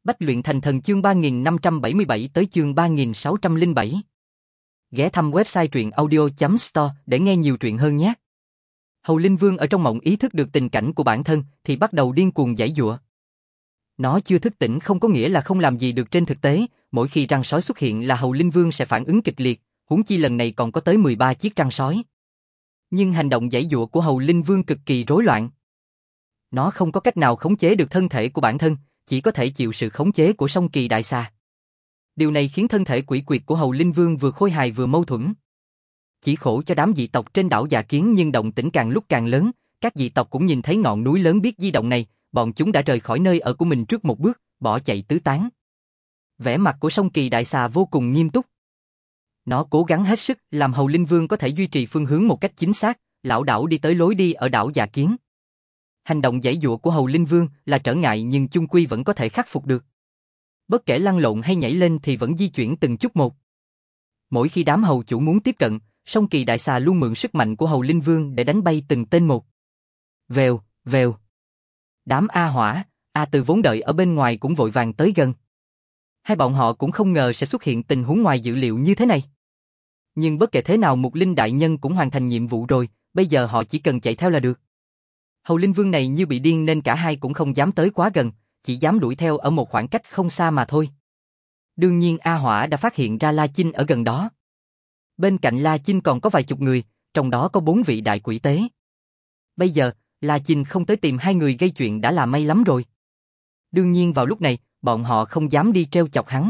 Bách luyện thành thần chương 3577 tới chương 3607. Ghé thăm website truyện audio.store để nghe nhiều truyện hơn nhé. Hầu Linh Vương ở trong mộng ý thức được tình cảnh của bản thân thì bắt đầu điên cuồng giãy giụa. Nó chưa thức tỉnh không có nghĩa là không làm gì được trên thực tế, mỗi khi răng sói xuất hiện là Hầu Linh Vương sẽ phản ứng kịch liệt, huống chi lần này còn có tới 13 chiếc răng sói. Nhưng hành động giãy giụa của Hầu Linh Vương cực kỳ rối loạn. Nó không có cách nào khống chế được thân thể của bản thân, chỉ có thể chịu sự khống chế của Song Kỳ Đại Xà. Điều này khiến thân thể quỷ quyệt của Hầu Linh Vương vừa khôi hài vừa mâu thuẫn. Chỉ khổ cho đám dị tộc trên đảo Dạ Kiến, nhưng động tĩnh càng lúc càng lớn, các dị tộc cũng nhìn thấy ngọn núi lớn biết di động này, bọn chúng đã rời khỏi nơi ở của mình trước một bước, bỏ chạy tứ tán. Vẻ mặt của Song Kỳ Đại Xà vô cùng nghiêm túc. Nó cố gắng hết sức làm Hầu Linh Vương có thể duy trì phương hướng một cách chính xác, lảo đảo đi tới lối đi ở đảo Dạ Kiến. Hành động giãy giụa của Hầu Linh Vương là trở ngại nhưng chung quy vẫn có thể khắc phục được. Bất kể lăn lộn hay nhảy lên thì vẫn di chuyển từng chút một. Mỗi khi đám hầu chủ muốn tiếp cận, Song Kỳ Đại Xà luôn mượn sức mạnh của Hầu Linh Vương để đánh bay từng tên một. Vèo, vèo. Đám A Hỏa, A Từ vốn đợi ở bên ngoài cũng vội vàng tới gần. Hai bọn họ cũng không ngờ sẽ xuất hiện tình huống ngoài dự liệu như thế này. Nhưng bất kể thế nào Mục Linh đại nhân cũng hoàn thành nhiệm vụ rồi, bây giờ họ chỉ cần chạy theo là được. Hầu Linh Vương này như bị điên nên cả hai cũng không dám tới quá gần, chỉ dám đuổi theo ở một khoảng cách không xa mà thôi. Đương nhiên A Hỏa đã phát hiện ra La Chinh ở gần đó. Bên cạnh La Chinh còn có vài chục người, trong đó có 4 vị đại quỷ tế. Bây giờ, La Chinh không tới tìm hai người gây chuyện đã là may lắm rồi. Đương nhiên vào lúc này, bọn họ không dám đi treo chọc hắn.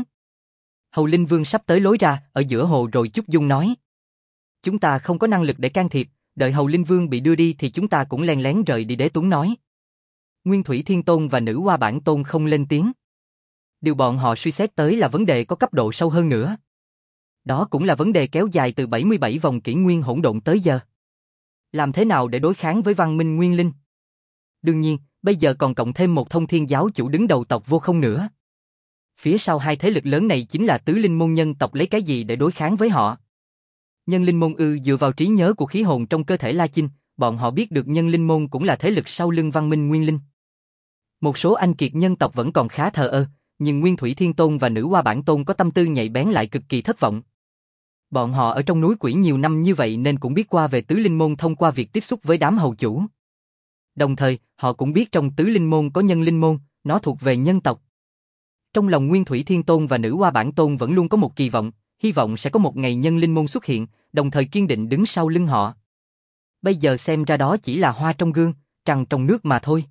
Hầu Linh Vương sắp tới lối ra, ở giữa hồ rồi Trúc Dung nói. Chúng ta không có năng lực để can thiệp, đợi Hầu Linh Vương bị đưa đi thì chúng ta cũng len lén rời đi. Đế Tuấn nói. Nguyên Thủy Thiên Tôn và Nữ Hoa Bản Tôn không lên tiếng. Điều bọn họ suy xét tới là vấn đề có cấp độ sâu hơn nữa. Đó cũng là vấn đề kéo dài từ 77 vòng kỷ nguyên hỗn độn tới giờ. Làm thế nào để đối kháng với văn minh nguyên linh? Đương nhiên, bây giờ còn cộng thêm một Thông Thiên giáo chủ đứng đầu tộc Vô Không nữa. Phía sau hai thế lực lớn này chính là Tứ Linh môn nhân tộc, lấy cái gì để đối kháng với họ? Nhân Linh môn dựa vào trí nhớ của khí hồn trong cơ thể La Chinh, bọn họ biết được Nhân Linh môn cũng là thế lực sau lưng văn minh nguyên linh. Một số anh kiệt nhân tộc vẫn còn khá thờ ơ, nhưng Nguyên Thủy Thiên Tôn và Nữ Hoa Bản Tôn có tâm tư nhạy bén lại cực kỳ thất vọng. Bọn họ ở trong núi quỷ nhiều năm như vậy nên cũng biết qua về Tứ Linh môn thông qua việc tiếp xúc với đám hầu chủ. Đồng thời, họ cũng biết trong Tứ Linh môn có Nhân Linh môn, nó thuộc về nhân tộc. Trong lòng Nguyên Thủy Thiên Tôn và Nữ Hoa Bản Tôn vẫn luôn có một kỳ vọng, hy vọng sẽ có một ngày Nhân Linh môn xuất hiện, đồng thời kiên định đứng sau lưng họ. Bây giờ xem ra đó chỉ là hoa trong gương, trăng trong nước mà thôi.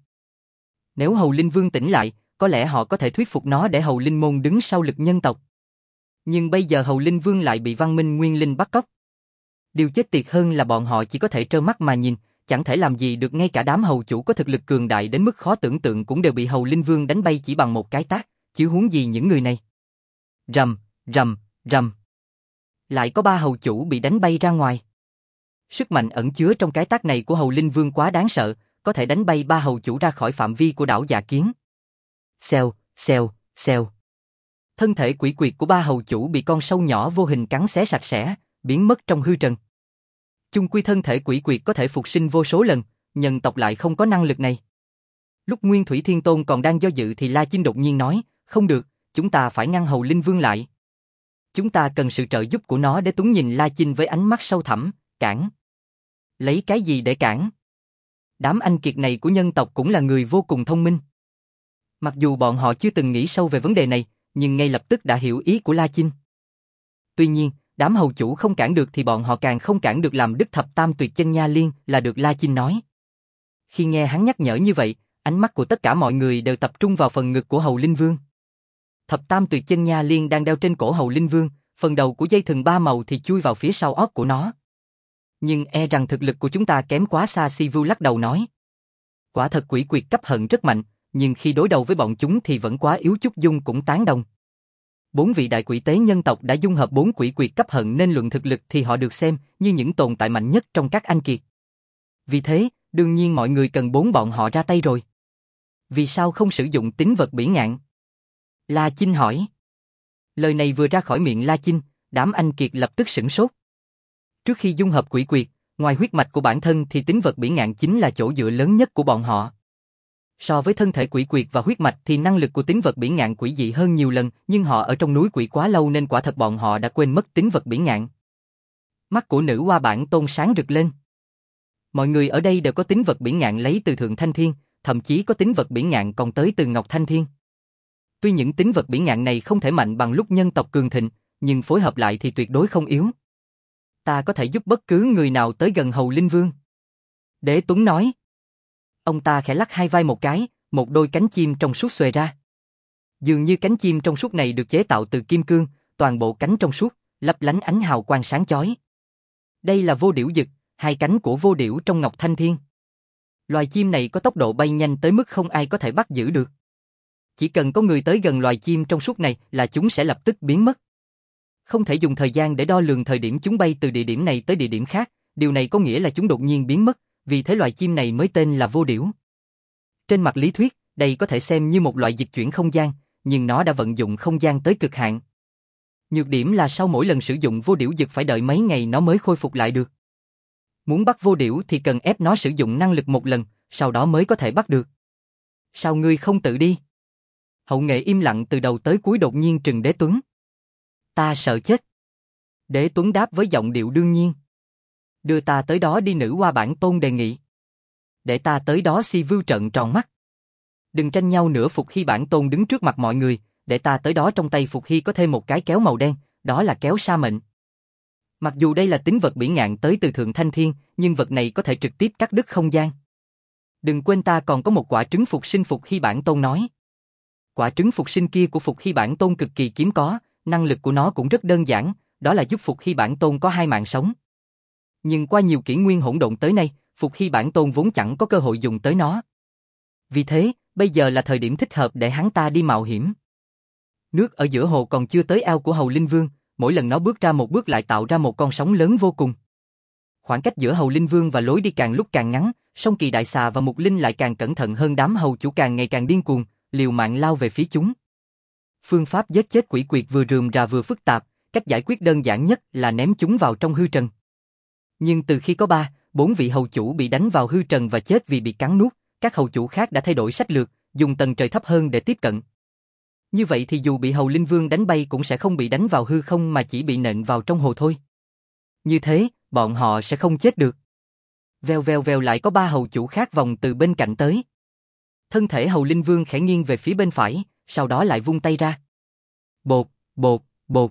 Nếu Hầu Linh Vương tỉnh lại, có lẽ họ có thể thuyết phục nó để Hầu Linh môn đứng sau lực nhân tộc. Nhưng bây giờ Hầu Linh Vương lại bị văn minh nguyên linh bắt cóc. Điều chết tiệt hơn là bọn họ chỉ có thể trơ mắt mà nhìn, chẳng thể làm gì được. Ngay cả đám hầu chủ có thực lực cường đại đến mức khó tưởng tượng cũng đều bị Hầu Linh Vương đánh bay chỉ bằng một cái tát, chứ huống gì những người này. Rầm, rầm, rầm. Lại có 3 hầu chủ bị đánh bay ra ngoài. Sức mạnh ẩn chứa trong cái tát này của Hầu Linh Vương quá đáng sợ, có thể đánh bay 3 hầu chủ ra khỏi phạm vi của đảo Dạ Kiến. Xèo, xèo, xèo. Thân thể quỷ quyệt của 3 hầu chủ bị con sâu nhỏ vô hình cắn xé sạch sẽ, biến mất trong hư trần. Chung quy thân thể quỷ quyệt có thể phục sinh vô số lần, nhân tộc lại không có năng lực này. Lúc Nguyên Thủy Thiên Tôn còn đang do dự thì La Chinh đột nhiên nói, không được, chúng ta phải ngăn Hầu Linh Vương lại. Chúng ta cần sự trợ giúp của nó. Đế Tuấn nhìn La Chinh với ánh mắt sâu thẳm, cản. Lấy cái gì để cản? Đám anh kiệt này của nhân tộc cũng là người vô cùng thông minh. Mặc dù bọn họ chưa từng nghĩ sâu về vấn đề này, nhưng ngay lập tức đã hiểu ý của La Chinh. Tuy nhiên, đám hầu chủ không cản được thì bọn họ càng không cản được. Làm Đức Thập Tam Tuyệt Chân Nha Liên là được, La Chinh nói. Khi nghe hắn nhắc nhở như vậy, ánh mắt của tất cả mọi người đều tập trung vào phần ngực của Hầu Linh Vương. Thập Tam Tuyệt Chân Nha Liên đang đeo trên cổ Hầu Linh Vương, phần đầu của dây thừng 3 màu thì chui vào phía sau óc của nó. Nhưng e rằng thực lực của chúng ta kém quá xa. Sivu lắc đầu nói. Quả thật quỷ quyệt cấp hận rất mạnh, nhưng khi đối đầu với bọn chúng thì vẫn quá yếu. Trúc Dung cũng tán đồng. 4 vị đại quỷ tế nhân tộc đã dung hợp 4 quỷ quyệt cấp hận nên luận thực lực thì họ được xem như những tồn tại mạnh nhất trong các anh kiệt. Vì thế, đương nhiên mọi người cần 4 bọn họ ra tay rồi. Vì sao không sử dụng tín vật bỉ ngạn? La Chinh hỏi. Lời này vừa ra khỏi miệng La Chinh, đám anh kiệt lập tức sửng sốt. Trước khi dung hợp quỷ quyệt, ngoài huyết mạch của bản thân thì tín vật bỉ ngạn chính là chỗ dựa lớn nhất của bọn họ. So với thân thể quỷ quyệt và huyết mạch thì năng lực của tín vật bỉ ngạn quỷ dị hơn nhiều lần, nhưng họ ở trong núi quỷ quá lâu nên quả thật bọn họ đã quên mất tín vật bỉ ngạn. Mắt của nữ hoa bản tôn sáng rực lên. Mọi người ở đây đều có tín vật bỉ ngạn lấy từ Thượng Thanh Thiên, thậm chí có tín vật bỉ ngạn còn tới từ Ngọc Thanh Thiên. Tuy những tín vật bỉ ngạn này không thể mạnh bằng lúc nhân tộc cường thịnh, nhưng phối hợp lại thì tuyệt đối không yếu. Ta có thể giúp bất cứ người nào tới gần Hầu Linh Vương. Đế Tuấn nói. Ông ta khẽ lắc hai vai một cái, một đôi cánh chim trong suốt xòe ra. Dường như cánh chim trong suốt này được chế tạo từ kim cương, toàn bộ cánh trong suốt, lấp lánh ánh hào quang sáng chói. Đây là vô điểu dực, hai cánh của vô điểu trong Ngọc Thanh Thiên. Loài chim này có tốc độ bay nhanh tới mức không ai có thể bắt giữ được. Chỉ cần có người tới gần loài chim trong suốt này là chúng sẽ lập tức biến mất. Không thể dùng thời gian để đo lường thời điểm chúng bay từ địa điểm này tới địa điểm khác, điều này có nghĩa là chúng đột nhiên biến mất, vì thế loài chim này mới tên là vô điểu. Trên mặt lý thuyết, đây có thể xem như một loại dịch chuyển không gian, nhưng nó đã vận dụng không gian tới cực hạn. Nhược điểm là sau mỗi lần sử dụng vô điểu dực phải đợi mấy ngày nó mới khôi phục lại được. Muốn bắt vô điểu thì cần ép nó sử dụng năng lực một lần, sau đó mới có thể bắt được. Sao ngươi không tự đi? Hậu nghệ im lặng từ đầu tới cuối đột nhiên trừng Đế Tuấn. Ta sợ chết. Đế Tuấn đáp với giọng điệu đương nhiên. Đưa ta tới đó đi, nữ hoa bản tôn đề nghị. Để ta tới đó, Si Vưu trợn tròn mắt. Đừng tranh nhau nữa, Phục Hy bản tôn đứng trước mặt mọi người, để ta tới đó. Trong tay Phục Hy có thêm một cái kéo màu đen, đó là kéo sa mệnh. Mặc dù đây là tín vật bỉ ngạn tới từ Thượng Thanh Thiên, nhưng vật này có thể trực tiếp cắt đứt không gian. Đừng quên ta còn có một quả trứng phục sinh, Phục Hy bản tôn nói. Quả trứng phục sinh kia của Phục Hy bản tôn cực kỳ hiếm có, năng lực của nó cũng rất đơn giản, đó là giúp Phục Hy bản tôn có 2 mạng sống. Nhưng qua nhiều kỷ nguyên hỗn độn tới nay, Phục Hy bản tôn vốn chẳng có cơ hội dùng tới nó. Vì thế, bây giờ là thời điểm thích hợp để hắn ta đi mạo hiểm. Nước ở giữa hồ còn chưa tới ao của Hầu Linh Vương, mỗi lần nó bước ra một bước lại tạo ra một con sóng lớn vô cùng. Khoảng cách giữa Hầu Linh Vương và lối đi càng lúc càng ngắn, song Kỳ Đại Xà và Mục Linh lại càng cẩn thận hơn, đám hầu chủ càng ngày càng điên cuồng, liều mạng lao về phía chúng. Phương pháp giết chết quỷ quyệt vừa rườm rà vừa phức tạp, cách giải quyết đơn giản nhất là ném chúng vào trong hư trần. Nhưng từ khi có 4 vị hầu chủ bị đánh vào hư trần và chết vì bị cắn nuốt, các hầu chủ khác đã thay đổi sách lược, dùng tầng trời thấp hơn để tiếp cận. Như vậy thì dù bị Hầu Linh Vương đánh bay cũng sẽ không bị đánh vào hư không mà chỉ bị nện vào trong hồ thôi. Như thế, bọn họ sẽ không chết được. Vèo vèo vèo, lại có 3 hầu chủ khác vòng từ bên cạnh tới. Thân thể Hầu Linh Vương khẽ nghiêng về phía bên phải, sau đó lại vung tay ra. Bột, bột, bột.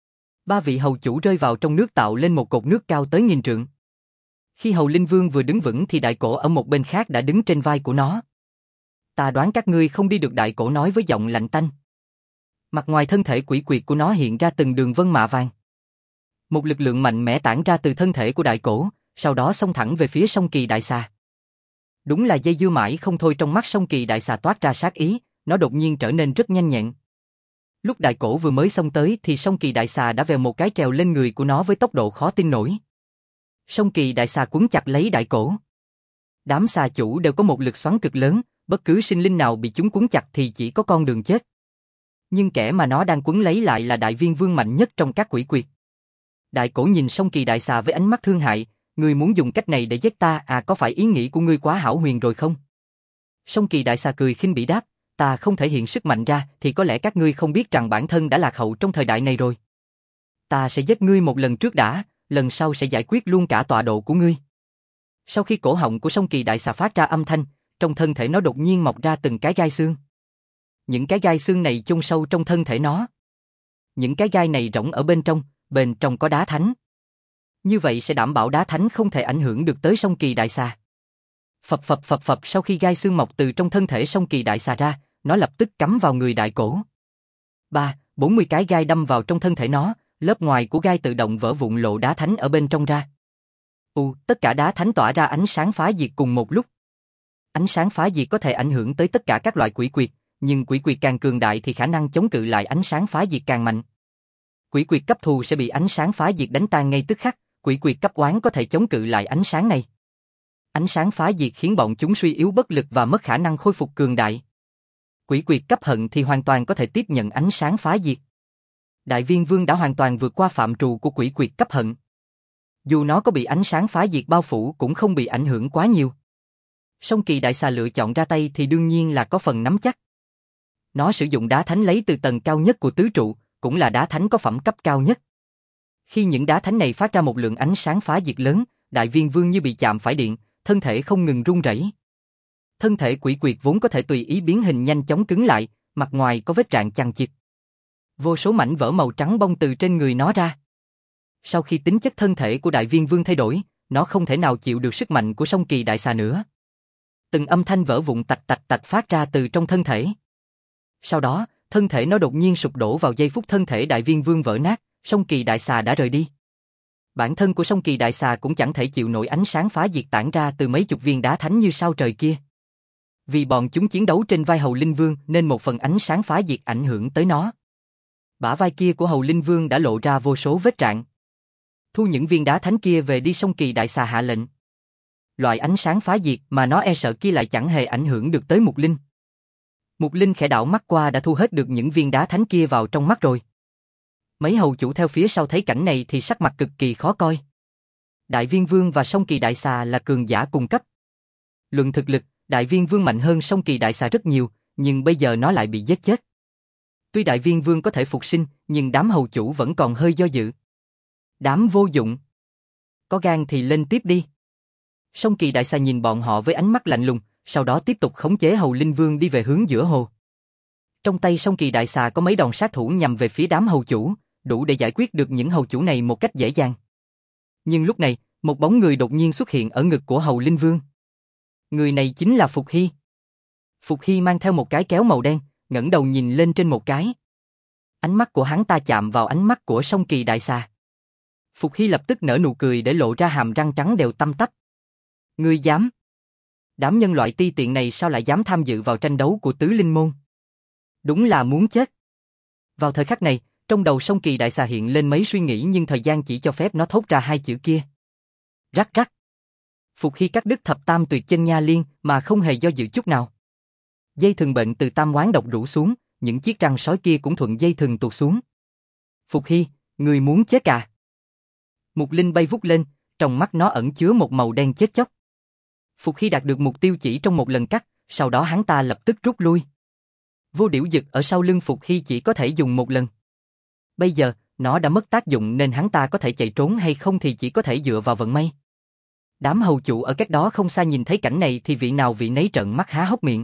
3 vị hầu chủ rơi vào trong nước tạo lên một cột nước cao tới 1000 trượng. Khi Hầu Linh Vương vừa đứng vững thì đại cổ ở một bên khác đã đứng trên vai của nó. Ta đoán các ngươi không đi được, đại cổ nói với giọng lạnh tanh. Mặt ngoài thân thể quỷ quyệt của nó hiện ra từng đường vân mạ vàng. Một lực lượng mạnh mẽ tản ra từ thân thể của đại cổ, sau đó xông thẳng về phía song Kỳ Đại Xà. Đúng là dây dưa mãi không thôi, trong mắt song Kỳ Đại Xà toát ra sát ý, nó đột nhiên trở nên rất nhanh nhẹn. Lúc đại cổ vừa mới xông tới thì song Kỳ Đại Xà đã vèo một cái trèo lên người của nó với tốc độ khó tin nổi. Song Kỳ Đại Xà quấn chặt lấy đại cổ. Đám xà chủ đều có một lực xoắn cực lớn, bất cứ sinh linh nào bị chúng quấn chặt thì chỉ có con đường chết. Nhưng kẻ mà nó đang quấn lấy lại là Đại Viên Vương mạnh nhất trong các quỷ quyệt. Đại cổ nhìn song Kỳ Đại Xà với ánh mắt thương hại, ngươi muốn dùng cách này để giết ta à, có phải ý nghĩ của ngươi quá hão huyền rồi không? Song Kỳ Đại Xà cười khinh bỉ đáp, ta không thể hiện sức mạnh ra thì có lẽ các ngươi không biết rằng bản thân đã lạc hậu trong thời đại này rồi. Ta sẽ giết ngươi một lần trước đã, lần sau sẽ giải quyết luôn cả tọa độ của ngươi. Sau khi cổ họng của song Kỳ Đại Xà phát ra âm thanh, trong thân thể nó đột nhiên mọc ra từng cái gai xương. Những cái gai xương này chôn sâu trong thân thể nó. Những cái gai này rỗng ở bên trong có đá thánh. Như vậy sẽ đảm bảo đá thánh không thể ảnh hưởng được tới song Kỳ Đại Xà. Phập phập phập phập, sau khi gai xương mọc từ trong thân thể song Kỳ Đại Xà ra, nó lập tức cắm vào người đại cổ. 40 cái gai đâm vào trong thân thể nó, lớp ngoài của gai tự động vỡ vụn lộ đá thánh ở bên trong ra. Tất cả đá thánh tỏa ra ánh sáng phá diệt cùng một lúc. Ánh sáng phá diệt có thể ảnh hưởng tới tất cả các loại quỷ quyệt, nhưng quỷ quyệt càng cường đại thì khả năng chống cự lại ánh sáng phá diệt càng mạnh. Quỷ quyệt cấp thù sẽ bị ánh sáng phá diệt đánh tan ngay tức khắc, quỷ quyệt cấp oán có thể chống cự lại ánh sáng này. Ánh sáng phá diệt khiến bọn chúng suy yếu bất lực và mất khả năng khôi phục cường đại. Quỷ quyệt cấp hận thì hoàn toàn có thể tiếp nhận ánh sáng phá diệt. Đại Viên Vương đã hoàn toàn vượt qua phạm trù của quỷ quyệt cấp hận. Dù nó có bị ánh sáng phá diệt bao phủ cũng không bị ảnh hưởng quá nhiều. Song Kỳ Đại Xà lựa chọn ra tay thì đương nhiên là có phần nắm chắc. Nó sử dụng đá thánh lấy từ tầng cao nhất của tứ trụ, cũng là đá thánh có phẩm cấp cao nhất. Khi những đá thánh này phát ra một lượng ánh sáng phá diệt lớn, Đại Viên Vương như bị chạm phải điện, thân thể không ngừng run rẩy. Thân thể quỷ quyệt vốn có thể tùy ý biến hình nhanh chóng cứng lại, mặt ngoài có vết rạn chằng chịt. Vô số mảnh vỡ màu trắng bong từ trên người nó ra. Sau khi tính chất thân thể của Đại Viên Vương thay đổi, nó không thể nào chịu được sức mạnh của Song Kỳ Đại Xà nữa. Từng âm thanh vỡ vụn tạch tạch tạch phát ra từ trong thân thể. Sau đó, thân thể nó đột nhiên sụp đổ vào giây phút thân thể Đại Viên Vương vỡ nát, Song Kỳ Đại Xà đã rời đi. Bản thân của Song Kỳ Đại Xà cũng chẳng thể chịu nổi ánh sáng phá diệt tản ra từ mấy chục viên đá thánh như sao trời kia. Vì bọn chúng chiến đấu trên vai Hầu Linh Vương nên một phần ánh sáng phá diệt ảnh hưởng tới nó. Bả vai kia của Hầu Linh Vương đã lộ ra vô số vết rạn. Thu những viên đá thánh kia về đi. Song Kỳ Đại Xà hạ lệnh. Loại ánh sáng phá diệt mà nó e sợ kia lại chẳng hề ảnh hưởng được tới Mục Linh. Mục Linh khẽ đảo mắt qua đã thu hết được những viên đá thánh kia vào trong mắt rồi. Mấy hầu chủ theo phía sau thấy cảnh này thì sắc mặt cực kỳ khó coi. Đại Viên Vương và Song Kỳ Đại Xà là cường giả cùng cấp. Luận thực lực, Đại Viên Vương mạnh hơn Song Kỳ Đại Xà rất nhiều, nhưng bây giờ nó lại bị giết chết. Tuy Đại Viên Vương có thể phục sinh, nhưng đám hầu chủ vẫn còn hơi do dự. Đám vô dụng. Có gan thì lên tiếp đi. Song Kỳ Đại Xà nhìn bọn họ với ánh mắt lạnh lùng, sau đó tiếp tục khống chế Hầu Linh Vương đi về hướng giữa hồ. Trong tay Song Kỳ Đại Xà có mấy đòn sát thủ nhằm về phía đám hầu chủ, đủ để giải quyết được những hầu chủ này một cách dễ dàng. Nhưng lúc này, một bóng người đột nhiên xuất hiện ở ngực của Hầu Linh Vương. Người này chính là Phục Hy. Phục Hy mang theo một cái kéo màu đen, ngẩng đầu nhìn lên trên một cái. Ánh mắt của hắn ta chạm vào ánh mắt của Song Kỳ Đại Xà. Phục Hy lập tức nở nụ cười để lộ ra hàm răng trắng đều tăm tắp. Ngươi dám? Đám nhân loại ti tiện này sao lại dám tham dự vào tranh đấu của tứ linh môn? Đúng là muốn chết. Vào thời khắc này, trong đầu Song Kỳ Đại Xà hiện lên mấy suy nghĩ nhưng thời gian chỉ cho phép nó thốt ra hai chữ kia. Rắc rắc. Phục Hy cắt đứt thập tam tuyệt chân nha liên mà không hề do dự chút nào. Dây thừng bệnh từ tam oán độc rủ xuống, những chiếc răng sói kia cũng thuận dây thừng tuột xuống. Phục Hy, người muốn chết à? Mục Linh bay vút lên, trong mắt nó ẩn chứa một màu đen chết chóc. Phục Hy đạt được mục tiêu chỉ trong một lần cắt, sau đó hắn ta lập tức rút lui. Vô điểu dực ở sau lưng Phục Hy chỉ có thể dùng một lần. Bây giờ, nó đã mất tác dụng nên hắn ta có thể chạy trốn hay không thì chỉ có thể dựa vào vận may. Đám hầu chủ ở cách đó không xa nhìn thấy cảnh này thì vị nào vị nấy trợn mắt há hốc miệng.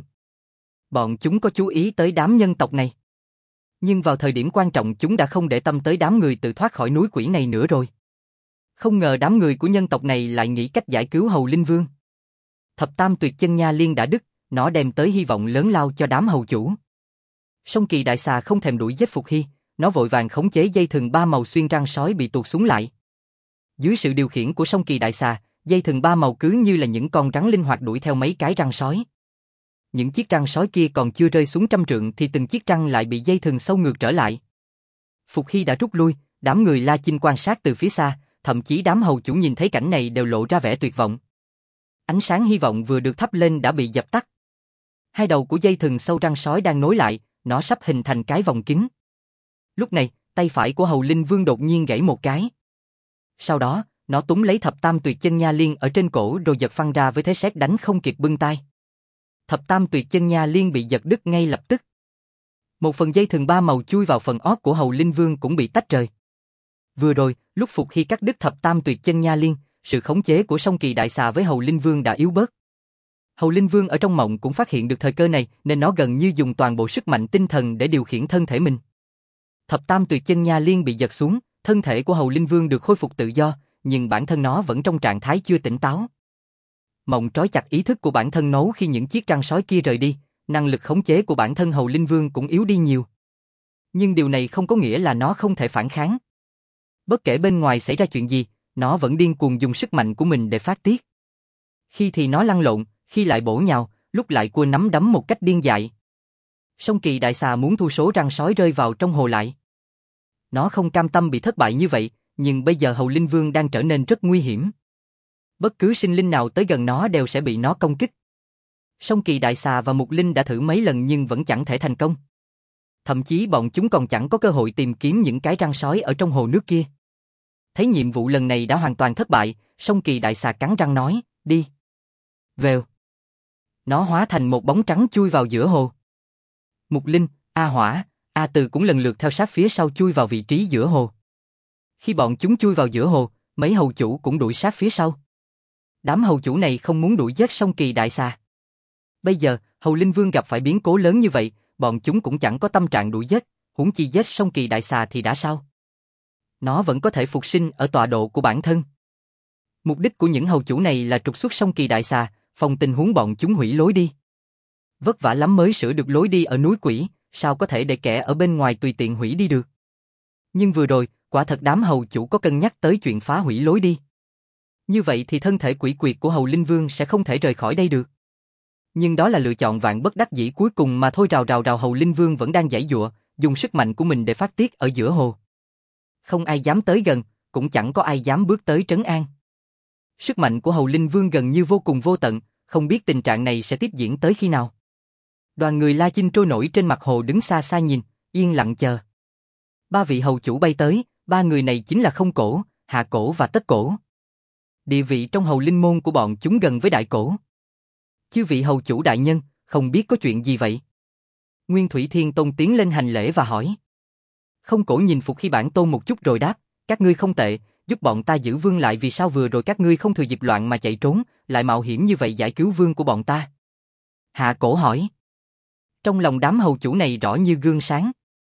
Bọn chúng có chú ý tới đám nhân tộc này. Nhưng vào thời điểm quan trọng chúng đã không để tâm tới đám người tự thoát khỏi núi quỷ này nữa rồi. Không ngờ đám người của nhân tộc này lại nghĩ cách giải cứu Hầu Linh Vương. Thập tam tuyệt chân nha liên đã đứt, nó đem tới hy vọng lớn lao cho đám hầu chủ. Song Kỳ Đại Xà không thèm đuổi giết Phục Hy, nó vội vàng khống chế dây thừng ba màu xuyên răng sói bị tuột xuống lại. Dưới sự điều khiển của Song Kỳ Đại Xà, dây thừng ba màu cứ như là những con rắn linh hoạt đuổi theo mấy cái răng sói. Những chiếc răng sói kia còn chưa rơi xuống trăm trượng thì từng chiếc răng lại bị dây thừng sâu ngược trở lại. Phục Hy đã rút lui, đám người La Chinh quan sát từ phía xa, thậm chí đám hầu chủ nhìn thấy cảnh này đều lộ ra vẻ tuyệt vọng. Ánh sáng hy vọng vừa được thắp lên đã bị dập tắt. Hai đầu của dây thừng sâu răng sói đang nối lại, nó sắp hình thành cái vòng kính. Lúc này, tay phải của Hầu Linh Vương đột nhiên gãy một cái. Sau đó, nó túm lấy thập tam tuyệt chân nha liên ở trên cổ rồi giật phăng ra với thế sét đánh không kịp bưng tay. Thập tam tuyệt chân nha liên bị giật đứt ngay lập tức. Một phần dây thừng ba màu chui vào phần ót của Hầu Linh Vương cũng bị tách rời. Vừa rồi, lúc Phục Hy cắt đứt thập tam tuyệt chân nha liên, sự khống chế của Song Kỳ Đại Xà với Hầu Linh Vương đã yếu bớt. Hầu Linh Vương ở trong mộng cũng phát hiện được thời cơ này nên nó gần như dùng toàn bộ sức mạnh tinh thần để điều khiển thân thể mình. Thập tam tuyệt chân nha liên bị giật xuống, thân thể của Hầu Linh Vương được khôi phục tự do, nhưng bản thân nó vẫn trong trạng thái chưa tỉnh táo. Mộng trói chặt ý thức của bản thân nó khi những chiếc răng sói kia rời đi, năng lực khống chế của bản thân Hầu Linh Vương cũng yếu đi nhiều. Nhưng điều này không có nghĩa là nó không thể phản kháng. Bất kể bên ngoài xảy ra chuyện gì, nó vẫn điên cuồng dùng sức mạnh của mình để phát tiết. Khi thì nó lăn lộn, khi lại bổ nhào, lúc lại cua nắm đấm một cách điên dại. Song Kỳ Đại Xà muốn thu số răng sói rơi vào trong hồ lại. Nó không cam tâm bị thất bại như vậy, nhưng bây giờ Hầu Linh Vương đang trở nên rất nguy hiểm. Bất cứ sinh linh nào tới gần nó đều sẽ bị nó công kích. Song Kỳ Đại Xà và Mục Linh đã thử mấy lần nhưng vẫn chẳng thể thành công. Thậm chí bọn chúng còn chẳng có cơ hội tìm kiếm những cái răng sói ở trong hồ nước kia. Thấy nhiệm vụ lần này đã hoàn toàn thất bại, Song Kỳ Đại Xà cắn răng nói, đi. Vèo. Nó hóa thành một bóng trắng chui vào giữa hồ. Mục Linh, A Hỏa, A Từ cũng lần lượt theo sát phía sau chui vào vị trí giữa hồ. Khi bọn chúng chui vào giữa hồ, mấy hầu chủ cũng đuổi sát phía sau. Đám hầu chủ này không muốn đuổi giết Song Kỳ Đại Xà. Bây giờ, Hầu Linh Vương gặp phải biến cố lớn như vậy, bọn chúng cũng chẳng có tâm trạng đuổi giết, huống chi giết Song Kỳ Đại Xà thì đã sao? Nó vẫn có thể phục sinh ở tọa độ của bản thân. Mục đích của những hầu chủ này là trục xuất Song Kỳ Đại Xà, phòng tình huống bọn chúng hủy lối đi. Vất vả lắm mới sửa được lối đi ở núi Quỷ, sao có thể để kẻ ở bên ngoài tùy tiện hủy đi được? Nhưng vừa rồi, quả thật đám hầu chủ có cân nhắc tới chuyện phá hủy lối đi. Như vậy thì thân thể quỷ quyệt của Hầu Linh Vương sẽ không thể rời khỏi đây được. Nhưng đó là lựa chọn vạn bất đắc dĩ cuối cùng mà thôi. Rào Hầu Linh Vương vẫn đang giãy giụa, dùng sức mạnh của mình để phát tiết ở giữa hồ. Không ai dám tới gần, cũng chẳng có ai dám bước tới trấn an. Sức mạnh của Hầu Linh Vương gần như vô cùng vô tận, không biết tình trạng này sẽ tiếp diễn tới khi nào. Đoàn người La Chinh trôi nổi trên mặt hồ đứng xa xa nhìn, yên lặng chờ. Ba vị hầu chủ bay tới, ba người này chính là Không Cổ, Hạ Cổ và Tất Cổ. Địa vị trong Hầu Linh môn của bọn chúng gần với Đại Cổ. Chư vị hầu chủ đại nhân, không biết có chuyện gì vậy? Nguyên Thủy Thiên Tôn tiến lên hành lễ và hỏi. Không Cổ nhìn Phục Hy Bản Tôn một chút rồi đáp, các ngươi không tệ, giúp bọn ta giữ vương lại. Vì sao vừa rồi các ngươi không thừa dịp loạn mà chạy trốn, lại mạo hiểm như vậy giải cứu vương của bọn ta? Hạ Cổ hỏi. Trong lòng đám hầu chủ này rõ như gương sáng.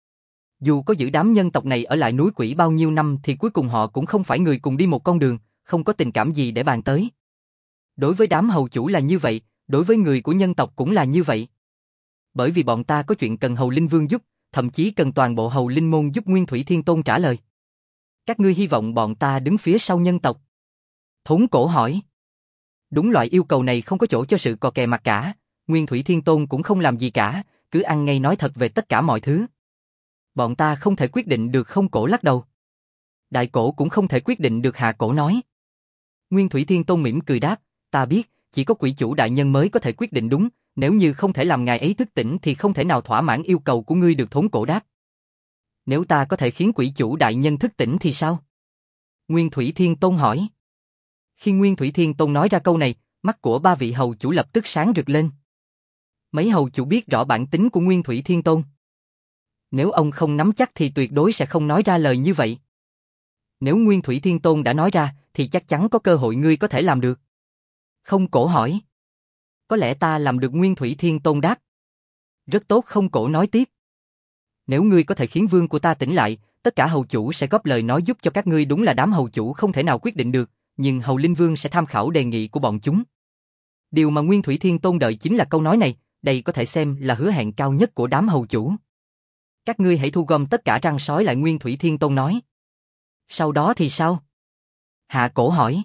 Dù có giữ đám nhân tộc này ở lại núi Quỷ bao nhiêu năm thì cuối cùng họ cũng không phải người cùng đi một con đường, không có tình cảm gì để bàn tới. Đối với đám hầu chủ là như vậy, đối với người của nhân tộc cũng là như vậy. Bởi vì bọn ta có chuyện cần Hầu Linh Vương giúp, thậm chí cần toàn bộ Hầu Linh môn giúp. Nguyên Thủy Thiên Tôn trả lời. Các ngươi hy vọng bọn ta đứng phía sau nhân tộc? Thốn Cổ hỏi. Đúng, loại yêu cầu này không có chỗ cho sự cò kè mặt cả. Nguyên Thủy Thiên Tôn cũng không làm gì cả, cứ ăn ngay nói thật về tất cả mọi thứ. Bọn ta không thể quyết định được. Không Cổ lắc đầu. Đại Cổ cũng không thể quyết định được. Hạ Cổ nói. Nguyên Thủy Thiên Tôn mỉm cười đáp, ta biết, chỉ có quỷ chủ đại nhân mới có thể quyết định đúng, nếu như không thể làm ngài ấy thức tỉnh thì không thể nào thỏa mãn yêu cầu của ngươi được. Thốn Cổ đáp. Nếu ta có thể khiến quỷ chủ đại nhân thức tỉnh thì sao? Nguyên Thủy Thiên Tôn hỏi. Khi Nguyên Thủy Thiên Tôn nói ra câu này, mắt của ba vị hầu chủ lập tức sáng rực lên. Mấy hầu chủ biết rõ bản tính của Nguyên Thủy Thiên Tôn. Nếu ông không nắm chắc thì tuyệt đối sẽ không nói ra lời như vậy. Nếu Nguyên Thủy Thiên Tôn đã nói ra, thì chắc chắn có cơ hội ngươi có thể làm được. Không Cổ hỏi. Có lẽ ta làm được. Nguyên Thủy Thiên Tôn đáp. Rất tốt. Không Cổ nói tiếp. Nếu ngươi có thể khiến vương của ta tỉnh lại, tất cả hầu chủ sẽ góp lời nói giúp cho các ngươi. Đúng là đám hầu chủ không thể nào quyết định được, nhưng Hầu Linh Vương sẽ tham khảo đề nghị của bọn chúng. Điều mà Nguyên Thủy Thiên Tôn đợi chính là câu nói này, đây có thể xem là hứa hẹn cao nhất của đám hầu chủ. Các ngươi hãy thu gom tất cả răng sói lại. Nguyên Thủy Thiên Tôn nói. Sau đó thì sao? Hạ Cổ hỏi.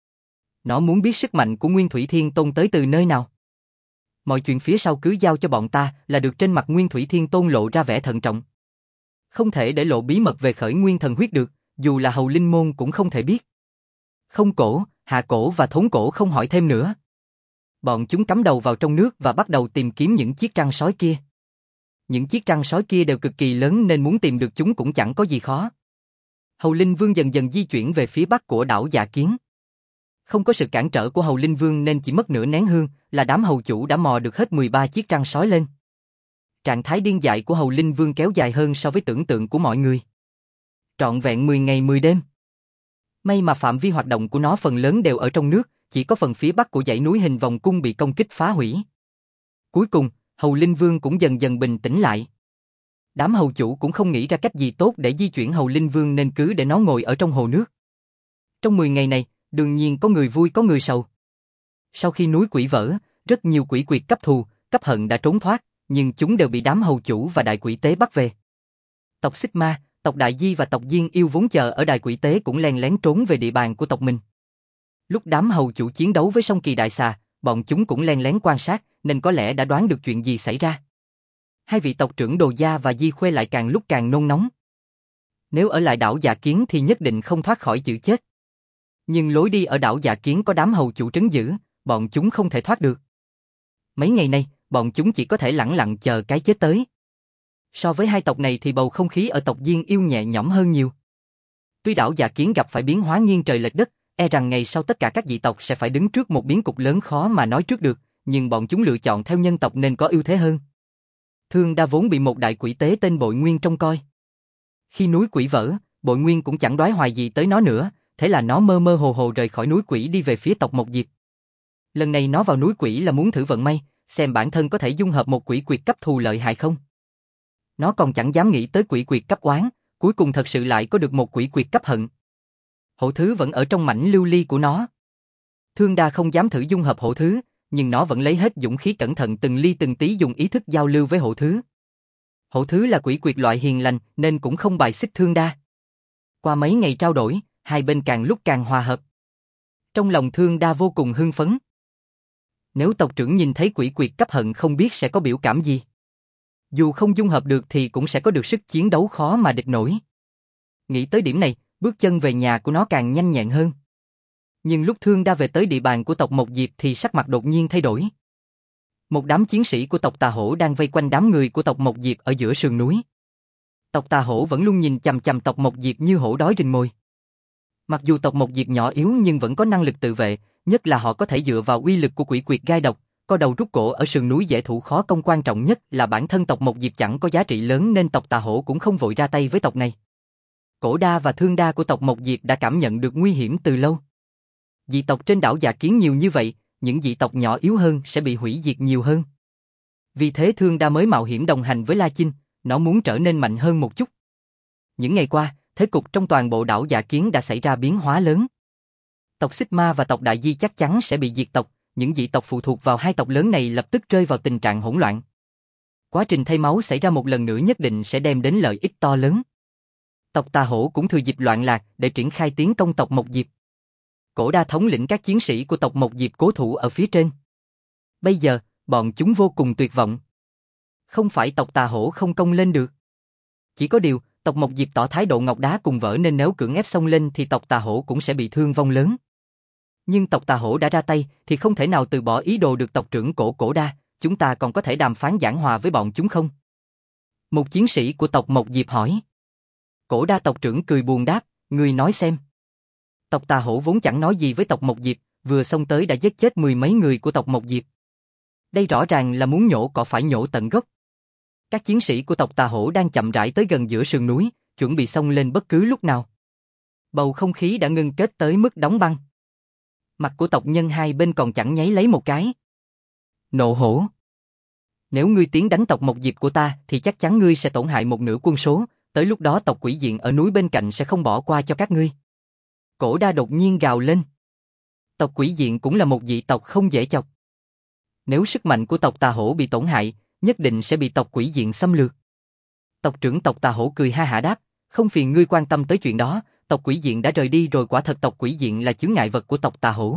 Nó muốn biết sức mạnh của Nguyên Thủy Thiên Tôn tới từ nơi nào. Mọi chuyện phía sau cứ giao cho bọn ta là được. Trên mặt Nguyên Thủy Thiên Tôn lộ ra vẻ thận trọng. Không thể để lộ bí mật về khởi nguyên thần huyết được, dù là Hầu Linh môn cũng không thể biết. Không Cổ, Hạ Cổ và Thốn Cổ không hỏi thêm nữa. Bọn chúng cắm đầu vào trong nước và bắt đầu tìm kiếm những chiếc răng sói kia. Những chiếc răng sói kia đều cực kỳ lớn nên muốn tìm được chúng cũng chẳng có gì khó. Hầu Linh Vương dần dần di chuyển về phía bắc của đảo Dạ Kiến. Không có sự cản trở của Hầu Linh Vương nên chỉ mất nửa nén hương là đám hầu chủ đã mò được hết 13 chiếc răng sói lên. Trạng thái điên dại của Hầu Linh Vương kéo dài hơn so với tưởng tượng của mọi người. Trọn vẹn 10 ngày 10 đêm. May mà phạm vi hoạt động của nó phần lớn đều ở trong nước, chỉ có phần phía bắc của dãy núi hình vòng cung bị công kích phá hủy. Cuối cùng, Hầu Linh Vương cũng dần dần bình tĩnh lại. Đám hầu chủ cũng không nghĩ ra cách gì tốt để di chuyển Hầu Linh Vương nên cứ để nó ngồi ở trong hồ nước. Trong 10 ngày này, đương nhiên có người vui có người sầu. Sau khi núi Quỷ vỡ, rất nhiều quỷ quyệt cấp thù, cấp hận đã trốn thoát, nhưng chúng đều bị đám hầu chủ và đại quỷ tế bắt về. Tộc Xích Ma, tộc Đại Di và tộc Diên Yêu vốn chờ ở đài quỷ tế cũng len lén trốn về địa bàn của tộc mình. Lúc đám hầu chủ chiến đấu với Song Kỳ Đại Xà, bọn chúng cũng len lén quan sát, nên có lẽ đã đoán được chuyện gì xảy ra. Hai vị tộc trưởng Đồ Gia và Di Khuê lại càng lúc càng nôn nóng. Nếu ở lại đảo Dạ Kiến thì nhất định không thoát khỏi chữ chết. Nhưng lối đi ở đảo Dạ Kiến có đám hầu chủ trấn giữ, bọn chúng không thể thoát được. Mấy ngày nay, bọn chúng chỉ có thể lẳng lặng chờ cái chết tới. So với hai tộc này thì bầu không khí ở tộc Diên Yêu nhẹ nhõm hơn nhiều. Tuy đảo Dạ Kiến gặp phải biến hóa nghiêng trời lệch đất, e rằng ngày sau tất cả các dị tộc sẽ phải đứng trước một biến cục lớn khó mà nói trước được, nhưng bọn chúng lựa chọn theo nhân tộc nên có ưu thế hơn. Thương Đa vốn bị một đại quỷ tế tên Bội Nguyên trông coi. Khi núi quỷ vỡ, Bội Nguyên cũng chẳng đoái hoài gì tới nó nữa, thế là nó mơ mơ hồ hồ rời khỏi núi quỷ đi về phía tộc Mộc Diệp. Lần này nó vào núi quỷ là muốn thử vận may, xem bản thân có thể dung hợp một quỷ quyệt cấp thù lợi hại không. Nó còn chẳng dám nghĩ tới quỷ quyệt cấp oán, cuối cùng thật sự lại có được một quỷ quyệt cấp hận. Hổ thứ vẫn ở trong mảnh lưu ly của nó. Thương Đa không dám thử dung hợp hổ thứ, nhưng nó vẫn lấy hết dũng khí cẩn thận từng ly từng tí dùng ý thức giao lưu với hổ thứ. Hổ thứ là quỷ quyệt loại hiền lành nên cũng không bài xích Thương Đa. Qua mấy ngày trao đổi, hai bên càng lúc càng hòa hợp. Trong lòng Thương Đa vô cùng hưng phấn. Nếu tộc trưởng nhìn thấy quỷ quyệt cấp hận không biết sẽ có biểu cảm gì. Dù không dung hợp được thì cũng sẽ có được sức chiến đấu khó mà địch nổi. Nghĩ tới điểm này, bước chân về nhà của nó càng nhanh nhẹn hơn. Nhưng lúc Thương Đa về tới địa bàn của tộc Mộc Diệp thì sắc mặt đột nhiên thay đổi. Một đám chiến sĩ của tộc Tà Hổ đang vây quanh đám người của tộc Mộc Diệp ở giữa sườn núi. Tộc Tà Hổ vẫn luôn nhìn chằm chằm tộc Mộc Diệp như hổ đói rình mồi. Mặc dù tộc Mộc Diệp nhỏ yếu nhưng vẫn có năng lực tự vệ, nhất là họ có thể dựa vào uy lực của quỷ quyệt gai độc, có đầu rút cổ ở sườn núi dễ thủ khó công, quan trọng nhất là bản thân tộc Mộc Diệp chẳng có giá trị lớn nên tộc Tà Hổ cũng không vội ra tay với tộc này. Cổ Đa và Thương Đa của tộc Mộc Diệp đã cảm nhận được nguy hiểm từ lâu. Dị tộc trên đảo Dạ Kiến nhiều như vậy, những dị tộc nhỏ yếu hơn sẽ bị hủy diệt nhiều hơn. Vì thế Thương Đa mới mạo hiểm đồng hành với La Chinh, nó muốn trở nên mạnh hơn một chút. Những ngày qua, thế cục trong toàn bộ đảo Dạ Kiến đã xảy ra biến hóa lớn. Tộc Xích Ma và tộc Đại Di chắc chắn sẽ bị diệt tộc, những dị tộc phụ thuộc vào hai tộc lớn này lập tức rơi vào tình trạng hỗn loạn. Quá trình thay máu xảy ra một lần nữa nhất định sẽ đem đến lợi ích to lớn. Tộc Tà Hổ cũng thừa dịp loạn lạc để triển khai tiến công tộc Mộc Diệp. Cổ Đa thống lĩnh các chiến sĩ của tộc Mộc Diệp cố thủ ở phía trên. Bây giờ, bọn chúng vô cùng tuyệt vọng. Không phải tộc Tà Hổ không công lên được. Chỉ có điều, tộc Mộc Diệp tỏ thái độ ngọc đá cùng vỡ nên nếu cưỡng ép xông lên thì tộc Tà Hổ cũng sẽ bị thương vong lớn. Nhưng tộc Tà Hổ đã ra tay thì không thể nào từ bỏ ý đồ được tộc trưởng Cổ Đa, chúng ta còn có thể đàm phán giảng hòa với bọn chúng không? Một chiến sĩ của tộc Mộc Diệp hỏi. Cổ Đa tộc trưởng cười buồn đáp, người nói xem. Tộc Tà Hổ vốn chẳng nói gì với tộc Mộc Diệp, vừa xông tới đã giết chết mười mấy người của tộc Mộc Diệp. Đây rõ ràng là muốn nhổ cỏ phải nhổ tận gốc. Các chiến sĩ của tộc Tà Hổ đang chậm rãi tới gần giữa sườn núi, chuẩn bị xông lên bất cứ lúc nào. Bầu không khí đã ngưng kết tới mức đóng băng. Mặt của tộc nhân hai bên còn chẳng nháy lấy một cái. Nộ hổ. Nếu ngươi tiến đánh tộc Mộc Diệp của ta thì chắc chắn ngươi sẽ tổn hại một nửa quân số, tới lúc đó tộc Quỷ Diện ở núi bên cạnh sẽ không bỏ qua cho các ngươi. Cổ Đa đột nhiên gào lên. Tộc Quỷ Diện cũng là một dị tộc không dễ chọc. Nếu sức mạnh của tộc Tà Hổ bị tổn hại, nhất định sẽ bị tộc Quỷ Diện xâm lược. Tộc trưởng tộc Tà Hổ cười ha hả đáp, không phiền ngươi quan tâm tới chuyện đó, tộc Quỷ Diện đã rời đi rồi, quả thật tộc Quỷ Diện là chướng ngại vật của tộc Tà Hổ.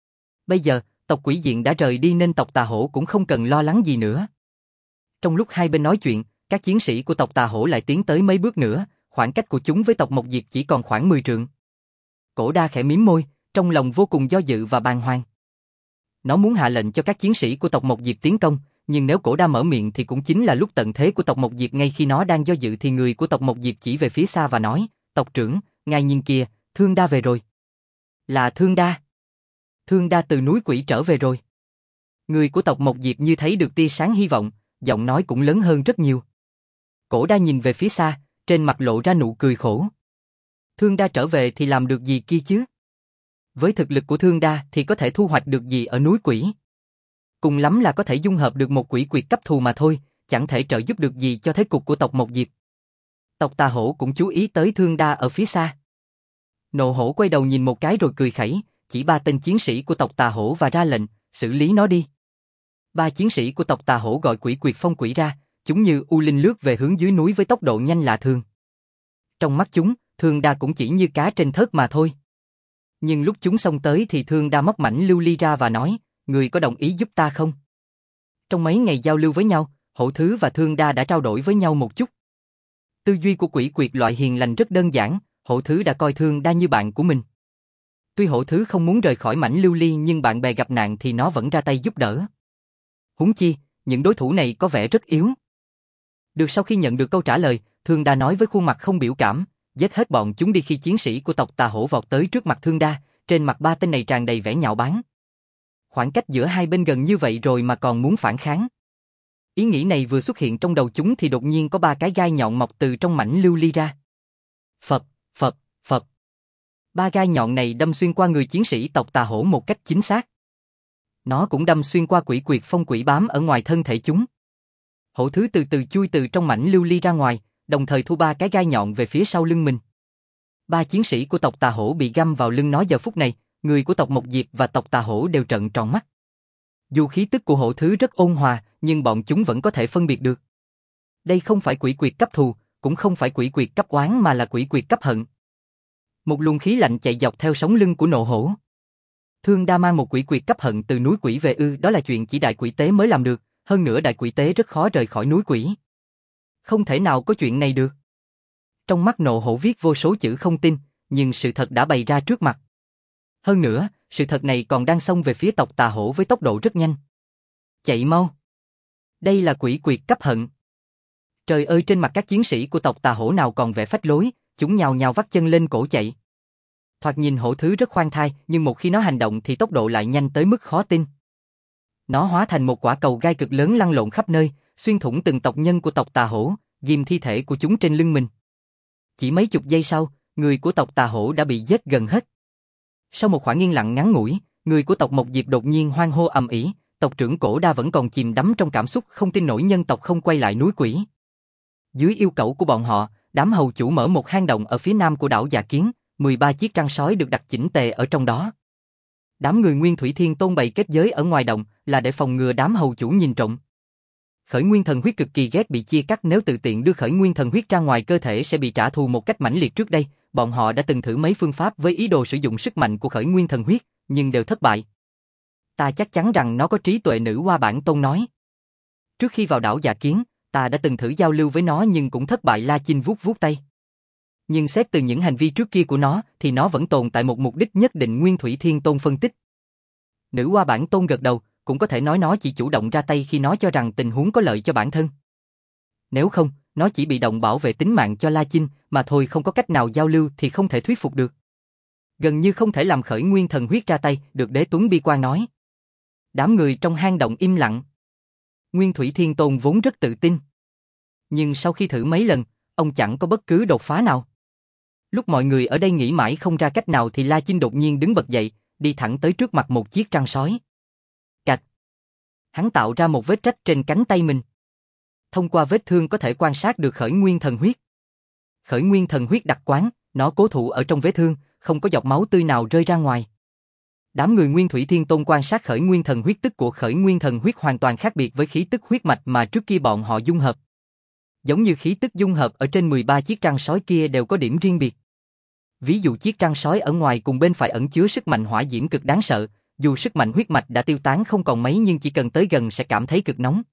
Bây giờ, tộc Quỷ Diện đã rời đi nên tộc Tà Hổ cũng không cần lo lắng gì nữa. Trong lúc hai bên nói chuyện, các chiến sĩ của tộc Tà Hổ lại tiến tới mấy bước nữa, khoảng cách của chúng với tộc Mộc Diệp chỉ còn khoảng 10 trượng. Cổ Đa khẽ mím môi, trong lòng vô cùng do dự và bàng hoàng. Nó muốn hạ lệnh cho các chiến sĩ của tộc Mộc Diệp tiến công, nhưng nếu Cổ Đa mở miệng thì cũng chính là lúc tận thế của tộc Mộc Diệp. Ngay khi nó đang do dự thì người của tộc Mộc Diệp chỉ về phía xa và nói, tộc trưởng, ngài nhìn kìa, Thương Đa về rồi. Là Thương Đa. Thương Đa từ núi quỷ trở về rồi. Người của tộc Mộc Diệp như thấy được tia sáng hy vọng, giọng nói cũng lớn hơn rất nhiều. Cổ Đa nhìn về phía xa, trên mặt lộ ra nụ cười khổ. Thương Đa trở về thì làm được gì kia chứ? Với thực lực của Thương Đa thì có thể thu hoạch được gì ở núi quỷ? Cùng lắm là có thể dung hợp được một quỷ quyệt cấp thù mà thôi, chẳng thể trợ giúp được gì cho thế cục của tộc Mộc Diệp. Tộc Tà Hổ cũng chú ý tới Thương Đa ở phía xa. Nộ Hổ quay đầu nhìn một cái rồi cười khẩy, chỉ ba tên chiến sĩ của tộc Tà Hổ và ra lệnh, xử lý nó đi. Ba chiến sĩ của tộc Tà Hổ gọi quỷ quyệt phong quỷ ra, chúng như u linh lướt về hướng dưới núi với tốc độ nhanh lạ thường. Trong mắt chúng, Thương Đa cũng chỉ như cá trên thớt mà thôi. Nhưng lúc chúng xông tới thì Thương Đa móc mảnh lưu ly ra và nói, người có đồng ý giúp ta không? Trong mấy ngày giao lưu với nhau, Hổ Thứ và Thương Đa đã trao đổi với nhau một chút. Tư duy của quỷ quyệt loại hiền lành rất đơn giản, Hổ Thứ đã coi Thương Đa như bạn của mình. Tuy Hổ Thứ không muốn rời khỏi mảnh lưu ly nhưng bạn bè gặp nạn thì nó vẫn ra tay giúp đỡ. Huống chi, những đối thủ này có vẻ rất yếu. Được, sau khi nhận được câu trả lời, Thương Đa nói với khuôn mặt không biểu cảm, giết hết bọn chúng đi. Khi chiến sĩ của tộc Tà Hổ vọt tới trước mặt Thương Đa, trên mặt ba tên này tràn đầy vẻ nhạo báng. Khoảng cách giữa hai bên gần như vậy rồi mà còn muốn phản kháng. Ý nghĩ này vừa xuất hiện trong đầu chúng thì đột nhiên có 3 cái gai nhọn mọc từ trong mảnh lưu ly ra. Phập, phập, phập. 3 gai nhọn này đâm xuyên qua người chiến sĩ tộc Tà Hổ một cách chính xác. Nó cũng đâm xuyên qua quỷ quyệt phong quỷ bám ở ngoài thân thể chúng. Hổ thứ từ từ chui từ trong mảnh lưu ly ra ngoài, đồng thời thu 3 cái gai nhọn về phía sau lưng mình. 3 chiến sĩ của tộc Tà Hổ bị găm vào lưng nó giờ phút này, người của tộc Mộc Diệp và tộc Tà Hổ đều trợn tròn mắt. Dù khí tức của hổ thứ rất ôn hòa, nhưng bọn chúng vẫn có thể phân biệt được. Đây không phải quỷ quyệt cấp thù, cũng không phải quỷ quyệt cấp oán mà là quỷ quyệt cấp hận. Một luồng khí lạnh chạy dọc theo sống lưng của nộ hổ. Thương Đa mang một quỷ quyệt cấp hận từ núi quỷ về ư, đó là chuyện chỉ đại quỷ tế mới làm được, hơn nữa đại quỷ tế rất khó rời khỏi núi quỷ. Không thể nào có chuyện này được. Trong mắt nộ hổ viết vô số chữ không tin, nhưng sự thật đã bày ra trước mặt. Hơn nữa, sự thật này còn đang xông về phía tộc Tà Hổ với tốc độ rất nhanh. Chạy mau! Đây là quỷ quyệt cấp hận. Trời ơi, trên mặt các chiến sĩ của tộc Tà Hổ nào còn vẻ phách lối, chúng nhào nhào vắt chân lên cổ chạy. Thoạt nhìn hổ thứ rất khoan thai, nhưng một khi nó hành động thì tốc độ lại nhanh tới mức khó tin. Nó hóa thành một quả cầu gai cực lớn lăn lộn khắp nơi, xuyên thủng từng tộc nhân của tộc Tà Hổ, ghim thi thể của chúng trên lưng mình. Chỉ mấy chục giây sau, người của tộc Tà Hổ đã bị giết gần hết. Sau một khoảng yên lặng ngắn ngủi, người của tộc Mộc Diệp đột nhiên hoan hô ầm ĩ, tộc trưởng Cổ Đa vẫn còn chìm đắm trong cảm xúc không tin nổi nhân tộc không quay lại núi quỷ. Dưới yêu cầu của bọn họ, đám hầu chủ mở một hang động ở phía nam của đảo Dạ Kiến, 13 chiếc trăng sói được đặt chỉnh tề ở trong đó. Đám người Nguyên Thủy Thiên Tôn bày kết giới ở ngoài động là để phòng ngừa đám hầu chủ nhìn trộm. Khởi Nguyên Thần Huyết cực kỳ ghét bị chia cắt, nếu tự tiện đưa Khởi Nguyên Thần Huyết ra ngoài cơ thể sẽ bị trả thù một cách mãnh liệt. Trước đây, bọn họ đã từng thử mấy phương pháp với ý đồ sử dụng sức mạnh của Khởi Nguyên Thần Huyết, nhưng đều thất bại. Ta chắc chắn rằng nó có trí tuệ, Nữ Hoa Bản Tôn nói. Trước khi vào đảo Dạ Kiến, ta đã từng thử giao lưu với nó nhưng cũng thất bại. La Chinh vuốt vuốt tay. Nhưng xét từ những hành vi trước kia của nó thì nó vẫn tồn tại một mục đích nhất định. Nguyên Thủy Thiên Tôn phân tích. Nữ Hoa Bản Tôn gật đầu, cũng có thể nói nó chỉ chủ động ra tay khi nó cho rằng tình huống có lợi cho bản thân. Nếu không, nó chỉ bị động bảo vệ tính mạng cho La Chinh mà thôi, không có cách nào giao lưu thì không thể thuyết phục được. Gần như không thể làm Khởi Nguyên Thần Huyết ra tay, được Đế Tuấn bi quan nói. Đám người trong hang động im lặng. Nguyên Thủy Thiên Tôn vốn rất tự tin. Nhưng sau khi thử mấy lần, ông chẳng có bất cứ đột phá nào. Lúc mọi người ở đây nghĩ mãi không ra cách nào thì La Chinh đột nhiên đứng bật dậy, đi thẳng tới trước mặt một chiếc trăng sói. Cạch. Hắn tạo ra một vết rách trên cánh tay mình. Thông qua vết thương có thể quan sát được Khởi Nguyên Thần Huyết. Khởi Nguyên Thần Huyết đặc quán, nó cố thụ ở trong vết thương, không có giọt máu tươi nào rơi ra ngoài. Đám người Nguyên Thủy Thiên Tôn quan sát Khởi Nguyên Thần Huyết tức của Khởi Nguyên Thần Huyết hoàn toàn khác biệt với khí tức huyết mạch mà trước kia bọn họ dung hợp. Giống như khí tức dung hợp ở trên 13 chiếc trăng sói kia đều có điểm riêng biệt. Ví dụ chiếc trăng sói ở ngoài cùng bên phải ẩn chứa sức mạnh hỏa diễm cực đáng sợ, dù sức mạnh huyết mạch đã tiêu tán không còn mấy nhưng chỉ cần tới gần sẽ cảm thấy cực nóng.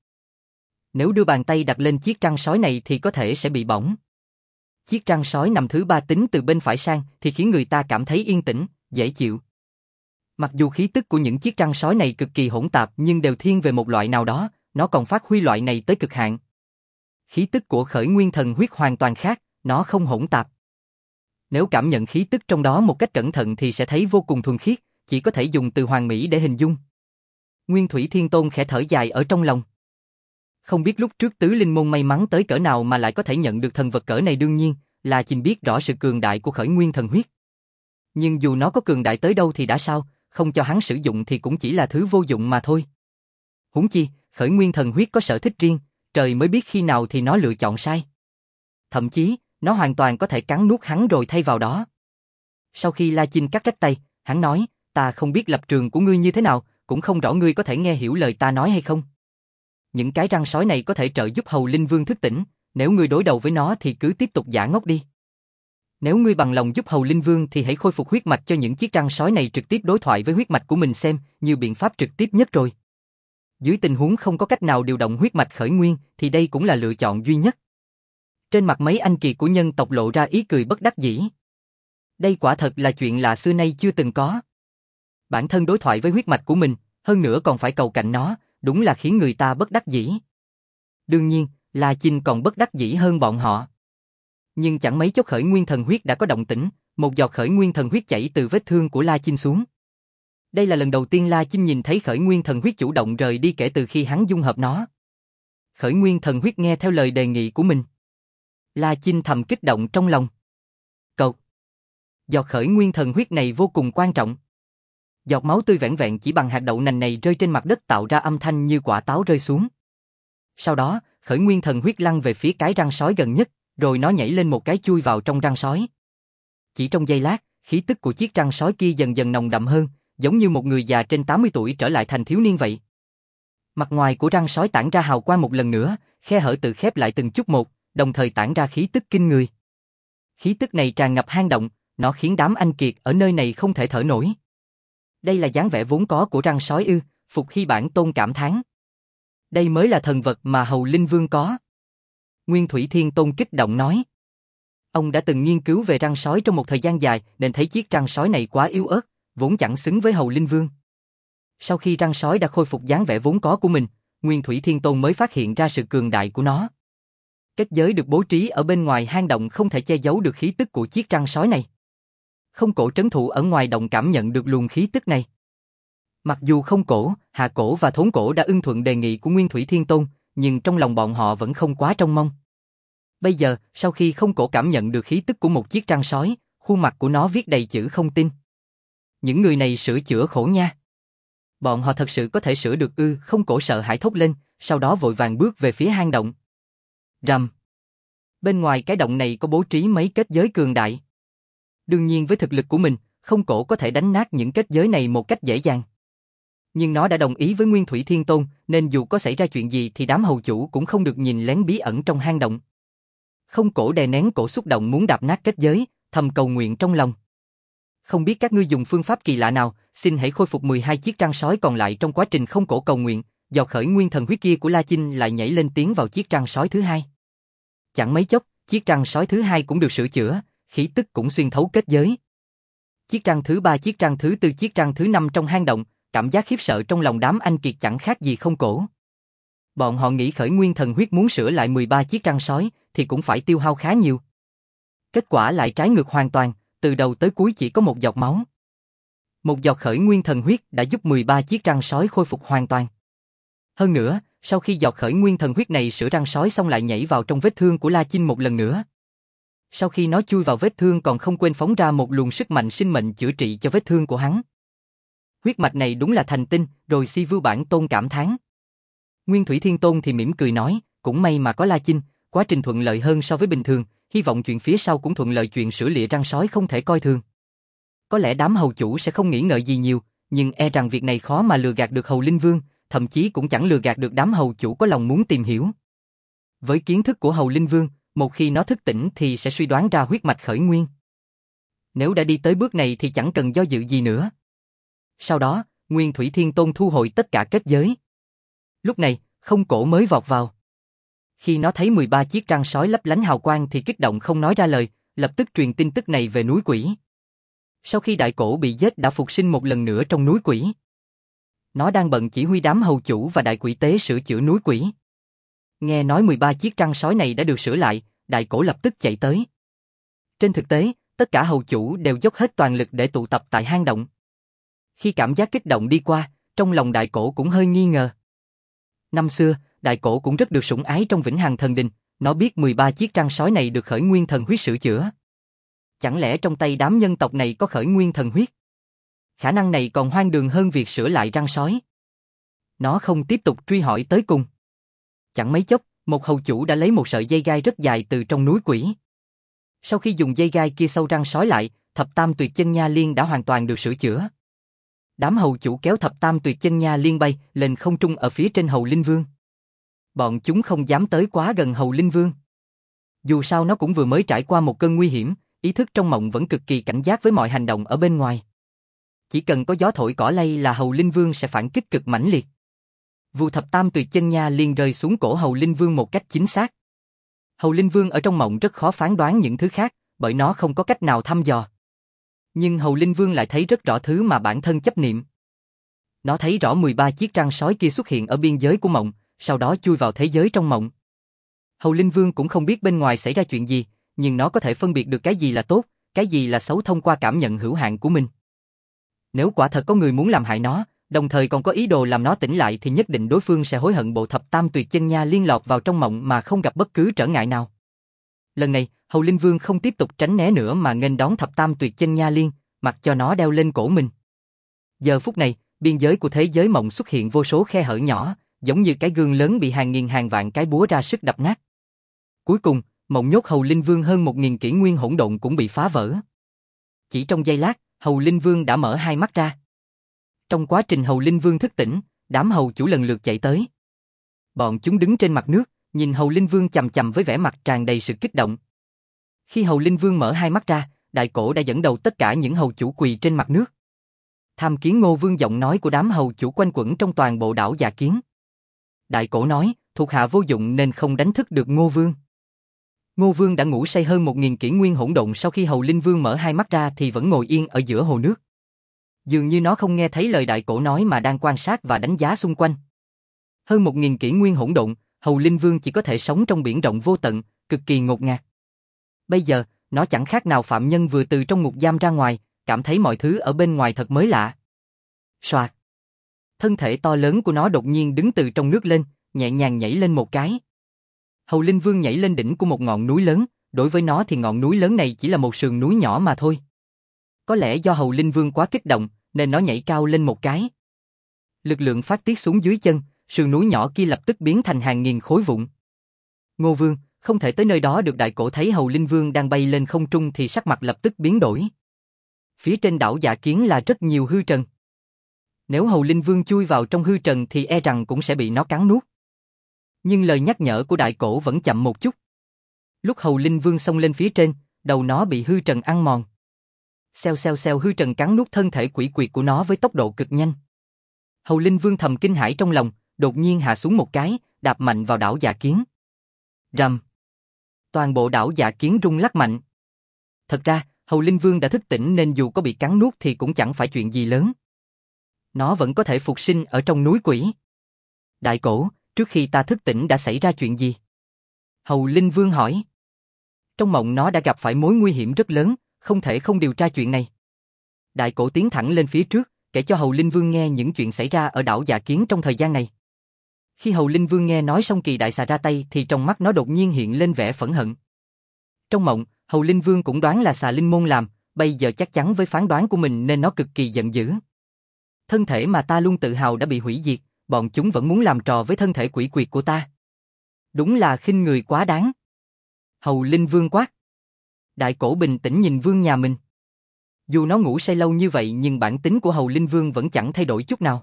Nếu đưa bàn tay đặt lên chiếc trăng sói này thì có thể sẽ bị bỏng. Chiếc trăng sói nằm thứ 3 tính từ bên phải sang thì khiến người ta cảm thấy yên tĩnh, dễ chịu. Mặc dù khí tức của những chiếc trăng sói này cực kỳ hỗn tạp nhưng đều thiên về một loại nào đó, nó còn phát huy loại này tới cực hạn. Khí tức của Khởi Nguyên Thần Huyết hoàn toàn khác, nó không hỗn tạp. Nếu cảm nhận khí tức trong đó một cách cẩn thận thì sẽ thấy vô cùng thuần khiết, chỉ có thể dùng từ hoàn mỹ để hình dung. Nguyên Thủy Thiên Tôn khẽ thở dài ở trong lòng. Không biết lúc trước Tứ Linh Môn may mắn tới cỡ nào mà lại có thể nhận được thần vật cỡ này. Đương nhiên, là Chinh biết rõ sự cường đại của Khởi Nguyên Thần Huyết. Nhưng dù nó có cường đại tới đâu thì đã sao, không cho hắn sử dụng thì cũng chỉ là thứ vô dụng mà thôi. Huống chi, Khởi Nguyên Thần Huyết có sở thích riêng, trời mới biết khi nào thì nó lựa chọn sai. Thậm chí, nó hoàn toàn có thể cắn nuốt hắn rồi thay vào đó. Sau khi La Chinh cắt rách tay, hắn nói, ta không biết lập trường của ngươi như thế nào, cũng không rõ ngươi có thể nghe hiểu lời ta nói hay không. Những cái răng sói này có thể trợ giúp Hầu Linh Vương thức tỉnh, nếu ngươi đối đầu với nó thì cứ tiếp tục giả ngốc đi. Nếu ngươi bằng lòng giúp Hầu Linh Vương thì hãy khôi phục huyết mạch cho những chiếc răng sói này, trực tiếp đối thoại với huyết mạch của mình xem như biện pháp trực tiếp nhất rồi. Dưới tình huống không có cách nào điều động huyết mạch khởi nguyên thì đây cũng là lựa chọn duy nhất. Trên mặt mấy anh kiệt của nhân tộc lộ ra ý cười bất đắc dĩ. Đây quả thật là chuyện lạ xưa nay chưa từng có. Bản thân đối thoại với huyết mạch của mình, hơn nữa còn phải cầu cạnh nó, đúng là khiến người ta bất đắc dĩ. Đương nhiên, La Chinh còn bất đắc dĩ hơn bọn họ. Nhưng chẳng mấy chốc Khởi Nguyên Thần Huyết đã có động tĩnh, một giọt Khởi Nguyên Thần Huyết chảy từ vết thương của La Chinh xuống. Đây là lần đầu tiên La Chinh nhìn thấy khởi nguyên thần huyết chủ động rời đi kể từ khi hắn dung hợp nó. Khởi nguyên thần huyết nghe theo lời đề nghị của mình. La Chinh thầm kích động trong lòng. Cậu! Giọt khởi nguyên thần huyết này vô cùng quan trọng. Giọt máu tươi vẻn vẹn chỉ bằng hạt đậu nành này rơi trên mặt đất tạo ra âm thanh như quả táo rơi xuống. Sau đó, khởi nguyên thần huyết lăn về phía cái răng sói gần nhất, rồi nó nhảy lên một cái chui vào trong răng sói. Chỉ trong giây lát, khí tức của chiếc răng sói kia dần dần nồng đậm hơn, giống như một người già trên 80 tuổi trở lại thành thiếu niên vậy. Mặt ngoài của răng sói tản ra hào quang một lần nữa, khe hở tự khép lại từng chút một, đồng thời tản ra khí tức kinh người. Khí tức này tràn ngập hang động, nó khiến đám anh kiệt ở nơi này không thể thở nổi. Đây là dáng vẻ vốn có của răng sói ư? Phục Hy Bản Tôn cảm thán. Đây mới là thần vật mà Hầu Linh Vương có. Nguyên Thủy Thiên Tôn kích động nói. Ông đã từng nghiên cứu về răng sói trong một thời gian dài nên thấy chiếc răng sói này quá yếu ớt, vốn chẳng xứng với Hầu Linh Vương. Sau khi răng sói đã khôi phục dáng vẻ vốn có của mình, Nguyên Thủy Thiên Tôn mới phát hiện ra sự cường đại của nó. Kết giới được bố trí ở bên ngoài hang động không thể che giấu được khí tức của chiếc răng sói này. Không Cổ trấn thủ ở ngoài động cảm nhận được luồng khí tức này. Mặc dù Không Cổ, Hạ Cổ và Thốn Cổ đã ưng thuận đề nghị của Nguyên Thủy Thiên Tôn, nhưng trong lòng bọn họ vẫn không quá trông mong. Bây giờ, sau khi Không Cổ cảm nhận được khí tức của một chiếc răng sói, khuôn mặt của nó viết đầy chữ không tin. Những người này sửa chữa khổ nha. Bọn họ thật sự có thể sửa được ư? Không Cổ sợ hãi thốt lên, sau đó vội vàng bước về phía hang động. Rầm. Bên ngoài cái động này có bố trí mấy kết giới cường đại. Đương nhiên với thực lực của mình, Không Cổ có thể đánh nát những kết giới này một cách dễ dàng. Nhưng nó đã đồng ý với Nguyên Thủy Thiên Tôn, nên dù có xảy ra chuyện gì thì đám hầu chủ cũng không được nhìn lén bí ẩn trong hang động. Không Cổ đè nén cổ xúc động muốn đạp nát kết giới, thầm cầu nguyện trong lòng. Không biết các ngươi dùng phương pháp kỳ lạ nào, xin hãy khôi phục 12 chiếc răng sói còn lại. Trong quá trình Không Cổ cầu nguyện, giọt khởi nguyên thần huyết kia của La Chinh lại nhảy lên tiến vào chiếc răng sói thứ hai. Chẳng mấy chốc, chiếc răng sói thứ hai cũng được sửa chữa, khí tức cũng xuyên thấu kết giới. Chiếc răng thứ ba, chiếc răng thứ tư, chiếc răng thứ năm trong hang động, cảm giác khiếp sợ trong lòng đám anh kiệt chẳng khác gì Không Cổ. Bọn họ nghĩ khởi nguyên thần huyết muốn sửa lại 13 chiếc răng sói thì cũng phải tiêu hao khá nhiều. Kết quả lại trái ngược hoàn toàn, từ đầu tới cuối chỉ có một giọt máu. Một giọt khởi nguyên thần huyết đã giúp 13 chiếc răng sói khôi phục hoàn toàn. Hơn nữa, sau khi giọt khởi nguyên thần huyết này sửa răng sói xong lại nhảy vào trong vết thương của La Chinh một lần nữa. Sau khi nó chui vào vết thương còn không quên phóng ra một luồng sức mạnh sinh mệnh chữa trị cho vết thương của hắn. Huyết mạch này đúng là thành tinh, rồi Si Vưu Bản Tôn cảm thán. Nguyên Thủy Thiên Tôn thì mỉm cười nói, cũng may mà có La Chinh, quá trình thuận lợi hơn so với bình thường, hy vọng chuyện phía sau cũng thuận lợi. Chuyện sửa lịa răng sói không thể coi thường. Có lẽ đám hầu chủ sẽ không nghĩ ngợi gì nhiều, nhưng e rằng việc này khó mà lừa gạt được Hầu Linh Vương, thậm chí cũng chẳng lừa gạt được đám hầu chủ có lòng muốn tìm hiểu. Với kiến thức của Hầu Linh Vương, một khi nó thức tỉnh thì sẽ suy đoán ra huyết mạch khởi nguyên. Nếu đã đi tới bước này thì chẳng cần do dự gì nữa. Sau đó, Nguyên Thủy Thiên Tôn thu hồi tất cả kết giới. Lúc này, Không Cổ mới vọt vào. Khi nó thấy 13 chiếc răng sói lấp lánh hào quang thì kích động không nói ra lời, lập tức truyền tin tức này về núi Quỷ. Sau khi Đại Cổ bị giết đã phục sinh một lần nữa trong núi Quỷ. Nó đang bận chỉ huy đám hầu chủ và đại quỷ tế sửa chữa núi Quỷ. Nghe nói 13 chiếc răng sói này đã được sửa lại, Đại Cổ lập tức chạy tới. Trên thực tế, tất cả hầu chủ đều dốc hết toàn lực để tụ tập tại hang động. Khi cảm giác kích động đi qua, trong lòng Đại Cổ cũng hơi nghi ngờ. Năm xưa, Đại Cổ cũng rất được sủng ái trong Vĩnh Hằng Thần Đình, nó biết 13 chiếc răng sói này được khởi nguyên thần huyết sửa chữa. Chẳng lẽ trong tay đám nhân tộc này có khởi nguyên thần huyết? Khả năng này còn hoang đường hơn việc sửa lại răng sói. Nó không tiếp tục truy hỏi tới cùng. Chẳng mấy chốc, một hầu chủ đã lấy một sợi dây gai rất dài từ trong núi Quỷ. Sau khi dùng dây gai kia sâu răng sói lại, Thập Tam Tuyệt Chân Nha Liên đã hoàn toàn được sửa chữa. Đám hầu chủ kéo Thập Tam Tuyệt Chân Nha Liên bay lên không trung ở phía trên Hầu Linh Vương. Bọn chúng không dám tới quá gần Hầu Linh Vương. Dù sao nó cũng vừa mới trải qua một cơn nguy hiểm, ý thức trong mộng vẫn cực kỳ cảnh giác với mọi hành động ở bên ngoài. Chỉ cần có gió thổi cỏ lay là Hầu Linh Vương sẽ phản kích cực mãnh liệt. Vù Thập Tam Tuyệt Chân Nha Liên rơi xuống cổ Hầu Linh Vương một cách chính xác. Hầu Linh Vương ở trong mộng rất khó phán đoán những thứ khác, bởi nó không có cách nào thăm dò. Nhưng Hầu Linh Vương lại thấy rất rõ thứ mà bản thân chấp niệm. Nó thấy rõ 13 chiếc răng sói kia xuất hiện ở biên giới của mộng, sau đó chui vào thế giới trong mộng. Hầu Linh Vương cũng không biết bên ngoài xảy ra chuyện gì, nhưng nó có thể phân biệt được cái gì là tốt, cái gì là xấu thông qua cảm nhận hữu hạn của mình. Nếu quả thật có người muốn làm hại nó, đồng thời còn có ý đồ làm nó tỉnh lại thì nhất định đối phương sẽ hối hận. Bộ thập tam tuyệt chân nha liên lọt vào trong mộng mà không gặp bất cứ trở ngại nào. Lần này, Hầu Linh Vương không tiếp tục tránh né nữa mà nghênh đón thập tam tuyệt chân nha liên, mặc cho nó đeo lên cổ mình. Giờ phút này, biên giới của thế giới mộng xuất hiện vô số khe hở nhỏ, giống như cái gương lớn bị hàng nghìn hàng vạn cái búa ra sức đập nát. Cuối cùng, mộng nhốt Hầu Linh Vương hơn 1000 kỷ nguyên hỗn độn cũng bị phá vỡ. Chỉ trong giây lát, Hầu Linh Vương đã mở hai mắt ra. Trong quá trình Hầu Linh Vương thức tỉnh, đám hầu chủ lần lượt chạy tới. Bọn chúng đứng trên mặt nước, nhìn Hầu Linh Vương chằm chằm với vẻ mặt tràn đầy sự kích động. Khi Hầu Linh Vương mở hai mắt ra, Đại Cổ đã dẫn đầu tất cả những hầu chủ quỳ trên mặt nước. Tham Kiến Ngô Vương, giọng nói của đám hầu chủ quanh quẩn trong toàn bộ đảo Dạ Kiến. Đại Cổ nói, thuộc hạ vô dụng nên không đánh thức được Ngô Vương. Ngô Vương đã ngủ say hơn 1000 kỷ nguyên hỗn độn, sau khi Hầu Linh Vương mở hai mắt ra thì vẫn ngồi yên ở giữa hồ nước. Dường như nó không nghe thấy lời Đại Cổ nói mà đang quan sát và đánh giá xung quanh. Hơn 1000 kỷ nguyên hỗn độn, Hầu Linh Vương chỉ có thể sống trong biển rộng vô tận, cực kỳ ngột ngạt. Bây giờ, nó chẳng khác nào phạm nhân vừa từ trong ngục giam ra ngoài, cảm thấy mọi thứ ở bên ngoài thật mới lạ. Soạt. Thân thể to lớn của nó đột nhiên đứng từ trong nước lên, nhẹ nhàng nhảy lên một cái. Hầu Linh Vương nhảy lên đỉnh của một ngọn núi lớn, đối với nó thì ngọn núi lớn này chỉ là một sườn núi nhỏ mà thôi. Có lẽ do Hầu Linh Vương quá kích động, nên nó nhảy cao lên một cái. Lực lượng phát tiết xuống dưới chân, sườn núi nhỏ kia lập tức biến thành hàng nghìn khối vụn. Ngô Vương, không thể tới nơi đó được. Đại Cổ thấy Hầu Linh Vương đang bay lên không trung thì sắc mặt lập tức biến đổi. Phía trên đảo Dạ Kiến là rất nhiều hư trần. Nếu Hầu Linh Vương chui vào trong hư trần thì e rằng cũng sẽ bị nó cắn nuốt. Nhưng lời nhắc nhở của Đại Cổ vẫn chậm một chút. Lúc Hầu Linh Vương xông lên phía trên, đầu nó bị hư trần ăn mòn. Xèo xèo xèo, hư trần cắn nuốt thân thể quỷ quyệt của nó với tốc độ cực nhanh. Hầu Linh Vương thầm kinh hãi trong lòng, đột nhiên hạ xuống một cái, đạp mạnh vào đảo Dạ Kiến. Rầm. Toàn bộ đảo Dạ Kiến rung lắc mạnh. Thật ra, Hầu Linh Vương đã thức tỉnh nên dù có bị cắn nuốt thì cũng chẳng phải chuyện gì lớn. Nó vẫn có thể phục sinh ở trong núi quỷ. Đại Cổ, trước khi ta thức tỉnh đã xảy ra chuyện gì? Hầu Linh Vương hỏi. Trong mộng nó đã gặp phải mối nguy hiểm rất lớn, không thể không điều tra chuyện này. Đại Cổ tiến thẳng lên phía trước, kể cho Hầu Linh Vương nghe những chuyện xảy ra ở đảo Dạ Kiến trong thời gian này. Khi Hầu Linh Vương nghe nói xong Kỳ Đại Xà ra tay thì trong mắt nó đột nhiên hiện lên vẻ phẫn hận. Trong mộng, Hầu Linh Vương cũng đoán là Xà Linh Môn làm, bây giờ chắc chắn với phán đoán của mình nên nó cực kỳ giận dữ. Thân thể mà ta luôn tự hào đã bị hủy diệt, bọn chúng vẫn muốn làm trò với thân thể quỷ quyệt của ta. Đúng là khinh người quá đáng. Hầu Linh Vương quát. Đại Cổ bình tĩnh nhìn vương nhà mình. Dù nó ngủ say lâu như vậy nhưng bản tính của Hầu Linh Vương vẫn chẳng thay đổi chút nào.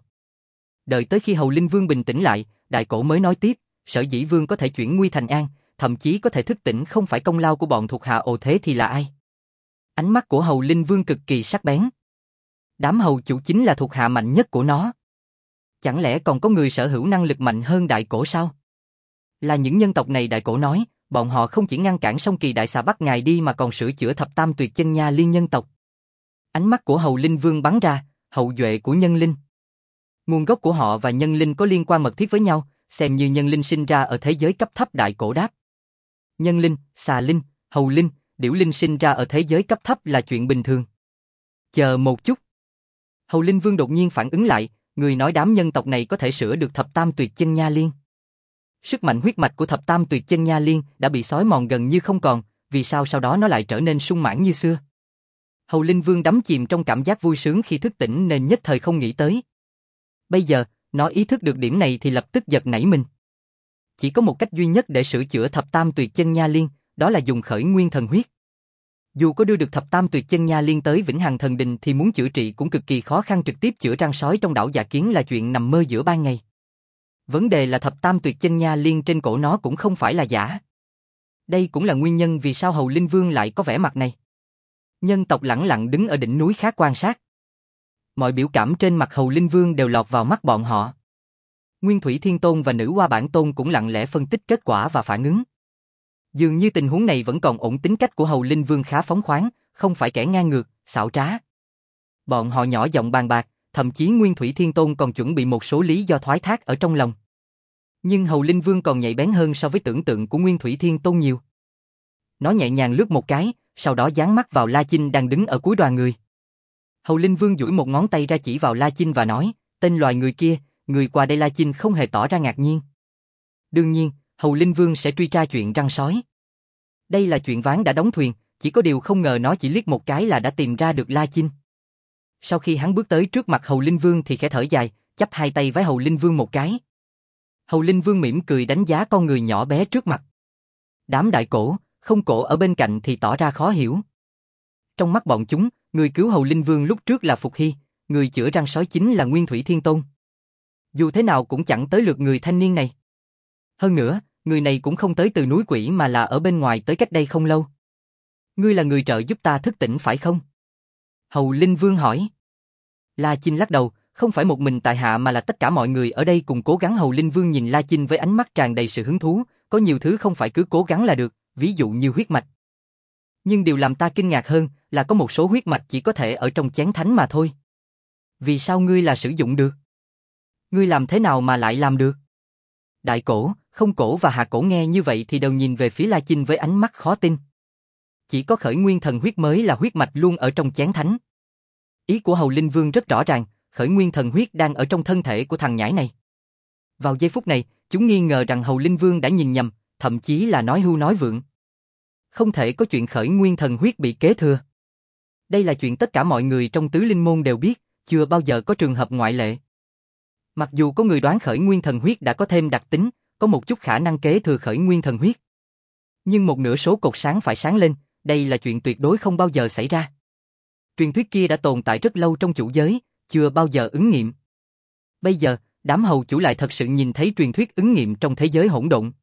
Đợi tới khi Hầu Linh Vương bình tĩnh lại, Đại Cổ mới nói tiếp, sở dĩ vương có thể chuyển nguy thành an, thậm chí có thể thức tỉnh không phải công lao của bọn thuộc hạ, ồ thế thì là ai? Ánh mắt của Hầu Linh Vương cực kỳ sắc bén. Đám hầu chủ chính là thuộc hạ mạnh nhất của nó. Chẳng lẽ còn có người sở hữu năng lực mạnh hơn Đại Cổ sao? Là những nhân tộc này. Đại Cổ nói, bọn họ không chỉ ngăn cản Song Kỳ Đại Xà bắt ngài đi mà còn sửa chữa thập tam tuyệt chân nha liên nhân tộc. Ánh mắt của Hầu Linh Vương bắn ra, hậu duệ của nhân linh. Nguồn gốc của họ và nhân linh có liên quan mật thiết với nhau, xem như nhân linh sinh ra ở thế giới cấp thấp. Đại Cổ đáp. Nhân linh, xà linh, hầu linh, điểu linh sinh ra ở thế giới cấp thấp là chuyện bình thường. Chờ một chút. Hầu Linh Vương đột nhiên phản ứng lại, người nói đám nhân tộc này có thể sửa được thập tam tuyệt chân nha liên. Sức mạnh huyết mạch của thập tam tuyệt chân nha liên đã bị xói mòn gần như không còn, vì sao sau đó nó lại trở nên sung mãn như xưa? Hầu Linh Vương đắm chìm trong cảm giác vui sướng khi thức tỉnh nên nhất thời không nghĩ tới. Bây giờ, nó ý thức được điểm này thì lập tức giật nảy mình. Chỉ có một cách duy nhất để sửa chữa thập tam tuyệt chân nha liên, đó là dùng khởi nguyên thần huyết. Dù có đưa được thập tam tuyệt chân nha liên tới Vĩnh Hằng Thần Đình thì muốn chữa trị cũng cực kỳ khó khăn, trực tiếp chữa răng sói trong đảo Dạ Kiến là chuyện nằm mơ giữa ban ngày. Vấn đề là thập tam tuyệt chân nha liên trên cổ nó cũng không phải là giả. Đây cũng là nguyên nhân vì sao Hầu Linh Vương lại có vẻ mặt này. Nhân tộc lẳng lặng đứng ở đỉnh núi khác quan sát. Mọi biểu cảm trên mặt Hầu Linh Vương đều lọt vào mắt bọn họ. Nguyên Thủy Thiên Tôn và Nữ Hoa Bản Tôn cũng lặng lẽ phân tích kết quả và phản ứng. Dường như tình huống này vẫn còn ổn, tính cách của Hầu Linh Vương khá phóng khoáng, không phải kẻ ngang ngược, xảo trá. Bọn họ nhỏ giọng bàn bạc, thậm chí Nguyên Thủy Thiên Tôn còn chuẩn bị một số lý do thoái thác ở trong lòng. Nhưng Hầu Linh Vương còn nhạy bén hơn so với tưởng tượng của Nguyên Thủy Thiên Tôn nhiều. Nó nhẹ nhàng lướt một cái, sau đó dán mắt vào La Chinh đang đứng ở cuối đoàn người. Hầu Linh Vương duỗi một ngón tay ra chỉ vào La Chinh và nói, tên loài người kia, người qua đây. La Chinh không hề tỏ ra ngạc nhiên. Đương nhiên, Hầu Linh Vương sẽ truy tra chuyện răng sói. Đây là chuyện ván đã đóng thuyền, chỉ có điều không ngờ nó chỉ liếc một cái là đã tìm ra được La Chinh. Sau khi hắn bước tới trước mặt Hầu Linh Vương thì khẽ thở dài, chắp hai tay với Hầu Linh Vương một cái. Hầu Linh Vương mỉm cười đánh giá con người nhỏ bé trước mặt. Đám đại cổ, không cổ ở bên cạnh thì tỏ ra khó hiểu. Trong mắt bọn chúng, người cứu Hầu Linh Vương lúc trước là Phục Hy, người chữa răng sói chính là Nguyên Thủy Thiên Tôn. Dù thế nào cũng chẳng tới lượt người thanh niên này. Hơn nữa, người này cũng không tới từ núi Quỷ mà là ở bên ngoài tới cách đây không lâu. Ngươi là người trợ giúp ta thức tỉnh phải không? Hầu Linh Vương hỏi. La Chinh lắc đầu, không phải một mình tại hạ mà là tất cả mọi người ở đây cùng cố gắng. Hầu Linh Vương nhìn La Chinh với ánh mắt tràn đầy sự hứng thú, có nhiều thứ không phải cứ cố gắng là được, ví dụ như huyết mạch. Nhưng điều làm ta kinh ngạc hơn là có một số huyết mạch chỉ có thể ở trong chén thánh mà thôi. Vì sao ngươi là sử dụng được? Ngươi làm thế nào mà lại làm được? Đại cổ, không cổ và hạ cổ nghe như vậy thì đều nhìn về phía La Chinh với ánh mắt khó tin. Chỉ có khởi nguyên thần huyết mới là huyết mạch luôn ở trong chén thánh. Ý của Hầu Linh Vương rất rõ ràng, khởi nguyên thần huyết đang ở trong thân thể của thằng nhãi này. Vào giây phút này, chúng nghi ngờ rằng Hầu Linh Vương đã nhìn nhầm, thậm chí là nói hưu nói vượng. Không thể có chuyện khởi nguyên thần huyết bị kế thừa. Đây là chuyện tất cả mọi người trong tứ linh môn đều biết, chưa bao giờ có trường hợp ngoại lệ. Mặc dù có người đoán khởi nguyên thần huyết đã có thêm đặc tính, có một chút khả năng kế thừa khởi nguyên thần huyết. Nhưng một nửa số cột sáng phải sáng lên, đây là chuyện tuyệt đối không bao giờ xảy ra. Truyền thuyết kia đã tồn tại rất lâu trong chủ giới, chưa bao giờ ứng nghiệm. Bây giờ, đám hầu chủ lại thật sự nhìn thấy truyền thuyết ứng nghiệm trong thế giới hỗn độn.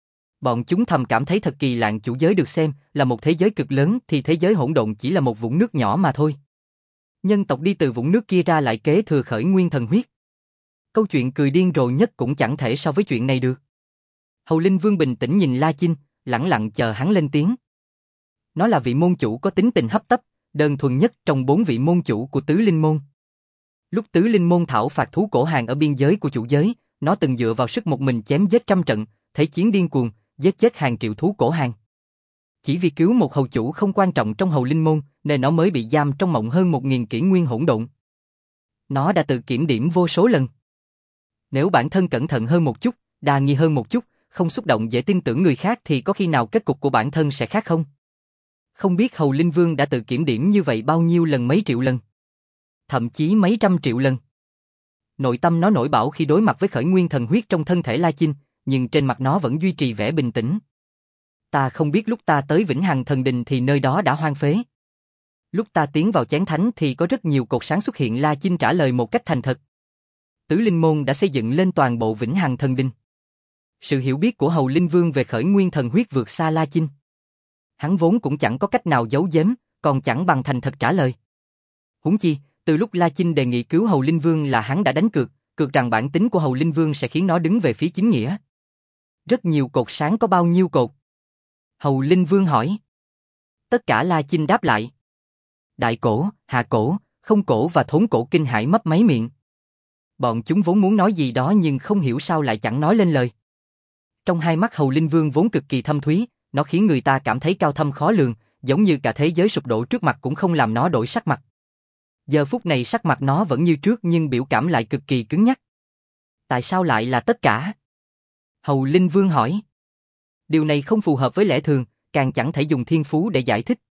Bọn chúng thầm cảm thấy thật kỳ lạ, chủ giới được xem là một thế giới cực lớn thì thế giới hỗn độn chỉ là một vũng nước nhỏ mà thôi. Nhân tộc đi từ vũng nước kia ra lại kế thừa khởi nguyên thần huyết. Câu chuyện cười điên rồ nhất cũng chẳng thể so với chuyện này được. Hầu Linh Vương bình tĩnh nhìn La Chinh, lẳng lặng chờ hắn lên tiếng. Nó là vị môn chủ có tính tình hấp tấp, đơn thuần nhất trong 4 vị môn chủ của tứ linh môn. Lúc tứ linh môn thảo phạt thú cổ hàng ở biên giới của chủ giới, nó từng dựa vào sức một mình chém giết trăm trận, thấy chiến điên cuồng, giết chết hàng triệu thú cổ hàng. Chỉ vì cứu một hầu chủ không quan trọng trong Hầu Linh môn, nên nó mới bị giam trong mộng hơn 1000 kỷ nguyên hỗn độn. Nó đã tự kiểm điểm vô số lần. Nếu bản thân cẩn thận hơn một chút, đa nghi hơn một chút, không xúc động dễ tin tưởng người khác thì có khi nào kết cục của bản thân sẽ khác không? Không biết Hầu Linh Vương đã tự kiểm điểm như vậy bao nhiêu lần, mấy triệu lần. Thậm chí mấy trăm triệu lần. Nội tâm nó nổi bão khi đối mặt với khởi nguyên thần huyết trong thân thể La Chinh, nhưng trên mặt nó vẫn duy trì vẻ bình tĩnh. Ta không biết lúc ta tới Vĩnh Hằng Thần Đình thì nơi đó đã hoang phế. Lúc ta tiến vào chén thánh thì có rất nhiều cột sáng xuất hiện. La Chinh trả lời một cách thành thật. Tứ Linh Môn đã xây dựng lên toàn bộ Vĩnh Hằng Thần Đình. Sự hiểu biết của Hầu Linh Vương về khởi nguyên thần huyết vượt xa La Chinh. Hắn vốn cũng chẳng có cách nào giấu giếm, còn chẳng bằng thành thật trả lời. Huống chi, từ lúc La Chinh đề nghị cứu Hầu Linh Vương là hắn đã đánh cược rằng bản tính của Hầu Linh Vương sẽ khiến nó đứng về phía chính nghĩa. Rất nhiều cột sáng có bao nhiêu cột? Hầu Linh Vương hỏi. Tất cả La Chinh đáp lại. Đại cổ, hạ cổ, không cổ và thốn cổ kinh hãi mấp máy miệng. Bọn chúng vốn muốn nói gì đó nhưng không hiểu sao lại chẳng nói lên lời. Trong hai mắt Hầu Linh Vương vốn cực kỳ thâm thúy, nó khiến người ta cảm thấy cao thâm khó lường, giống như cả thế giới sụp đổ trước mặt cũng không làm nó đổi sắc mặt. Giờ phút này sắc mặt nó vẫn như trước nhưng biểu cảm lại cực kỳ cứng nhắc. Tại sao lại là tất cả? Hầu Linh Vương hỏi. Điều này không phù hợp với lẽ thường, càng chẳng thể dùng thiên phú để giải thích.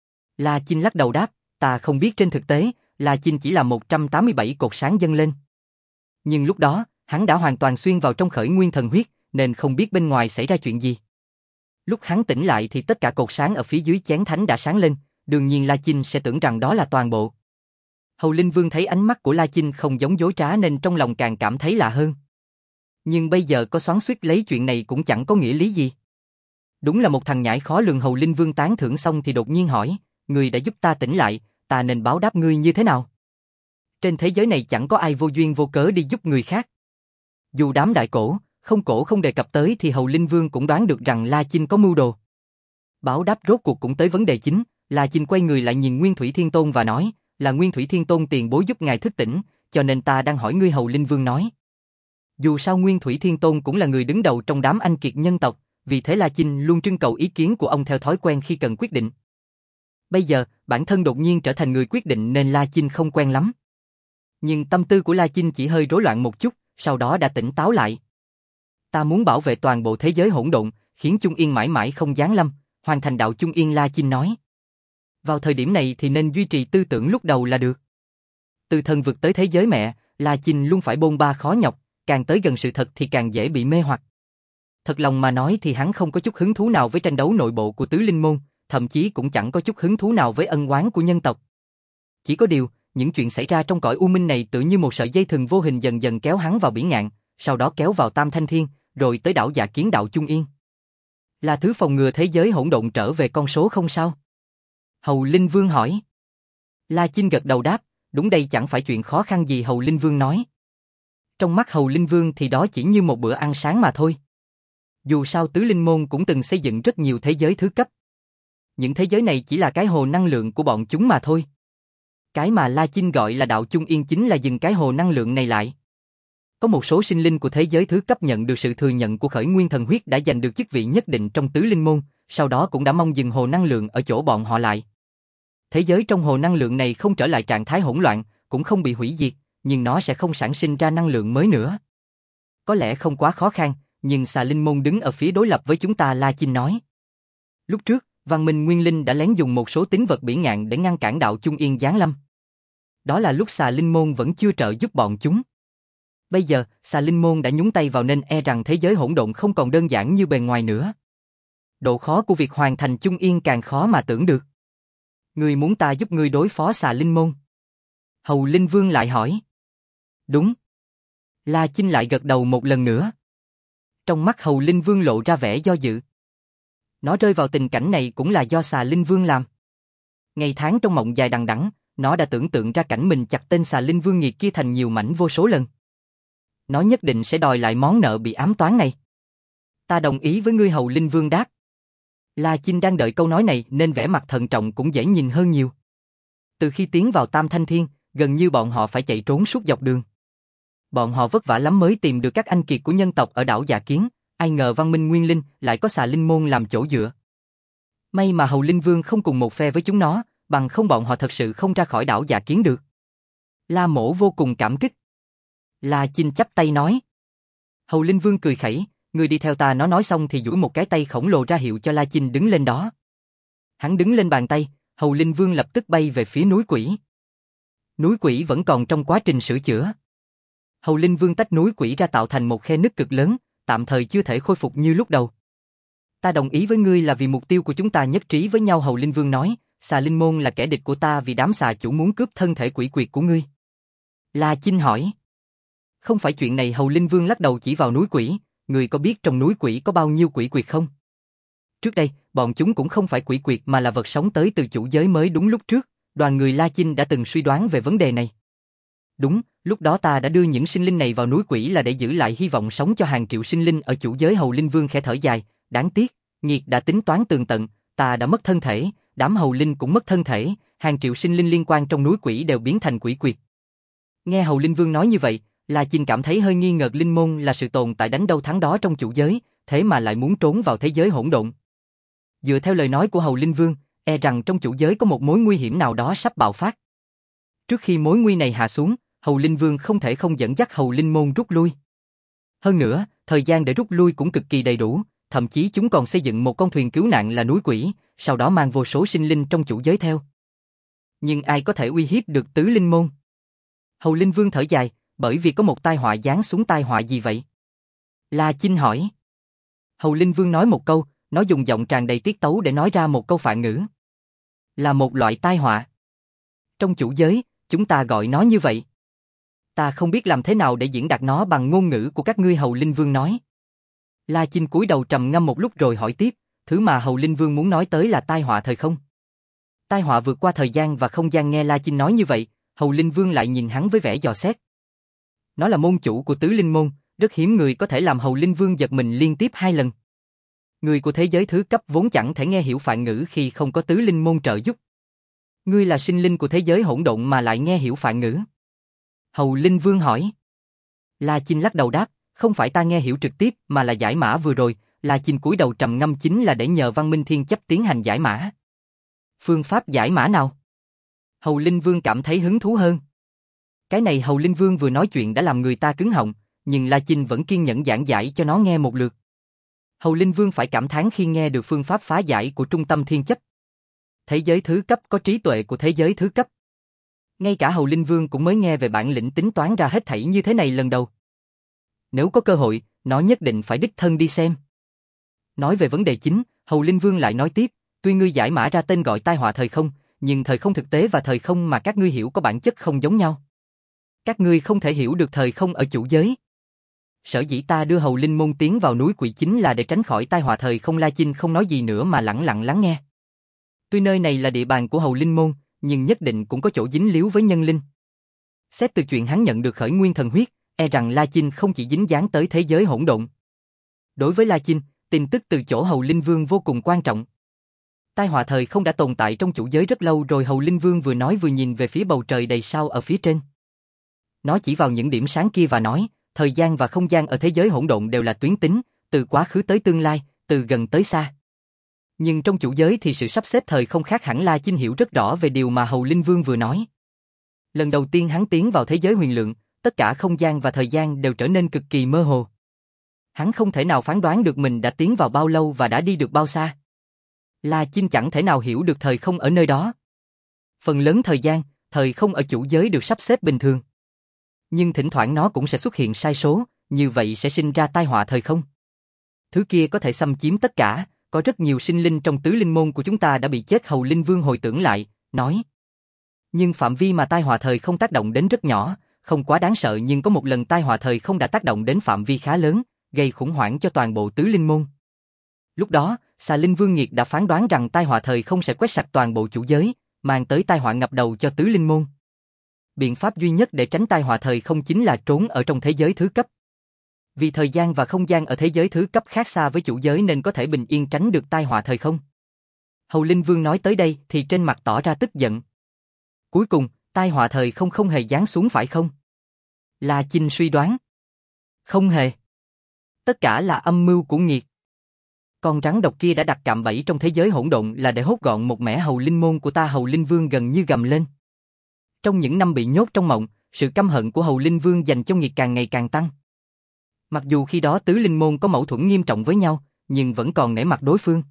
La Chinh lắc đầu đáp, ta không biết. Trên thực tế, La Chinh chỉ là 187 cột sáng dâng lên. Nhưng lúc đó, hắn đã hoàn toàn xuyên vào trong khởi nguyên thần huyết, nên không biết bên ngoài xảy ra chuyện gì. Lúc hắn tỉnh lại thì tất cả cột sáng ở phía dưới chén thánh đã sáng lên, đương nhiên La Chinh sẽ tưởng rằng đó là toàn bộ. Hầu Linh Vương thấy ánh mắt của La Chinh không giống dối trá nên trong lòng càng cảm thấy lạ hơn. Nhưng bây giờ có xoắn xuýt lấy chuyện này cũng chẳng có nghĩa lý gì. Đúng là một thằng nhãi khó lường. Hầu Linh Vương tán thưởng xong thì đột nhiên hỏi, ngươi đã giúp ta tỉnh lại, ta nên báo đáp ngươi như thế nào? Trên thế giới này chẳng có ai vô duyên vô cớ đi giúp người khác. Dù đám đại cổ không đề cập tới thì Hầu Linh Vương cũng đoán được rằng La Chinh có mưu đồ. Báo đáp rốt cuộc cũng tới vấn đề chính. La Chinh quay người lại nhìn Nguyên Thủy Thiên Tôn và nói, là Nguyên Thủy Thiên Tôn tiền bối giúp ngài thức tỉnh, cho nên ta đang hỏi ngươi. Hầu Linh Vương nói. Dù sao Nguyên Thủy Thiên Tôn cũng là người đứng đầu trong đám anh kiệt nhân tộc, vì thế La Chinh luôn trưng cầu ý kiến của ông theo thói quen khi cần quyết định. Bây giờ, bản thân đột nhiên trở thành người quyết định nên La Chinh không quen lắm. Nhưng tâm tư của La Chinh chỉ hơi rối loạn một chút, sau đó đã tỉnh táo lại. Ta muốn bảo vệ toàn bộ thế giới hỗn độn, khiến Chung Yên mãi mãi không giáng lâm, hoàn thành đạo Chung Yên, La Chinh nói. Vào thời điểm này thì nên duy trì tư tưởng lúc đầu là được. Từ thần vực tới thế giới mẹ, La Chinh luôn phải bôn ba khó nhọc, càng tới gần sự thật thì càng dễ bị mê hoặc. Thật lòng mà nói thì hắn không có chút hứng thú nào với tranh đấu nội bộ của tứ linh môn, thậm chí cũng chẳng có chút hứng thú nào với ân oán của nhân tộc. Chỉ có điều, những chuyện xảy ra trong cõi u minh này tự như một sợi dây thừng vô hình dần dần kéo hắn vào biển ngạn, sau đó kéo vào Tam Thanh Thiên, rồi tới đảo Dạ Kiến, đạo Chung Yên. Là thứ phòng ngừa thế giới hỗn độn trở về con số không sao? Hầu Linh Vương hỏi. La Chinh gật đầu đáp, đúng, đây chẳng phải chuyện khó khăn gì. Hầu Linh Vương nói. Trong mắt Hầu Linh Vương thì đó chỉ như một bữa ăn sáng mà thôi. Dù sao tứ linh môn cũng từng xây dựng rất nhiều thế giới thứ cấp. Những thế giới này chỉ là cái hồ năng lượng của bọn chúng mà thôi. Cái mà La Chinh gọi là đạo Chung Yên chính là dừng cái hồ năng lượng này lại. Có một số sinh linh của thế giới thứ cấp nhận được sự thừa nhận của Khởi Nguyên Thần Huyết đã giành được chức vị nhất định trong tứ linh môn, sau đó cũng đã mong dừng hồ năng lượng ở chỗ bọn họ lại. Thế giới trong hồ năng lượng này không trở lại trạng thái hỗn loạn, cũng không bị hủy diệt, nhưng nó sẽ không sản sinh ra năng lượng mới nữa. Có lẽ không quá khó khăn, nhưng Xà Linh Môn đứng ở phía đối lập với chúng ta, La Chinh nói. Lúc trước, Văn Minh Nguyên Linh đã lén dùng một số tín vật biển ngạn để ngăn cản đạo Chung Yên giáng lâm. Đó là lúc Xà Linh Môn vẫn chưa trợ giúp bọn chúng. Bây giờ, Xà Linh Môn đã nhúng tay vào nên e rằng thế giới hỗn độn không còn đơn giản như bề ngoài nữa. Độ khó của việc hoàn thành Chung Yên càng khó mà tưởng được. Ngươi muốn ta giúp ngươi đối phó Xà Linh Môn? Hầu Linh Vương lại hỏi. Đúng. La Chinh lại gật đầu một lần nữa. Trong mắt Hầu Linh Vương lộ ra vẻ do dự. Nó rơi vào tình cảnh này cũng là do Xà Linh Vương làm. Ngày tháng trong mộng dài đằng đẵng, nó đã tưởng tượng ra cảnh mình chặt tên Xà Linh Vương nghiệt kia thành nhiều mảnh vô số lần. Nó nhất định sẽ đòi lại món nợ bị ám toán này. Ta đồng ý với ngươi. Hầu Linh Vương đáp. La Chinh đang đợi câu nói này nên vẻ mặt thận trọng cũng dễ nhìn hơn nhiều. Từ khi tiến vào Tam Thanh Thiên, gần như bọn họ phải chạy trốn suốt dọc đường. Bọn họ vất vả lắm mới tìm được các anh kiệt của nhân tộc ở đảo Dạ Kiến, ai ngờ Văn Minh Nguyên Linh lại có Xà Linh Môn làm chỗ dựa. May mà Hầu Linh Vương không cùng một phe với chúng nó, bằng không bọn họ thật sự không ra khỏi đảo Dạ Kiến được. La Mỗ vô cùng cảm kích. La Chinh chắp tay nói. Hầu Linh Vương cười khẩy, ngươi đi theo ta. Nó nói xong thì duỗi một cái tay khổng lồ ra hiệu cho La Chinh đứng lên đó. Hắn đứng lên bàn tay, Hầu Linh Vương lập tức bay về phía núi Quỷ. Núi Quỷ vẫn còn trong quá trình sửa chữa. Hầu Linh Vương tách núi Quỷ ra tạo thành một khe nứt cực lớn, tạm thời chưa thể khôi phục như lúc đầu. Ta đồng ý với ngươi là vì mục tiêu của chúng ta nhất trí với nhau. Hầu Linh Vương nói, Xà Linh Môn là kẻ địch của ta vì đám xà chủ muốn cướp thân thể quỷ quyệt của ngươi. La Chinh hỏi. Không phải chuyện này. Hầu Linh Vương lắc đầu chỉ vào núi Quỷ, ngươi có biết trong núi Quỷ có bao nhiêu quỷ quyệt không? Trước đây, bọn chúng cũng không phải quỷ quyệt mà là vật sống tới từ chủ giới mới. Đúng, lúc trước, đoàn người La Chinh đã từng suy đoán về vấn đề này. Đúng, lúc đó ta đã đưa những sinh linh này vào núi Quỷ là để giữ lại hy vọng sống cho hàng triệu sinh linh ở chủ giới. Hầu Linh Vương khẽ thở dài, đáng tiếc, nghiệt đã tính toán tường tận, ta đã mất thân thể, đám Hầu Linh cũng mất thân thể, hàng triệu sinh linh liên quan trong núi Quỷ đều biến thành quỷ quyệt. Nghe Hầu Linh Vương nói như vậy, La Chinh cảm thấy hơi nghi ngờ linh môn là sự tồn tại đánh đâu thắng đó trong chủ giới, thế mà lại muốn trốn vào thế giới hỗn độn. Dựa theo lời nói của Hầu Linh Vương, e rằng trong chủ giới có một mối nguy hiểm nào đó sắp bạo phát. Trước khi mối nguy này hạ xuống, Hầu Linh Vương không thể không dẫn dắt Hầu Linh môn rút lui. Hơn nữa, thời gian để rút lui cũng cực kỳ đầy đủ, thậm chí chúng còn xây dựng một con thuyền cứu nạn là núi Quỷ, sau đó mang vô số sinh linh trong chủ giới theo. Nhưng ai có thể uy hiếp được tứ linh môn? Hầu Linh Vương thở dài, bởi vì có một tai họa giáng xuống. Tai họa gì vậy? La Chinh hỏi. Hầu Linh Vương nói một câu, nó dùng giọng tràn đầy tiết tấu để nói ra một câu phạn ngữ. Là một loại tai họa. Trong chủ giới, chúng ta gọi nó như vậy. Ta không biết làm thế nào để diễn đạt nó bằng ngôn ngữ của các ngươi. Hầu Linh Vương nói. La Chinh cúi đầu trầm ngâm một lúc rồi hỏi tiếp, thứ mà Hầu Linh Vương muốn nói tới là tai họa thời không? Tai họa vượt qua thời gian và không gian. Nghe La Chinh nói như vậy, Hầu Linh Vương lại nhìn hắn với vẻ dò xét. Nó là môn chủ của tứ linh môn, rất hiếm người có thể làm Hầu Linh Vương giật mình liên tiếp 2 lần. Người của thế giới thứ cấp vốn chẳng thể nghe hiểu phạn ngữ khi không có tứ linh môn trợ giúp. Ngươi là sinh linh của thế giới hỗn độn mà lại nghe hiểu phạn ngữ? Hầu Linh Vương hỏi. La Chinh lắc đầu đáp, không phải ta nghe hiểu trực tiếp mà là giải mã vừa rồi. La Chinh cúi đầu trầm ngâm chính là để nhờ Văn Minh Thiên Chấp tiến hành giải mã. Phương pháp giải mã nào? Hầu Linh Vương cảm thấy hứng thú hơn. Cái này Hầu Linh Vương vừa nói chuyện đã làm người ta cứng họng, nhưng La Chinh vẫn kiên nhẫn giảng giải cho nó nghe một lượt. Hầu Linh Vương phải cảm thán khi nghe được phương pháp phá giải của trung tâm thiên chấp. Thế giới thứ cấp có trí tuệ của thế giới thứ cấp. Ngay cả Hầu Linh Vương cũng mới nghe về bản lĩnh tính toán ra hết thảy như thế này lần đầu. Nếu có cơ hội, nó nhất định phải đích thân đi xem. Nói về vấn đề chính, Hầu Linh Vương lại nói tiếp, tuy ngươi giải mã ra tên gọi tai họa thời không, nhưng thời không thực tế và thời không mà các ngươi hiểu có bản chất không giống nhau. Các ngươi không thể hiểu được thời không ở chủ giới. Sở dĩ ta đưa Hầu Linh môn tiến vào núi quỷ chính là để tránh khỏi tai họa thời không. La Chinh không nói gì nữa mà lẳng lặng lắng nghe. Tuy nơi này là địa bàn của Hầu Linh môn, nhưng nhất định cũng có chỗ dính líu với nhân linh. Xét từ chuyện hắn nhận được khởi nguyên thần huyết, e rằng La Chinh không chỉ dính dáng tới thế giới hỗn độn. Đối với La Chinh, tin tức từ chỗ Hầu Linh Vương vô cùng quan trọng. Tai họa thời không đã tồn tại trong chủ giới rất lâu rồi. Hầu Linh Vương vừa nói vừa nhìn về phía bầu trời đầy sao ở phía trên. Nó chỉ vào những điểm sáng kia và nói, thời gian và không gian ở thế giới hỗn độn đều là tuyến tính, từ quá khứ tới tương lai, từ gần tới xa. Nhưng trong chủ giới thì sự sắp xếp thời không khác hẳn. La Chinh hiểu rất rõ về điều mà Hầu Linh Vương vừa nói. Lần đầu tiên hắn tiến vào thế giới huyền lượng, tất cả không gian và thời gian đều trở nên cực kỳ mơ hồ. Hắn không thể nào phán đoán được mình đã tiến vào bao lâu và đã đi được bao xa. La Chinh chẳng thể nào hiểu được thời không ở nơi đó. Phần lớn thời gian, thời không ở chủ giới được sắp xếp bình thường. Nhưng thỉnh thoảng nó cũng sẽ xuất hiện sai số, như vậy sẽ sinh ra tai họa thời không. Thứ kia có thể xâm chiếm tất cả, có rất nhiều sinh linh trong tứ linh môn của chúng ta đã bị chết. Hầu Linh Vương hồi tưởng lại, nói. Nhưng phạm vi mà tai họa thời không tác động đến rất nhỏ, không quá đáng sợ, nhưng có một lần tai họa thời không đã tác động đến phạm vi khá lớn, gây khủng hoảng cho toàn bộ tứ linh môn. Lúc đó, Xà Linh Vương Nghiệt đã phán đoán rằng tai họa thời không sẽ quét sạch toàn bộ chủ giới, mang tới tai họa ngập đầu cho tứ linh môn. Biện pháp duy nhất để tránh tai họa thời không chính là trốn ở trong thế giới thứ cấp. Vì thời gian và không gian ở thế giới thứ cấp khác xa với chủ giới nên có thể bình yên tránh được tai họa thời không. Hầu Linh Vương nói tới đây thì trên mặt tỏ ra tức giận. Cuối cùng, tai họa thời không không hề giáng xuống phải không? La Chinh suy đoán. Không hề. Tất cả là âm mưu của Nghiệt. Con rắn độc kia đã đặt cạm bẫy trong thế giới hỗn độn là để hốt gọn một mẻ Hầu Linh môn của ta. Hầu Linh Vương gần như gầm lên. Trong những năm bị nhốt trong mộng, sự căm hận của Hầu Linh Vương dành cho Nghiệt càng ngày càng tăng. Mặc dù khi đó tứ linh môn có mâu thuẫn nghiêm trọng với nhau, nhưng vẫn còn nể mặt đối phương.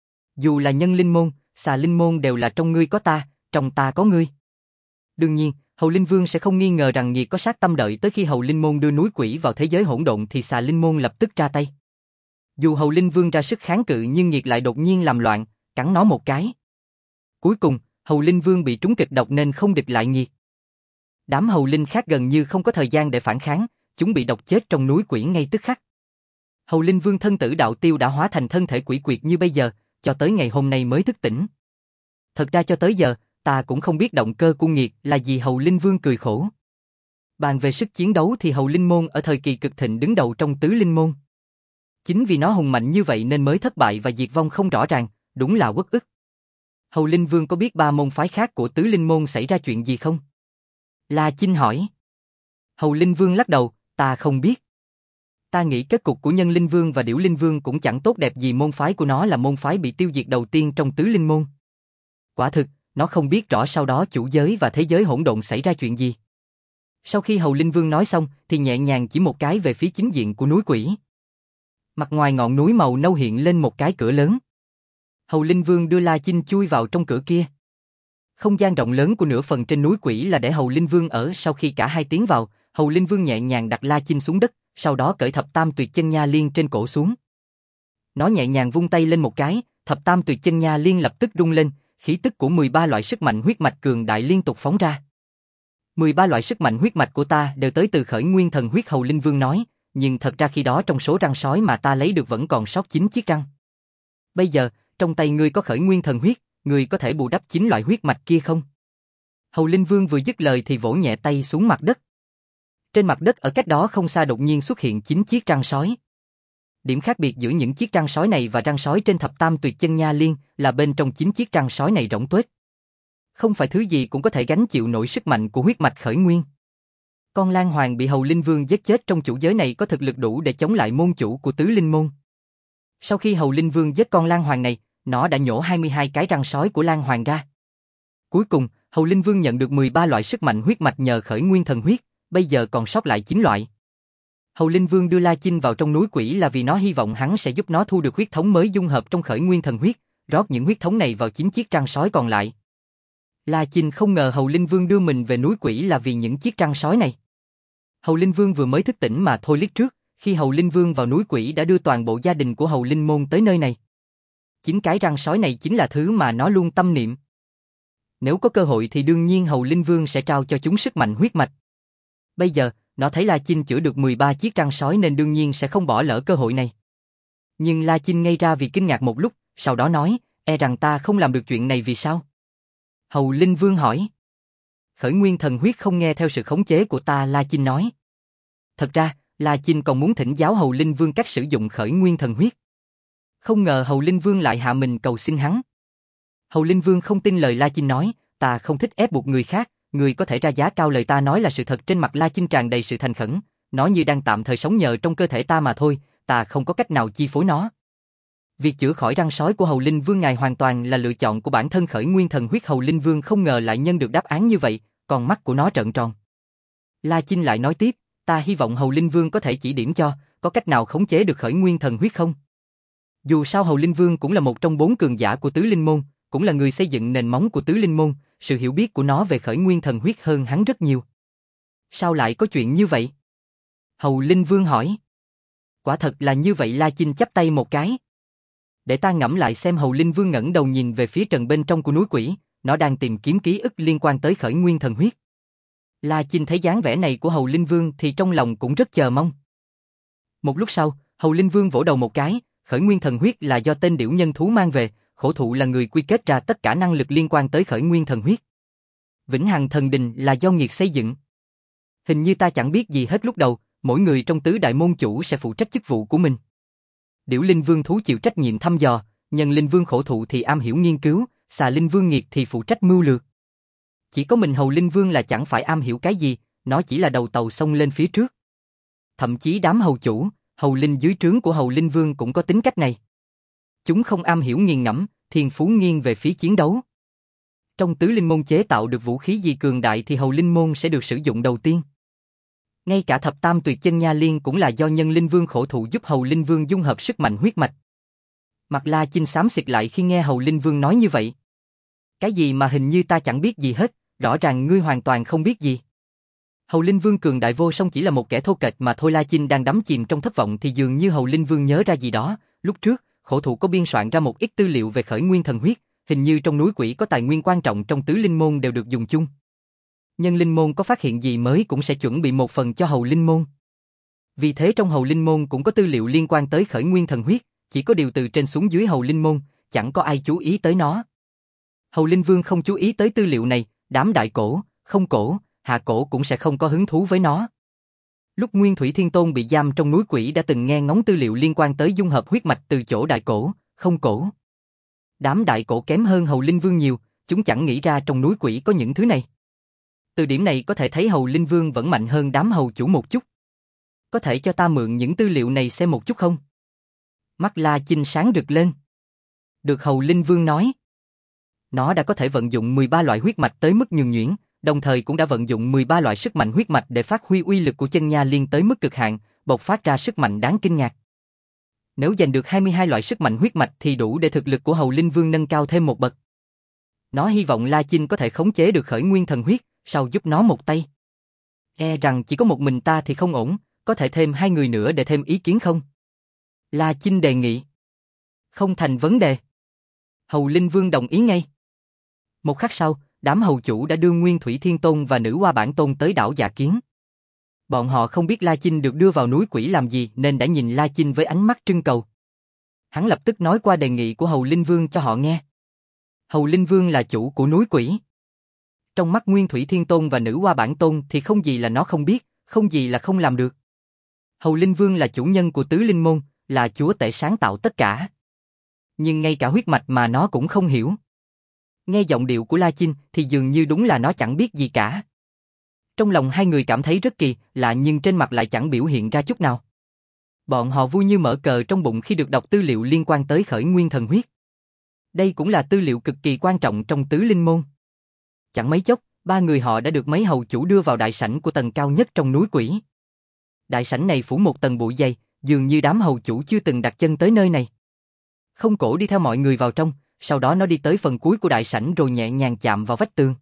Dù là nhân linh môn, xà linh môn đều là trong ngươi có ta, trong ta có ngươi. Đương nhiên, Hầu Linh Vương sẽ không nghi ngờ rằng Nghiệt có sát tâm. Đợi tới khi Hầu Linh môn đưa núi quỷ vào thế giới hỗn độn thì xà linh môn lập tức ra tay. Dù Hầu Linh Vương ra sức kháng cự nhưng Nghiệt lại đột nhiên làm loạn, cắn nó một cái. Cuối cùng, Hầu Linh Vương bị trúng kịch độc nên không địch lại Nghiệt. Đám Hầu Linh khác gần như không có thời gian để phản kháng, chúng bị độc chết trong núi quỷ ngay tức khắc. Hầu Linh Vương thân tử đạo tiêu đã hóa thành thân thể quỷ quyệt như bây giờ, cho tới ngày hôm nay mới thức tỉnh. Thật ra cho tới giờ, ta cũng không biết động cơ của Nghiệt là gì. Hầu Linh Vương cười khổ. Bàn về sức chiến đấu thì Hầu Linh môn ở thời kỳ cực thịnh đứng đầu trong tứ linh môn. Chính vì nó hùng mạnh như vậy nên mới thất bại và diệt vong không rõ ràng, đúng là uất ức. Hầu Linh Vương có biết ba môn phái khác của tứ linh môn xảy ra chuyện gì không? La Chinh hỏi. Hầu Linh Vương lắc đầu, ta không biết. Ta nghĩ kết cục của Nhân Linh Vương và Điểu Linh Vương cũng chẳng tốt đẹp gì. Môn phái của nó là môn phái bị tiêu diệt đầu tiên trong tứ linh môn. Quả thực, nó không biết rõ sau đó chủ giới và thế giới hỗn độn xảy ra chuyện gì. Sau khi Hầu Linh Vương nói xong thì nhẹ nhàng chỉ một cái về phía chính diện của núi quỷ. Mặt ngoài ngọn núi màu nâu hiện lên một cái cửa lớn. Hầu Linh Vương đưa La Chinh chui vào trong cửa kia. Không gian rộng lớn của nửa phần trên núi quỷ là để Hầu Linh Vương ở. Sau khi cả hai tiến vào, Hầu Linh Vương nhẹ nhàng đặt La Chinh xuống đất, sau đó cởi thập tam tuyệt chân nha liên trên cổ xuống. Nó nhẹ nhàng vung tay lên một cái, thập tam tuyệt chân nha liên lập tức rung lên, khí tức của 13 loại sức mạnh huyết mạch cường đại liên tục phóng ra. 13 loại sức mạnh huyết mạch của ta đều tới từ khởi nguyên thần huyết. Hầu Linh Vương nói, nhưng thật ra khi đó trong số răng sói mà ta lấy được vẫn còn sót 9 chiếc răng. Bây giờ, trong tay ngươi có khởi nguyên thần huyết, ngươi có thể bù đắp 9 loại huyết mạch kia không? Hầu Linh Vương vừa dứt lời thì vỗ nhẹ tay xuống mặt đất. Trên mặt đất ở cách đó không xa đột nhiên xuất hiện 9 chiếc răng sói. Điểm khác biệt giữa những chiếc răng sói này và răng sói trên thập tam tuyệt chân nha liên là bên trong 9 chiếc răng sói này rỗng tuếch. Không phải thứ gì cũng có thể gánh chịu nổi sức mạnh của huyết mạch khởi nguyên. Con Lan Hoàng bị Hầu Linh Vương giết chết trong chủ giới này có thực lực đủ để chống lại môn chủ của tứ linh môn. Sau khi Hầu Linh Vương giết con Lan Hoàng này, Nó đã nhổ 22 cái răng sói của Lan Hoàng ra. Cuối cùng, Hầu Linh Vương nhận được 13 loại sức mạnh huyết mạch nhờ khởi nguyên thần huyết, bây giờ còn sót lại 9 loại. Hầu Linh Vương đưa La Chinh vào trong núi quỷ là vì nó hy vọng hắn sẽ giúp nó thu được huyết thống mới dung hợp trong khởi nguyên thần huyết, rót những huyết thống này vào 9 chiếc răng sói còn lại. La Chinh không ngờ Hầu Linh Vương đưa mình về núi quỷ là vì những chiếc răng sói này. Hầu Linh Vương vừa mới thức tỉnh mà thôi liếc trước, khi Hầu Linh Vương vào núi quỷ đã đưa toàn bộ gia đình của Hầu Linh Môn tới nơi này. 9 cái răng sói này chính là thứ mà nó luôn tâm niệm. Nếu có cơ hội thì đương nhiên Hầu Linh Vương sẽ trao cho chúng sức mạnh huyết mạch. Bây giờ, nó thấy La Chinh chữa được 13 chiếc răng sói nên đương nhiên sẽ không bỏ lỡ cơ hội này. Nhưng La Chinh ngây ra vì kinh ngạc một lúc, sau đó nói, rằng ta không làm được chuyện này vì sao? Hầu Linh Vương hỏi. Khởi nguyên thần huyết không nghe theo sự khống chế của ta, La Chinh nói. Thật ra, La Chinh còn muốn thỉnh giáo Hầu Linh Vương cách sử dụng khởi nguyên thần huyết. Không ngờ Hầu Linh Vương lại hạ mình cầu xin hắn. Hầu Linh Vương không tin lời La Chinh nói, ta không thích ép buộc người khác, người có thể ra giá cao lời ta nói là sự thật. Trên mặt La Chinh tràn đầy sự thành khẩn, nó như đang tạm thời sống nhờ trong cơ thể ta mà thôi, ta không có cách nào chi phối nó. Việc chữa khỏi răng sói của Hầu Linh Vương ngài hoàn toàn là lựa chọn của bản thân khởi nguyên thần huyết. Hầu Linh Vương không ngờ lại nhận được đáp án như vậy, còn mắt của nó trợn tròn. La Chinh lại nói tiếp, ta hy vọng Hầu Linh Vương có thể chỉ điểm cho, có cách nào khống chế được khởi nguyên thần huyết không? Dù sao Hầu Linh Vương cũng là một trong 4 cường giả của Tứ Linh Môn, cũng là người xây dựng nền móng của Tứ Linh Môn, sự hiểu biết của nó về khởi nguyên thần huyết hơn hắn rất nhiều. Sao lại có chuyện như vậy? Hầu Linh Vương hỏi. Quả thật là như vậy, La Chinh chắp tay một cái. Để ta ngẫm lại xem. Hầu Linh Vương ngẩng đầu nhìn về phía trần bên trong của núi quỷ, nó đang tìm kiếm ký ức liên quan tới khởi nguyên thần huyết. La Chinh thấy dáng vẻ này của Hầu Linh Vương thì trong lòng cũng rất chờ mong. Một lúc sau, Hầu Linh Vương vỗ đầu một cái, khởi nguyên thần huyết là do tên điểu nhân thú mang về, khổ thụ là người quy kết ra tất cả năng lực liên quan tới khởi nguyên thần huyết. Vĩnh Hằng Thần Đình là do Nghiệt xây dựng. Hình như ta chẳng biết gì hết lúc đầu, mỗi người trong tứ đại môn chủ sẽ phụ trách chức vụ của mình. Điểu Linh Vương thú chịu trách nhiệm thăm dò, Nhân Linh Vương khổ thụ thì am hiểu nghiên cứu, Xà Linh Vương Nghiệt thì phụ trách mưu lược. Chỉ có mình Hầu Linh Vương là chẳng phải am hiểu cái gì, nó chỉ là đầu tàu xông lên phía trước. Thậm chí đám hầu chủ, Hầu Linh dưới trướng của Hầu Linh Vương cũng có tính cách này. Chúng không am hiểu nghiền ngẫm, thiên phú nghiêng về phía chiến đấu. Trong Tứ Linh Môn chế tạo được vũ khí gì cường đại thì Hầu Linh Môn sẽ được sử dụng đầu tiên. Ngay cả thập tam tuyệt chân nha liên cũng là do Nhân Linh Vương khổ thụ giúp Hầu Linh Vương dung hợp sức mạnh huyết mạch. Mặt La Chinh xám xịt lại khi nghe Hầu Linh Vương nói như vậy. Cái gì mà hình như ta chẳng biết gì hết, rõ ràng ngươi hoàn toàn không biết gì. Hầu Linh Vương cường đại vô song chỉ là một kẻ thô kệch mà thôi. La Chinh đang đắm chìm trong thất vọng thì dường như Hầu Linh Vương nhớ ra gì đó. Lúc trước, khổ thụ có biên soạn ra một ít tư liệu về khởi nguyên thần huyết, hình như trong núi quỷ có tài nguyên quan trọng trong Tứ Linh Môn đều được dùng chung. Nhân Linh Môn có phát hiện gì mới cũng sẽ chuẩn bị một phần cho Hầu Linh Môn. Vì thế trong Hầu Linh Môn cũng có tư liệu liên quan tới khởi nguyên thần huyết, chỉ có điều từ trên xuống dưới Hầu Linh Môn, chẳng có ai chú ý tới nó. Hầu Linh Vương không chú ý tới tư liệu này, đám đại cổ, không cổ, hạ cổ cũng sẽ không có hứng thú với nó. Lúc Nguyên Thủy Thiên Tôn bị giam trong núi quỷ đã từng nghe ngóng tư liệu liên quan tới dung hợp huyết mạch từ chỗ đại cổ, không cổ. Đám đại cổ kém hơn Hầu Linh Vương nhiều, chúng chẳng nghĩ ra trong núi quỷ có những thứ này. Từ điểm này có thể thấy Hầu Linh Vương vẫn mạnh hơn đám hầu chủ một chút. Có thể cho ta mượn những tư liệu này xem một chút không? Mắt La Chinh sáng rực lên. Được, Hầu Linh Vương nói. Nó đã có thể vận dụng 13 loại huyết mạch tới mức nhường nhuyễn, đồng thời cũng đã vận dụng 13 loại sức mạnh huyết mạch để phát huy uy lực của chân nha liên tới mức cực hạn, bộc phát ra sức mạnh đáng kinh ngạc. Nếu giành được 22 loại sức mạnh huyết mạch thì đủ để thực lực của Hầu Linh Vương nâng cao thêm một bậc. Nó hy vọng La Chinh có thể khống chế được khởi nguyên thần huyết, sau giúp nó một tay. Rằng chỉ có một mình ta thì không ổn, có thể thêm 2 người nữa để thêm ý kiến không? La Chinh đề nghị. Không thành vấn đề. Hầu Linh Vương đồng ý ngay. Một khắc sau, đám hầu chủ đã đưa Nguyên Thủy Thiên Tôn và Nữ Hoa Bản Tôn tới đảo Dạ Kiến. Bọn họ không biết La Chinh được đưa vào núi quỷ làm gì nên đã nhìn La Chinh với ánh mắt trưng cầu. Hắn lập tức nói qua đề nghị của Hầu Linh Vương cho họ nghe. Hầu Linh Vương là chủ của núi quỷ. Trong mắt Nguyên Thủy Thiên Tôn và Nữ Hoa Bản Tôn thì không gì là nó không biết, không gì là không làm được. Hầu Linh Vương là chủ nhân của Tứ Linh Môn, là chúa tể sáng tạo tất cả. Nhưng ngay cả huyết mạch mà nó cũng không hiểu. Nghe giọng điệu của La Chinh thì dường như đúng là nó chẳng biết gì cả. Trong lòng hai người cảm thấy rất kỳ lạ nhưng trên mặt lại chẳng biểu hiện ra chút nào. Bọn họ vui như mở cờ trong bụng khi được đọc tư liệu liên quan tới khởi nguyên thần huyết. Đây cũng là tư liệu cực kỳ quan trọng trong tứ linh môn. Chẳng mấy chốc, ba người họ đã được mấy hầu chủ đưa vào đại sảnh của tầng cao nhất trong núi quỷ. Đại sảnh này phủ một tầng bụi dày, dường như đám hầu chủ chưa từng đặt chân tới nơi này. Không Cổ đi theo mọi người vào trong, sau đó nó đi tới phần cuối của đại sảnh rồi nhẹ nhàng chạm vào vách tường.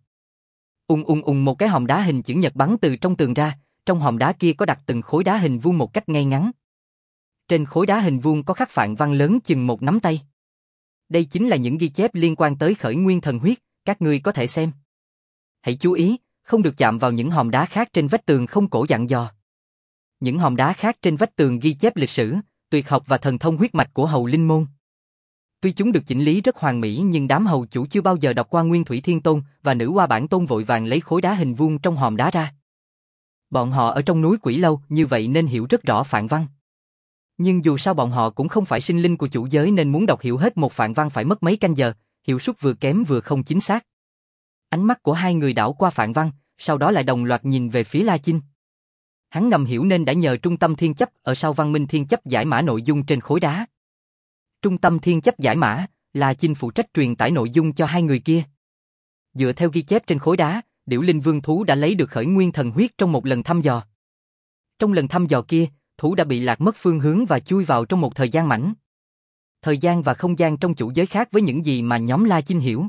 Một cái hòm đá hình chữ nhật bắn từ trong tường ra, trong hòm đá kia có đặt từng khối đá hình vuông một cách ngay ngắn. Trên khối đá hình vuông có khắc phạn văn lớn chừng một nắm tay. Đây chính là những ghi chép liên quan tới khởi nguyên thần huyết, các ngươi có thể xem. Hãy chú ý, không được chạm vào những hòm đá khác trên vách tường, Không Cổ dặn dò. Những hòm đá khác trên vách tường ghi chép lịch sử, tuyệt học và thần thông huyết mạch của Hầu Linh Môn. Tuy chúng được chỉnh lý rất hoàn mỹ nhưng đám hầu chủ chưa bao giờ đọc qua Nguyên Thủy Thiên Tôn và Nữ Hoa Bản Tôn vội vàng lấy khối đá hình vuông trong hòm đá ra. Bọn họ ở trong núi quỷ lâu như vậy nên hiểu rất rõ phạn văn. Nhưng dù sao bọn họ cũng không phải sinh linh của chủ giới nên muốn đọc hiểu hết một phạn văn phải mất mấy canh giờ, hiệu suất vừa kém vừa không chính xác. Ánh mắt của hai người đảo qua phạn văn, sau đó lại đồng loạt nhìn về phía La Chinh. Hắn ngầm hiểu nên đã nhờ Trung tâm Thiên Chấp ở sau Văn Minh Thiên Chấp giải mã nội dung trên khối đá. Trung tâm Thiên Chấp giải mã, La Chinh phụ trách truyền tải nội dung cho hai người kia. Dựa theo ghi chép trên khối đá, Điểu Linh Vương thú đã lấy được khởi nguyên thần huyết trong một lần thăm dò. Trong lần thăm dò kia, thú đã bị lạc mất phương hướng và chui vào trong một thời gian mảnh. Thời gian và không gian trong chủ giới khác với những gì mà nhóm La Chinh hiểu.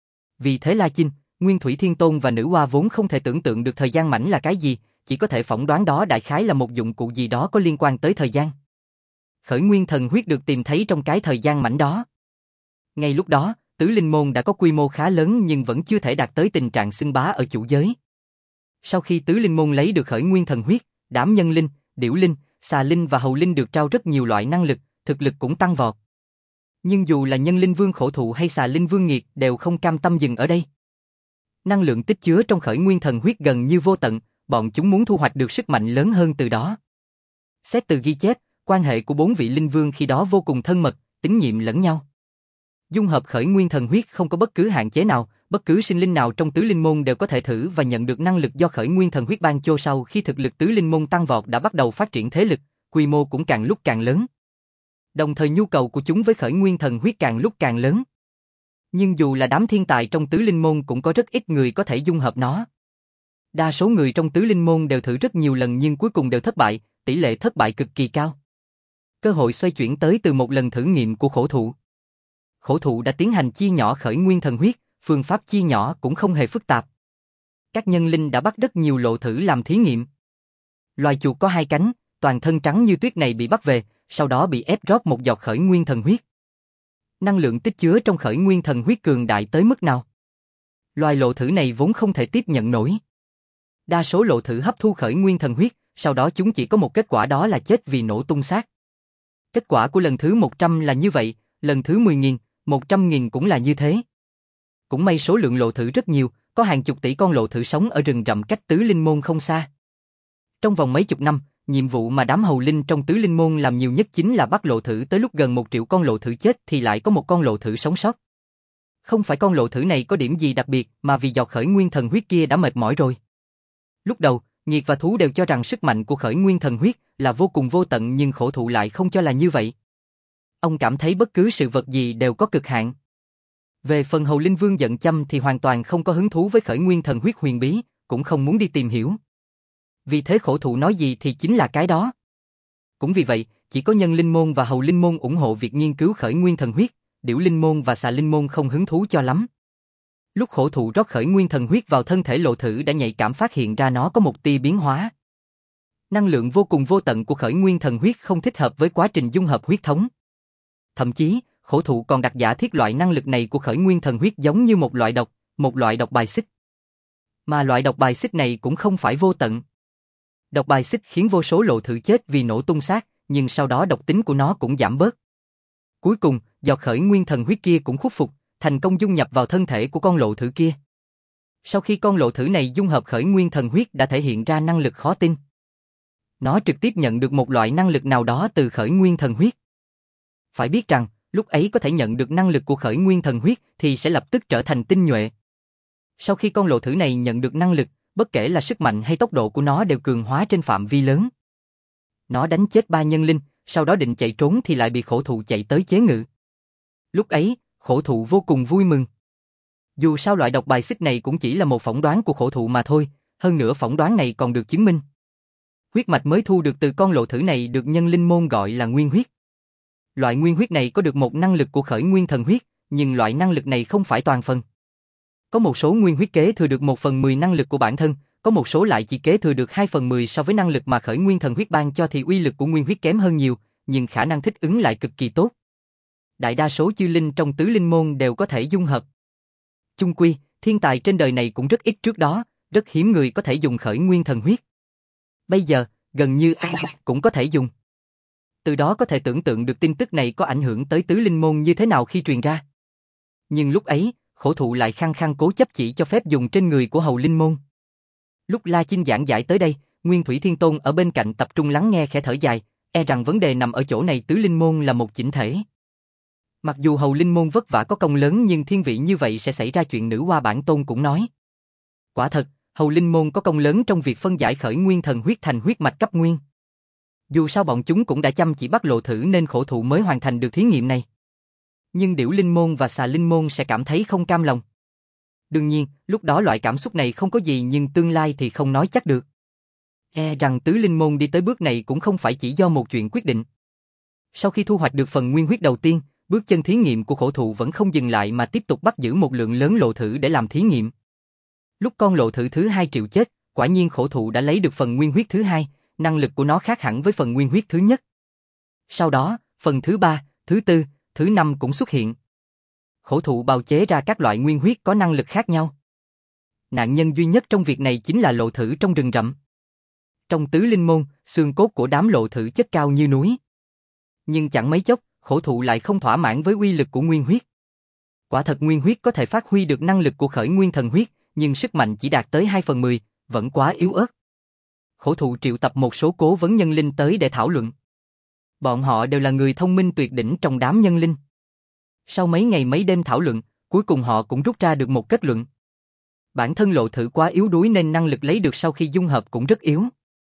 Vì thế La Chinh, Nguyên Thủy Thiên Tôn và Nữ Hoa vốn không thể tưởng tượng được thời gian mảnh là cái gì, chỉ có thể phỏng đoán đó đại khái là một dụng cụ gì đó có liên quan tới thời gian. Khởi nguyên thần huyết được tìm thấy trong cái thời gian mảnh đó. Ngay lúc đó, tứ linh môn đã có quy mô khá lớn nhưng vẫn chưa thể đạt tới tình trạng xưng bá ở chủ giới. Sau khi tứ linh môn lấy được khởi nguyên thần huyết, đám nhân linh, điểu linh, xà linh và hầu linh được trao rất nhiều loại năng lực, thực lực cũng tăng vọt. Nhưng dù là nhân linh vương khổ thụ hay xà linh vương nghiệt đều không cam tâm dừng ở đây. Năng lượng tích chứa trong khởi nguyên thần huyết gần như vô tận, bọn chúng muốn thu hoạch được sức mạnh lớn hơn từ đó. Xét từ ghi chép, quan hệ của bốn vị linh vương khi đó vô cùng thân mật, tín nhiệm lẫn nhau. Dung hợp khởi nguyên thần huyết không có bất cứ hạn chế nào, bất cứ sinh linh nào trong tứ linh môn đều có thể thử và nhận được năng lực do khởi nguyên thần huyết ban cho. Sau khi thực lực tứ linh môn tăng vọt đã bắt đầu phát triển thế lực, quy mô cũng càng lúc càng lớn. Đồng thời nhu cầu của chúng với khởi nguyên thần huyết càng lúc càng lớn. Nhưng dù là đám thiên tài trong tứ linh môn cũng có rất ít người có thể dung hợp nó. Đa số người trong tứ linh môn đều thử rất nhiều lần nhưng cuối cùng đều thất bại, tỷ lệ thất bại cực kỳ cao. Cơ hội xoay chuyển tới từ một lần thử nghiệm của khổ thụ. Khổ thụ đã tiến hành chia nhỏ khởi nguyên thần huyết, phương pháp chia nhỏ cũng không hề phức tạp. Các nhân linh đã bắt rất nhiều lộ thử làm thí nghiệm. Loài chuột có hai cánh, toàn thân trắng như tuyết này bị bắt về, sau đó bị ép rót một giọt khởi nguyên thần huyết. Năng lượng tích chứa trong khởi nguyên thần huyết cường đại tới mức nào? Loài lộ thử này vốn không thể tiếp nhận nổi. Đa số lộ thử hấp thu khởi nguyên thần huyết, sau đó chúng chỉ có một kết quả đó là chết vì nổ tung xác. Kết quả của lần thứ 100 là như vậy, lần thứ 10.000, 100.000 cũng là như thế. Cũng may số lượng lộ thử rất nhiều, có hàng chục tỷ con lộ thử sống ở rừng rậm cách tứ linh môn không xa. Trong vòng mấy chục năm, nhiệm vụ mà đám hầu linh trong tứ linh môn làm nhiều nhất chính là bắt lộ thử tới lúc gần 1 triệu con lộ thử chết thì lại có một con lộ thử sống sót. Không phải con lộ thử này có điểm gì đặc biệt mà vì giọt khởi nguyên thần huyết kia đã mệt mỏi rồi. Lúc đầu, Nghiệt và Thú đều cho rằng sức mạnh của khởi nguyên thần huyết là vô cùng vô tận nhưng khổ thụ lại không cho là như vậy. Ông cảm thấy bất cứ sự vật gì đều có cực hạn. Về phần Hầu Linh Vương giận chăm thì hoàn toàn không có hứng thú với khởi nguyên thần huyết huyền bí, cũng không muốn đi tìm hiểu. Vì thế khổ thụ nói gì thì chính là cái đó. Cũng vì vậy, chỉ có nhân linh môn và hầu linh môn ủng hộ việc nghiên cứu khởi nguyên thần huyết, điểu linh môn và xà linh môn không hứng thú cho lắm. Lúc khổ thụ rót khởi nguyên thần huyết vào thân thể lộ thử đã nhạy cảm phát hiện ra nó có một tia biến hóa. Năng lượng vô cùng vô tận của khởi nguyên thần huyết không thích hợp với quá trình dung hợp huyết thống. Thậm chí, khổ thụ còn đặt giả thiết loại năng lực này của khởi nguyên thần huyết giống như một loại độc bài xích. Mà loại độc bài xích này cũng không phải vô tận. Độc bài xích khiến vô số lộ thử chết vì nổ tung xác, nhưng sau đó độc tính của nó cũng giảm bớt. Cuối cùng, giọt khởi nguyên thần huyết kia cũng khuất phục, thành công dung nhập vào thân thể của con lộ thử kia. Sau khi con lộ thử này dung hợp khởi nguyên thần huyết đã thể hiện ra năng lực khó tin. Nó trực tiếp nhận được một loại năng lực nào đó từ khởi nguyên thần huyết. Phải biết rằng, lúc ấy có thể nhận được năng lực của khởi nguyên thần huyết thì sẽ lập tức trở thành tinh nhuệ. Sau khi con lộ thử này nhận được năng lực, bất kể là sức mạnh hay tốc độ của nó đều cường hóa trên phạm vi lớn. Nó đánh chết 3 nhân linh, sau đó định chạy trốn thì lại bị khổ thụ chạy tới chế ngự. Lúc ấy, Khổ thụ vô cùng vui mừng. Dù sao loại độc bài xích này cũng chỉ là một phỏng đoán của khổ thụ mà thôi, hơn nữa phỏng đoán này còn được chứng minh. Huyết mạch mới thu được từ con lộ thử này được nhân linh môn gọi là nguyên huyết. Loại nguyên huyết này có được một năng lực của khởi nguyên thần huyết, nhưng loại năng lực này không phải toàn phần. Có một số nguyên huyết kế thừa được 1/10 năng lực của bản thân, có một số lại chỉ kế thừa được 2/10 so với năng lực mà khởi nguyên thần huyết ban cho thì uy lực của nguyên huyết kém hơn nhiều, nhưng khả năng thích ứng lại cực kỳ tốt. Đại đa số chư linh trong tứ linh môn đều có thể dung hợp. Chung quy, thiên tài trên đời này cũng rất ít trước đó, rất hiếm người có thể dùng khởi nguyên thần huyết. Bây giờ, gần như ai cũng có thể dùng. Từ đó có thể tưởng tượng được tin tức này có ảnh hưởng tới tứ linh môn như thế nào khi truyền ra. Nhưng lúc ấy, khổ thụ lại khăng khăng cố chấp chỉ cho phép dùng trên người của hầu linh môn. Lúc La Chinh giảng giải tới đây, Nguyên Thủy Thiên Tôn ở bên cạnh tập trung lắng nghe khẽ thở dài, e rằng vấn đề nằm ở chỗ này tứ linh môn là một chỉnh thể. Mặc dù hầu linh môn vất vả có công lớn nhưng thiên vị như vậy sẽ xảy ra chuyện nữ hoa bản tôn cũng nói. Quả thật, hầu linh môn có công lớn trong việc phân giải khởi nguyên thần huyết thành huyết mạch cấp nguyên. Dù sao bọn chúng cũng đã chăm chỉ bắt lộ thử nên khổ thụ mới hoàn thành được thí nghiệm này. Nhưng Điểu Linh Môn và Xà Linh Môn sẽ cảm thấy không cam lòng. Đương nhiên, lúc đó loại cảm xúc này không có gì nhưng tương lai thì không nói chắc được. E rằng tứ linh môn đi tới bước này cũng không phải chỉ do một chuyện quyết định. Sau khi thu hoạch được phần nguyên huyết đầu tiên, bước chân thí nghiệm của khổ thụ vẫn không dừng lại mà tiếp tục bắt giữ một lượng lớn lộ thử để làm thí nghiệm. Lúc con lộ thử thứ 2 triệu chết, quả nhiên khổ thụ đã lấy được phần nguyên huyết thứ 2, năng lực của nó khác hẳn với phần nguyên huyết thứ nhất. Sau đó, phần thứ 3, thứ 4, thứ 5 cũng xuất hiện. Khổ thụ bào chế ra các loại nguyên huyết có năng lực khác nhau. Nạn nhân duy nhất trong việc này chính là lộ thử trong rừng rậm. Trong tứ linh môn, xương cốt của đám lộ thử chất cao như núi. Nhưng chẳng mấy chốc, khổ thụ lại không thỏa mãn với uy lực của nguyên huyết. Quả thật nguyên huyết có thể phát huy được năng lực của khởi nguyên thần huyết, nhưng sức mạnh chỉ đạt tới 2/10, vẫn quá yếu ớt. Khổ thụ triệu tập một số cố vấn nhân linh tới để thảo luận. Bọn họ đều là người thông minh tuyệt đỉnh trong đám nhân linh. Sau mấy ngày mấy đêm thảo luận, cuối cùng họ cũng rút ra được một kết luận. Bản thân lộ thử quá yếu đuối nên năng lực lấy được sau khi dung hợp cũng rất yếu.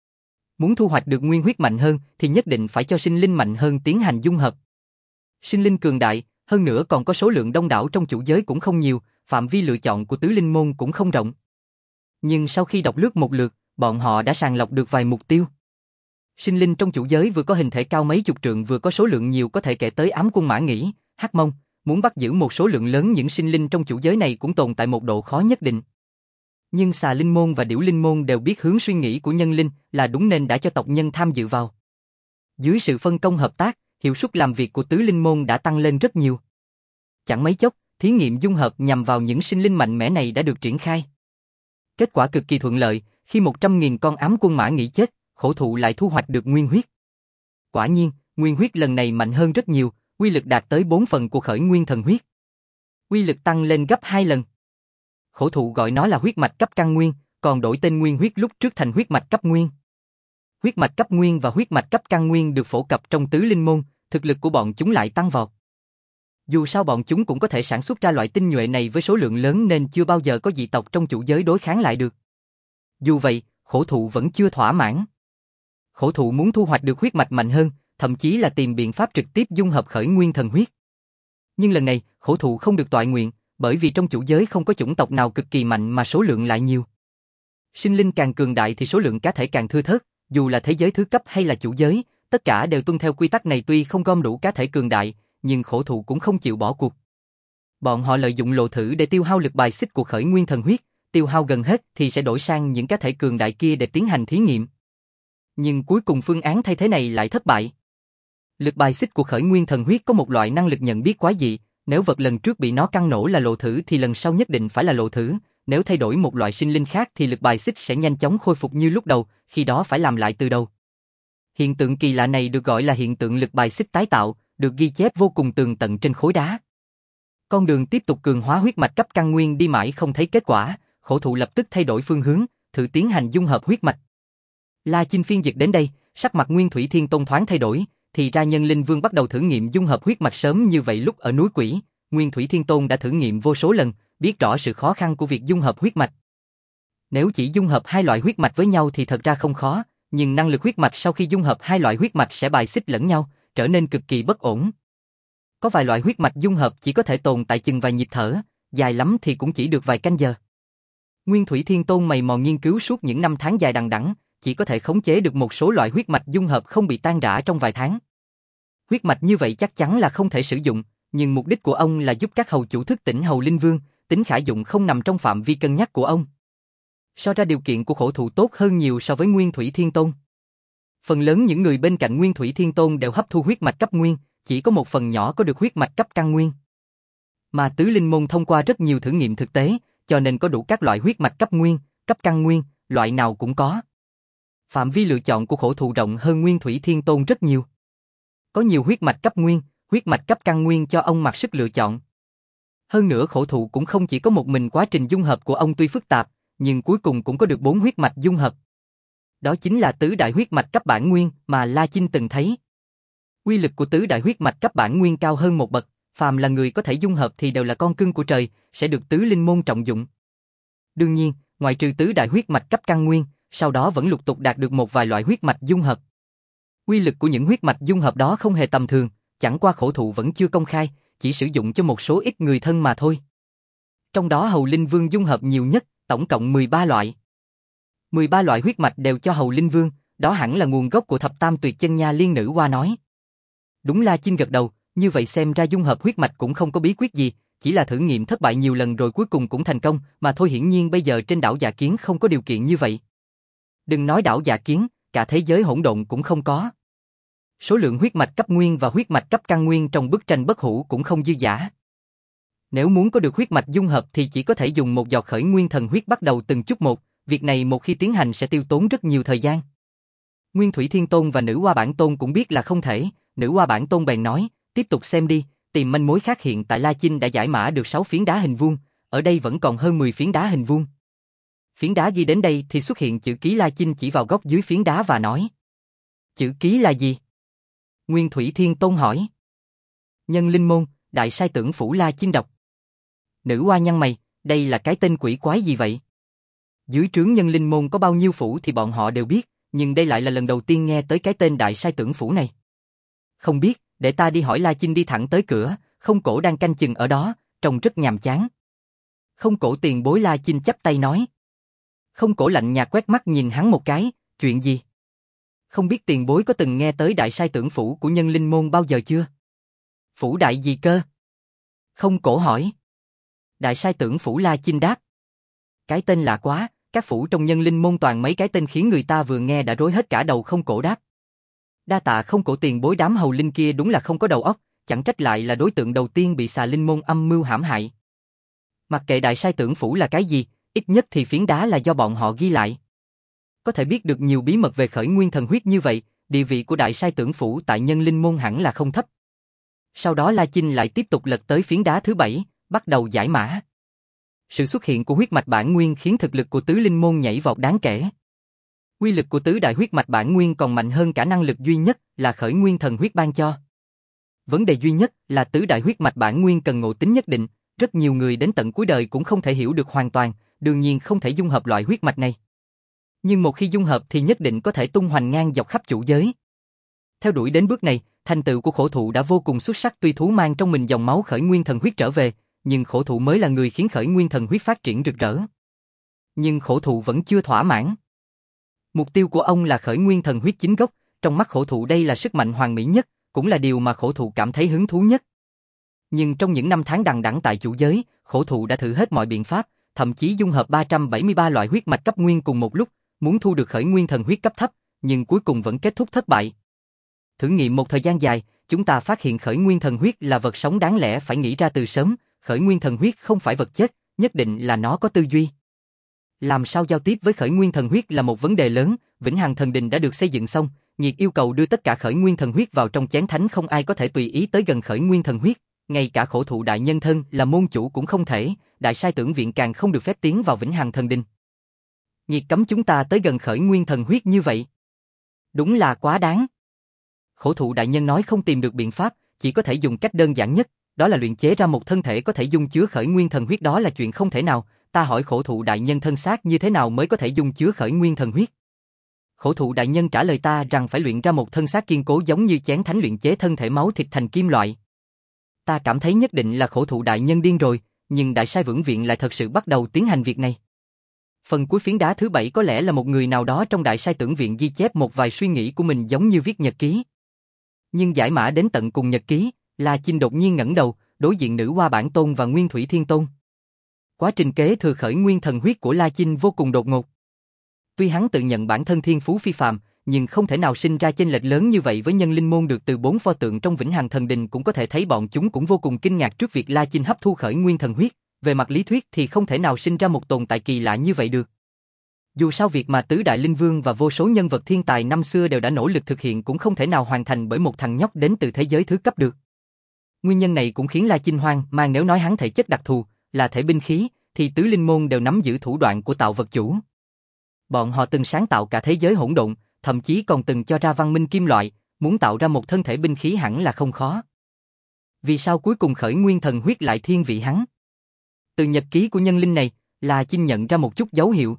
Muốn thu hoạch được nguyên huyết mạnh hơn thì nhất định phải cho sinh linh mạnh hơn tiến hành dung hợp. Sinh linh cường đại, hơn nữa còn có số lượng đông đảo trong chủ giới cũng không nhiều, phạm vi lựa chọn của tứ linh môn cũng không rộng. Nhưng sau khi đọc lướt một lượt, bọn họ đã sàng lọc được vài mục tiêu. Sinh linh trong chủ giới vừa có hình thể cao mấy chục trượng vừa có số lượng nhiều có thể kể tới Ám Quân Mã Nghĩ, Hắc Mông, muốn bắt giữ một số lượng lớn những sinh linh trong chủ giới này cũng tồn tại một độ khó nhất định. Nhưng Xà Linh Môn và Điểu Linh Môn đều biết hướng suy nghĩ của nhân linh là đúng nên đã cho tộc nhân tham dự vào. Dưới sự phân công hợp tác, hiệu suất làm việc của tứ linh môn đã tăng lên rất nhiều. Chẳng mấy chốc, thí nghiệm dung hợp nhằm vào những sinh linh mạnh mẽ này đã được triển khai. Kết quả cực kỳ thuận lợi, khi 100.000 con Ám Quân Mã Nghĩ chết, khổ thụ lại thu hoạch được nguyên huyết. Quả nhiên, nguyên huyết lần này mạnh hơn rất nhiều, uy lực đạt tới 4 phần của khởi nguyên thần huyết. Uy lực tăng lên gấp 2 lần. Khổ thụ gọi nó là huyết mạch cấp căn nguyên, còn đổi tên nguyên huyết lúc trước thành huyết mạch cấp nguyên. Huyết mạch cấp nguyên và huyết mạch cấp căn nguyên được phổ cập trong tứ linh môn, thực lực của bọn chúng lại tăng vọt. Dù sao bọn chúng cũng có thể sản xuất ra loại tinh nhuệ này với số lượng lớn nên chưa bao giờ có dị tộc trong chủ giới đối kháng lại được. Dù vậy, khổ thụ vẫn chưa thỏa mãn. Khổ thụ muốn thu hoạch được huyết mạch mạnh hơn, thậm chí là tìm biện pháp trực tiếp dung hợp khởi nguyên thần huyết. Nhưng lần này, khổ thụ không được toại nguyện, bởi vì trong chủ giới không có chủng tộc nào cực kỳ mạnh mà số lượng lại nhiều. Sinh linh càng cường đại thì số lượng cá thể càng thưa thớt, dù là thế giới thứ cấp hay là chủ giới, tất cả đều tuân theo quy tắc này tuy không gom đủ cá thể cường đại, nhưng khổ thụ cũng không chịu bỏ cuộc. Bọn họ lợi dụng lộ thử để tiêu hao lực bài xích của khởi nguyên thần huyết, tiêu hao gần hết thì sẽ đổi sang những cá thể cường đại kia để tiến hành thí nghiệm. Nhưng cuối cùng phương án thay thế này lại thất bại. Lực bài xích của khởi nguyên thần huyết có một loại năng lực nhận biết quái dị, nếu vật lần trước bị nó căng nổ là lộ thử thì lần sau nhất định phải là lộ thử, nếu thay đổi một loại sinh linh khác thì lực bài xích sẽ nhanh chóng khôi phục như lúc đầu, khi đó phải làm lại từ đầu. Hiện tượng kỳ lạ này được gọi là hiện tượng lực bài xích tái tạo, được ghi chép vô cùng tường tận trên khối đá. Con đường tiếp tục cường hóa huyết mạch cấp căn nguyên đi mãi không thấy kết quả, khổ thụ lập tức thay đổi phương hướng, thử tiến hành dung hợp huyết mạch. La Chinh phiên dịch đến đây, sắc mặt Nguyên Thủy Thiên Tôn thoáng thay đổi, thì ra Nhân Linh Vương bắt đầu thử nghiệm dung hợp huyết mạch sớm như vậy lúc ở núi Quỷ, Nguyên Thủy Thiên Tôn đã thử nghiệm vô số lần, biết rõ sự khó khăn của việc dung hợp huyết mạch. Nếu chỉ dung hợp hai loại huyết mạch với nhau thì thật ra không khó, nhưng năng lực huyết mạch sau khi dung hợp hai loại huyết mạch sẽ bài xích lẫn nhau, trở nên cực kỳ bất ổn. Có vài loại huyết mạch dung hợp chỉ có thể tồn tại chừng vài nhịp thở, dài lắm thì cũng chỉ được vài canh giờ. Nguyên Thủy Thiên Tôn mày mò nghiên cứu suốt những năm tháng dài đằng đẵng, chỉ có thể khống chế được một số loại huyết mạch dung hợp không bị tan rã trong vài tháng. Huyết mạch như vậy chắc chắn là không thể sử dụng, nhưng mục đích của ông là giúp các hầu chủ thức tỉnh Hầu Linh Vương, tính khả dụng không nằm trong phạm vi cân nhắc của ông. So ra điều kiện của khổ thụ tốt hơn nhiều so với Nguyên Thủy Thiên Tôn. Phần lớn những người bên cạnh Nguyên Thủy Thiên Tôn đều hấp thu huyết mạch cấp nguyên, chỉ có một phần nhỏ có được huyết mạch cấp căn nguyên. Mà Tứ Linh Môn thông qua rất nhiều thử nghiệm thực tế, cho nên có đủ các loại huyết mạch cấp nguyên, cấp căn nguyên, loại nào cũng có. Phạm vi lựa chọn của khổ thụ rộng hơn Nguyên Thủy Thiên Tôn rất nhiều. Có nhiều huyết mạch cấp nguyên, huyết mạch cấp căn nguyên cho ông mặc sức lựa chọn. Hơn nữa khổ thụ cũng không chỉ có một mình, quá trình dung hợp của ông tuy phức tạp, nhưng cuối cùng cũng có được 4 huyết mạch dung hợp. Đó chính là tứ đại huyết mạch cấp bản nguyên mà La Chinh từng thấy. Uy lực của tứ đại huyết mạch cấp bản nguyên cao hơn một bậc, phàm là người có thể dung hợp thì đều là con cưng của trời, sẽ được Tứ Linh Môn trọng dụng. Đương nhiên, ngoại trừ tứ đại huyết mạch cấp căn nguyên, sau đó vẫn lục tục đạt được một vài loại huyết mạch dung hợp. Uy lực của những huyết mạch dung hợp đó không hề tầm thường, chẳng qua khổ thụ vẫn chưa công khai, chỉ sử dụng cho một số ít người thân mà thôi. Trong đó Hầu Linh Vương dung hợp nhiều nhất, tổng cộng 13 loại. 13 loại huyết mạch đều cho Hầu Linh Vương, đó hẳn là nguồn gốc của thập tam tuyệt chân nha liên nữ hoa nói. Đúng, La Chinh gật đầu, như vậy xem ra dung hợp huyết mạch cũng không có bí quyết gì, chỉ là thử nghiệm thất bại nhiều lần rồi cuối cùng cũng thành công, mà thôi. Hiển nhiên bây giờ trên đảo Dạ Kiến không có điều kiện như vậy. Đừng nói đảo Dạ Kiến, cả thế giới hỗn độn cũng không có. Số lượng huyết mạch cấp nguyên và huyết mạch cấp căn nguyên trong bức tranh bất hủ cũng không dư dả. Nếu muốn có được huyết mạch dung hợp thì chỉ có thể dùng một giọt khởi nguyên thần huyết bắt đầu từng chút một, việc này một khi tiến hành sẽ tiêu tốn rất nhiều thời gian. Nguyên Thủy Thiên Tôn và Nữ Hoa Bản Tôn cũng biết là không thể, Nữ Hoa Bản Tôn bèn nói, tiếp tục xem đi, tìm manh mối khác. Hiện tại La Chinh đã giải mã được 6 phiến đá hình vuông, ở đây vẫn còn hơn 10 phiến đá hình vuông. Phiến đá ghi đến đây thì xuất hiện chữ ký. La Chinh chỉ vào góc dưới phiến đá và nói. Chữ ký là gì? Nguyên Thủy Thiên Tôn hỏi. Nhân Linh Môn, Đại Sai Tưởng Phủ. La Chinh đọc. Nữ Hoa nhăn mày, đây là cái tên quỷ quái gì vậy? Dưới trướng Nhân Linh Môn có bao nhiêu phủ thì bọn họ đều biết, nhưng đây lại là lần đầu tiên nghe tới cái tên Đại Sai Tưởng Phủ này. Không biết, để ta đi hỏi. La Chinh đi thẳng tới cửa, Không Cổ đang canh chừng ở đó, trông rất nhàm chán. Không Cổ tiền bối. La Chinh chắp tay nói. Không Cổ lạnh nhạt quét mắt nhìn hắn một cái, chuyện gì? Không biết tiền bối có từng nghe tới Đại Sai Tưởng Phủ của Nhân Linh Môn bao giờ chưa? Phủ đại gì cơ? Không Cổ hỏi. Đại Sai Tưởng Phủ. La Chinh đáp. Cái tên lạ quá, các phủ trong Nhân Linh Môn toàn mấy cái tên khiến người ta vừa nghe đã rối hết cả đầu. Không Cổ đáp. Đa tạ Không Cổ tiền bối. Đám hầu linh kia đúng là không có đầu óc, chẳng trách lại là đối tượng đầu tiên bị Xà Linh Môn âm mưu hãm hại. Mặc kệ Đại Sai Tưởng Phủ là cái gì, ít nhất thì phiến đá là do bọn họ ghi lại. Có thể biết được nhiều bí mật về khởi nguyên thần huyết như vậy, địa vị của Đại Sai Tưởng Phủ tại Nhân Linh Môn hẳn là không thấp. Sau đó La Chinh lại tiếp tục lật tới phiến đá thứ 7, bắt đầu giải mã. Sự xuất hiện của huyết mạch bản nguyên khiến thực lực của Tứ Linh Môn nhảy vọt đáng kể. Uy lực của tứ đại huyết mạch bản nguyên còn mạnh hơn cả năng lực duy nhất là khởi nguyên thần huyết ban cho. Vấn đề duy nhất là tứ đại huyết mạch bản nguyên cần ngộ tính nhất định, rất nhiều người đến tận cuối đời cũng không thể hiểu được hoàn toàn, đương nhiên không thể dung hợp loại huyết mạch này. Nhưng một khi dung hợp thì nhất định có thể tung hoành ngang dọc khắp chủ giới. Theo đuổi đến bước này, thành tựu của khổ thụ đã vô cùng xuất sắc. Tuy thú mang trong mình dòng máu khởi nguyên thần huyết trở về, nhưng khổ thụ mới là người khiến khởi nguyên thần huyết phát triển rực rỡ. Nhưng khổ thụ vẫn chưa thỏa mãn. Mục tiêu của ông là khởi nguyên thần huyết chính gốc, trong mắt khổ thụ đây là sức mạnh hoàn mỹ nhất, cũng là điều mà khổ thụ cảm thấy hứng thú nhất. Nhưng trong những năm tháng đằng đẵng tại chủ giới, khổ thụ đã thử hết mọi biện pháp, thậm chí dung hợp 373 loại huyết mạch cấp nguyên cùng một lúc, muốn thu được khởi nguyên thần huyết cấp thấp, nhưng cuối cùng vẫn kết thúc thất bại. Thử nghiệm một thời gian dài, chúng ta phát hiện khởi nguyên thần huyết là vật sống đáng lẽ phải nghĩ ra từ sớm, khởi nguyên thần huyết không phải vật chất, nhất định là nó có tư duy. Làm sao giao tiếp với khởi nguyên thần huyết là một vấn đề lớn. Vĩnh Hằng Thần Đình đã được xây dựng xong, Nhiệt yêu cầu đưa tất cả khởi nguyên thần huyết vào trong chén thánh, không ai có thể tùy ý tới gần khởi nguyên thần huyết, ngay cả khổ thụ đại nhân thân là môn chủ cũng không thể, Đại Sai Tưởng Viện càng không được phép tiến vào Vĩnh Hằng Thần Đình. Nhiệt cấm chúng ta tới gần khởi nguyên thần huyết như vậy, đúng là quá đáng. Khổ thụ đại nhân nói không tìm được biện pháp, chỉ có thể dùng cách đơn giản nhất, đó là luyện chế ra một thân thể có thể dung chứa khởi nguyên thần huyết. Đó là chuyện không thể nào. Ta hỏi khổ thụ đại nhân thân xác như thế nào mới có thể dung chứa khởi nguyên thần huyết? Khổ thụ đại nhân trả lời ta rằng phải luyện ra một thân xác kiên cố giống như chén thánh luyện chế thân thể máu thịt thành kim loại. Ta cảm thấy nhất định là khổ thụ đại nhân điên rồi, nhưng đại sai vững viện lại thật sự bắt đầu tiến hành việc này. Phần cuối phiến đá thứ 7 có lẽ là một người nào đó trong đại sai tưởng viện ghi chép một vài suy nghĩ của mình giống như viết nhật ký. Nhưng giải mã đến tận cùng nhật ký, La Chinh đột nhiên ngẩng đầu, đối diện Nữ Hoa Bản Tôn và Nguyên Thủy Thiên Tôn. Quá trình kế thừa khởi nguyên thần huyết của La Chinh vô cùng đột ngột. Tuy hắn tự nhận bản thân thiên phú phi phàm, nhưng không thể nào sinh ra chênh lệch lớn như vậy với nhân linh môn được từ 4 pho tượng trong Vĩnh Hằng Thần Đình cũng có thể thấy bọn chúng cũng vô cùng kinh ngạc trước việc La Chinh hấp thu khởi nguyên thần huyết, về mặt lý thuyết thì không thể nào sinh ra một tồn tại kỳ lạ như vậy được. Dù sao việc mà tứ đại linh vương và vô số nhân vật thiên tài năm xưa đều đã nỗ lực thực hiện cũng không thể nào hoàn thành bởi một thằng nhóc đến từ thế giới thứ cấp được. Nguyên nhân này cũng khiến La Chinh hoang mang nếu nói hắn thể chất đặc thù, là thể binh khí, thì tứ linh môn đều nắm giữ thủ đoạn của tạo vật chủ. Bọn họ từng sáng tạo cả thế giới hỗn độn, thậm chí còn từng cho ra văn minh kim loại, muốn tạo ra một thân thể binh khí hẳn là không khó. Vì sao cuối cùng khởi nguyên thần huyết lại thiên vị hắn? Từ nhật ký của nhân linh này, La Chinh nhận ra một chút dấu hiệu.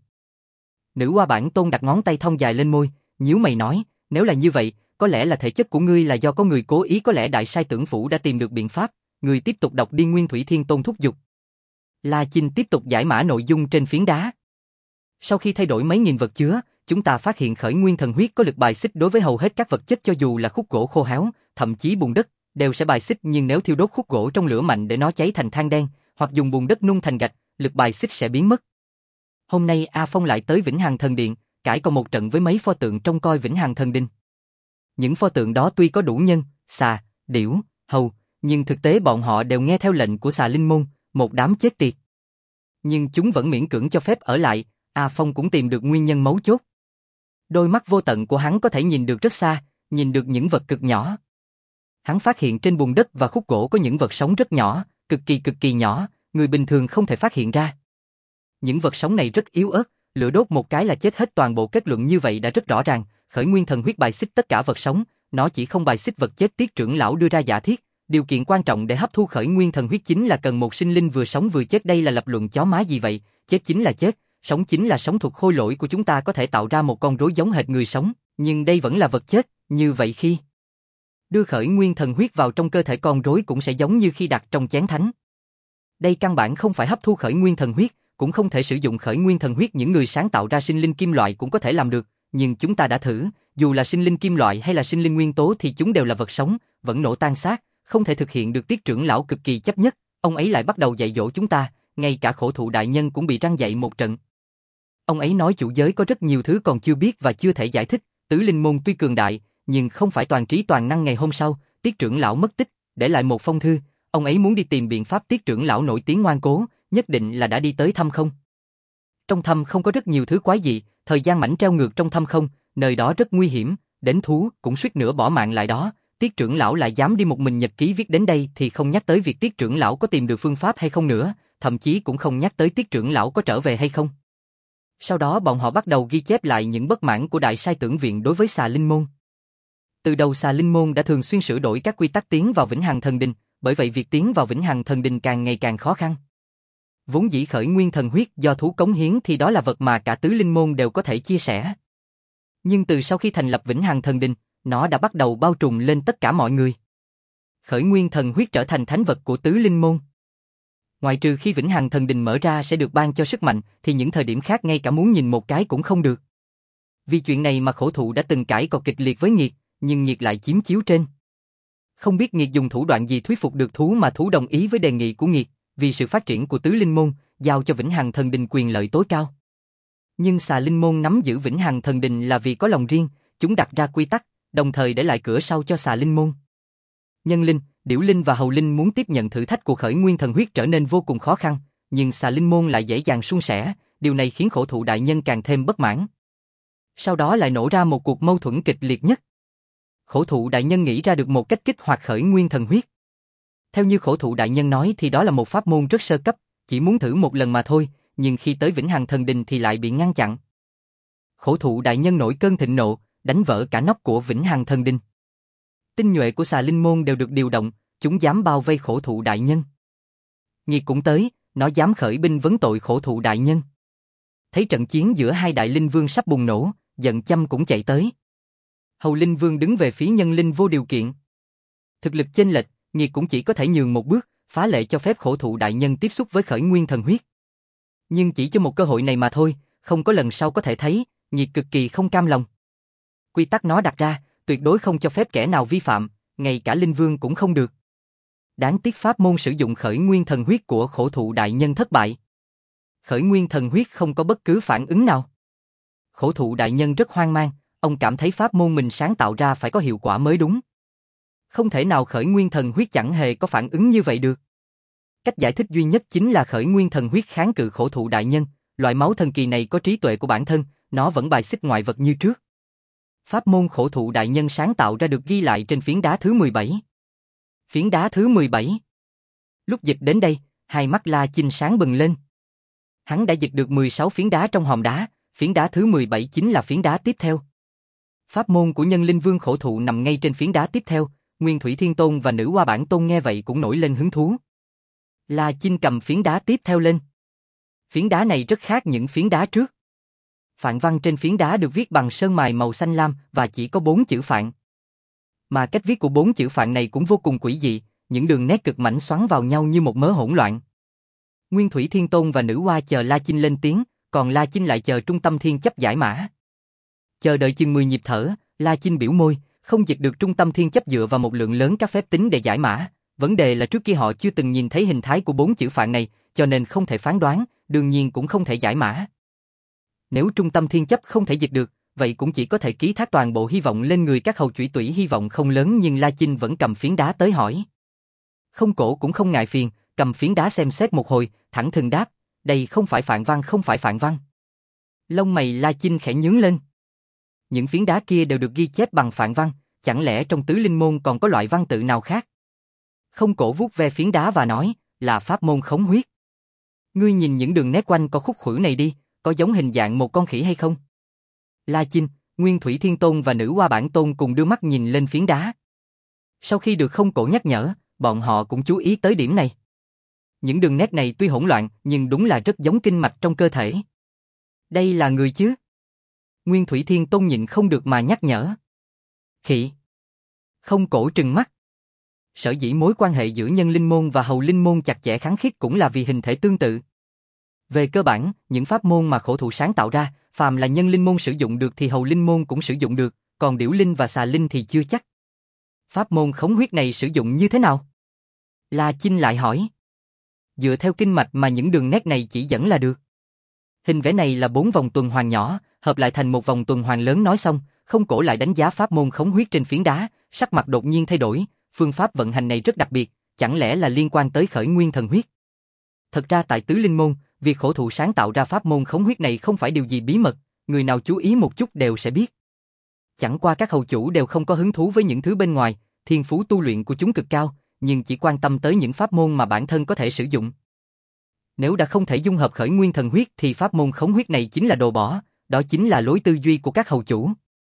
Nữ Hoa Bản Tôn đặt ngón tay thon dài lên môi, nhíu mày nói, nếu là như vậy, có lẽ là thể chất của ngươi là do có người cố ý, có lẽ đại sai tưởng phủ đã tìm được biện pháp. Người tiếp tục đọc đi, Nguyên Thủy Thiên Tôn thúc giục. La Chinh tiếp tục giải mã nội dung trên phiến đá. Sau khi thay đổi mấy nghìn vật chứa, chúng ta phát hiện khởi nguyên thần huyết có lực bài xích đối với hầu hết các vật chất, cho dù là khúc gỗ khô héo, thậm chí bùn đất, đều sẽ bài xích, nhưng nếu thiêu đốt khúc gỗ trong lửa mạnh để nó cháy thành than đen, hoặc dùng bùn đất nung thành gạch, lực bài xích sẽ biến mất. Hôm nay A Phong lại tới Vĩnh Hằng Thần Điện, cãi còn một trận với mấy pho tượng trông coi Vĩnh Hằng Thần Đình. Những pho tượng đó tuy có đủ nhân, xà, điểu, hầu, nhưng thực tế bọn họ đều nghe theo lệnh của xà linh môn, một đám chết tiệt. Nhưng chúng vẫn miễn cưỡng cho phép ở lại. A Phong cũng tìm được nguyên nhân mấu chốt. Đôi mắt vô tận của hắn có thể nhìn được rất xa, nhìn được những vật cực nhỏ. Hắn phát hiện trên bùn đất và khúc gỗ có những vật sống rất nhỏ, cực kỳ nhỏ, người bình thường không thể phát hiện ra. Những vật sống này rất yếu ớt, lửa đốt một cái là chết hết. Toàn bộ kết luận như vậy đã rất rõ ràng, khởi nguyên thần huyết bài xích tất cả vật sống, nó chỉ không bài xích vật chết. Tiết trưởng lão đưa ra giả thiết, điều kiện quan trọng để hấp thu khởi nguyên thần huyết chính là cần một sinh linh vừa sống vừa chết. Đây là lập luận chó má gì vậy, chết chính là chết, sống chính là sống. Thuộc khôi lỗi của chúng ta có thể tạo ra một con rối giống hệt người sống, nhưng đây vẫn là vật chết, như vậy khi đưa khởi nguyên thần huyết vào trong cơ thể con rối cũng sẽ giống như khi đặt trong chén thánh. Đây căn bản không phải hấp thu khởi nguyên thần huyết, cũng không thể sử dụng khởi nguyên thần huyết. Những người sáng tạo ra sinh linh kim loại cũng có thể làm được, nhưng chúng ta đã thử, dù là sinh linh kim loại hay là sinh linh nguyên tố thì chúng đều là vật sống, vẫn nổ tan xác, không thể thực hiện được. Tiết trưởng lão cực kỳ chấp nhất, ông ấy lại bắt đầu dạy dỗ chúng ta, ngay cả khổ thụ đại nhân cũng bị răng dạy một trận. Ông ấy nói chủ giới có rất nhiều thứ còn chưa biết và chưa thể giải thích, tứ linh môn tuy cường đại, nhưng không phải toàn trí toàn năng. Ngày hôm sau, Tiết trưởng lão mất tích, để lại một phong thư, ông ấy muốn đi tìm biện pháp. Tiết trưởng lão nổi tiếng ngoan cố, nhất định là đã đi tới thâm không. Trong thâm không có rất nhiều thứ quái dị, thời gian mảnh treo ngược trong thâm không, nơi đó rất nguy hiểm, đến thú cũng suýt nữa bỏ mạng lại đó. Tiết trưởng lão lại dám đi một mình. Nhật ký viết đến đây thì không nhắc tới việc Tiết trưởng lão có tìm được phương pháp hay không nữa, thậm chí cũng không nhắc tới Tiết trưởng lão có trở về hay không. Sau đó bọn họ bắt đầu ghi chép lại những bất mãn của đại sai tưởng viện đối với xà linh môn. Từ đầu xà linh môn đã thường xuyên sửa đổi các quy tắc tiến vào Vĩnh Hằng Thần Đình, bởi vậy việc tiến vào Vĩnh Hằng Thần Đình càng ngày càng khó khăn. Vốn dĩ khởi nguyên thần huyết do thú cống hiến thì đó là vật mà cả tứ linh môn đều có thể chia sẻ. Nhưng từ sau khi thành lập Vĩnh Hằng Thần Đình, nó đã bắt đầu bao trùm lên tất cả mọi người. Khởi nguyên thần huyết trở thành thánh vật của tứ linh môn. Ngoại trừ khi Vĩnh Hằng Thần Đình mở ra sẽ được ban cho sức mạnh, thì những thời điểm khác ngay cả muốn nhìn một cái cũng không được. Vì chuyện này mà khổ thụ đã từng cãi cọ kịch liệt với Nghiệt, nhưng Nghiệt lại chiếm chiếu trên. Không biết Nghiệt dùng thủ đoạn gì thuyết phục được thú mà thú đồng ý với đề nghị của Nghiệt, vì sự phát triển của tứ linh môn, giao cho Vĩnh Hằng Thần Đình quyền lợi tối cao. Nhưng xà linh môn nắm giữ Vĩnh Hằng Thần Đình là vì có lòng riêng, chúng đặt ra quy tắc, đồng thời để lại cửa sau cho xà linh môn. Nhân linh, điểu linh và hầu linh muốn tiếp nhận thử thách của khởi nguyên thần huyết trở nên vô cùng khó khăn, nhưng xà linh môn lại dễ dàng suôn sẻ, điều này khiến khổ thụ đại nhân càng thêm bất mãn. Sau đó lại nổ ra một cuộc mâu thuẫn kịch liệt nhất. Khổ thụ đại nhân nghĩ ra được một cách kích hoạt khởi nguyên thần huyết. Theo như khổ thụ đại nhân nói thì đó là một pháp môn rất sơ cấp, chỉ muốn thử một lần mà thôi, nhưng khi tới Vĩnh Hằng Thần Đình thì lại bị ngăn chặn. Khổ thụ đại nhân nổi cơn thịnh nộ, đánh vỡ cả nóc của Vĩnh Hằng Thần Đình. Tinh nhuệ của xà linh môn đều được điều động, chúng dám bao vây khổ thụ đại nhân. Nghiệt cũng tới, nó dám khởi binh vấn tội khổ thụ đại nhân. Thấy trận chiến giữa hai đại linh vương sắp bùng nổ, giận chăm cũng chạy tới. Hầu linh vương đứng về phía nhân linh vô điều kiện. Thực lực chênh lệch, Nghiệt cũng chỉ có thể nhường một bước, phá lệ cho phép khổ thụ đại nhân tiếp xúc với khởi nguyên thần huyết. Nhưng chỉ cho một cơ hội này mà thôi, không có lần sau có thể thấy, Nghiệt cực kỳ không cam lòng. Quy tắc nó đặt ra, tuyệt đối không cho phép kẻ nào vi phạm, ngay cả linh vương cũng không được. Đáng tiếc pháp môn sử dụng khởi nguyên thần huyết của khổ thụ đại nhân thất bại. Khởi nguyên thần huyết không có bất cứ phản ứng nào. Khổ thụ đại nhân rất hoang mang, ông cảm thấy pháp môn mình sáng tạo ra phải có hiệu quả mới đúng. Không thể nào khởi nguyên thần huyết chẳng hề có phản ứng như vậy được. Cách giải thích duy nhất chính là khởi nguyên thần huyết kháng cự khổ thụ đại nhân, loại máu thần kỳ này có trí tuệ của bản thân, nó vẫn bài xích ngoại vật như trước. Pháp môn khổ thụ đại nhân sáng tạo ra được ghi lại trên phiến đá thứ 17. Phiến đá thứ 17. Lúc dịch đến đây, hai mắt La Chinh sáng bừng lên. Hắn đã dịch được 16 phiến đá trong hòm đá, phiến đá thứ 17 chính là phiến đá tiếp theo. Pháp môn của Nhân Linh Vương khổ thụ nằm ngay trên phiến đá tiếp theo, Nguyên Thủy Thiên Tôn và Nữ Hoa Bản Tôn nghe vậy cũng nổi lên hứng thú. La Chinh cầm phiến đá tiếp theo lên. Phiến đá này rất khác những phiến đá trước. Phạn văn trên phiến đá được viết bằng sơn mài màu xanh lam và chỉ có 4 chữ phạn. Mà cách viết của 4 chữ phạn này cũng vô cùng quỷ dị, những đường nét cực mảnh xoắn vào nhau như một mớ hỗn loạn. Nguyên Thủy Thiên Tôn và Nữ Hoa chờ La Chinh lên tiếng, còn La Chinh lại chờ Trung Tâm Thiên Chấp giải mã. Chờ đợi chừng 10 nhịp thở, La Chinh biểu môi, không dịch được Trung Tâm Thiên Chấp dựa vào một lượng lớn các phép tính để giải mã. Vấn đề là trước kia họ chưa từng nhìn thấy hình thái của 4 chữ phạn này, cho nên không thể phán đoán, đương nhiên cũng không thể giải mã. Nếu Trung Tâm Thiên Chấp không thể dịch được, vậy cũng chỉ có thể ký thác toàn bộ hy vọng lên người các hầu chủy tủy, hy vọng không lớn, nhưng La Chinh vẫn cầm phiến đá tới hỏi. Không Cổ cũng không ngại phiền, cầm phiến đá xem xét một hồi, thẳng thừng đáp, đây không phải phạn văn, không phải phạn văn. Lông mày La Chinh khẽ nhướng lên. Những phiến đá kia đều được ghi chép bằng phạn văn, chẳng lẽ trong tứ linh môn còn có loại văn tự nào khác? Không Cổ vuốt ve phiến đá và nói, là pháp môn khống huyết. Ngươi nhìn những đường nét quanh có khúc khuỷu này đi, có giống hình dạng một con khỉ hay không? La Chinh, Nguyên Thủy Thiên Tôn và Nữ Hoa Bản Tôn cùng đưa mắt nhìn lên phiến đá. Sau khi được Không Cổ nhắc nhở, bọn họ cũng chú ý tới điểm này. Những đường nét này tuy hỗn loạn, nhưng đúng là rất giống kinh mạch trong cơ thể. Đây là người chứ? Nguyên Thủy Thiên Tôn nhịn không được mà nhắc nhở. Khỉ. Không Cổ trừng mắt. Sở dĩ mối quan hệ giữa Nhân Linh Môn và Hầu Linh Môn chặt chẽ khăng khít cũng là vì hình thể tương tự. Về cơ bản, những pháp môn mà khổ thụ sáng tạo ra, phàm là Nhân Linh Môn sử dụng được thì Hầu Linh Môn cũng sử dụng được, còn Điểu Linh và Xà Linh thì chưa chắc. Pháp môn khống huyết này sử dụng như thế nào? La Chinh lại hỏi. Dựa theo kinh mạch mà những đường nét này chỉ dẫn là được. Hình vẽ này là 4 vòng tuần hoàn nhỏ, hợp lại thành một vòng tuần hoàn lớn. Nói xong, Không Cổ lại đánh giá pháp môn khống huyết trên phiến đá, sắc mặt đột nhiên thay đổi, phương pháp vận hành này rất đặc biệt, chẳng lẽ là liên quan tới khởi nguyên thần huyết? Thật ra tại tứ linh môn, việc khổ thụ sáng tạo ra pháp môn khống huyết này không phải điều gì bí mật, người nào chú ý một chút đều sẽ biết. Chẳng qua các hầu chủ đều không có hứng thú với những thứ bên ngoài, thiên phú tu luyện của chúng cực cao, nhưng chỉ quan tâm tới những pháp môn mà bản thân có thể sử dụng. Nếu đã không thể dung hợp khởi nguyên thần huyết thì pháp môn khống huyết này chính là đồ bỏ, đó chính là lối tư duy của các hầu chủ.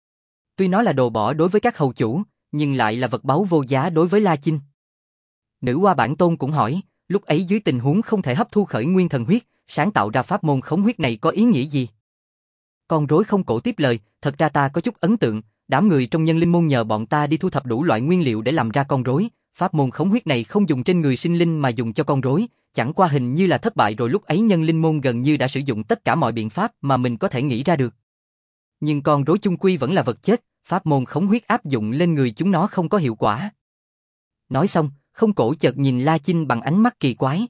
Tuy nó là đồ bỏ đối với các hầu chủ, nhưng lại là vật báu vô giá đối với La Chinh. Nữ Hoa Bản Tôn cũng hỏi, lúc ấy dưới tình huống không thể hấp thu khởi nguyên thần huyết, sáng tạo ra pháp môn khống huyết này có ý nghĩa gì? Con rối Không Cổ tiếp lời, thật ra ta có chút ấn tượng, đám người trong Nhân Linh Môn nhờ bọn ta đi thu thập đủ loại nguyên liệu để làm ra con rối, pháp môn khống huyết này không dùng trên người sinh linh mà dùng cho con rối, chẳng qua hình như là thất bại rồi. Lúc ấy Nhân Linh Môn gần như đã sử dụng tất cả mọi biện pháp mà mình có thể nghĩ ra được. Nhưng con rối chung quy vẫn là vật chết, pháp môn khống huyết áp dụng lên người chúng nó không có hiệu quả. Nói xong, Không Cổ chợt nhìn La Chinh bằng ánh mắt kỳ quái.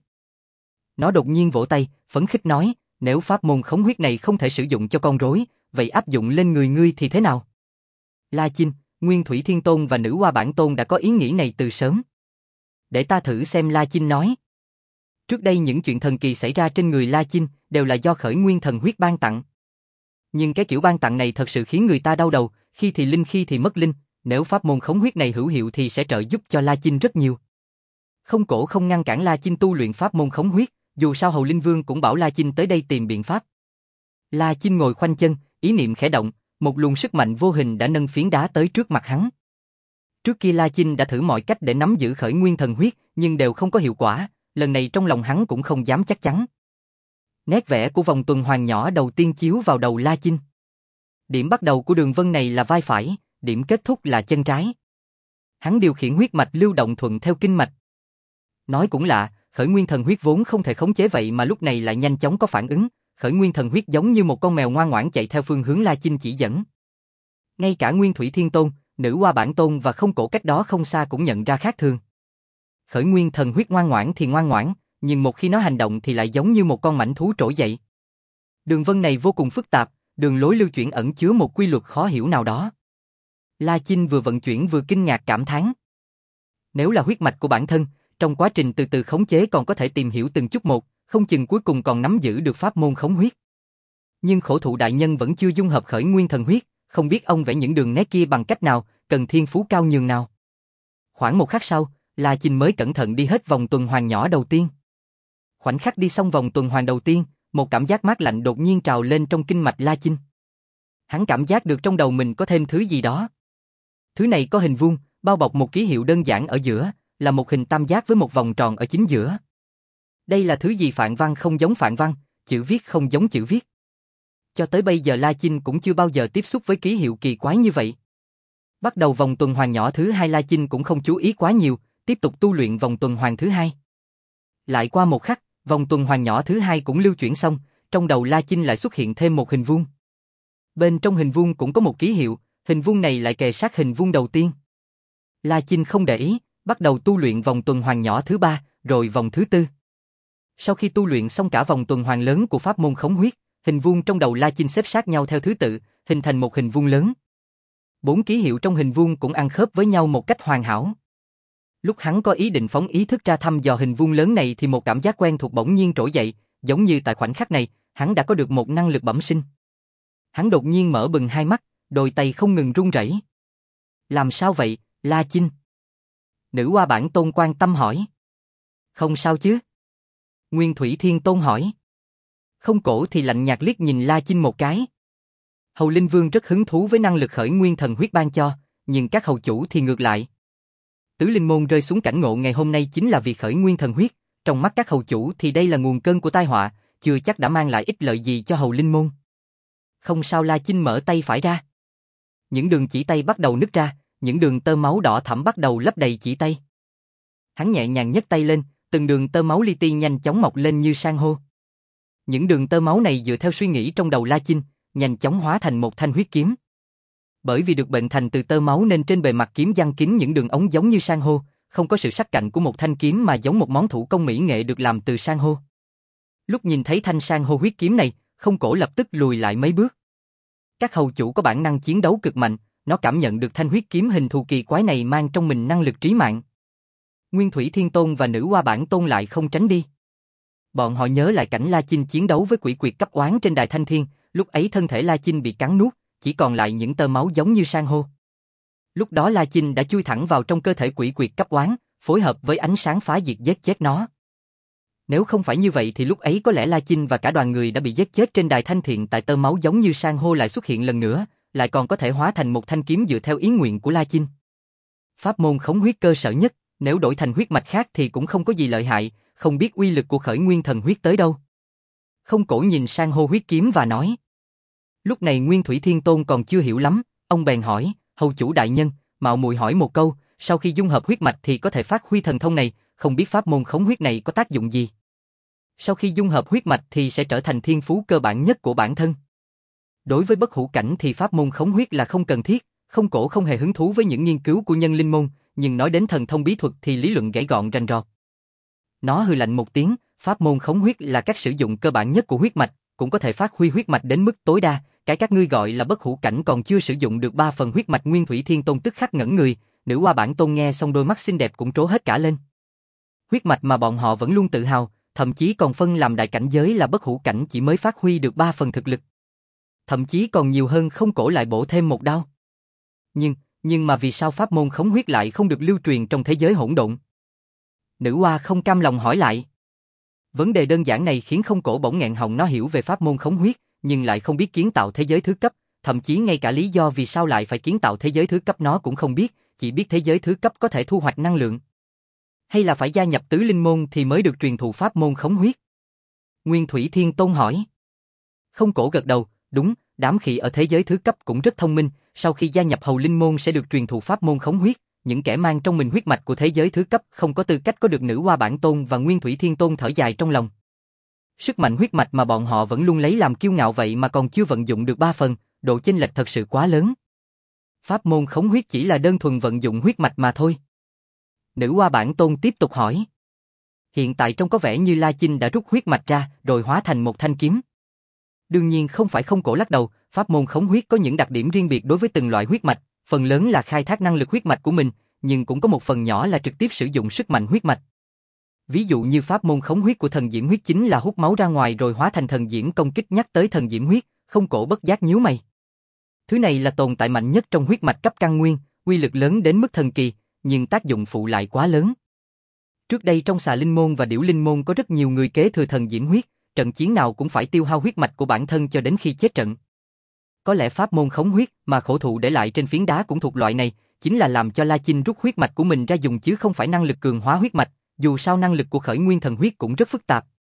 Nó đột nhiên vỗ tay, phấn khích nói, nếu pháp môn khống huyết này không thể sử dụng cho con rối, vậy áp dụng lên người ngươi thì thế nào? La Chinh, Nguyên Thủy Thiên Tôn và Nữ Hoa Bản Tôn đã có ý nghĩ này từ sớm. Để ta thử xem. La Chinh nói. Trước đây những chuyện thần kỳ xảy ra trên người La Chinh đều là do khởi nguyên thần huyết ban tặng. Nhưng cái kiểu ban tặng này thật sự khiến người ta đau đầu, khi thì linh khi thì mất linh, nếu pháp môn khống huyết này hữu hiệu thì sẽ trợ giúp cho La Chinh rất nhiều. Không Cổ không ngăn cản La Chinh tu luyện pháp môn khống huyết, dù sao Hầu Linh Vương cũng bảo La Chinh tới đây tìm biện pháp. La Chinh ngồi khoanh chân, ý niệm khẽ động, một luồng sức mạnh vô hình đã nâng phiến đá tới trước mặt hắn. Trước kia La Chinh đã thử mọi cách để nắm giữ khởi nguyên thần huyết, nhưng đều không có hiệu quả, lần này trong lòng hắn cũng không dám chắc chắn. Nét vẽ của vòng tuần hoàn nhỏ đầu tiên chiếu vào đầu La Chinh. Điểm bắt đầu của đường vân này là vai phải, điểm kết thúc là chân trái. Hắn điều khiển huyết mạch lưu động thuận theo kinh mạch. Nói cũng lạ, khởi nguyên thần huyết vốn không thể khống chế vậy mà lúc này lại nhanh chóng có phản ứng, khởi nguyên thần huyết giống như một con mèo ngoan ngoãn chạy theo phương hướng La Chinh chỉ dẫn. Ngay cả Nguyên Thủy Thiên Tôn, Nữ Hoa Bản Tôn và Không Cổ cách đó không xa cũng nhận ra khác thường. Khởi nguyên thần huyết ngoan ngoãn thì ngoan ngoãn, nhưng một khi nó hành động thì lại giống như một con mãnh thú trỗi dậy. Đường vân này vô cùng phức tạp, đường lối lưu chuyển ẩn chứa một quy luật khó hiểu nào đó. La Chinh vừa vận chuyển vừa kinh ngạc cảm thán. Nếu là huyết mạch của bản thân, trong quá trình từ từ khống chế còn có thể tìm hiểu từng chút một, không chừng cuối cùng còn nắm giữ được pháp môn khống huyết. Nhưng khổ thụ đại nhân vẫn chưa dung hợp khởi nguyên thần huyết, không biết ông vẽ những đường nét kia bằng cách nào, cần thiên phú cao nhường nào. Khoảng một khắc sau, La Chinh mới cẩn thận đi hết vòng tuần hoàn nhỏ đầu tiên. Khoảnh khắc đi xong vòng tuần hoàn đầu tiên, một cảm giác mát lạnh đột nhiên trào lên trong kinh mạch La Chinh. Hắn cảm giác được trong đầu mình có thêm thứ gì đó. Thứ này có hình vuông, bao bọc một ký hiệu đơn giản ở giữa, là một hình tam giác với một vòng tròn ở chính giữa. Đây là thứ gì? Phạn văn không giống phạn văn, chữ viết không giống chữ viết. Cho tới bây giờ La Chinh cũng chưa bao giờ tiếp xúc với ký hiệu kỳ quái như vậy. Bắt đầu vòng tuần hoàn nhỏ thứ hai La Chinh cũng không chú ý quá nhiều, tiếp tục tu luyện vòng tuần hoàn thứ hai. Lại qua một khắc, vòng tuần hoàn nhỏ thứ hai cũng lưu chuyển xong, trong đầu La Chinh lại xuất hiện thêm một hình vuông. Bên trong hình vuông cũng có một ký hiệu, hình vuông này lại kề sát hình vuông đầu tiên. La Chinh không để ý, bắt đầu tu luyện vòng tuần hoàn nhỏ thứ ba, rồi vòng thứ tư. Sau khi tu luyện xong cả vòng tuần hoàn lớn của pháp môn khống huyết, hình vuông trong đầu La Chinh xếp sát nhau theo thứ tự, hình thành một hình vuông lớn. 4 ký hiệu trong hình vuông cũng ăn khớp với nhau một cách hoàn hảo. Lúc hắn có ý định phóng ý thức ra thăm dò hình vuông lớn này thì một cảm giác quen thuộc bỗng nhiên trỗi dậy, giống như tại khoảnh khắc này, hắn đã có được một năng lực bẩm sinh. Hắn đột nhiên mở bừng hai mắt, đôi tay không ngừng run rẩy. Làm sao vậy, La Chinh? Nữ Hoa Bản Tôn quan tâm hỏi. Không sao chứ? Nguyên Thủy Thiên Tôn hỏi. Không Cổ thì lạnh nhạt liếc nhìn La Chinh một cái. Hầu Linh Vương rất hứng thú với năng lực khởi nguyên thần huyết ban cho, nhưng các hầu chủ thì ngược lại. Tứ Linh Môn rơi xuống cảnh ngộ ngày hôm nay chính là vì khởi nguyên thần huyết, trong mắt các hầu chủ thì đây là nguồn cơn của tai họa, chưa chắc đã mang lại ích lợi gì cho Hầu Linh Môn. Không sao. La Chinh mở tay phải ra. Những đường chỉ tay bắt đầu nứt ra, những đường tơ máu đỏ thẫm bắt đầu lấp đầy chỉ tay. Hắn nhẹ nhàng nhấc tay lên, từng đường tơ máu li ti nhanh chóng mọc lên như san hô. Những đường tơ máu này dựa theo suy nghĩ trong đầu La Chinh, nhanh chóng hóa thành một thanh huyết kiếm. Bởi vì được bệnh thành từ tơ máu nên trên bề mặt kiếm giăng kín những đường ống giống như san hô, không có sự sắc cạnh của một thanh kiếm mà giống một món thủ công mỹ nghệ được làm từ san hô. Lúc nhìn thấy thanh san hô huyết kiếm này, Không Cổ lập tức lùi lại mấy bước. Các hầu chủ có bản năng chiến đấu cực mạnh, nó cảm nhận được thanh huyết kiếm hình thù kỳ quái này mang trong mình năng lực trí mạng. Nguyên Thủy Thiên Tôn và Nữ Hoa Bản Tôn lại không tránh đi. Bọn họ nhớ lại cảnh La Chinh chiến đấu với quỷ quyệt cấp oán trên đài Thanh Thiên, lúc ấy thân thể La Chinh bị cắn nuốt, chỉ còn lại những tơ máu giống như san hô. Lúc đó La Chinh đã chui thẳng vào trong cơ thể quỷ quyệt cấp oán, phối hợp với ánh sáng phá diệt giết chết nó. Nếu không phải như vậy thì lúc ấy có lẽ La Chinh và cả đoàn người đã bị giết chết trên đài Thanh Thiện, tại tơ máu giống như san hô lại xuất hiện lần nữa, lại còn có thể hóa thành một thanh kiếm dựa theo ý nguyện của La Chinh. Pháp môn khống huyết cơ sở nhất, nếu đổi thành huyết mạch khác thì cũng không có gì lợi hại, không biết uy lực của khởi nguyên thần huyết tới đâu. Không Cổ nhìn san hô huyết kiếm và nói. Lúc này Nguyên Thủy Thiên Tôn còn chưa hiểu lắm, ông bèn hỏi, hầu chủ đại nhân, mạo muội hỏi một câu, sau khi dung hợp huyết mạch thì có thể phát huy thần thông này, không biết pháp môn khống huyết này có tác dụng gì? Sau khi dung hợp huyết mạch thì sẽ trở thành thiên phú cơ bản nhất của bản thân. Đối với bất hủ cảnh thì pháp môn khống huyết là không cần thiết, Không Cổ không hề hứng thú với những nghiên cứu của Nhân Linh Môn, nhưng nói đến thần thông bí thuật thì lý luận gãy gọn rành rọt. Nó hừ lạnh một tiếng, pháp môn khống huyết là cách sử dụng cơ bản nhất của huyết mạch, cũng có thể phát huy huyết mạch đến mức tối đa, cái các ngươi gọi là bất hủ cảnh còn chưa sử dụng được 3 phần huyết mạch. Nguyên Thủy Thiên Tôn tức khắc ngẩn người, Nữ Hoa Bản Tôn nghe xong đôi mắt xinh đẹp cũng trố hết cả lên. Huyết mạch mà bọn họ vẫn luôn tự hào, thậm chí còn phân làm đại cảnh giới là bất hủ cảnh chỉ mới phát huy được 3 phần thực lực. Thậm chí còn nhiều hơn. Không Cổ lại bổ thêm một đao. Nhưng mà vì sao pháp môn khống huyết lại không được lưu truyền trong thế giới hỗn độn? Nữ Hoa không cam lòng hỏi lại. Vấn đề đơn giản này khiến Không Cổ bỗng nghẹn họng, nó hiểu về pháp môn khống huyết, nhưng lại không biết kiến tạo thế giới thứ cấp, thậm chí ngay cả lý do vì sao lại phải kiến tạo thế giới thứ cấp nó cũng không biết, chỉ biết thế giới thứ cấp có thể thu hoạch năng lượng. Hay là phải gia nhập Tứ Linh Môn thì mới được truyền thụ pháp môn khống huyết? Nguyên Thủy Thiên Tôn hỏi. Không Cổ gật đầu, đúng, đám khỉ ở thế giới thứ cấp cũng rất thông minh, sau khi gia nhập Hầu Linh Môn sẽ được truyền thụ pháp môn khống huyết, những kẻ mang trong mình huyết mạch của thế giới thứ cấp không có tư cách có được Nữ Hoa Bản Tôn và Nguyên Thủy Thiên Tôn thở dài trong lòng. Sức mạnh huyết mạch mà bọn họ vẫn luôn lấy làm kiêu ngạo vậy mà còn chưa vận dụng được 3 phần, độ chênh lệch thật sự quá lớn. Pháp môn khống huyết chỉ là đơn thuần vận dụng huyết mạch mà thôi. Nữ Hoa Bản Tôn tiếp tục hỏi. Hiện tại trông có vẻ như La Chinh đã rút huyết mạch ra rồi hóa thành một thanh kiếm. Đương nhiên không phải Không Cổ lắc đầu, pháp môn khống huyết có những đặc điểm riêng biệt đối với từng loại huyết mạch, phần lớn là khai thác năng lực huyết mạch của mình, nhưng cũng có một phần nhỏ là trực tiếp sử dụng sức mạnh huyết mạch. Ví dụ như pháp môn khống huyết của thần diễm huyết chính là hút máu ra ngoài rồi hóa thành thần diễm công kích. Nhắc tới thần diễm huyết, Không Cổ bất giác nhíu mày. Thứ này là tồn tại mạnh nhất trong huyết mạch cấp căn nguyên, uy lực lớn đến mức thần kỳ, nhưng tác dụng phụ lại quá lớn. Trước đây trong Xà Linh Môn và Điểu Linh Môn có rất nhiều người kế thừa thần diễm huyết, trận chiến nào cũng phải tiêu hao huyết mạch của bản thân cho đến khi chết trận. Có lẽ pháp môn khống huyết mà khổ thụ để lại trên phiến đá cũng thuộc loại này, chính là làm cho La Chinh rút huyết mạch của mình ra dùng chứ không phải năng lực cường hóa huyết mạch, dù sao năng lực của Khởi Nguyên Thần Huyết cũng rất phức tạp.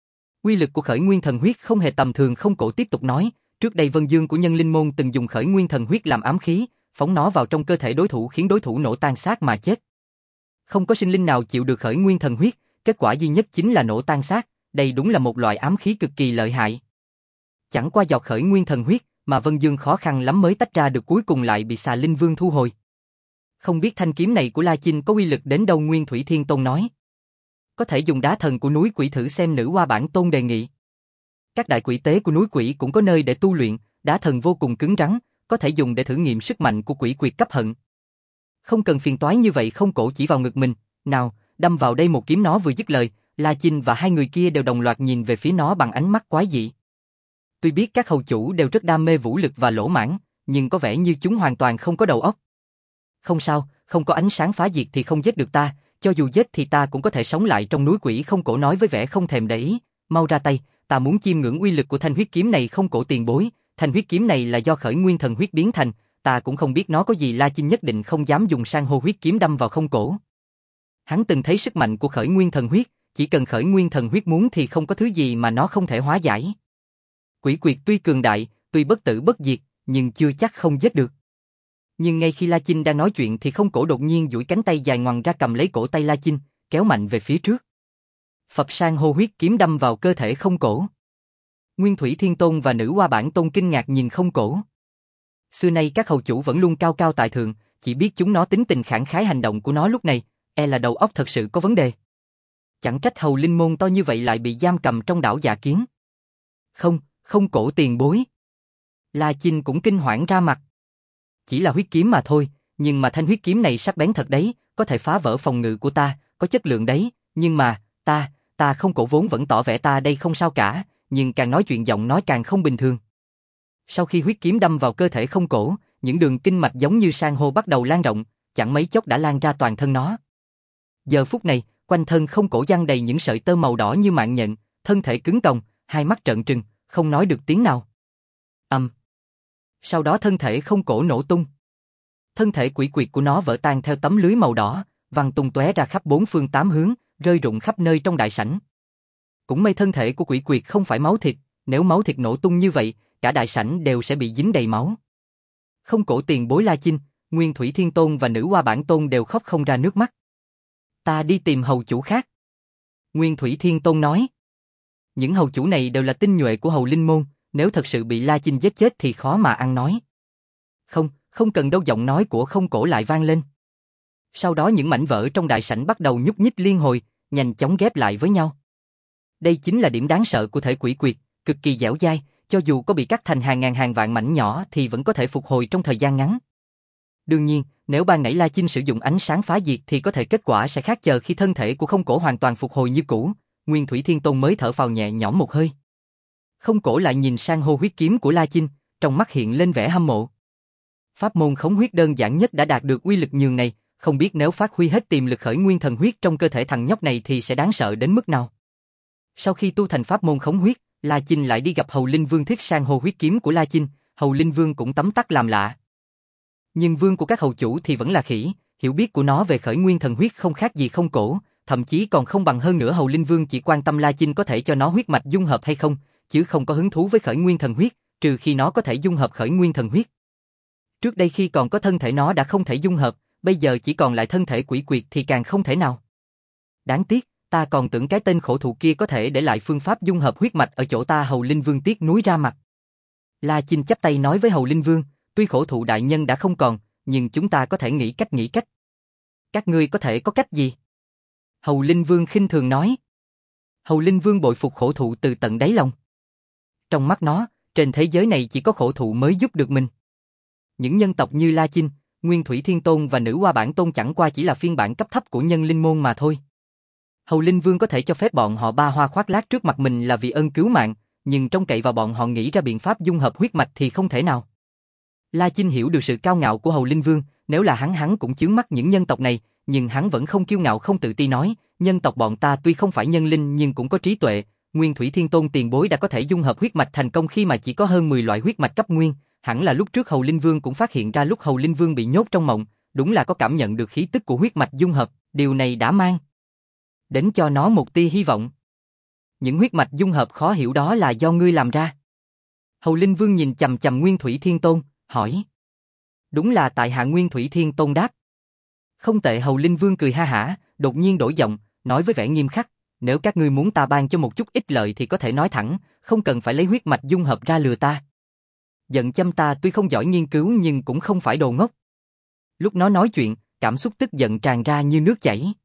Uy lực của Khởi Nguyên Thần Huyết không hề tầm thường. Không Cổ tiếp tục nói, trước đây Vân Dương của Nhân Linh Môn từng dùng Khởi Nguyên Thần Huyết làm ám khí, phóng nó vào trong cơ thể đối thủ khiến đối thủ nổ tan xác mà chết. Không có sinh linh nào chịu được Khởi Nguyên Thần Huyết, kết quả duy nhất chính là nổ tan xác, đây đúng là một loại ám khí cực kỳ lợi hại. Chẳng qua giọt Khởi Nguyên Thần Huyết mà Vân Dương khó khăn lắm mới tách ra được cuối cùng lại bị Xà Linh Vương thu hồi. Không biết thanh kiếm này của La Chinh có uy lực đến đâu. Nguyên Thủy Thiên Tôn nói. Có thể dùng đá thần của núi quỷ thử xem. Nữ Hoa Bản Tôn đề nghị. Các đại quỷ tế của núi quỷ cũng có nơi để tu luyện, đá thần vô cùng cứng rắn, có thể dùng để thử nghiệm sức mạnh của quỷ quyệt cấp hận. Không cần phiền toái như vậy. Không Cổ chỉ vào ngực mình, nào, đâm vào đây một kiếm. Nó vừa dứt lời, La Chinh và hai người kia đều đồng loạt nhìn về phía nó bằng ánh mắt quái dị. Tuy biết các hầu chủ đều rất đam mê vũ lực và lỗ mãng, nhưng có vẻ như chúng hoàn toàn không có đầu óc. Không sao, không có ánh sáng phá diệt thì không giết được ta, cho dù giết thì ta cũng có thể sống lại trong núi quỷ. Không Cổ nói với vẻ không thèm để ý, mau ra tay, ta muốn chiêm ngưỡng uy lực của thanh huyết kiếm này. Không Cổ tiền bối, thanh huyết kiếm này là do Khởi Nguyên Thần Huyết biến thành, ta cũng không biết nó có gì. La Chinh nhất định không dám dùng san hô huyết kiếm đâm vào Không Cổ. Hắn từng thấy sức mạnh của Khởi Nguyên Thần Huyết, chỉ cần Khởi Nguyên Thần Huyết muốn thì không có thứ gì mà nó không thể hóa giải. Quỷ quyệt tuy cường đại, tuy bất tử bất diệt, nhưng chưa chắc không giết được. Nhưng ngay khi La Chinh đang nói chuyện thì Không Cổ đột nhiên duỗi cánh tay dài ngoằng ra cầm lấy cổ tay La Chinh, kéo mạnh về phía trước. Phập san hô huyết kiếm đâm vào cơ thể Không Cổ. Nguyên Thủy Thiên Tôn và Nữ Hoa Bản Tôn kinh ngạc nhìn Không Cổ. Xưa nay các hầu chủ vẫn luôn cao cao tại thượng, chỉ biết chúng nó tính tình khẳng khái, hành động của nó lúc này, e là đầu óc thật sự có vấn đề. Chẳng trách Hầu Linh Môn to như vậy lại bị giam cầm trong đảo Dạ Kiến. Không Cổ tiền bối. La Chinh cũng kinh hoảng ra mặt. Chỉ là huyết kiếm mà thôi, nhưng mà thanh huyết kiếm này sắc bén thật đấy, có thể phá vỡ phòng ngự của ta, có chất lượng đấy, nhưng mà, ta Không Cổ vốn vẫn tỏ vẻ ta đây không sao cả, nhưng càng nói chuyện giọng nói càng không bình thường. Sau khi huyết kiếm đâm vào cơ thể Không Cổ, những đường kinh mạch giống như san hô bắt đầu lan rộng, chẳng mấy chốc đã lan ra toàn thân nó. Giờ phút này, quanh thân Không Cổ giăng đầy những sợi tơ màu đỏ như mạng nhện, thân thể cứng còng, hai mắt trợn trừng, không nói được tiếng nào. Sau đó thân thể Không Cổ nổ tung. Thân thể quỷ quyệt của nó vỡ tan theo tấm lưới màu đỏ, văng tung tóe ra khắp bốn phương tám hướng, rơi rụng khắp nơi trong đại sảnh. Cũng may thân thể của quỷ quyệt không phải máu thịt, nếu máu thịt nổ tung như vậy, cả đại sảnh đều sẽ bị dính đầy máu. Không Cổ tiền bối. La Chinh, Nguyên Thủy Thiên Tôn và Nữ Hoa Bản Tôn đều khóc không ra nước mắt. Ta đi tìm hầu chủ khác. Nguyên Thủy Thiên Tôn nói. Những hầu chủ này đều là tinh nhuệ của Hầu Linh Môn, nếu thật sự bị La Chinh giết chết thì khó mà ăn nói. Không cần đâu. Giọng nói của Không Cổ lại vang lên. Sau đó những mảnh vỡ trong đại sảnh bắt đầu nhúc nhích liên hồi, nhanh chóng ghép lại với nhau. Đây chính là điểm đáng sợ của thể quỷ quyệt, cực kỳ dẻo dai, cho dù có bị cắt thành hàng ngàn hàng vạn mảnh nhỏ thì vẫn có thể phục hồi trong thời gian ngắn. Đương nhiên, nếu ban nãy La Chinh sử dụng ánh sáng phá diệt thì có thể kết quả sẽ khác. Chờ khi thân thể của Không Cổ hoàn toàn phục hồi như cũ, Nguyên Thủy Thiên Tôn mới thở phào nhẹ nhõm một hơi. Không Cổ lại nhìn sang hô huyết kiếm của La Chinh, trong mắt hiện lên vẻ hâm mộ. Pháp môn khống huyết đơn giản nhất đã đạt được uy lực nhường này, không biết nếu phát huy hết tiềm lực Khởi Nguyên Thần Huyết trong cơ thể thằng nhóc này thì sẽ đáng sợ đến mức nào. Sau khi tu thành pháp môn khống huyết, La Chinh lại đi gặp Hầu Linh Vương thiết sang hô huyết kiếm của La Chinh, Hầu Linh Vương cũng tấm tắc làm lạ. Nhưng vương của các hầu chủ thì vẫn là khỉ, hiểu biết của nó về Khởi Nguyên Thần Huyết không khác gì Không Cổ, thậm chí còn không bằng hơn nữa. Hầu Linh Vương chỉ quan tâm La Chinh có thể cho nó huyết mạch dung hợp hay không, chứ không có hứng thú với Khởi Nguyên Thần Huyết, trừ khi nó có thể dung hợp Khởi Nguyên Thần Huyết. Trước đây khi còn có thân thể nó đã không thể dung hợp, bây giờ chỉ còn lại thân thể quỷ quyệt thì càng không thể nào. Đáng tiếc, ta còn tưởng cái tên khổ thụ kia có thể để lại phương pháp dung hợp huyết mạch ở chỗ ta. Hầu Linh Vương tiếc nuối ra mặt. La Chinh chắp tay nói với Hầu Linh Vương, tuy khổ thụ đại nhân đã không còn, nhưng chúng ta có thể nghĩ cách. Các ngươi có thể có cách gì? Hầu Linh Vương khinh thường nói. Hầu Linh Vương bội phục khổ thụ từ tận đáy lòng. Trong mắt nó, trên thế giới này chỉ có khổ thụ mới giúp được mình. Những nhân tộc như La Chinh, Nguyên Thủy Thiên Tôn và Nữ Hoa Bản Tôn chẳng qua chỉ là phiên bản cấp thấp của nhân linh môn mà thôi. Hầu Linh Vương có thể cho phép bọn họ ba hoa khoác lác trước mặt mình là vì ơn cứu mạng, nhưng trông cậy vào bọn họ nghĩ ra biện pháp dung hợp huyết mạch thì không thể nào. La Chinh hiểu được sự cao ngạo của Hầu Linh Vương, nếu là hắn cũng chướng mắt những nhân tộc này, nhưng hắn vẫn không kiêu ngạo không tự ti nói, nhân tộc bọn ta tuy không phải nhân linh nhưng cũng có trí tuệ, Nguyên Thủy Thiên Tôn tiền bối đã có thể dung hợp huyết mạch thành công khi mà chỉ có hơn 10 loại huyết mạch cấp nguyên, hẳn là lúc trước Hầu Linh Vương cũng phát hiện ra lúc Hầu Linh Vương bị nhốt trong mộng, đúng là có cảm nhận được khí tức của huyết mạch dung hợp, điều này đã mang đến cho nó một tia hy vọng. Những huyết mạch dung hợp khó hiểu đó là do ngươi làm ra. Hầu Linh Vương nhìn chằm chằm Nguyên Thủy Thiên Tôn, hỏi. Đúng là tại hạ. Nguyên Thủy Thiên Tôn đáp. Không tệ. Hầu Linh Vương cười ha hả, đột nhiên đổi giọng, nói với vẻ nghiêm khắc, nếu các ngươi muốn ta ban cho một chút ích lợi thì có thể nói thẳng, không cần phải lấy huyết mạch dung hợp ra lừa ta. Giận châm ta tuy không giỏi nghiên cứu nhưng cũng không phải đồ ngốc. Lúc nó nói chuyện, cảm xúc tức giận tràn ra như nước chảy.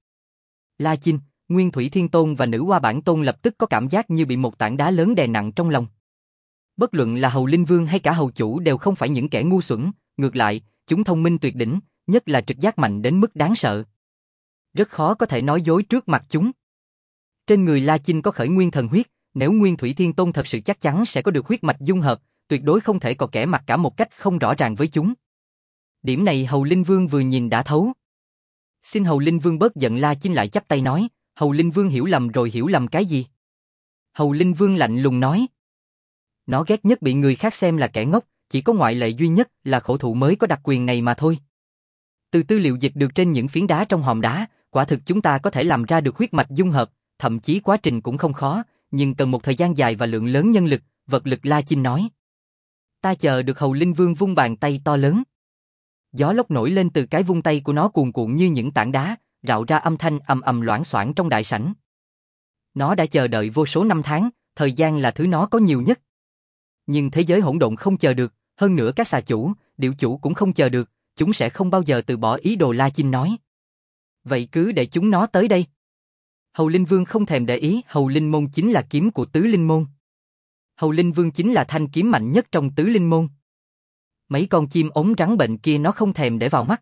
La Chinh, Nguyên Thủy Thiên Tôn và Nữ Hoa Bản Tôn lập tức có cảm giác như bị một tảng đá lớn đè nặng trong lòng. Bất luận là Hầu Linh Vương hay cả Hầu Chủ đều không phải những kẻ ngu xuẩn, ngược lại, chúng thông minh tuyệt đỉnh, nhất là trực giác mạnh đến mức đáng sợ. Rất khó có thể nói dối trước mặt chúng. Trên người La Chinh có khởi nguyên thần huyết, nếu Nguyên Thủy Thiên Tôn thật sự chắc chắn sẽ có được huyết mạch dung hợp, tuyệt đối không thể có kẻ mặc cả một cách không rõ ràng với chúng. Điểm này Hầu Linh Vương vừa nhìn đã thấu. Xin Hầu Linh Vương bớt giận. La Chinh lại chắp tay nói, Hầu Linh Vương hiểu lầm rồi. Hiểu lầm cái gì? Hầu Linh Vương lạnh lùng nói. Nó ghét nhất bị người khác xem là kẻ ngốc, chỉ có ngoại lệ duy nhất là khổ thụ mới có đặc quyền này mà thôi. Từ tư liệu dịch được trên những phiến đá trong hòm đá, quả thực chúng ta có thể làm ra được huyết mạch dung hợp, thậm chí quá trình cũng không khó, nhưng cần một thời gian dài và lượng lớn nhân lực, vật lực. La Chinh nói. Ta chờ được. Hầu Linh Vương vung bàn tay to lớn. Gió lốc nổi lên từ cái vung tay của nó cuồn cuộn như những tảng đá, rạo ra âm thanh ầm ầm loảng xoảng trong đại sảnh. Nó đã chờ đợi vô số năm tháng, thời gian là thứ nó có nhiều nhất. Nhưng thế giới hỗn độn không chờ được, hơn nữa các xà chủ, điểu chủ cũng không chờ được, chúng sẽ không bao giờ từ bỏ ý đồ. La Chinh nói. Vậy cứ để chúng nó tới đây. Hầu Linh Vương không thèm để ý. Hầu Linh Môn chính là kiếm của tứ linh môn. Hầu Linh Vương chính là thanh kiếm mạnh nhất trong tứ linh môn. Mấy con chim ống rắn bệnh kia nó không thèm để vào mắt.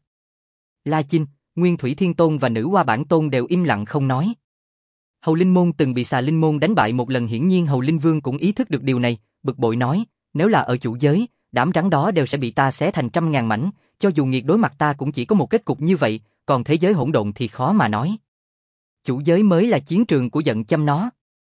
La Chinh, Nguyên Thủy Thiên Tôn và Nữ Hoa Bản Tôn đều im lặng không nói. Hầu Linh Môn từng bị Xà Linh Môn đánh bại một lần, hiển nhiên Hầu Linh Vương cũng ý thức được điều này, bực bội nói, nếu là ở chủ giới, đám rắn đó đều sẽ bị ta xé thành trăm ngàn mảnh, cho dù nghiệt đối mặt ta cũng chỉ có một kết cục như vậy, còn thế giới hỗn độn thì khó mà nói. Chủ giới mới là chiến trường của giận châm nó.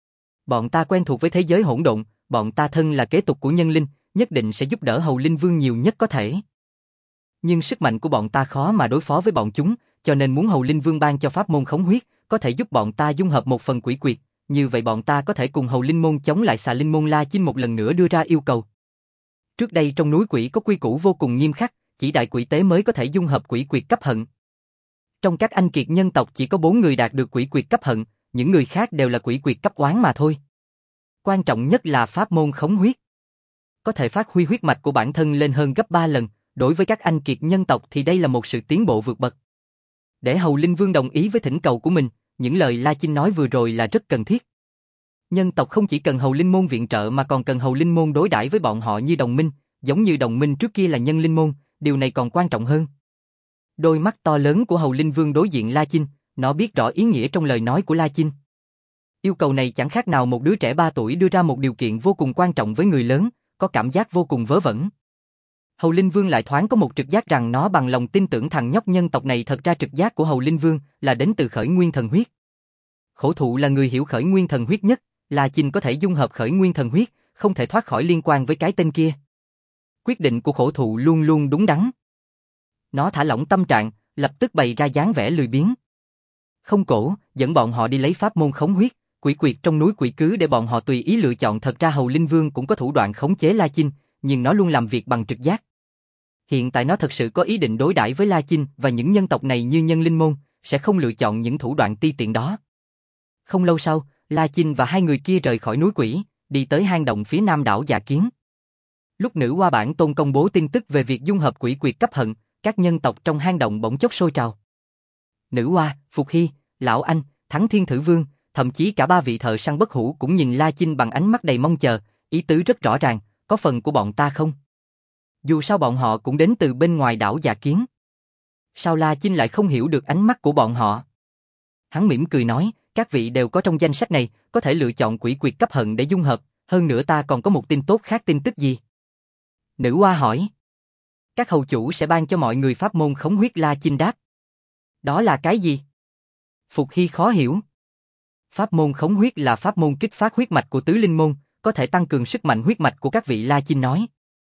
Bọn ta quen thuộc với thế giới hỗn độn, bọn ta thân là kế tục của nhân linh, nhất định sẽ giúp đỡ Hầu Linh Vương nhiều nhất có thể. Nhưng sức mạnh của bọn ta khó mà đối phó với bọn chúng, cho nên muốn Hầu Linh Vương ban cho pháp môn khống huyết, có thể giúp bọn ta dung hợp một phần quỷ quyệt, như vậy bọn ta có thể cùng Hầu Linh Môn chống lại Xà Linh Môn. La Chinh một lần nữa đưa ra yêu cầu. Trước đây trong núi quỷ có quy củ vô cùng nghiêm khắc, chỉ đại quỷ tế mới có thể dung hợp quỷ quyệt cấp hận. Trong các anh kiệt nhân tộc chỉ có 4 người đạt được quỷ quyệt cấp hận, những người khác đều là quỷ quyệt cấp oán mà thôi. Quan trọng nhất là pháp môn khống huyết. Có thể phát huy huyết mạch của bản thân lên hơn gấp 3 lần, đối với các anh kiệt nhân tộc thì đây là một sự tiến bộ vượt bậc. Để Hầu Linh Vương đồng ý với thỉnh cầu của mình, những lời La Chinh nói vừa rồi là rất cần thiết. Nhân tộc không chỉ cần Hầu Linh Môn viện trợ mà còn cần Hầu Linh Môn đối đãi với bọn họ như đồng minh, giống như đồng minh trước kia là Nhân Linh Môn, điều này còn quan trọng hơn. Đôi mắt to lớn của Hầu Linh Vương đối diện La Chinh, nó biết rõ ý nghĩa trong lời nói của La Chinh. Yêu cầu này chẳng khác nào một đứa trẻ 3 tuổi đưa ra một điều kiện vô cùng quan trọng với người lớn, có cảm giác vô cùng vớ vẩn. Hầu Linh Vương lại thoáng có một trực giác rằng nó bằng lòng tin tưởng thằng nhóc nhân tộc này. Thật ra trực giác của Hầu Linh Vương là đến từ khởi nguyên thần huyết. Khổ thụ là người hiểu khởi nguyên thần huyết nhất, La Chinh có thể dung hợp khởi nguyên thần huyết, không thể thoát khỏi liên quan với cái tên kia. Quyết định của khổ thụ luôn luôn đúng đắn. Nó thả lỏng tâm trạng, lập tức bày ra dáng vẻ lười biếng. Không cổ, dẫn bọn họ đi lấy pháp môn khống huyết, quỷ quyệt trong núi quỷ cứ để bọn họ tùy ý lựa chọn. Thật ra Hầu Linh Vương cũng có thủ đoạn khống chế La Chinh, nhưng nó luôn làm việc bằng trực giác. Hiện tại nó thật sự có ý định đối đãi với La Chinh và những nhân tộc này như nhân linh môn, sẽ không lựa chọn những thủ đoạn ti tiện đó. Không lâu sau, La Chinh và hai người kia rời khỏi núi quỷ, đi tới hang động phía nam đảo Dạ Kiến. Lúc Nữ Hoa Bản Tôn công bố tin tức về việc dung hợp quỷ quyệt cấp hận, các nhân tộc trong hang động bỗng chốc sôi trào. Nữ Hoa, Phục Hy, Lão Anh, Thắng Thiên Thử Vương, thậm chí cả ba vị thợ săn bất hủ cũng nhìn La Chinh bằng ánh mắt đầy mong chờ, ý tứ rất rõ ràng, có phần của bọn ta không? Dù sao bọn họ cũng đến từ bên ngoài đảo Dạ Kiến. Sao La Chinh lại không hiểu được ánh mắt của bọn họ? Hắn mỉm cười nói, các vị đều có trong danh sách này, có thể lựa chọn quỷ quyệt cấp hận để dung hợp, hơn nữa ta còn có một tin tốt khác. Tin tức gì? Nữ Hoa hỏi. Các hầu chủ sẽ ban cho mọi người pháp môn khống huyết. La Chinh đáp. Đó là cái gì? Phục Hy khó hiểu. Pháp môn khống huyết là pháp môn kích phát huyết mạch của tứ linh môn, có thể tăng cường sức mạnh huyết mạch của các vị. La Chinh nói.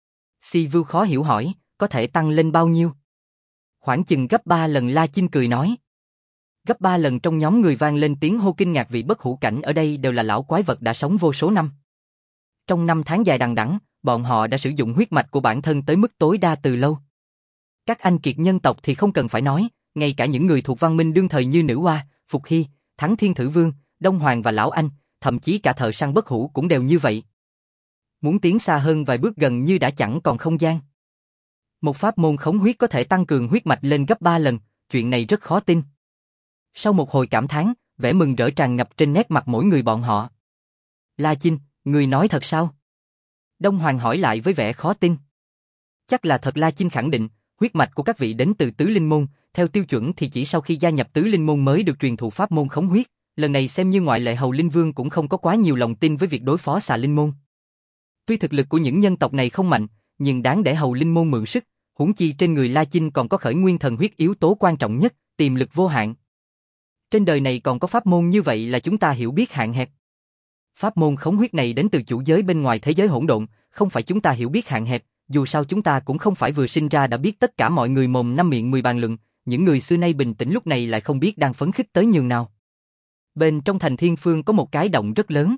Si Vưu khó hiểu hỏi, có thể tăng lên bao nhiêu? Khoảng chừng gấp 3 lần. La Chinh cười nói. Gấp 3 lần. Trong nhóm người vang lên tiếng hô kinh ngạc, vị bất hủ cảnh ở đây đều là lão quái vật đã sống vô số năm. Trong năm tháng dài đằng đẵng, bọn họ đã sử dụng huyết mạch của bản thân tới mức tối đa từ lâu. Các anh kiệt nhân tộc thì không cần phải nói, ngay cả những người thuộc văn minh đương thời như Nữ Hoa, Phục Hy, Thắng Thiên Thử Vương, Đông Hoàng và Lão Anh, thậm chí cả thợ săn bất hủ cũng đều như vậy. Muốn tiến xa hơn vài bước gần như đã chẳng còn không gian. Một pháp môn khống huyết có thể tăng cường huyết mạch lên gấp 3 lần, chuyện này rất khó tin. Sau một hồi cảm thán, vẻ mừng rỡ tràn ngập trên nét mặt mỗi người bọn họ. La Chinh, người nói thật sao? Đông Hoàng hỏi lại với vẻ khó tin. Chắc là thật. La Chinh khẳng định, huyết mạch của các vị đến từ tứ linh môn, theo tiêu chuẩn thì chỉ sau khi gia nhập tứ linh môn mới được truyền thụ pháp môn khống huyết, lần này xem như ngoại lệ. Hầu Linh Vương cũng không có quá nhiều lòng tin với việc đối phó xà linh môn. Tuy thực lực của những nhân tộc này không mạnh, nhưng đáng để Hầu Linh môn mượn sức, huống chi trên người La Chinh còn có khởi nguyên thần huyết, yếu tố quan trọng nhất, tiềm lực vô hạn. Trên đời này còn có pháp môn như vậy là chúng ta hiểu biết hạn hẹp. Pháp môn khống huyết này đến từ chủ giới bên ngoài thế giới hỗn độn, không phải chúng ta hiểu biết hạn hẹp, dù sao chúng ta cũng không phải vừa sinh ra đã biết tất cả. Mọi người mồm năm miệng 10 bàn luận, những người xưa nay bình tĩnh lúc này lại không biết đang phấn khích tới nhường nào. Bên trong thành Thiên Phương có một cái động rất lớn.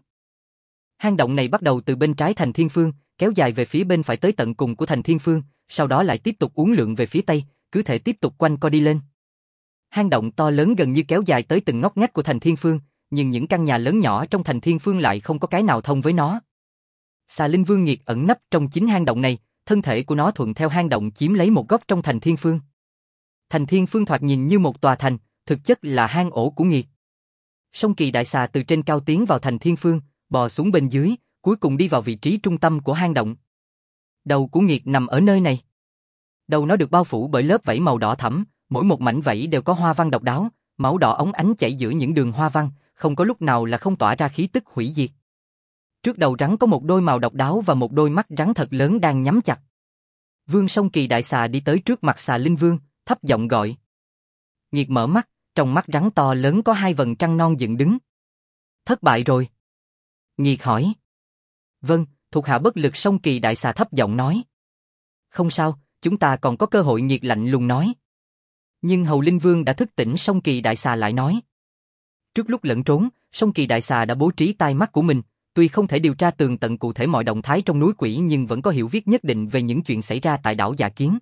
Hang động này bắt đầu từ bên trái thành Thiên Phương, kéo dài về phía bên phải tới tận cùng của thành Thiên Phương, sau đó lại tiếp tục uốn lượn về phía tây, cứ thể tiếp tục quanh co đi lên. Hang động to lớn gần như kéo dài tới từng ngóc ngách của thành Thiên Phương, nhưng những căn nhà lớn nhỏ trong thành Thiên Phương lại không có cái nào thông với nó. Xà Linh Vương Nghiệt ẩn nấp trong chính hang động này, thân thể của nó thuận theo hang động chiếm lấy một góc trong thành Thiên Phương. Thành Thiên Phương thoạt nhìn như một tòa thành, thực chất là hang ổ của Nghiệt. Song Kỳ đại xà từ trên cao tiến vào thành Thiên Phương, bò xuống bên dưới, cuối cùng đi vào vị trí trung tâm của hang động. Đầu của Nghiệt nằm ở nơi này. Đầu nó được bao phủ bởi lớp vảy màu đỏ thẫm, mỗi một mảnh vảy đều có hoa văn độc đáo, máu đỏ óng ánh chảy giữa những đường hoa văn, không có lúc nào là không tỏa ra khí tức hủy diệt. Trước đầu rắn có một đôi màu độc đáo và một đôi mắt rắn thật lớn đang nhắm chặt. Vương Song Kỳ đại xà đi tới trước mặt Xà Linh Vương, thấp giọng gọi. Nghiệt mở mắt, trong mắt rắn to lớn có hai vầng trăng non dựng đứng. Thất bại rồi. Nghiệt hỏi. Vâng, thuộc hạ bất lực. Song Kỳ đại xà thấp giọng nói. Không sao, chúng ta còn có cơ hội. Nghiệt lạnh lùng nói. Nhưng Hầu Linh Vương đã thức tỉnh. Song Kỳ đại xà lại nói. Trước lúc lẫn trốn, Song Kỳ đại xà đã bố trí tai mắt của mình, tuy không thể điều tra tường tận cụ thể mọi động thái trong núi quỷ nhưng vẫn có hiểu biết nhất định về những chuyện xảy ra tại đảo Dạ Kiến.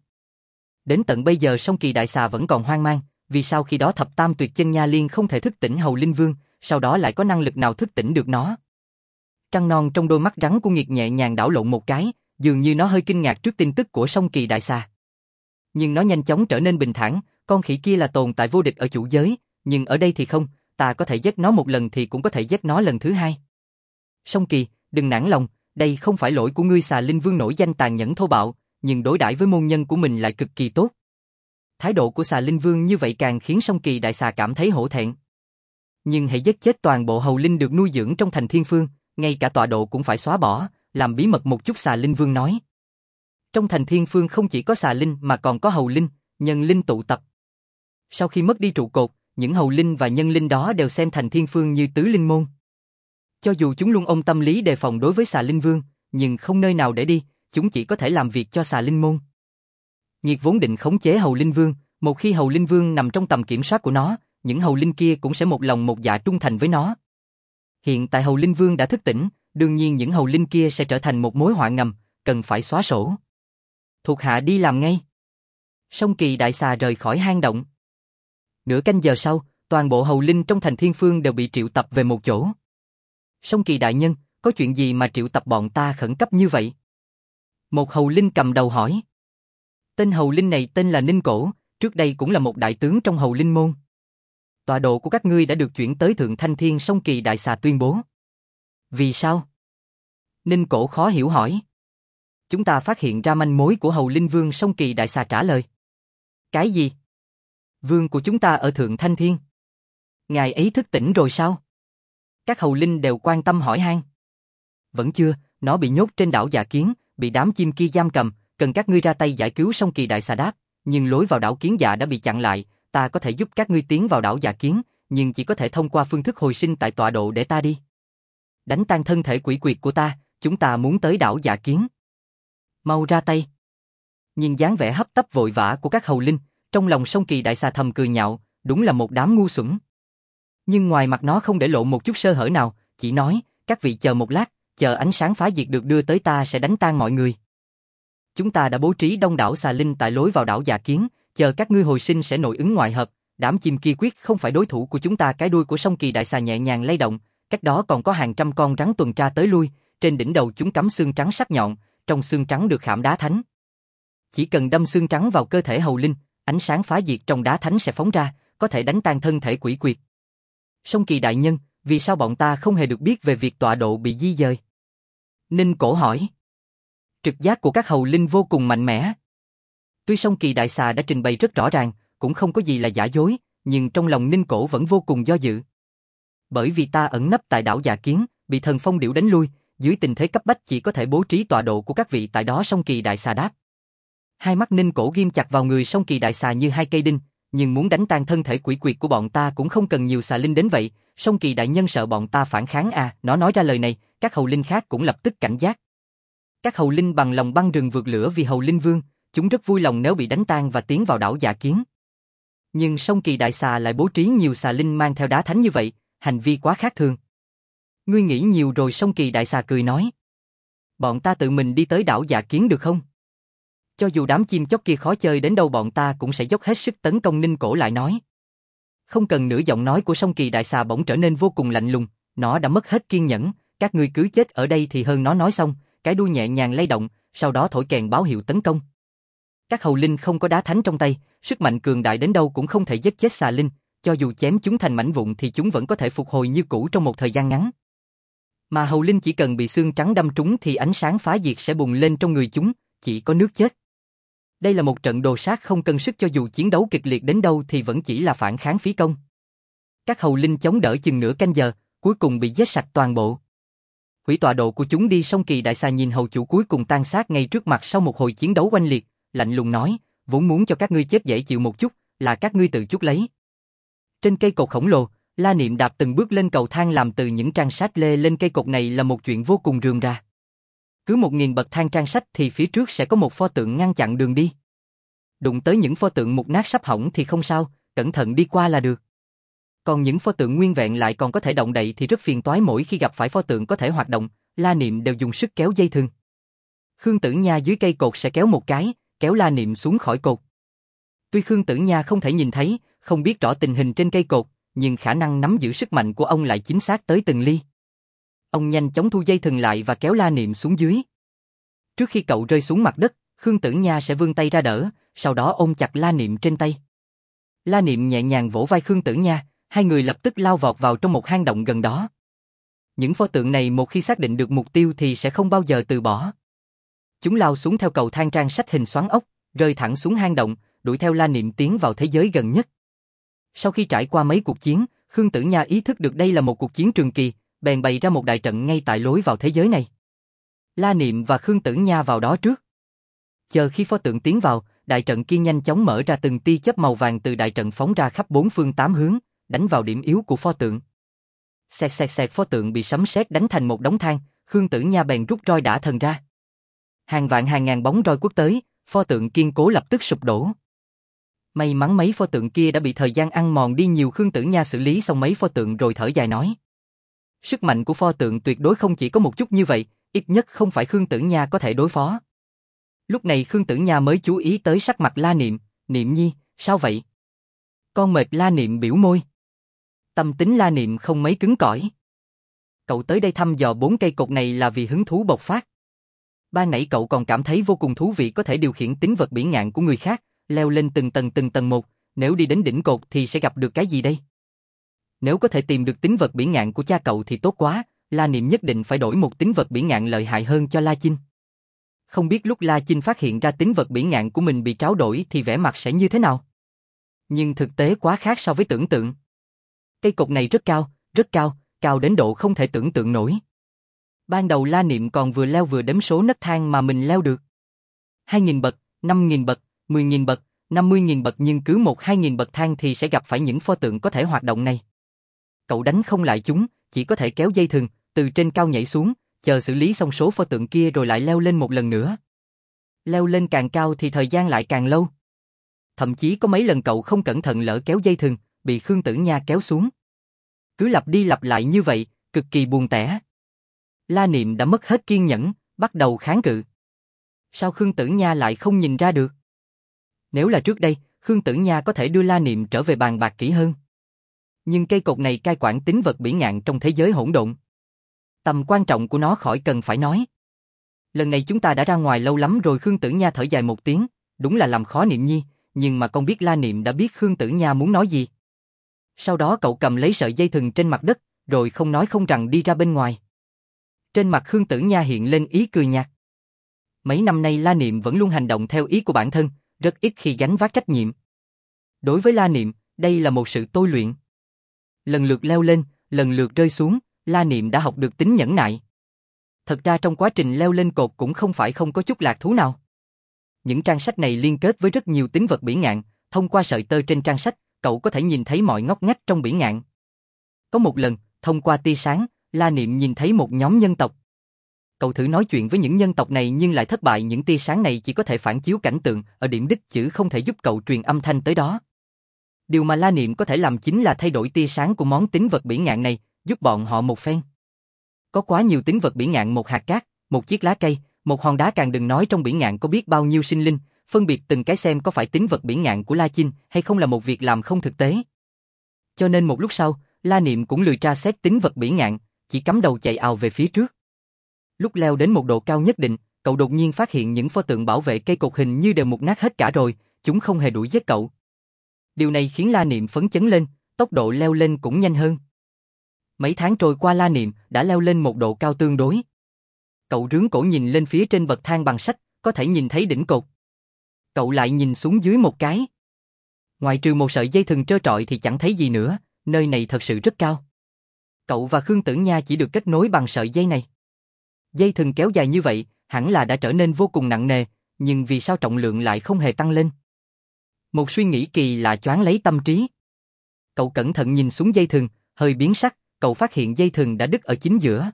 Đến tận bây giờ Song Kỳ đại xà vẫn còn hoang mang, vì sao khi đó Thập Tam Tuyệt Chân Nha Liên không thể thức tỉnh Hầu Linh Vương, sau đó lại có năng lực nào thức tỉnh được nó. Trăng non trong đôi mắt rắn của Nghiệt nhẹ nhàng đảo lộn một cái, dường như nó hơi kinh ngạc trước tin tức của Song Kỳ đại xà. Nhưng nó nhanh chóng trở nên bình thản, con khỉ kia là tồn tại vô địch ở chủ giới, nhưng ở đây thì không, ta có thể giết nó một lần thì cũng có thể giết nó lần thứ hai. Song Kỳ, đừng nản lòng, đây không phải lỗi của ngươi. Xà Linh Vương nổi danh tàn nhẫn thô bạo, nhưng đối đãi với môn nhân của mình lại cực kỳ tốt. Thái độ của Xà Linh Vương như vậy càng khiến Song Kỳ đại xà cảm thấy hổ thẹn. Nhưng hãy giết chết toàn bộ hầu linh được nuôi dưỡng trong thành Thiên Phương, ngay cả tọa độ cũng phải xóa bỏ, làm bí mật một chút. Xà Linh Vương nói. Trong thành Thiên Phương không chỉ có xà linh mà còn có hầu linh, nhân linh tụ tập. Sau khi mất đi trụ cột, những hầu linh và nhân linh đó đều xem thành Thiên Phương như tứ linh môn. Cho dù chúng luôn ôm tâm lý đề phòng đối với Xà Linh Vương, nhưng không nơi nào để đi, chúng chỉ có thể làm việc cho Xà Linh môn. Nghiệt vốn định khống chế Hầu Linh Vương, một khi Hầu Linh Vương nằm trong tầm kiểm soát của nó, những hầu linh kia cũng sẽ một lòng một dạ trung thành với nó. Hiện tại Hầu Linh Vương đã thức tỉnh, đương nhiên những hầu linh kia sẽ trở thành một mối họa ngầm, cần phải xóa sổ. Thuộc hạ đi làm ngay. Song Kỳ đại xà rời khỏi hang động. Nửa canh giờ sau, toàn bộ hầu linh trong thành Thiên Phương đều bị triệu tập về một chỗ. Song Kỳ đại nhân, có chuyện gì mà triệu tập bọn ta khẩn cấp như vậy? Một hầu linh cầm đầu hỏi. Tên hầu linh này tên là Ninh Cổ, trước đây cũng là một đại tướng trong hầu linh môn. Tọa độ của các ngươi đã được chuyển tới Thượng Thanh Thiên. Song Kỳ đại xà tuyên bố. Vì sao? Ninh Cổ khó hiểu hỏi. Chúng ta phát hiện ra manh mối của hầu linh vương. Song Kỳ đại xà trả lời. Cái gì? Vương của chúng ta ở Thượng Thanh Thiên. Ngài ấy thức tỉnh rồi sao? Các hầu linh đều quan tâm hỏi han. Vẫn chưa, nó bị nhốt trên đảo Dạ Kiến, bị đám chim kia giam cầm, cần các ngươi ra tay giải cứu. Song Kỳ đại xà đáp, nhưng lối vào đảo Kiến Dạ đã bị chặn lại, ta có thể giúp các ngươi tiến vào đảo Dạ Kiến, nhưng chỉ có thể thông qua phương thức hồi sinh tại tọa độ để ta đi. Đánh tan thân thể quỷ quyệt của ta, chúng ta muốn tới đảo Dạ Kiến. Mau ra tay. Nhìn dáng vẻ hấp tấp vội vã của các hầu linh, trong lòng Song Kỳ đại xà thầm cười nhạo, đúng là một đám ngu xuẩn. Nhưng ngoài mặt nó không để lộ một chút sơ hở nào, chỉ nói, các vị chờ một lát, chờ ánh sáng phá diệt được đưa tới ta sẽ đánh tan mọi người. Chúng ta đã bố trí đông đảo xà linh tại lối vào đảo Dạ Kiến, chờ các ngươi hồi sinh sẽ nội ứng ngoại hợp, đám chim kia quyết không phải đối thủ của chúng ta. Cái đuôi của Song Kỳ đại xà nhẹ nhàng lay động, cách đó còn có hàng trăm con rắn tuần tra tới lui, trên đỉnh đầu chúng cắm xương trắng sắc nhọn, trong xương trắng được khảm đá thánh. Chỉ cần đâm xương trắng vào cơ thể hầu linh, ánh sáng phá diệt trong đá thánh sẽ phóng ra, có thể đánh tan thân thể quỷ quyệt. Song Kỳ đại nhân, vì sao bọn ta không hề được biết về việc tọa độ bị di dời? Ninh Cổ hỏi. Trực giác của các hầu linh vô cùng mạnh mẽ. Tuy Song Kỳ đại xà đã trình bày rất rõ ràng, cũng không có gì là giả dối, nhưng trong lòng Ninh Cổ vẫn vô cùng do dự. Bởi vì ta ẩn nấp tại đảo Dạ Kiến, bị thần phong điểu đánh lui, dưới tình thế cấp bách chỉ có thể bố trí tọa độ của các vị tại đó. Song Kỳ đại xà đáp. Hai mắt Ninh Cổ ghim chặt vào người Song Kỳ đại xà như hai cây đinh, nhưng muốn đánh tan thân thể quỷ quyệt của bọn ta cũng không cần nhiều xà linh đến vậy. Song Kỳ đại nhân sợ bọn ta phản kháng à? Nó nói ra lời này, các hầu linh khác cũng lập tức cảnh giác. Các hầu linh bằng lòng băng rừng vượt lửa vì hầu linh vương, chúng rất vui lòng nếu bị đánh tan và tiến vào đảo Dạ Kiến. Nhưng Song Kỳ đại xà lại bố trí nhiều xà linh mang theo đá thánh như vậy, hành vi quá khác thường. Ngươi nghĩ nhiều rồi. Song Kỳ đại xà cười nói. Bọn ta tự mình đi tới đảo Dạ Kiến được không? Cho dù đám chim chóc kia khó chơi đến đâu bọn ta cũng sẽ dốc hết sức tấn công. Ninh Cổ lại nói. Không cần nữa. Giọng nói của Song Kỳ đại xà bỗng trở nên vô cùng lạnh lùng, nó đã mất hết kiên nhẫn. Các ngươi cứ chết ở đây thì hơn. Nó nói xong, cái đuôi nhẹ nhàng lay động, sau đó thổi kèn báo hiệu tấn công. Các hầu linh không có đá thánh trong tay, sức mạnh cường đại đến đâu cũng không thể giết chết xà linh, cho dù chém chúng thành mảnh vụn thì chúng vẫn có thể phục hồi như cũ trong một thời gian ngắn. Mà hầu linh chỉ cần bị xương trắng đâm trúng thì ánh sáng phá diệt sẽ bùng lên trong người chúng, chỉ có nước chết. Đây là một trận đồ sát không cân sức, cho dù chiến đấu kịch liệt đến đâu thì vẫn chỉ là phản kháng phí công. Các hầu linh chống đỡ chừng nửa canh giờ, cuối cùng bị giết sạch toàn bộ. Hủy tọa độ của chúng đi. Song Kỳ đại xà nhìn hầu chủ cuối cùng tan xác ngay trước mặt sau một hồi chiến đấu oanh liệt, lạnh lùng nói, vốn muốn cho các ngươi chết dễ chịu một chút, là các ngươi tự chuốc lấy. Trên cây cột khổng lồ, La Niệm đạp từng bước lên cầu thang làm từ những trang sách lê lên cây cột này là một chuyện vô cùng rườm rà. Cứ 1000 bậc thang trang sách thì phía trước sẽ có một pho tượng ngăn chặn đường đi. Đụng tới những pho tượng mục nát sắp hỏng thì không sao, cẩn thận đi qua là được. Còn những pho tượng nguyên vẹn lại còn có thể động đậy thì rất phiền toái. Mỗi khi gặp phải pho tượng có thể hoạt động, La Niệm đều dùng sức kéo dây thừng. Khương Tử Nha dưới cây cột sẽ kéo một cái, kéo La Niệm xuống khỏi cột. Tuy Khương Tử Nha không thể nhìn thấy, không biết rõ tình hình trên cây cột, nhưng khả năng nắm giữ sức mạnh của ông lại chính xác tới từng ly. Ông nhanh chóng thu dây thừng lại và kéo La Niệm xuống dưới. Trước khi cậu rơi xuống mặt đất, Khương Tử Nha sẽ vươn tay ra đỡ, sau đó ôm chặt La Niệm trên tay. La Niệm nhẹ nhàng vỗ vai Khương Tử Nha, hai người lập tức lao vọt vào trong một hang động gần đó. Những pho tượng này một khi xác định được mục tiêu thì sẽ không bao giờ từ bỏ. Chúng lao xuống theo cầu thang trang sách hình xoắn ốc, rơi thẳng xuống hang động, đuổi theo La Niệm tiến vào thế giới gần nhất. Sau khi trải qua mấy cuộc chiến, Khương Tử Nha ý thức được đây là một cuộc chiến trường kỳ, bèn bày ra một đại trận ngay tại lối vào thế giới này. La Niệm và Khương Tử Nha vào đó trước. Chờ khi pho tượng tiến vào, đại trận kia nhanh chóng mở ra, từng tia chớp màu vàng từ đại trận phóng ra khắp bốn phương tám hướng, đánh vào điểm yếu của pho tượng. Xẹt xẹt xẹt, pho tượng bị sấm sét đánh thành một đống than, Khương Tử Nha bèn rút roi đả thần ra. Hàng vạn hàng ngàn bóng roi quất tới, pho tượng kiên cố lập tức sụp đổ. May mắn mấy pho tượng kia đã bị thời gian ăn mòn đi nhiều. Khương Tử Nha xử lý xong mấy pho tượng rồi thở dài nói. Sức mạnh của pho tượng tuyệt đối không chỉ có một chút như vậy, ít nhất không phải Khương Tử Nha có thể đối phó. Lúc này Khương Tử Nha mới chú ý tới sắc mặt La Niệm, Niệm nhi, sao vậy? Con mệt. La Niệm biểu môi. Tâm tính La Niệm không mấy cứng cỏi. Cậu tới đây thăm dò 4 cây cột này là vì hứng thú bộc phát. Ban nãy cậu còn cảm thấy vô cùng thú vị có thể điều khiển tính vật bỉ ngạn của người khác, leo lên từng tầng một, nếu đi đến đỉnh cột thì sẽ gặp được cái gì đây? Nếu có thể tìm được tính vật bỉ ngạn của cha cậu thì tốt quá, La Niệm nhất định phải đổi một tính vật bỉ ngạn lợi hại hơn cho La Chinh. Không biết lúc La Chinh phát hiện ra tính vật bỉ ngạn của mình bị tráo đổi thì vẻ mặt sẽ như thế nào? Nhưng thực tế quá khác so với tưởng tượng. Cây cột này rất cao, cao đến độ không thể tưởng tượng nổi. Ban đầu La Niệm còn vừa leo vừa đếm số nấc thang mà mình leo được. 2.000 bậc, 5.000 bậc, 10.000 bậc, 50.000 bậc, nhưng cứ 1-2.000 bậc thang thì sẽ gặp phải những pho tượng có thể hoạt động này. Cậu đánh không lại chúng, chỉ có thể kéo dây thừng, từ trên cao nhảy xuống, chờ xử lý xong số pho tượng kia rồi lại leo lên một lần nữa. Leo lên càng cao thì thời gian lại càng lâu. Thậm chí có mấy lần cậu không cẩn thận lỡ kéo dây thừng, bị Khương Tử Nha kéo xuống. Cứ lặp đi lặp lại như vậy, cực kỳ buồn tẻ. La Niệm đã mất hết kiên nhẫn, bắt đầu kháng cự. Sao Khương Tử Nha lại không nhìn ra được? Nếu là trước đây, Khương Tử Nha có thể đưa La Niệm trở về bàn bạc kỹ hơn. Nhưng cây cột này cai quản tính vật bỉ ngạn trong thế giới hỗn độn. Tầm quan trọng của nó khỏi cần phải nói. Lần này chúng ta đã ra ngoài lâu lắm rồi. Khương Tử Nha thở dài một tiếng, đúng là làm khó Niệm nhi, nhưng mà con biết La Niệm đã biết Khương Tử Nha muốn nói gì. Sau đó cậu cầm lấy sợi dây thừng trên mặt đất, rồi không nói không rằng đi ra bên ngoài. Trên mặt Khương Tử Nha hiện lên ý cười nhạt. Mấy năm nay La Niệm vẫn luôn hành động theo ý của bản thân, rất ít khi gánh vác trách nhiệm. Đối với La Niệm, đây là một sự tôi luyện. Lần lượt leo lên, lần lượt rơi xuống, La Niệm đã học được tính nhẫn nại. Thật ra trong quá trình leo lên cột cũng không phải không có chút lạc thú nào. Những trang sách này liên kết với rất nhiều tính vật bỉ ngạn, thông qua sợi tơ trên trang sách, cậu có thể nhìn thấy mọi ngóc ngách trong bỉ ngạn. Có một lần, thông qua tia sáng, La Niệm nhìn thấy một nhóm nhân tộc. Cậu thử nói chuyện với những nhân tộc này nhưng lại thất bại, những tia sáng này chỉ có thể phản chiếu cảnh tượng ở điểm đích chứ không thể giúp cậu truyền âm thanh tới đó. Điều mà La Niệm có thể làm chính là thay đổi tia sáng của món tính vật bỉ ngạn này, giúp bọn họ một phen. Có quá nhiều tính vật bỉ ngạn, một hạt cát, một chiếc lá cây, một hòn đá, càng đừng nói trong bỉ ngạn có biết bao nhiêu sinh linh, phân biệt từng cái xem có phải tính vật bỉ ngạn của La Chinh hay không là một việc làm không thực tế. Cho nên một lúc sau, La Niệm cũng lười tra xét tính vật bỉ ngạn, chỉ cắm đầu chạy ào về phía trước. Lúc leo đến một độ cao nhất định, cậu đột nhiên phát hiện những pho tượng bảo vệ cây cột hình như đều mục nát hết cả rồi, chúng không hề đuổi giết cậu. Điều này khiến La Niệm phấn chấn lên, tốc độ leo lên cũng nhanh hơn. Mấy tháng trôi qua, La Niệm đã leo lên một độ cao tương đối. Cậu rướn cổ nhìn lên phía trên bậc thang bằng sắt, có thể nhìn thấy đỉnh cột. Cậu lại nhìn xuống dưới một cái. Ngoài trừ một sợi dây thừng trơ trọi thì chẳng thấy gì nữa, nơi này thật sự rất cao. Cậu và Khương Tử Nha chỉ được kết nối bằng sợi dây này. Dây thừng kéo dài như vậy, hẳn là đã trở nên vô cùng nặng nề, nhưng vì sao trọng lượng lại không hề tăng lên? Một suy nghĩ kỳ lạ choáng lấy tâm trí. Cậu cẩn thận nhìn xuống dây thừng, hơi biến sắc, cậu phát hiện dây thừng đã đứt ở chính giữa.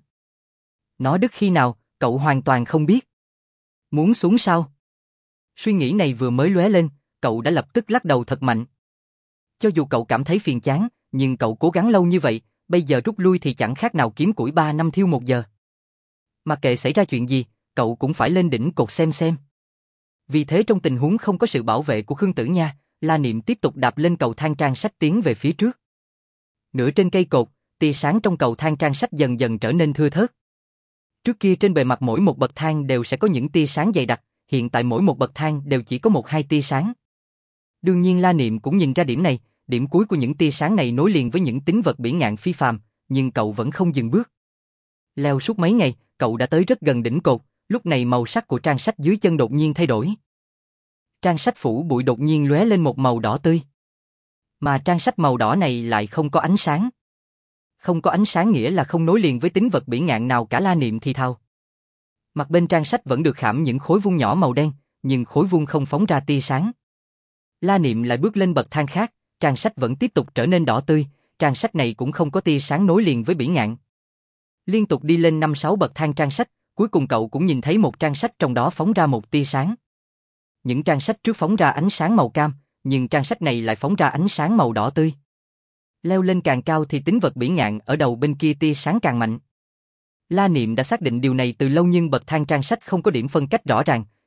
Nó đứt khi nào, cậu hoàn toàn không biết. Muốn xuống sao? Suy nghĩ này vừa mới lóe lên, cậu đã lập tức lắc đầu thật mạnh. Cho dù cậu cảm thấy phiền chán, nhưng cậu cố gắng lâu như vậy, bây giờ rút lui thì chẳng khác nào kiếm củi 3 năm thiêu 1 giờ. Mặc kệ xảy ra chuyện gì, cậu cũng phải lên đỉnh cột xem. Vì thế trong tình huống không có sự bảo vệ của Khương Tử Nha, La Niệm tiếp tục đạp lên cầu thang trang sách tiến về phía trước. Nửa trên cây cột, tia sáng trong cầu thang trang sách dần dần trở nên thưa thớt. Trước kia trên bề mặt mỗi một bậc thang đều sẽ có những tia sáng dày đặc, hiện tại mỗi một bậc thang đều chỉ có 1-2 tia sáng. Đương nhiên La Niệm cũng nhìn ra điểm này, điểm cuối của những tia sáng này nối liền với những tính vật bỉ ngạn phi phàm, nhưng cậu vẫn không dừng bước. Leo suốt mấy ngày, cậu đã tới rất gần đỉnh cột, lúc này màu sắc của trang sách dưới chân đột nhiên thay đổi. Trang sách phủ bụi đột nhiên lóe lên một màu đỏ tươi. Mà trang sách màu đỏ này lại không có ánh sáng. Không có ánh sáng nghĩa là không nối liền với tính vật bỉ ngạn nào cả. La Niệm thì thào. Mặt bên trang sách vẫn được khảm những khối vuông nhỏ màu đen, nhưng khối vuông không phóng ra tia sáng. La Niệm lại bước lên bậc thang khác, trang sách vẫn tiếp tục trở nên đỏ tươi, trang sách này cũng không có tia sáng nối liền với bỉ ngạn. Liên tục đi lên 5-6 bậc thang trang sách, cuối cùng cậu cũng nhìn thấy một trang sách trong đó phóng ra một tia sáng. Những trang sách trước phóng ra ánh sáng màu cam, nhưng trang sách này lại phóng ra ánh sáng màu đỏ tươi. Leo lên càng cao thì tính vật bỉ ngạn ở đầu bên kia tia sáng càng mạnh. La Niệm đã xác định điều này từ lâu nhưng bậc thang trang sách không có điểm phân cách rõ ràng,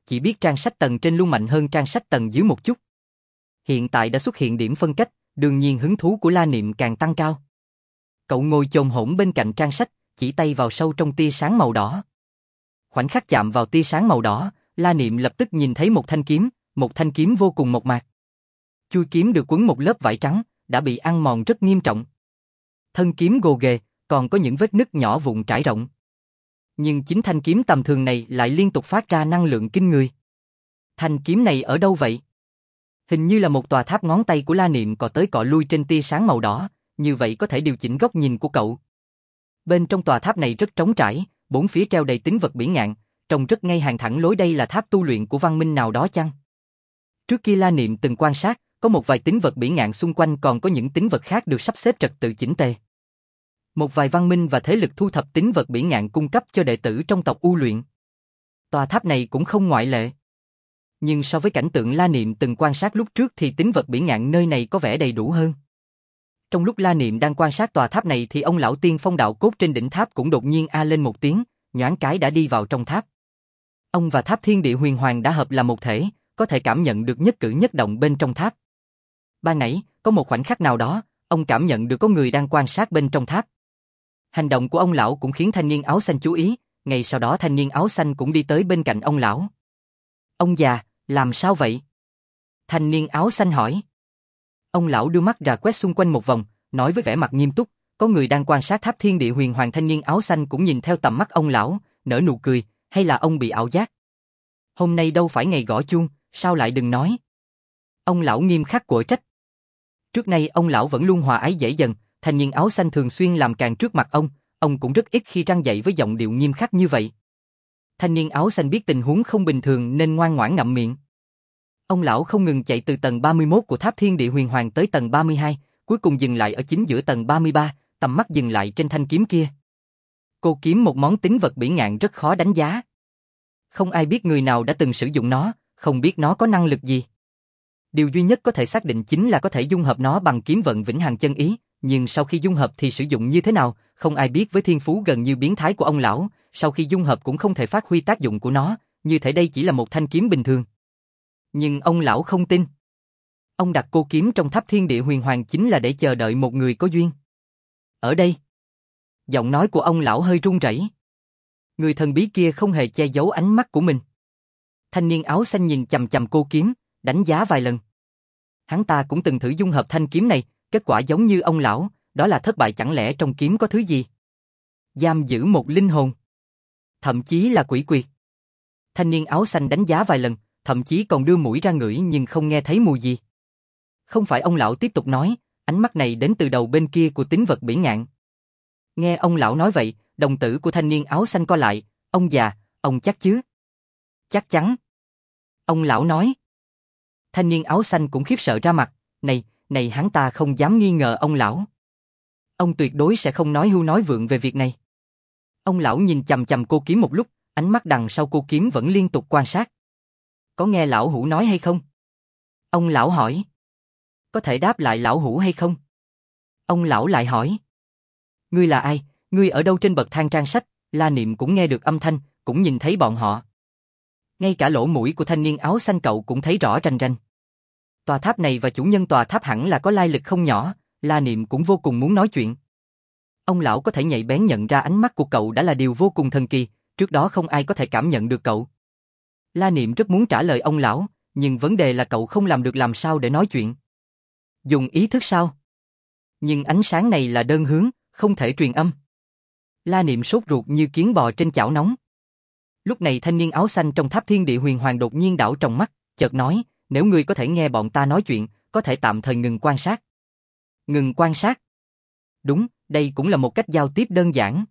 chỉ biết trang sách tầng trên luôn mạnh hơn trang sách tầng dưới một chút. Hiện tại đã xuất hiện điểm phân cách, đương nhiên hứng thú của La Niệm càng tăng cao. Cậu ngồi chồm hổm bên cạnh trang sách, chỉ tay vào sâu trong tia sáng màu đỏ. Khoảnh khắc chạm vào tia sáng màu đỏ, La Niệm lập tức nhìn thấy một thanh kiếm vô cùng mộc mạc. Chuôi kiếm được quấn một lớp vải trắng, đã bị ăn mòn rất nghiêm trọng. Thân kiếm gồ ghề, còn có những vết nứt nhỏ vụn trải rộng. Nhưng chính thanh kiếm tầm thường này lại liên tục phát ra năng lượng kinh người. Thanh kiếm này ở đâu vậy? Hình như là một tòa tháp, ngón tay của La Niệm cọ tới cọ lui trên tia sáng màu đỏ, như vậy có thể điều chỉnh góc nhìn của cậu. Bên trong tòa tháp này rất trống trải, bốn phía treo đầy tín vật bỉ ngạn, trông rất ngay hàng thẳng lối, đây là tháp tu luyện của văn minh nào đó chăng? Trước kia La Niệm từng quan sát, có một vài tín vật bỉ ngạn xung quanh còn có những tín vật khác được sắp xếp trật tự chỉnh tề. Một vài văn minh và thế lực thu thập tín vật bỉ ngạn cung cấp cho đệ tử trong tộc U luyện. Tòa tháp này cũng không ngoại lệ. Nhưng so với cảnh tượng La Niệm từng quan sát lúc trước thì tín vật bỉ ngạn nơi này có vẻ đầy đủ hơn. Trong lúc La Niệm đang quan sát tòa tháp này thì ông lão tiên phong đạo cốt trên đỉnh tháp cũng đột nhiên a lên một tiếng, nhoáng cái đã đi vào trong tháp. Ông và tháp thiên địa huyền hoàng đã hợp là một thể, có thể cảm nhận được nhất cử nhất động bên trong tháp. Ban nãy, có một khoảnh khắc nào đó, ông cảm nhận được có người đang quan sát bên trong tháp. Hành động của ông lão cũng khiến thanh niên áo xanh chú ý, ngay sau đó thanh niên áo xanh cũng đi tới bên cạnh ông lão. Ông già, làm sao vậy? Thanh niên áo xanh hỏi. Ông lão đưa mắt rà quét xung quanh một vòng, nói với vẻ mặt nghiêm túc, có người đang quan sát tháp thiên địa huyền hoàng. Thanh niên áo xanh cũng nhìn theo tầm mắt ông lão, nở nụ cười, hay là ông bị ảo giác? Hôm nay đâu phải ngày gõ chuông, sao lại đừng nói? Ông lão nghiêm khắc quở trách. Trước nay ông lão vẫn luôn hòa ái dễ dần, thanh niên áo xanh thường xuyên làm càng trước mặt ông cũng rất ít khi răn dạy với giọng điệu nghiêm khắc như vậy. Thanh niên áo xanh biết tình huống không bình thường nên ngoan ngoãn ngậm miệng. Ông lão không ngừng chạy từ tầng 31 của tháp thiên địa huyền hoàng tới tầng 32, cuối cùng dừng lại ở chính giữa tầng 33, tầm mắt dừng lại trên thanh kiếm kia. Cô kiếm một món tín vật bỉ ngạn rất khó đánh giá. Không ai biết người nào đã từng sử dụng nó, không biết nó có năng lực gì. Điều duy nhất có thể xác định chính là có thể dung hợp nó bằng kiếm vận vĩnh hằng chân ý, nhưng sau khi dung hợp thì sử dụng như thế nào, không ai biết. Với thiên phú gần như biến thái của ông lão, sau khi dung hợp cũng không thể phát huy tác dụng của nó, như thể đây chỉ là một thanh kiếm bình thường. Nhưng ông lão không tin. Ông đặt cô kiếm trong tháp thiên địa huyền hoàng chính là để chờ đợi một người có duyên. Ở đây, giọng nói của ông lão hơi run rẩy. Người thần bí kia không hề che giấu ánh mắt của mình. Thanh niên áo xanh nhìn chằm chằm cô kiếm, đánh giá vài lần. Hắn ta cũng từng thử dung hợp thanh kiếm này, kết quả giống như ông lão, đó là thất bại. Chẳng lẽ trong kiếm có thứ gì? Giam giữ một linh hồn, thậm chí là quỷ quyệt. Thanh niên áo xanh đánh giá vài lần, thậm chí còn đưa mũi ra ngửi nhưng không nghe thấy mùi gì. Không phải. Ông lão tiếp tục nói, ánh mắt này đến từ đầu bên kia của tín vật bỉ ngạn. Nghe ông lão nói vậy, đồng tử của thanh niên áo xanh co lại. Ông già, ông chắc chứ? Chắc chắn. Ông lão nói. Thanh niên áo xanh cũng khiếp sợ ra mặt. Này hắn ta không dám nghi ngờ ông lão. Ông tuyệt đối sẽ không nói hưu nói vượng về việc này. Ông lão nhìn chằm chằm cô kiếm một lúc, ánh mắt đằng sau cô kiếm vẫn liên tục quan sát. Có nghe lão hủ nói hay không? Ông lão hỏi. Có thể đáp lại lão hủ hay không? Ông lão lại hỏi. Ngươi là ai? Ngươi ở đâu trên bậc thang trang sách? La Niệm cũng nghe được âm thanh, cũng nhìn thấy bọn họ. Ngay cả lỗ mũi của thanh niên áo xanh cậu cũng thấy rõ rành rành. Tòa tháp này và chủ nhân tòa tháp hẳn là có lai lịch không nhỏ, La Niệm cũng vô cùng muốn nói chuyện. Ông lão có thể nhạy bén nhận ra ánh mắt của cậu đã là điều vô cùng thần kỳ, trước đó không ai có thể cảm nhận được cậu. La Niệm rất muốn trả lời ông lão, nhưng vấn đề là cậu không làm được, làm sao để nói chuyện. Dùng ý thức sao? Nhưng ánh sáng này là đơn hướng, không thể truyền âm. La Niệm sốt ruột như kiến bò trên chảo nóng. Lúc này thanh niên áo xanh trong tháp thiên địa huyền hoàng đột nhiên đảo trong mắt, chợt nói, nếu ngươi có thể nghe bọn ta nói chuyện, có thể tạm thời ngừng quan sát. Ngừng quan sát? Đúng, đây cũng là một cách giao tiếp đơn giản.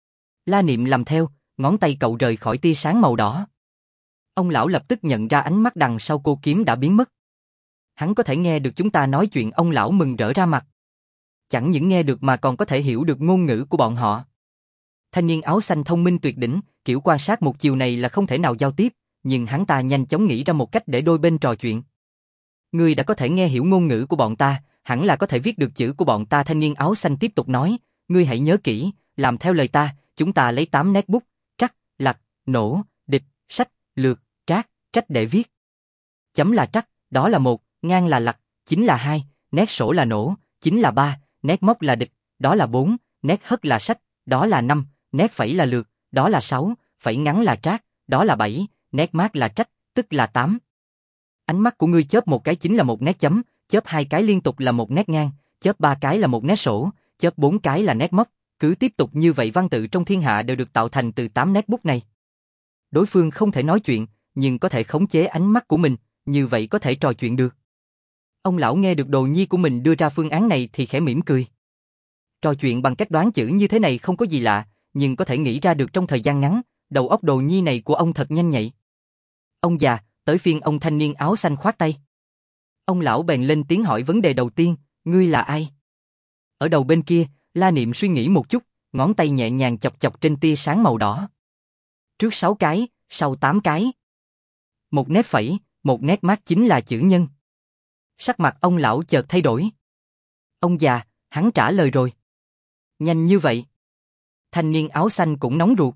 La Niệm làm theo, ngón tay cậu rời khỏi tia sáng màu đỏ. Ông lão lập tức nhận ra ánh mắt đằng sau cô kiếm đã biến mất. Hắn có thể nghe được chúng ta nói chuyện. Ông lão mừng rỡ ra mặt. Chẳng những nghe được mà còn có thể hiểu được ngôn ngữ của bọn họ. Thanh niên áo xanh thông minh tuyệt đỉnh, kiểu quan sát một chiều này là không thể nào giao tiếp, nhưng hắn ta nhanh chóng nghĩ ra một cách để đôi bên trò chuyện. Ngươi đã có thể nghe hiểu ngôn ngữ của bọn ta, hẳn là có thể viết được chữ của bọn ta. Thanh niên áo xanh tiếp tục nói, ngươi hãy nhớ kỹ, làm theo lời ta, chúng ta lấy 8 nét bút, trắc, lặc, nổ, địch, sách, lược, trác, trách để viết. Chấm là trắc, đó là 1, ngang là lặc, chính là 2, nét sổ là nổ, chính là 3, nét móc là địch, đó là 4, nét hất là sách, đó là 5, nét phẩy là lược, đó là 6, phẩy ngắn là trác, đó là 7, nét mát là trách, tức là 8. Ánh mắt của ngươi chớp một cái chính là một nét chấm, chớp 2 cái liên tục là một nét ngang, chớp 3 cái là một nét sổ, chớp 4 cái là nét móc, cứ tiếp tục như vậy văn tự trong thiên hạ đều được tạo thành từ 8 nét bút này. Đối phương không thể nói chuyện, nhưng có thể khống chế ánh mắt của mình, như vậy có thể trò chuyện được. Ông lão nghe được đồ nhi của mình đưa ra phương án này thì khẽ mỉm cười. Trò chuyện bằng cách đoán chữ như thế này không có gì lạ, nhưng có thể nghĩ ra được trong thời gian ngắn, đầu óc đồ nhi này của ông thật nhanh nhạy. Ông già, tới phiên ông thanh niên áo xanh khoát tay. Ông lão bèn lên tiếng hỏi vấn đề đầu tiên, ngươi là ai? Ở đầu bên kia, La Niệm suy nghĩ một chút, ngón tay nhẹ nhàng chọc chọc trên tia sáng màu đỏ. Trước 6 cái, sau 8 cái. Một nét phẩy, một nét mát chính là chữ nhân. Sắc mặt ông lão chợt thay đổi. Ông già, hắn trả lời rồi. Nhanh như vậy. Thanh niên áo xanh cũng nóng ruột.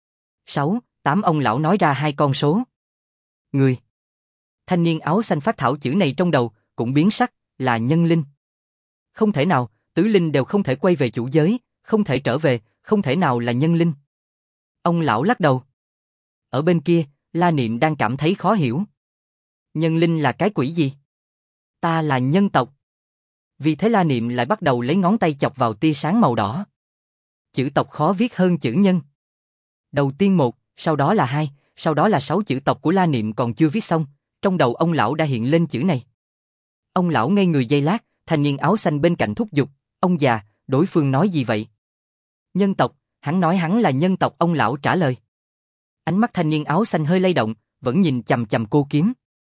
6, 8 ông lão nói ra 2 con số. Người. Thanh niên áo xanh phát thảo chữ này trong đầu, cũng biến sắc, là nhân linh. Không thể nào, tứ linh đều không thể quay về chủ giới, không thể trở về, không thể nào là nhân linh. Ông lão lắc đầu. Ở bên kia, La Niệm đang cảm thấy khó hiểu. Nhân linh là cái quỷ gì? Ta là nhân tộc. Vì thế La Niệm lại bắt đầu lấy ngón tay chọc vào tia sáng màu đỏ. Chữ tộc khó viết hơn chữ nhân. Đầu tiên 1, sau đó là 2, sau đó là 6 chữ tộc của La Niệm còn chưa viết xong, trong đầu ông lão đã hiện lên chữ này. Ông lão ngây người giây lát, thanh niên áo xanh bên cạnh thúc giục, ông già, đối phương nói gì vậy? Nhân tộc, hắn nói hắn là nhân tộc, ông lão trả lời. Ánh mắt thanh niên áo xanh hơi lay động, vẫn nhìn chằm chằm cô kiếm.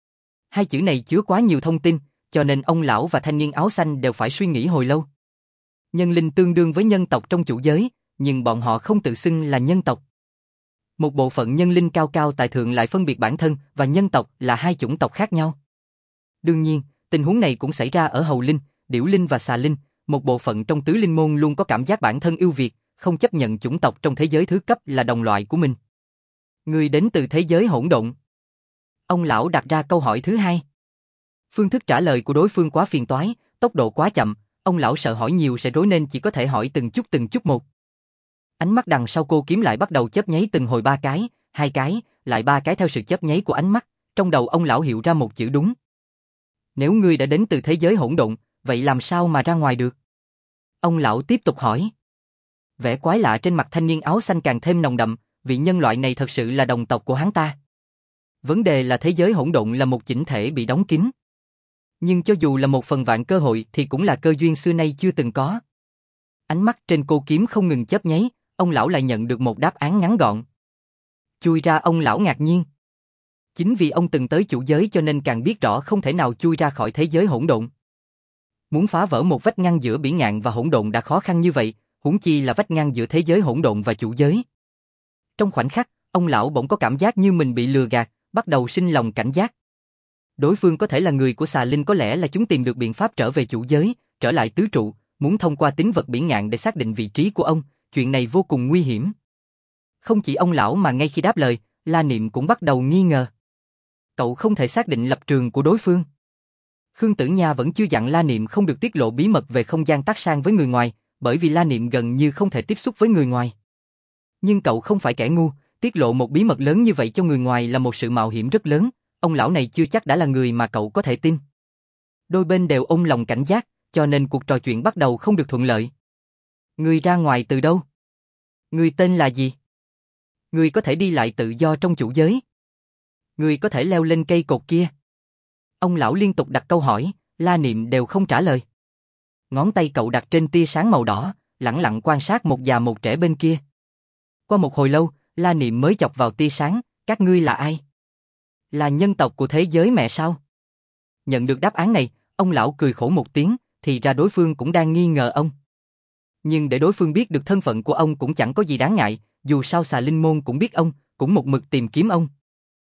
2 chữ này chứa quá nhiều thông tin, cho nên ông lão và thanh niên áo xanh đều phải suy nghĩ hồi lâu. Nhân linh tương đương với nhân tộc trong chủ giới, nhưng bọn họ không tự xưng là nhân tộc. Một bộ phận nhân linh cao cao tại thượng lại phân biệt bản thân và nhân tộc là 2 chủng tộc khác nhau. Đương nhiên, tình huống này cũng xảy ra ở hầu linh, điểu linh và xà linh, một bộ phận trong tứ linh môn luôn có cảm giác bản thân ưu việt, không chấp nhận chủng tộc trong thế giới thứ cấp là đồng loại của mình. Người đến từ thế giới hỗn độn. Ông lão đặt ra câu hỏi thứ 2. Phương thức trả lời của đối phương quá phiền toái, tốc độ quá chậm, ông lão sợ hỏi nhiều sẽ rối nên chỉ có thể hỏi từng chút một. Ánh mắt đằng sau cô kiếm lại bắt đầu chớp nháy từng hồi 3 cái, 2 cái, lại 3 cái theo sự chớp nháy của ánh mắt, trong đầu ông lão hiểu ra một chữ đúng. Nếu ngươi đã đến từ thế giới hỗn độn, vậy làm sao mà ra ngoài được? Ông lão tiếp tục hỏi. Vẻ quái lạ trên mặt thanh niên áo xanh càng thêm nồng đậm, vị nhân loại này thật sự là đồng tộc của hắn ta. Vấn đề là thế giới hỗn độn là một chỉnh thể bị đóng kín. Nhưng cho dù là 1/1000 cơ hội thì cũng là cơ duyên xưa nay chưa từng có. Ánh mắt trên cô kiếm không ngừng chớp nháy, ông lão lại nhận được một đáp án ngắn gọn. Chui ra, ông lão ngạc nhiên. Chính vì ông từng tới chủ giới cho nên càng biết rõ không thể nào chui ra khỏi thế giới hỗn độn. Muốn phá vỡ một vách ngăn giữa bỉ ngạn và hỗn độn đã khó khăn như vậy, huống chi là vách ngăn giữa thế giới hỗn độn và chủ giới. Trong khoảnh khắc, ông lão bỗng có cảm giác như mình bị lừa gạt, bắt đầu sinh lòng cảnh giác. Đối phương có thể là người của xà linh, có lẽ là chúng tìm được biện pháp trở về chủ giới, trở lại tứ trụ, muốn thông qua tín vật bỉ ngạn để xác định vị trí của ông, chuyện này vô cùng nguy hiểm. Không chỉ ông lão mà ngay khi đáp lời, La Niệm cũng bắt đầu nghi ngờ. Cậu không thể xác định lập trường của đối phương. Khương Tử Nha vẫn chưa dặn La Niệm không được tiết lộ bí mật về không gian tác sang với người ngoài, bởi vì La Niệm gần như không thể tiếp xúc với người ngoài. Nhưng cậu không phải kẻ ngu, tiết lộ một bí mật lớn như vậy cho người ngoài là một sự mạo hiểm rất lớn, ông lão này chưa chắc đã là người mà cậu có thể tin. Đôi bên đều ôm lòng cảnh giác, cho nên cuộc trò chuyện bắt đầu không được thuận lợi. Ngươi ra ngoài từ đâu? Ngươi tên là gì? Ngươi có thể đi lại tự do trong chủ giới? Ngươi có thể leo lên cây cột kia? Ông lão liên tục đặt câu hỏi, La Niệm đều không trả lời. Ngón tay cậu đặt trên tia sáng màu đỏ, lẳng lặng quan sát một già một trẻ bên kia. Qua một hồi lâu, La Niệm mới chọc vào tia sáng, các ngươi là ai? Là nhân tộc của thế giới mẹ sao? Nhận được đáp án này, ông lão cười khổ một tiếng, thì ra đối phương cũng đang nghi ngờ ông. Nhưng để đối phương biết được thân phận của ông cũng chẳng có gì đáng ngại, dù sao xà linh môn cũng biết ông, cũng một mực tìm kiếm ông.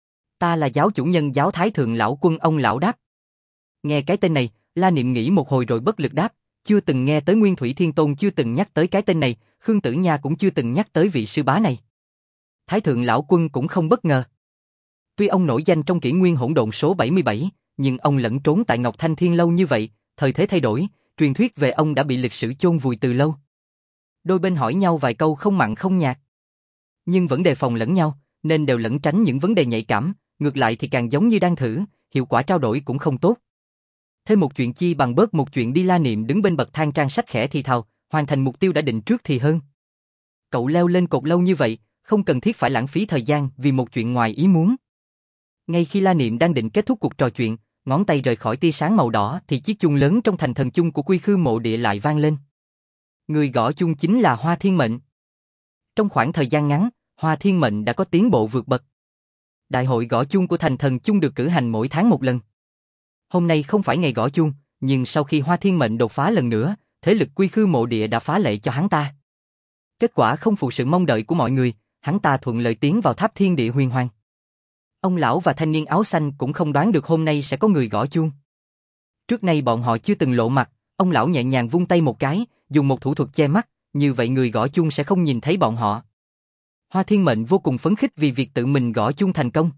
Ta là giáo chủ nhân giáo Thái Thượng Lão Quân, ông lão đáp. Nghe cái tên này, La Niệm nghĩ một hồi rồi bất lực đáp, chưa từng nghe tới Nguyên Thủy Thiên Tôn, chưa từng nhắc tới cái tên này, Khương Tử Nha cũng chưa từng nhắc tới vị sư bá này. Thái Thượng Lão Quân cũng không bất ngờ. Tuy ông nổi danh trong kỷ nguyên hỗn độn số 77, nhưng ông lẫn trốn tại Ngọc Thanh Thiên lâu như vậy, thời thế thay đổi, truyền thuyết về ông đã bị lịch sử chôn vùi từ lâu. Đôi bên hỏi nhau vài câu không mặn không nhạt, nhưng vẫn đề phòng lẫn nhau, nên đều lẩn tránh những vấn đề nhạy cảm, ngược lại thì càng giống như đang thử, hiệu quả trao đổi cũng không tốt. Thêm một chuyện chi bằng bớt một chuyện đi. La Niệm đứng bên bậc thang trang sách khẽ thì thào, hoàn thành mục tiêu đã định trước thì hơn. Cậu leo lên cột lâu như vậy, không cần thiết phải lãng phí thời gian vì một chuyện ngoài ý muốn. Ngay khi La Niệm đang định kết thúc cuộc trò chuyện, ngón tay rời khỏi tia sáng màu đỏ thì chiếc chuông lớn trong thành thần chung của Quy Khư mộ địa lại vang lên. Người gõ chuông chính là Hoa Thiên Mệnh. Trong khoảng thời gian ngắn, Hoa Thiên Mệnh đã có tiến bộ vượt bậc. Đại hội gõ chuông của thành thần chung được cử hành mỗi tháng một lần. Hôm nay không phải ngày gõ chuông, nhưng sau khi Hoa Thiên Mệnh đột phá lần nữa, thế lực Quy Khư mộ địa đã phá lệ cho hắn ta. Kết quả không phụ sự mong đợi của mọi người, hắn ta thuận lợi tiến vào tháp thiên địa huyền hoàng. Ông lão và thanh niên áo xanh cũng không đoán được hôm nay sẽ có người gõ chuông. Trước nay bọn họ chưa từng lộ mặt, ông lão nhẹ nhàng vung tay một cái, dùng một thủ thuật che mắt, như vậy người gõ chuông sẽ không nhìn thấy bọn họ. Hoa Thiên Mệnh vô cùng phấn khích vì việc tự mình gõ chuông thành công.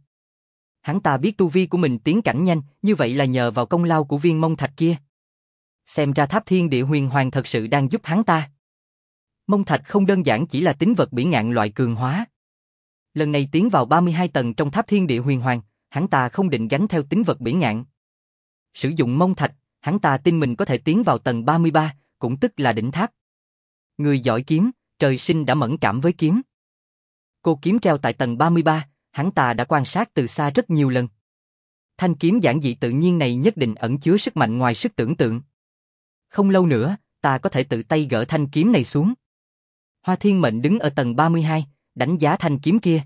Hắn ta biết tu vi của mình tiến cảnh nhanh, như vậy là nhờ vào công lao của viên mông thạch kia. Xem ra tháp thiên địa huyền hoàng thật sự đang giúp hắn ta. Mông thạch không đơn giản chỉ là tín vật bỉ ngạn loại cường hóa. Lần này tiến vào 32 tầng trong tháp thiên địa huyền hoàng, hắn ta không định gánh theo tín vật bỉ ngạn. Sử dụng mông thạch, hắn ta tin mình có thể tiến vào tầng 33, cũng tức là đỉnh tháp. Người giỏi kiếm, trời sinh đã mẫn cảm với kiếm. Cô kiếm treo tại tầng 33, hắn ta đã quan sát từ xa rất nhiều lần. Thanh kiếm giản dị tự nhiên này nhất định ẩn chứa sức mạnh ngoài sức tưởng tượng. Không lâu nữa, ta có thể tự tay gỡ thanh kiếm này xuống. Hoa Thiên Mệnh đứng ở tầng 32, đánh giá thanh kiếm kia.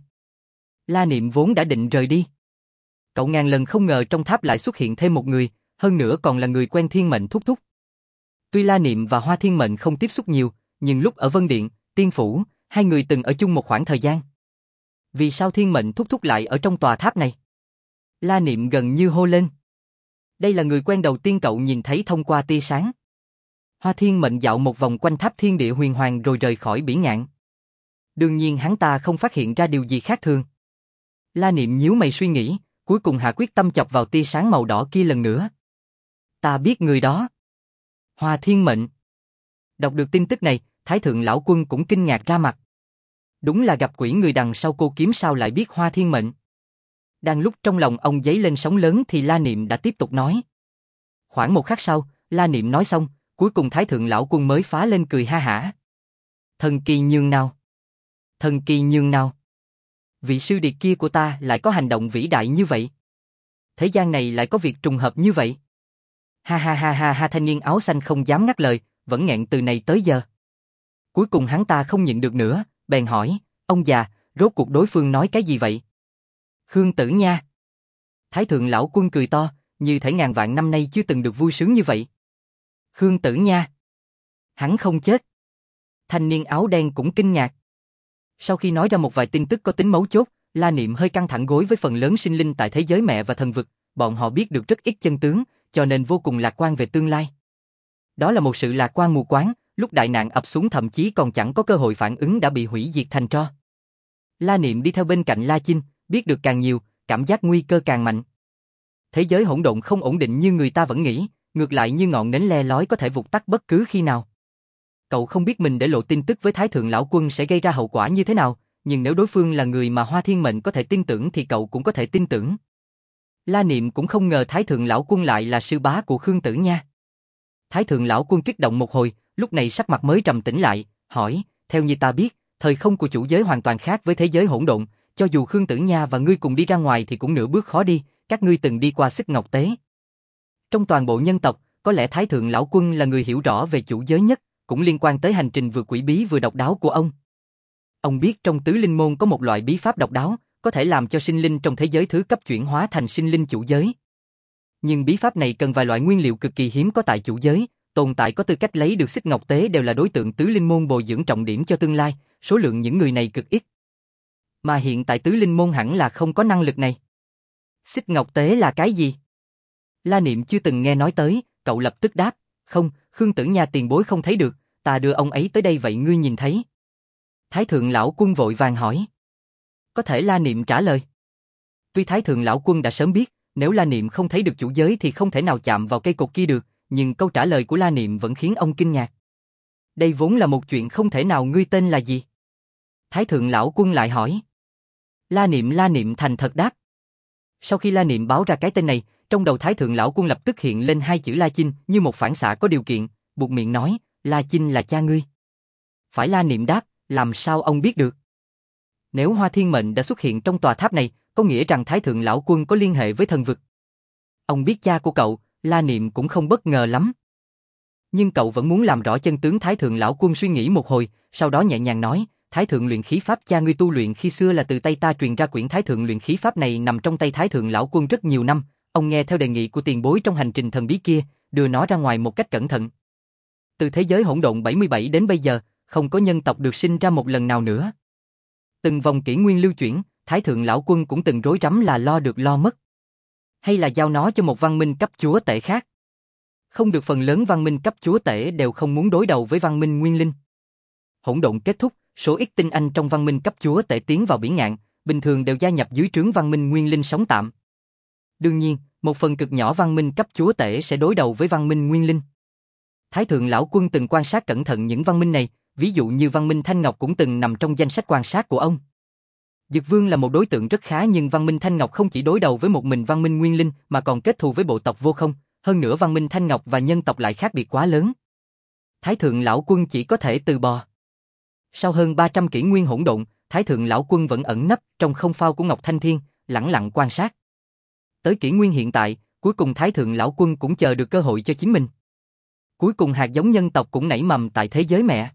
La Niệm vốn đã định rời đi. Cậu ngàn lần không ngờ trong tháp lại xuất hiện thêm một người, hơn nữa còn là người quen Thiên Mệnh thúc thúc. Tuy La Niệm và Hoa Thiên Mệnh không tiếp xúc nhiều, nhưng lúc ở Vân Điện, Tiên Phủ, hai người từng ở chung một khoảng thời gian. Vì sao Thiên Mệnh thúc thúc lại ở trong tòa tháp này? La Niệm gần như hô lên. Đây là người quen đầu tiên cậu nhìn thấy thông qua tia sáng. Hoa Thiên Mệnh dạo một vòng quanh tháp thiên địa huyền hoàng rồi rời khỏi bỉ ngạn. Đương nhiên hắn ta không phát hiện ra điều gì khác thường. La Niệm nhíu mày suy nghĩ, cuối cùng hạ quyết tâm chọc vào tia sáng màu đỏ kia lần nữa. Ta biết người đó. Hoa Thiên Mệnh. Đọc được tin tức này, Thái Thượng Lão Quân cũng kinh ngạc ra mặt. Đúng là gặp quỷ người đằng sau cô kiếm sao lại biết Hoa Thiên Mệnh. Đang lúc trong lòng ông dấy lên sóng lớn thì La Niệm đã tiếp tục nói. Khoảng một khắc sau, La Niệm nói xong, cuối cùng Thái Thượng Lão Quân mới phá lên cười ha hả. Thần kỳ nhường nào? Thần kỳ nhường nào? Vị sư điệt kia của ta lại có hành động vĩ đại như vậy. Thế gian này lại có việc trùng hợp như vậy. Ha ha ha ha ha, thanh niên áo xanh không dám ngắt lời, vẫn nghẹn từ này tới giờ. Cuối cùng hắn ta không nhịn được nữa, bèn hỏi, ông già, rốt cuộc đối phương nói cái gì vậy? Khương Tử Nha. Thái Thượng Lão Quân cười to, như thể ngàn vạn năm nay chưa từng được vui sướng như vậy. Khương Tử Nha. Hắn không chết. Thanh niên áo đen cũng kinh ngạc. Sau khi nói ra một vài tin tức có tính mấu chốt, La Niệm hơi căng thẳng gối với phần lớn sinh linh tại thế giới mẹ và thần vực, bọn họ biết được rất ít chân tướng, cho nên vô cùng lạc quan về tương lai. Đó là một sự lạc quan mù quáng, lúc đại nạn ập xuống thậm chí còn chẳng có cơ hội phản ứng đã bị hủy diệt thành tro. La Niệm đi theo bên cạnh La Chinh, biết được càng nhiều, cảm giác nguy cơ càng mạnh. Thế giới hỗn độn không ổn định như người ta vẫn nghĩ, ngược lại như ngọn nến le lói có thể vụt tắt bất cứ khi nào. Cậu không biết mình để lộ tin tức với Thái Thượng Lão Quân sẽ gây ra hậu quả như thế nào, nhưng nếu đối phương là người mà Hoa Thiên Mệnh có thể tin tưởng thì cậu cũng có thể tin tưởng. La Niệm cũng không ngờ Thái Thượng Lão Quân lại là sư bá của Khương Tử Nha. Thái Thượng Lão Quân kích động một hồi, lúc này sắc mặt mới trầm tĩnh lại, hỏi, theo như ta biết, thời không của chủ giới hoàn toàn khác với thế giới hỗn độn, cho dù Khương Tử Nha và ngươi cùng đi ra ngoài thì cũng nửa bước khó đi, các ngươi từng đi qua Xích Ngọc Tế. Trong toàn bộ nhân tộc, có lẽ Thái Thượng Lão Quân là người hiểu rõ về chủ giới nhất, cũng liên quan tới hành trình vừa quỷ bí vừa độc đáo của ông. Ông biết trong tứ linh môn có một loại bí pháp độc đáo, có thể làm cho sinh linh trong thế giới thứ cấp chuyển hóa thành sinh linh chủ giới. Nhưng bí pháp này cần vài loại nguyên liệu cực kỳ hiếm có tại chủ giới, tồn tại có tư cách lấy được Xích Ngọc Tế đều là đối tượng tứ linh môn bồi dưỡng trọng điểm cho tương lai, số lượng những người này cực ít. Mà hiện tại tứ linh môn hẳn là không có năng lực này. Xích Ngọc Tế là cái gì? La Niệm chưa từng nghe nói tới, cậu lập tức đáp, không, Khương Tử Nha tiền bối không thấy được, ta đưa ông ấy tới đây vậy ngươi nhìn thấy. Thái Thượng Lão Quân vội vàng hỏi. Có thể La Niệm trả lời. Tuy Thái Thượng lão quân đã sớm biết, nếu La Niệm không thấy được chủ giới thì không thể nào chạm vào cây cột kia được, nhưng câu trả lời của La Niệm vẫn khiến ông kinh ngạc. Đây vốn là một chuyện không thể nào, ngươi tên là gì? Thái Thượng lão quân lại hỏi. La Niệm thành thật đáp. Sau khi La Niệm báo ra cái tên này, trong đầu Thái Thượng lão quân lập tức hiện lên hai chữ La Chinh như một phản xạ có điều kiện, buột miệng nói, La Chinh là cha ngươi. Phải, La Niệm đáp, làm sao ông biết được? Nếu Hoa Thiên Mệnh đã xuất hiện trong tòa tháp này, có nghĩa rằng Thái Thượng lão quân có liên hệ với thần vực. Ông biết cha của cậu, La Niệm cũng không bất ngờ lắm. Nhưng cậu vẫn muốn làm rõ chân tướng. Thái Thượng lão quân suy nghĩ một hồi, sau đó nhẹ nhàng nói, Thái Thượng luyện khí pháp cha ngươi tu luyện khi xưa là từ tay ta truyền ra. Quyển Thái Thượng luyện khí pháp này nằm trong tay Thái Thượng lão quân rất nhiều năm, ông nghe theo đề nghị của tiền bối trong hành trình thần bí kia, đưa nó ra ngoài một cách cẩn thận. Từ thế giới hỗn độn 77 đến bây giờ, không có nhân tộc được sinh ra một lần nào nữa. Từng vòng kỷ nguyên lưu chuyển, Thái Thượng lão quân cũng từng rối rắm là lo được lo mất. Hay là giao nó cho một văn minh cấp chúa tể khác. Không được, phần lớn văn minh cấp chúa tể đều không muốn đối đầu với văn minh nguyên linh. Hỗn độn kết thúc, số ít tinh anh trong văn minh cấp chúa tể tiến vào biển ngạn, bình thường đều gia nhập dưới trướng văn minh nguyên linh sống tạm. Đương nhiên, một phần cực nhỏ văn minh cấp chúa tể sẽ đối đầu với văn minh nguyên linh. Thái Thượng lão quân từng quan sát cẩn thận những văn minh này, ví dụ như văn minh Thanh Ngọc cũng từng nằm trong danh sách quan sát của ông. Dực Vương là một đối tượng rất khá, nhưng văn minh Thanh Ngọc không chỉ đối đầu với một mình văn minh nguyên linh mà còn kết thù với bộ tộc Vô Không, hơn nữa văn minh Thanh Ngọc và nhân tộc lại khác biệt quá lớn. Thái Thượng lão quân chỉ có thể từ bỏ. Sau hơn 300 kỷ nguyên hỗn độn, Thái Thượng lão quân vẫn ẩn nấp trong không phao của Ngọc Thanh Thiên, lẳng lặng quan sát. Tới kỷ nguyên hiện tại, cuối cùng Thái Thượng lão quân cũng chờ được cơ hội cho chính mình. Cuối cùng hạt giống nhân tộc cũng nảy mầm tại thế giới mẹ.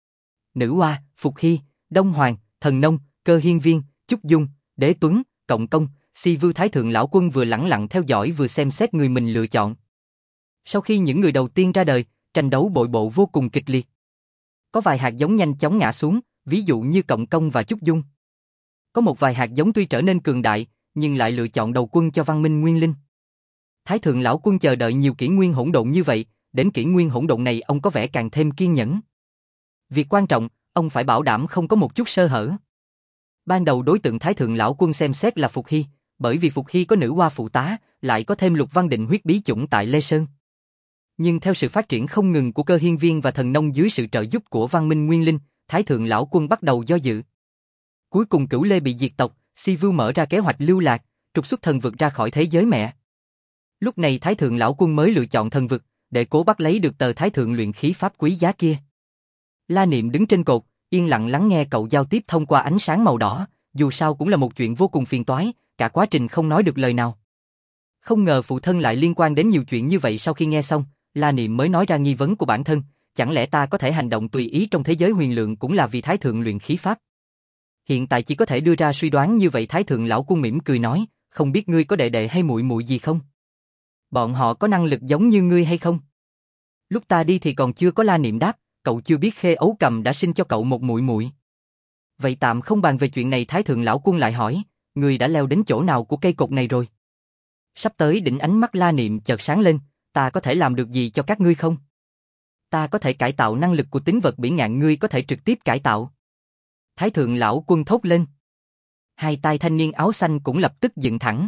Nữ Hoa, Phục Hy, Đông Hoàng, Thần Nông, Cơ Hiên Viên, Chúc Dung, Đế Tuấn, Cộng Công, Si Vưu. Thái Thượng lão quân vừa lẳng lặng theo dõi vừa xem xét người mình lựa chọn. Sau khi những người đầu tiên ra đời, tranh đấu bội bộ vô cùng kịch liệt. Có vài hạt giống nhanh chóng ngã xuống, ví dụ như Cộng Công và Chúc Dung. Có một vài hạt giống tuy trở nên cường đại, nhưng lại lựa chọn đầu quân cho văn minh nguyên linh. Thái Thượng lão quân chờ đợi nhiều kỷ nguyên hỗn độn như vậy, đến kỷ nguyên hỗn độn này ông có vẻ càng thêm kiên nhẫn. Việc quan trọng, ông phải bảo đảm không có một chút sơ hở. Ban đầu đối tượng Thái Thượng lão quân xem xét là Phục Hy, bởi vì Phục Hy có nữ hoa phụ tá, lại có thêm Lục Văn Định huyết bí chủng tại Lê Sơn. Nhưng theo sự phát triển không ngừng của Cơ Hiên Viên và Thần Nông dưới sự trợ giúp của văn minh nguyên linh, Thái Thượng lão quân bắt đầu do dự. Cuối cùng Cửu Lê bị diệt tộc, Si Vưu mở ra kế hoạch lưu lạc, trục xuất thần vực ra khỏi thế giới mẹ. Lúc này Thái Thượng lão quân mới lựa chọn thần vực, để cố bắt lấy được tờ Thái Thượng luyện khí pháp quý giá kia. La Niệm đứng trên cột, yên lặng lắng nghe cậu giao tiếp thông qua ánh sáng màu đỏ, dù sao cũng là một chuyện vô cùng phiền toái, cả quá trình không nói được lời nào. Không ngờ phụ thân lại liên quan đến nhiều chuyện như vậy. Sau khi nghe xong, La Niệm mới nói ra nghi vấn của bản thân, chẳng lẽ ta có thể hành động tùy ý trong thế giới huyền lượng cũng là vì Thái Thượng luyện khí pháp? Hiện tại chỉ có thể đưa ra suy đoán như vậy. Thái Thượng lão quân mỉm cười nói, không biết ngươi có đệ đệ hay muội muội gì không? Bọn họ có năng lực giống như ngươi hay không? Lúc ta đi thì còn chưa có. La Niệm đáp, cậu chưa biết Khê Ấu Cầm đã sinh cho cậu một muội muội. Vậy tạm không bàn về chuyện này. Thái Thượng lão quân lại hỏi, ngươi đã leo đến chỗ nào của cây cột này rồi? Sắp tới đỉnh. Ánh mắt La Niệm chợt sáng lên, ta có thể làm được gì cho các ngươi không? Ta có thể cải tạo năng lực của tín vật biển ngạn, ngươi có thể trực tiếp cải tạo. Thái Thượng lão quân thốt lên. Hai tay thanh niên áo xanh cũng lập tức dựng thẳng.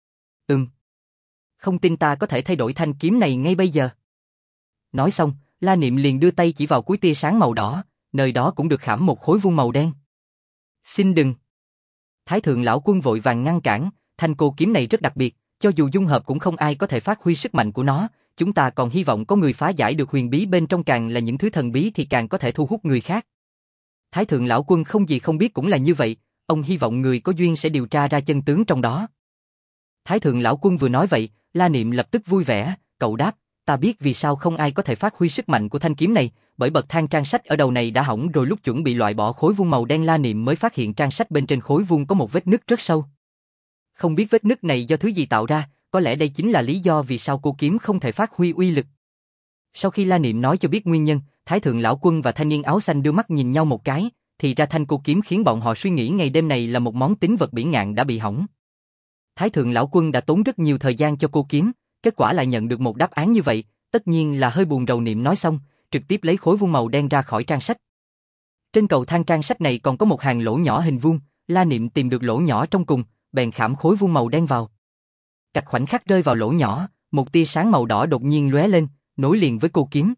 Không tin ta có thể thay đổi thanh kiếm này ngay bây giờ. Nói xong, La Niệm liền đưa tay chỉ vào cuối tia sáng màu đỏ, nơi đó cũng được khảm một khối vuông màu đen. Xin đừng. Thái Thượng lão quân vội vàng ngăn cản, thanh cô kiếm này rất đặc biệt, cho dù dung hợp cũng không ai có thể phát huy sức mạnh của nó, chúng ta còn hy vọng có người phá giải được huyền bí bên trong, càng là những thứ thần bí thì càng có thể thu hút người khác. Thái Thượng lão quân không gì không biết cũng là như vậy, ông hy vọng người có duyên sẽ điều tra ra chân tướng trong đó. Thái Thượng lão quân vừa nói vậy, La Niệm lập tức vui vẻ, cậu đáp, ta biết vì sao không ai có thể phát huy sức mạnh của thanh kiếm này, bởi bậc thang trang sách ở đầu này đã hỏng rồi. Lúc chuẩn bị loại bỏ khối vuông màu đen, La Niệm mới phát hiện trang sách bên trên khối vuông có một vết nứt rất sâu. Không biết vết nứt này do thứ gì tạo ra, có lẽ đây chính là lý do vì sao cô kiếm không thể phát huy uy lực. Sau khi La Niệm nói cho biết nguyên nhân, Thái Thượng lão quân và thanh niên áo xanh đưa mắt nhìn nhau một cái, thì ra thanh cô kiếm khiến bọn họ suy nghĩ ngày đêm này là một món tín vật biển ngạn đã bị hỏng. Thái Thượng lão quân đã tốn rất nhiều thời gian cho cô kiếm, kết quả lại nhận được một đáp án như vậy, tất nhiên là hơi buồn rầu. Niệm nói xong, trực tiếp lấy khối vuông màu đen ra khỏi trang sách. Trên cầu thang trang sách này còn có một hàng lỗ nhỏ hình vuông, La Niệm tìm được lỗ nhỏ trong cùng, bèn khảm khối vuông màu đen vào. Cạch khoảnh khắc rơi vào lỗ nhỏ, một tia sáng màu đỏ đột nhiên lóe lên, nối liền với cô kiếm.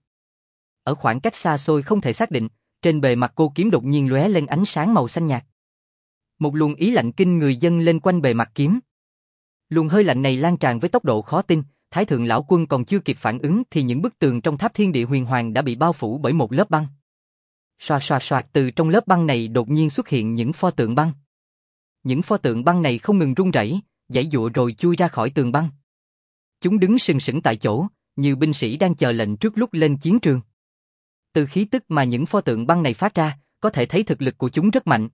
Ở khoảng cách xa xôi không thể xác định, trên bề mặt cô kiếm đột nhiên lóe lên ánh sáng màu xanh nhạt. Một luồng ý lạnh kinh người dâng lên quanh bề mặt kiếm. Luồng hơi lạnh này lan tràn với tốc độ khó tin, Thái Thượng Lão Quân còn chưa kịp phản ứng thì những bức tường trong tháp Thiên Địa Huyền Hoàng đã bị bao phủ bởi một lớp băng. Xoạt xoạt xoạt, từ trong lớp băng này đột nhiên xuất hiện những pho tượng băng. Những pho tượng băng này không ngừng rung rẩy, giãy giụa rồi chui ra khỏi tường băng. Chúng đứng sừng sững tại chỗ, như binh sĩ đang chờ lệnh trước lúc lên chiến trường. Từ khí tức mà những pho tượng băng này phát ra, có thể thấy thực lực của chúng rất mạnh.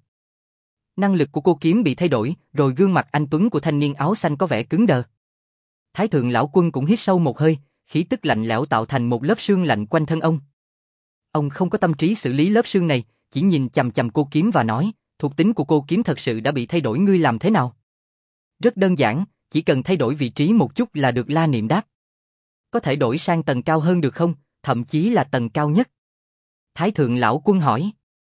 Năng lực của cô kiếm bị thay đổi, rồi gương mặt anh tuấn của thanh niên áo xanh có vẻ cứng đờ. Thái Thượng Lão Quân cũng hít sâu một hơi, khí tức lạnh lẽo tạo thành một lớp sương lạnh quanh thân ông. Ông không có tâm trí xử lý lớp sương này, chỉ nhìn chằm chằm cô kiếm và nói, thuộc tính của cô kiếm thật sự đã bị thay đổi, ngươi làm thế nào? Rất đơn giản, chỉ cần thay đổi vị trí một chút là được, La Niệm đáp. Có thể đổi sang tầng cao hơn được không, thậm chí là tầng cao nhất? Thái Thượng Lão Quân hỏi.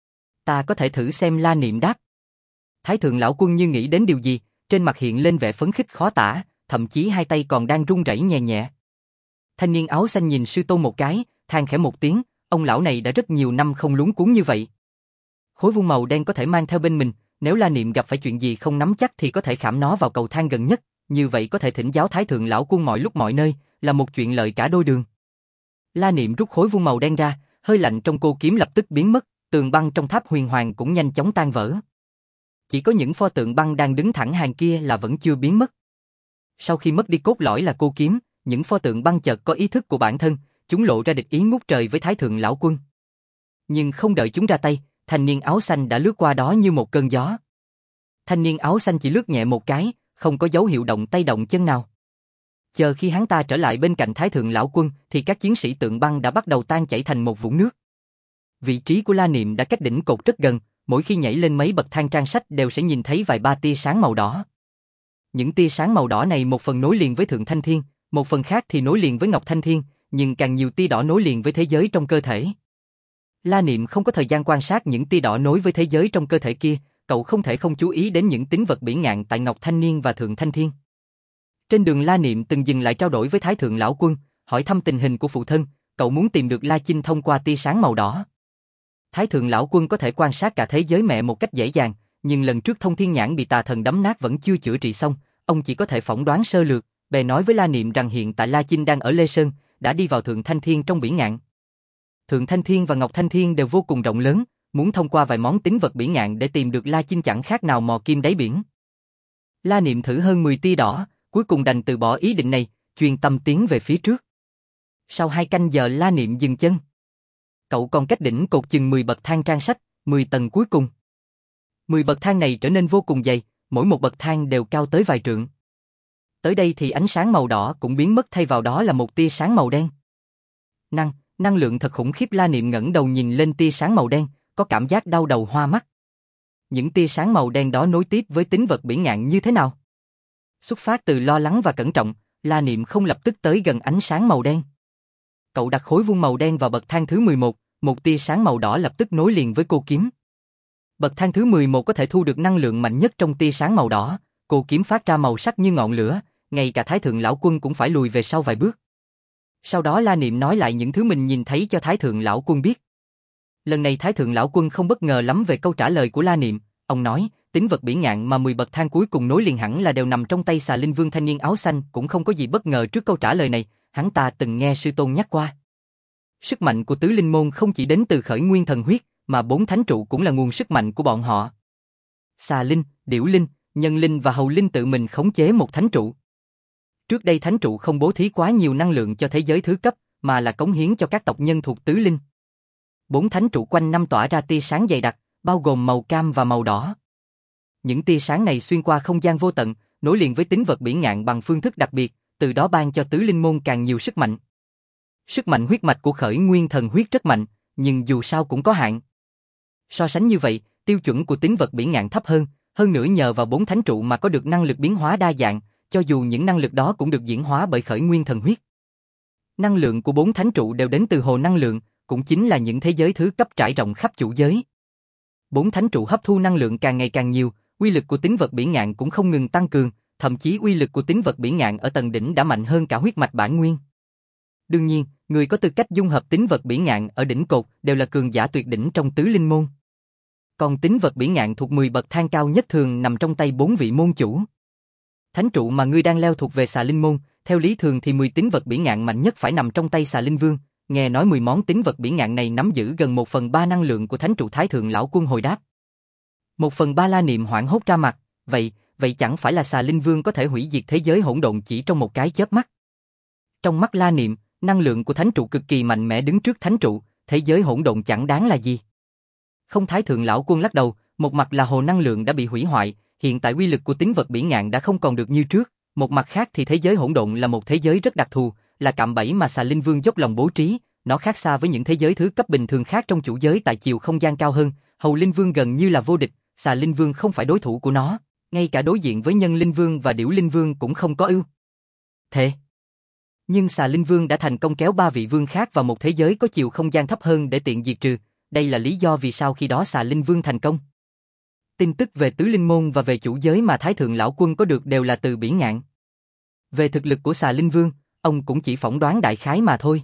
Ta có thể thử xem, La Niệm đáp. Thái Thượng Lão Quân như nghĩ đến điều gì, trên mặt hiện lên vẻ phấn khích khó tả, thậm chí hai tay còn đang run rẩy nhẹ nhẹ. Thanh niên áo xanh nhìn sư tôn một cái, than khẽ một tiếng, ông lão này đã rất nhiều năm không luống cuống như vậy. Khối vuông màu đen có thể mang theo bên mình, nếu La Niệm gặp phải chuyện gì không nắm chắc thì có thể khảm nó vào cầu thang gần nhất, như vậy có thể thỉnh giáo Thái Thượng Lão Quân mọi lúc mọi nơi, là một chuyện lợi cả đôi đường. La Niệm rút khối vuông màu đen ra, hơi lạnh trong cô kiếm lập tức biến mất, tường băng trong tháp huyền hoàng cũng nhanh chóng tan vỡ. Chỉ có những pho tượng băng đang đứng thẳng hàng kia là vẫn chưa biến mất. Sau khi mất đi cốt lõi là cô kiếm, những pho tượng băng chợt có ý thức của bản thân, chúng lộ ra địch ý ngút trời với Thái Thượng Lão Quân. Nhưng không đợi chúng ra tay, thanh niên áo xanh đã lướt qua đó như một cơn gió. Thanh niên áo xanh chỉ lướt nhẹ một cái, không có dấu hiệu động tay động chân nào. Chờ khi hắn ta trở lại bên cạnh Thái Thượng Lão Quân thì các chiến sĩ tượng băng đã bắt đầu tan chảy thành một vũng nước. Vị trí của La Niệm đã cách đỉnh cột rất gần, mỗi khi nhảy lên mấy bậc thang trang sách đều sẽ nhìn thấy vài ba tia sáng màu đỏ. Những tia sáng màu đỏ này một phần nối liền với Thượng Thanh Thiên, một phần khác thì nối liền với Ngọc Thanh Thiên, nhưng càng nhiều tia đỏ nối liền với thế giới trong cơ thể. La Niệm không có thời gian quan sát những tia đỏ nối với thế giới trong cơ thể kia, cậu không thể không chú ý đến những tín vật bỉ ngạn tại Ngọc Thanh Niên và Thượng Thanh Thiên. Trên đường La Niệm từng dừng lại trao đổi với Thái Thượng Lão Quân, hỏi thăm tình hình của phụ thân, cậu muốn tìm được La Chinh thông qua tia sáng màu đỏ. Thái Thượng Lão Quân có thể quan sát cả thế giới mẹ một cách dễ dàng, nhưng lần trước Thông Thiên Nhãn bị tà thần đấm nát vẫn chưa chữa trị xong, ông chỉ có thể phỏng đoán sơ lược, bèn nói với La Niệm rằng hiện tại La Chinh đang ở Lê Sơn, đã đi vào Thượng Thanh Thiên trong bỉ ngạn. Thượng Thanh Thiên và Ngọc Thanh Thiên đều vô cùng rộng lớn, muốn thông qua vài món tín vật bỉ ngạn để tìm được La Chinh chẳng khác nào mò kim đáy biển. La Niệm thử hơn 10 tia đỏ, cuối cùng đành từ bỏ ý định này, chuyên tâm tiến về phía trước. Sau 2 canh giờ La Niệm dừng chân. Cậu còn cách đỉnh cột chừng 10 bậc thang trang sách, 10 tầng cuối cùng. 10 bậc thang này trở nên vô cùng dày, mỗi một bậc thang đều cao tới vài trượng. Tới đây thì ánh sáng màu đỏ cũng biến mất, thay vào đó là một tia sáng màu đen. Năng lượng thật khủng khiếp. La Niệm ngẩng đầu nhìn lên tia sáng màu đen, có cảm giác đau đầu hoa mắt. Những tia sáng màu đen đó nối tiếp với tín vật bỉ ngạn như thế nào? Xuất phát từ lo lắng và cẩn trọng, La Niệm không lập tức tới gần ánh sáng màu đen. Cậu đặt khối vuông màu đen vào bậc thang thứ 11, một tia sáng màu đỏ lập tức nối liền với cô kiếm. Bậc thang thứ 11 có thể thu được năng lượng mạnh nhất trong tia sáng màu đỏ, cô kiếm phát ra màu sắc như ngọn lửa, ngay cả Thái Thượng Lão Quân cũng phải lùi về sau vài bước. Sau đó La Niệm nói lại những thứ mình nhìn thấy cho Thái Thượng Lão Quân biết. Lần này Thái Thượng Lão Quân không bất ngờ lắm về câu trả lời của La Niệm, ông nói, tín vật bỉ ngạn mà 10 bậc thang cuối cùng nối liền hẳn là đều nằm trong tay Xà Linh Vương thanh niên áo xanh, cũng không có gì bất ngờ trước câu trả lời này, hắn ta từng nghe sư tôn nhắc qua. Sức mạnh của tứ linh môn không chỉ đến từ khởi nguyên thần huyết, mà 4 thánh trụ cũng là nguồn sức mạnh của bọn họ. Xà Linh, Điểu Linh, Nhân Linh và Hầu Linh tự mình khống chế một thánh trụ. Trước đây thánh trụ không bố thí quá nhiều năng lượng cho thế giới thứ cấp, mà là cống hiến cho các tộc nhân thuộc tứ linh. 4 thánh trụ quanh năm tỏa ra tia sáng dày đặc, bao gồm màu cam và màu đỏ. Những tia sáng này xuyên qua không gian vô tận, nối liền với tín vật bỉ ngạn bằng phương thức đặc biệt, từ đó ban cho tứ linh môn càng nhiều sức mạnh. Sức mạnh huyết mạch của khởi nguyên thần huyết rất mạnh, nhưng dù sao cũng có hạn. So sánh như vậy, tiêu chuẩn của tín vật bỉ ngạn thấp hơn nữa nhờ vào 4 thánh trụ mà có được năng lực biến hóa đa dạng, cho dù những năng lực đó cũng được diễn hóa bởi khởi nguyên thần huyết. Năng lượng của 4 thánh trụ đều đến từ hồ năng lượng, cũng chính là những thế giới thứ cấp trải rộng khắp chủ giới. 4 thánh trụ hấp thu năng lượng càng ngày càng nhiều, uy lực của tính vật bỉ ngạn cũng không ngừng tăng cường, thậm chí uy lực của tính vật bỉ ngạn ở tầng đỉnh đã mạnh hơn cả huyết mạch bản nguyên. Đương nhiên, người có tư cách dung hợp tính vật bỉ ngạn ở đỉnh cột đều là cường giả tuyệt đỉnh trong tứ linh môn. Còn tính vật bỉ ngạn thuộc 10 bậc thang cao nhất thường nằm trong tay 4 vị môn chủ. Thánh trụ mà ngươi đang leo thuộc về Xà Linh môn, theo lý thường thì 10 tính vật bỉ ngạn mạnh nhất phải nằm trong tay Xà Linh Vương, nghe nói 10 món tính vật bỉ ngạn này nắm giữ gần 1/3 năng lượng của thánh trụ Thái thượng lão quân hồi đáp. 1/3 La Niệm hoảng hốt ra mặt, vậy chẳng phải là Xà Linh Vương có thể hủy diệt thế giới hỗn độn chỉ trong một cái chớp mắt. Trong mắt La Niệm, năng lượng của thánh trụ cực kỳ mạnh mẽ đứng trước thánh trụ, thế giới hỗn độn chẳng đáng là gì. Không, Thái thượng lão quân lắc đầu, một mặt là hồ năng lượng đã bị hủy hoại, hiện tại uy lực của tính vật bỉ ngạn đã không còn được như trước, một mặt khác thì thế giới hỗn độn là một thế giới rất đặc thù, là cạm bẫy mà Xà Linh Vương dốc lòng bố trí, nó khác xa với những thế giới thứ cấp bình thường khác trong chủ giới tại chiều không gian cao hơn, Hầu Linh Vương gần như là vô địch, Xà Linh Vương không phải đối thủ của nó, ngay cả đối diện với Nhân Linh Vương và Điểu Linh Vương cũng không có ưu thế. Nhưng Xà Linh Vương đã thành công kéo 3 vị vương khác vào một thế giới có chiều không gian thấp hơn để tiện diệt trừ, đây là lý do vì sao khi đó Xà Linh Vương thành công. Tin tức về tứ linh môn và về chủ giới mà Thái thượng lão quân có được đều là từ bỉ ngạn. Về thực lực của Xà Linh Vương, ông cũng chỉ phỏng đoán đại khái mà thôi.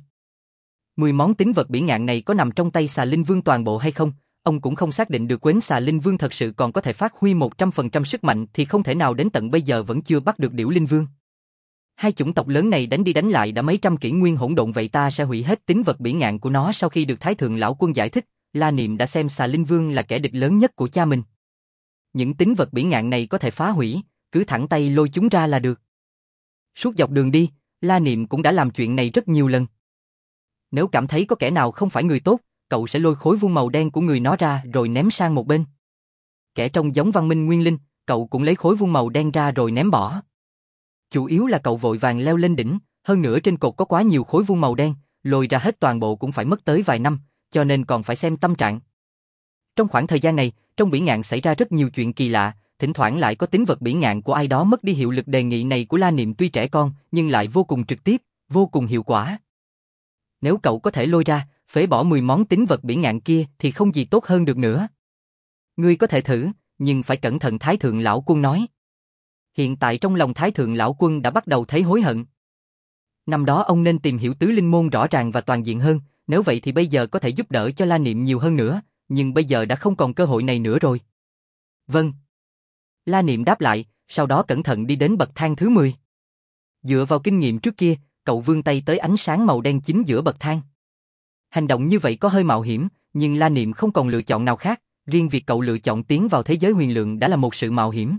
10 món tính vật bỉ ngạn này có nằm trong tay Xà Linh Vương toàn bộ hay không, ông cũng không xác định được. Quến Xà Linh Vương thật sự còn có thể phát huy 100% sức mạnh thì không thể nào đến tận bây giờ vẫn chưa bắt được Điểu Linh Vương. Hai chủng tộc lớn này đánh đi đánh lại đã mấy trăm kỷ nguyên hỗn độn, vậy ta sẽ hủy hết tính vật bỉ ngạn của nó. Sau khi được Thái thượng lão quân giải thích, La Niệm đã xem Xà Linh Vương là kẻ địch lớn nhất của cha mình. Những tính vật bỉ ngạn này có thể phá hủy, cứ thẳng tay lôi chúng ra là được. Suốt dọc đường đi, La Niệm cũng đã làm chuyện này rất nhiều lần. Nếu cảm thấy có kẻ nào không phải người tốt, cậu sẽ lôi khối vuông màu đen của người nó ra rồi ném sang một bên. Kẻ trông giống văn minh nguyên linh, cậu cũng lấy khối vuông màu đen ra rồi ném bỏ. Chủ yếu là cậu vội vàng leo lên đỉnh, hơn nữa trên cột có quá nhiều khối vuông màu đen, lôi ra hết toàn bộ cũng phải mất tới vài năm, cho nên còn phải xem tâm trạng. Trong khoảng thời gian này, trong bỉ ngạn xảy ra rất nhiều chuyện kỳ lạ, thỉnh thoảng lại có tính vật bỉ ngạn của ai đó mất đi hiệu lực. Đề nghị này của La Niệm tuy trẻ con, nhưng lại vô cùng trực tiếp, vô cùng hiệu quả. Nếu cậu có thể lôi ra, phế bỏ 10 món tính vật bỉ ngạn kia thì không gì tốt hơn được nữa. Ngươi có thể thử, nhưng phải cẩn thận, Thái thượng lão quân nói. Hiện tại trong lòng Thái thượng lão quân đã bắt đầu thấy hối hận. Năm đó ông nên tìm hiểu tứ linh môn rõ ràng và toàn diện hơn, nếu vậy thì bây giờ có thể giúp đỡ cho La Niệm nhiều hơn nữa, nhưng bây giờ đã không còn cơ hội này nữa rồi. Vâng. La Niệm đáp lại, sau đó cẩn thận đi đến bậc thang thứ 10. Dựa vào kinh nghiệm trước kia, cậu vươn tay tới ánh sáng màu đen chính giữa bậc thang. Hành động như vậy có hơi mạo hiểm, nhưng La Niệm không còn lựa chọn nào khác, riêng việc cậu lựa chọn tiến vào thế giới huyền lượng đã là một sự mạo hiểm.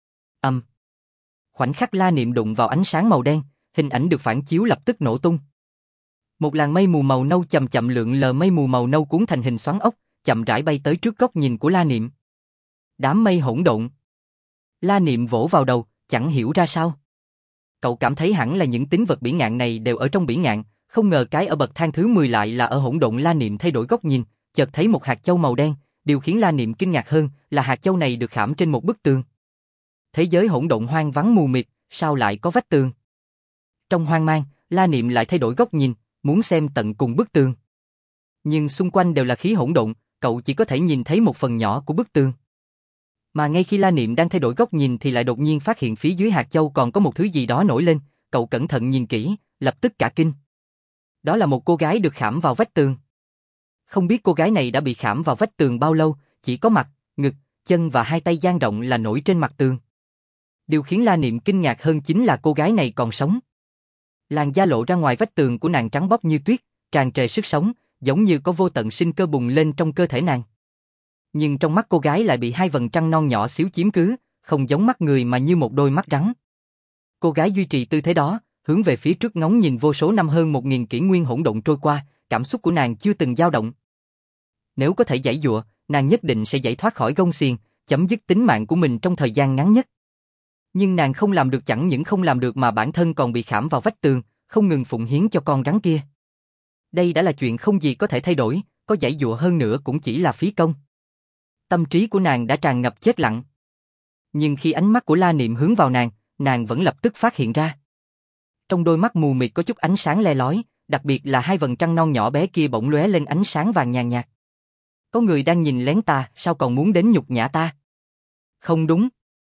Khoảnh khắc La Niệm đụng vào ánh sáng màu đen, hình ảnh được phản chiếu lập tức nổ tung. Một làn mây mù màu nâu chậm chậm lượn lờ, mây mù màu nâu cuốn thành hình xoắn ốc, chậm rãi bay tới trước góc nhìn của La Niệm. Đám mây hỗn độn. La Niệm vỗ vào đầu, chẳng hiểu ra sao. Cậu cảm thấy hẳn là những tính vật bỉ ngạn này đều ở trong bỉ ngạn, không ngờ cái ở bậc thang thứ 10 lại là ở hỗn độn. La Niệm thay đổi góc nhìn, chợt thấy một hạt châu màu đen, điều khiến La Niệm kinh ngạc hơn là hạt châu này được khảm trên một bức tường. Thế giới hỗn độn hoang vắng mù mịt, sao lại có vách tường? Trong hoang mang, La Niệm lại thay đổi góc nhìn, muốn xem tận cùng bức tường. Nhưng xung quanh đều là khí hỗn độn, cậu chỉ có thể nhìn thấy một phần nhỏ của bức tường. Mà ngay khi La Niệm đang thay đổi góc nhìn thì lại đột nhiên phát hiện phía dưới hạt châu còn có một thứ gì đó nổi lên, cậu cẩn thận nhìn kỹ, lập tức cả kinh. Đó là một cô gái được khảm vào vách tường. Không biết cô gái này đã bị khảm vào vách tường bao lâu, chỉ có mặt, ngực, chân và hai tay dang rộng là nổi trên mặt tường. Điều khiến La Niệm kinh ngạc hơn chính là cô gái này còn sống. Làn da lộ ra ngoài vách tường của nàng trắng bóc như tuyết, tràn trề sức sống, giống như có vô tận sinh cơ bùng lên trong cơ thể nàng. Nhưng trong mắt cô gái lại bị hai vầng trăng non nhỏ xíu chiếm cứ, không giống mắt người mà như một đôi mắt rắn. Cô gái duy trì tư thế đó, hướng về phía trước ngóng nhìn vô số năm, hơn 1000 kỷ nguyên hỗn độn trôi qua, cảm xúc của nàng chưa từng dao động. Nếu có thể giãy giụa, nàng nhất định sẽ giải thoát khỏi gông xiềng, chấm dứt tính mạng của mình trong thời gian ngắn nhất. Nhưng nàng không làm được, chẳng những không làm được mà bản thân còn bị khảm vào vách tường, không ngừng phụng hiến cho con rắn kia. Đây đã là chuyện không gì có thể thay đổi, có giãy giụa hơn nữa cũng chỉ là phí công. Tâm trí của nàng đã tràn ngập chết lặng. Nhưng khi ánh mắt của La Niệm hướng vào nàng vẫn lập tức phát hiện ra. Trong đôi mắt mù mịt có chút ánh sáng le lói, đặc biệt là hai vầng trăng non nhỏ bé kia bỗng lóe lên ánh sáng vàng nhàn nhạt. Có người đang nhìn lén ta, sao còn muốn đến nhục nhã ta? Không đúng.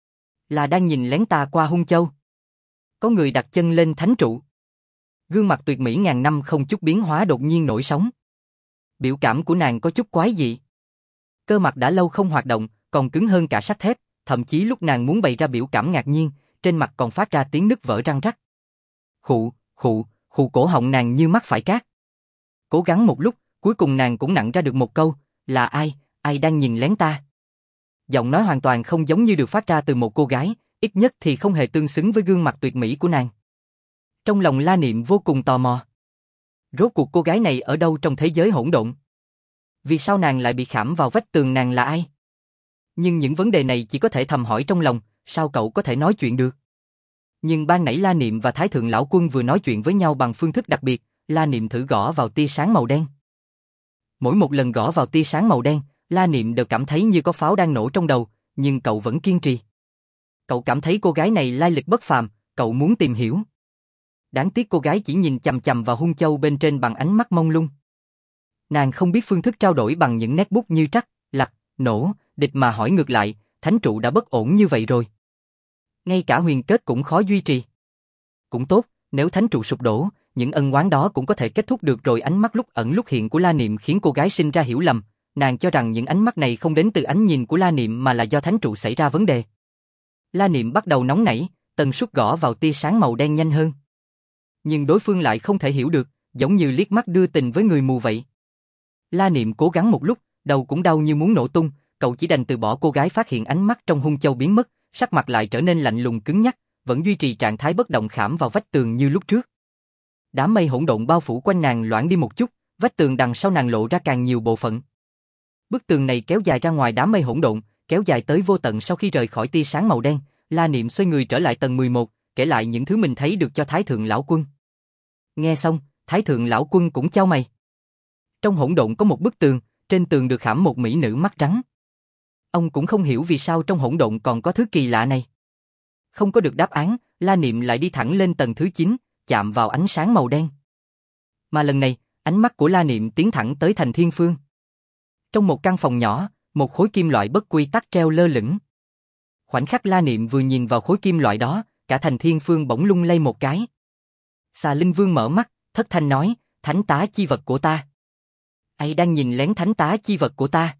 Là đang nhìn lén ta qua hung châu. Có người đặt chân lên thánh trụ. Gương mặt tuyệt mỹ ngàn năm không chút biến hóa đột nhiên nổi sóng. Biểu cảm của nàng có chút quái dị. Cơ mặt đã lâu không hoạt động, còn cứng hơn cả sắt thép, thậm chí lúc nàng muốn bày ra biểu cảm ngạc nhiên, trên mặt còn phát ra tiếng nứt vỡ răng rắc. Khụ, cổ họng nàng như mắc phải cát. Cố gắng một lúc, cuối cùng nàng cũng nặn ra được một câu, là ai đang nhìn lén ta? Giọng nói hoàn toàn không giống như được phát ra từ một cô gái, ít nhất thì không hề tương xứng với gương mặt tuyệt mỹ của nàng. Trong lòng La Niệm vô cùng tò mò. Rốt cuộc cô gái này ở đâu trong thế giới hỗn độn? Vì sao nàng lại bị khảm vào vách tường, nàng là ai? Nhưng những vấn đề này chỉ có thể thầm hỏi trong lòng, sao cậu có thể nói chuyện được? Nhưng ban nãy La Niệm và Thái Thượng Lão Quân vừa nói chuyện với nhau bằng phương thức đặc biệt, La Niệm thử gõ vào tia sáng màu đen. Mỗi một lần gõ vào tia sáng màu đen, La Niệm đều cảm thấy như có pháo đang nổ trong đầu, nhưng cậu vẫn kiên trì. Cậu cảm thấy cô gái này lai lịch bất phàm, cậu muốn tìm hiểu. Đáng tiếc cô gái chỉ nhìn chằm chằm vào hung châu bên trên bằng ánh mắt mông lung. Nàng không biết phương thức trao đổi bằng những nét bút như trắc, lặc, nổ, địch mà hỏi ngược lại, thánh trụ đã bất ổn như vậy rồi. Ngay cả huyền kết cũng khó duy trì. Cũng tốt, nếu thánh trụ sụp đổ, những ân oán đó cũng có thể kết thúc được rồi. Ánh mắt lúc ẩn lúc hiện của La Niệm khiến cô gái sinh ra hiểu lầm, nàng cho rằng những ánh mắt này không đến từ ánh nhìn của La Niệm mà là do thánh trụ xảy ra vấn đề. La Niệm bắt đầu nóng nảy, tần suất gõ vào tia sáng màu đen nhanh hơn. Nhưng đối phương lại không thể hiểu được, giống như liếc mắt đưa tình với người mù vậy. La Niệm cố gắng một lúc, đầu cũng đau như muốn nổ tung, cậu chỉ đành từ bỏ. Cô gái phát hiện ánh mắt trong hung châu biến mất, sắc mặt lại trở nên lạnh lùng cứng nhắc, vẫn duy trì trạng thái bất động khảm vào vách tường như lúc trước. Đám mây hỗn độn bao phủ quanh nàng loãng đi một chút, vách tường đằng sau nàng lộ ra càng nhiều bộ phận. Bức tường này kéo dài ra ngoài đám mây hỗn độn, kéo dài tới vô tận. Sau khi rời khỏi tia sáng màu đen, La Niệm xoay người trở lại tầng 11, kể lại những thứ mình thấy được cho Thái Thượng Lão Quân. Nghe xong, Thái Thượng Lão Quân cũng chau mày. Trong hỗn độn có một bức tường, trên tường được khảm một mỹ nữ mắt trắng. Ông cũng không hiểu vì sao trong hỗn độn còn có thứ kỳ lạ này. Không có được đáp án, La Niệm lại đi thẳng lên tầng thứ 9, chạm vào ánh sáng màu đen. Mà lần này, ánh mắt của La Niệm tiến thẳng tới thành thiên phương. Trong một căn phòng nhỏ, một khối kim loại bất quy tắc treo lơ lửng. Khoảnh khắc La Niệm vừa nhìn vào khối kim loại đó, cả thành thiên phương bỗng lung lay một cái. Xà Linh Vương mở mắt, thất thanh nói, thánh tá chi vật của ta. Ai đang nhìn lén thánh tá chi vật của ta?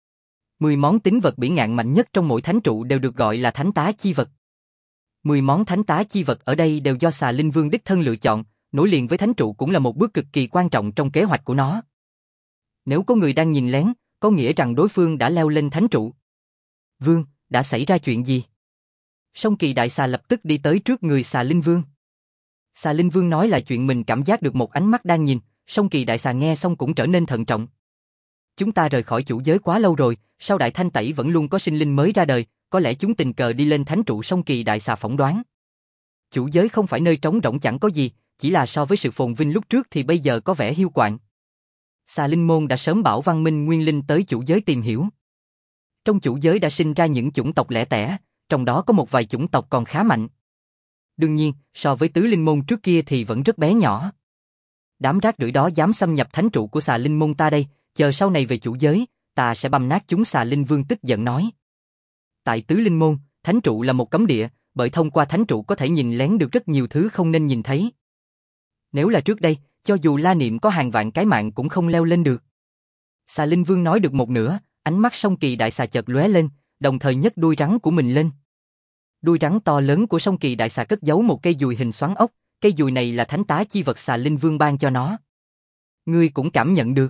10 món tín vật bỉ ngạn mạnh nhất trong mỗi thánh trụ đều được gọi là thánh tá chi vật. 10 món thánh tá chi vật ở đây đều do Xà Linh Vương đích thân lựa chọn, nối liền với thánh trụ cũng là một bước cực kỳ quan trọng trong kế hoạch của nó. Nếu có người đang nhìn lén, có nghĩa rằng đối phương đã leo lên thánh trụ. Vương, đã xảy ra chuyện gì? Song Kỳ Đại Xà lập tức đi tới trước người Xà Linh Vương. Xà Linh Vương nói là chuyện mình cảm giác được một ánh mắt đang nhìn, Song Kỳ Đại Xà nghe xong cũng trở nên thận trọng. Chúng ta rời khỏi chủ giới quá lâu rồi, sao Đại Thanh Tẩy vẫn luôn có sinh linh mới ra đời, có lẽ chúng tình cờ đi lên thánh trụ. Song Kỳ Đại Xà phỏng đoán. Chủ giới không phải nơi trống rỗng chẳng có gì, chỉ là so với sự phồn vinh lúc trước thì bây giờ có vẻ hiu quạnh. Xà Linh Môn đã sớm bảo Văn Minh Nguyên Linh tới chủ giới tìm hiểu. Trong chủ giới đã sinh ra những chủng tộc lẻ tẻ, trong đó có một vài chủng tộc còn khá mạnh. Đương nhiên, so với Tứ Linh Môn trước kia thì vẫn rất bé nhỏ. Đám rác rưởi đó dám xâm nhập thánh trụ của Xà Linh Môn ta đây, chờ sau này về chủ giới, ta sẽ băm nát chúng. Xà Linh Vương tức giận nói. Tại Tứ Linh Môn, thánh trụ là một cấm địa, bởi thông qua thánh trụ có thể nhìn lén được rất nhiều thứ không nên nhìn thấy. Nếu là trước đây, cho dù La Niệm có hàng vạn cái mạng cũng không leo lên được. Xà Linh Vương nói được một nửa, ánh mắt Song Kỳ Đại Xà chợt lóe lên, đồng thời nhấc đuôi rắn của mình lên. Đuôi rắn to lớn của Song Kỳ Đại Xà cất giấu một cây dùi hình xoắn ốc, cây dùi này là thánh tá chi vật Xà Linh Vương ban cho nó. Ngươi cũng cảm nhận được?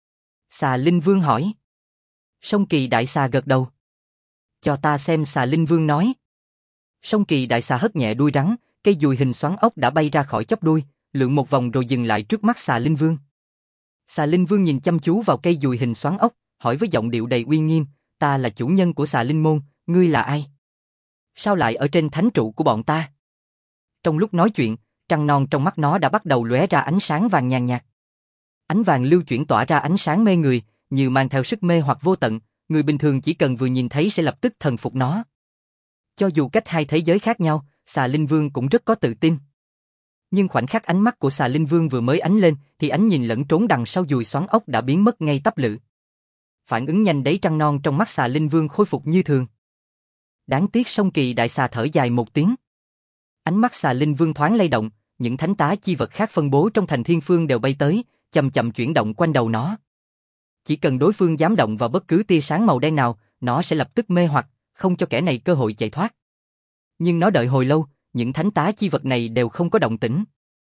Xà Linh Vương hỏi. Song Kỳ Đại Xà gật đầu. Cho ta xem. Xà Linh Vương nói. Song Kỳ Đại Xà hất nhẹ đuôi rắn, cây dùi hình xoắn ốc đã bay ra khỏi chóp đuôi, lượn một vòng rồi dừng lại trước mắt Xà Linh Vương. Xà Linh Vương nhìn chăm chú vào cây dùi hình xoắn ốc, hỏi với giọng điệu đầy uy nghiêm, ta là chủ nhân của Xà Linh Môn, ngươi là ai? Sao lại ở trên thánh trụ của bọn ta? Trong lúc nói chuyện, trăng non trong mắt nó đã bắt đầu lóe ra ánh sáng vàng nhàn nhạt. Ánh vàng lưu chuyển tỏa ra ánh sáng mê người, như mang theo sức mê hoặc vô tận, người bình thường chỉ cần vừa nhìn thấy sẽ lập tức thần phục nó. Cho dù cách hai thế giới khác nhau, Xà Linh Vương cũng rất có tự tin. Nhưng khoảnh khắc ánh mắt của Xà Linh Vương vừa mới ánh lên, thì ánh nhìn lẫn trốn đằng sau dùi xoắn ốc đã biến mất ngay tắp lự. Phản ứng nhanh đấy, trăng non trong mắt Xà Linh Vương khôi phục như thường. Đáng tiếc Song Kỳ Đại Xà thở dài một tiếng. Ánh mắt Xà Linh Vương thoáng lay động, những thánh tá chi vật khác phân bố trong thành thiên phương đều bay tới, chậm chậm chuyển động quanh đầu nó. Chỉ cần đối phương dám động vào bất cứ tia sáng màu đen nào, nó sẽ lập tức mê hoặc, không cho kẻ này cơ hội chạy thoát. Nhưng nó đợi hồi lâu, những thánh tá chi vật này đều không có động tĩnh.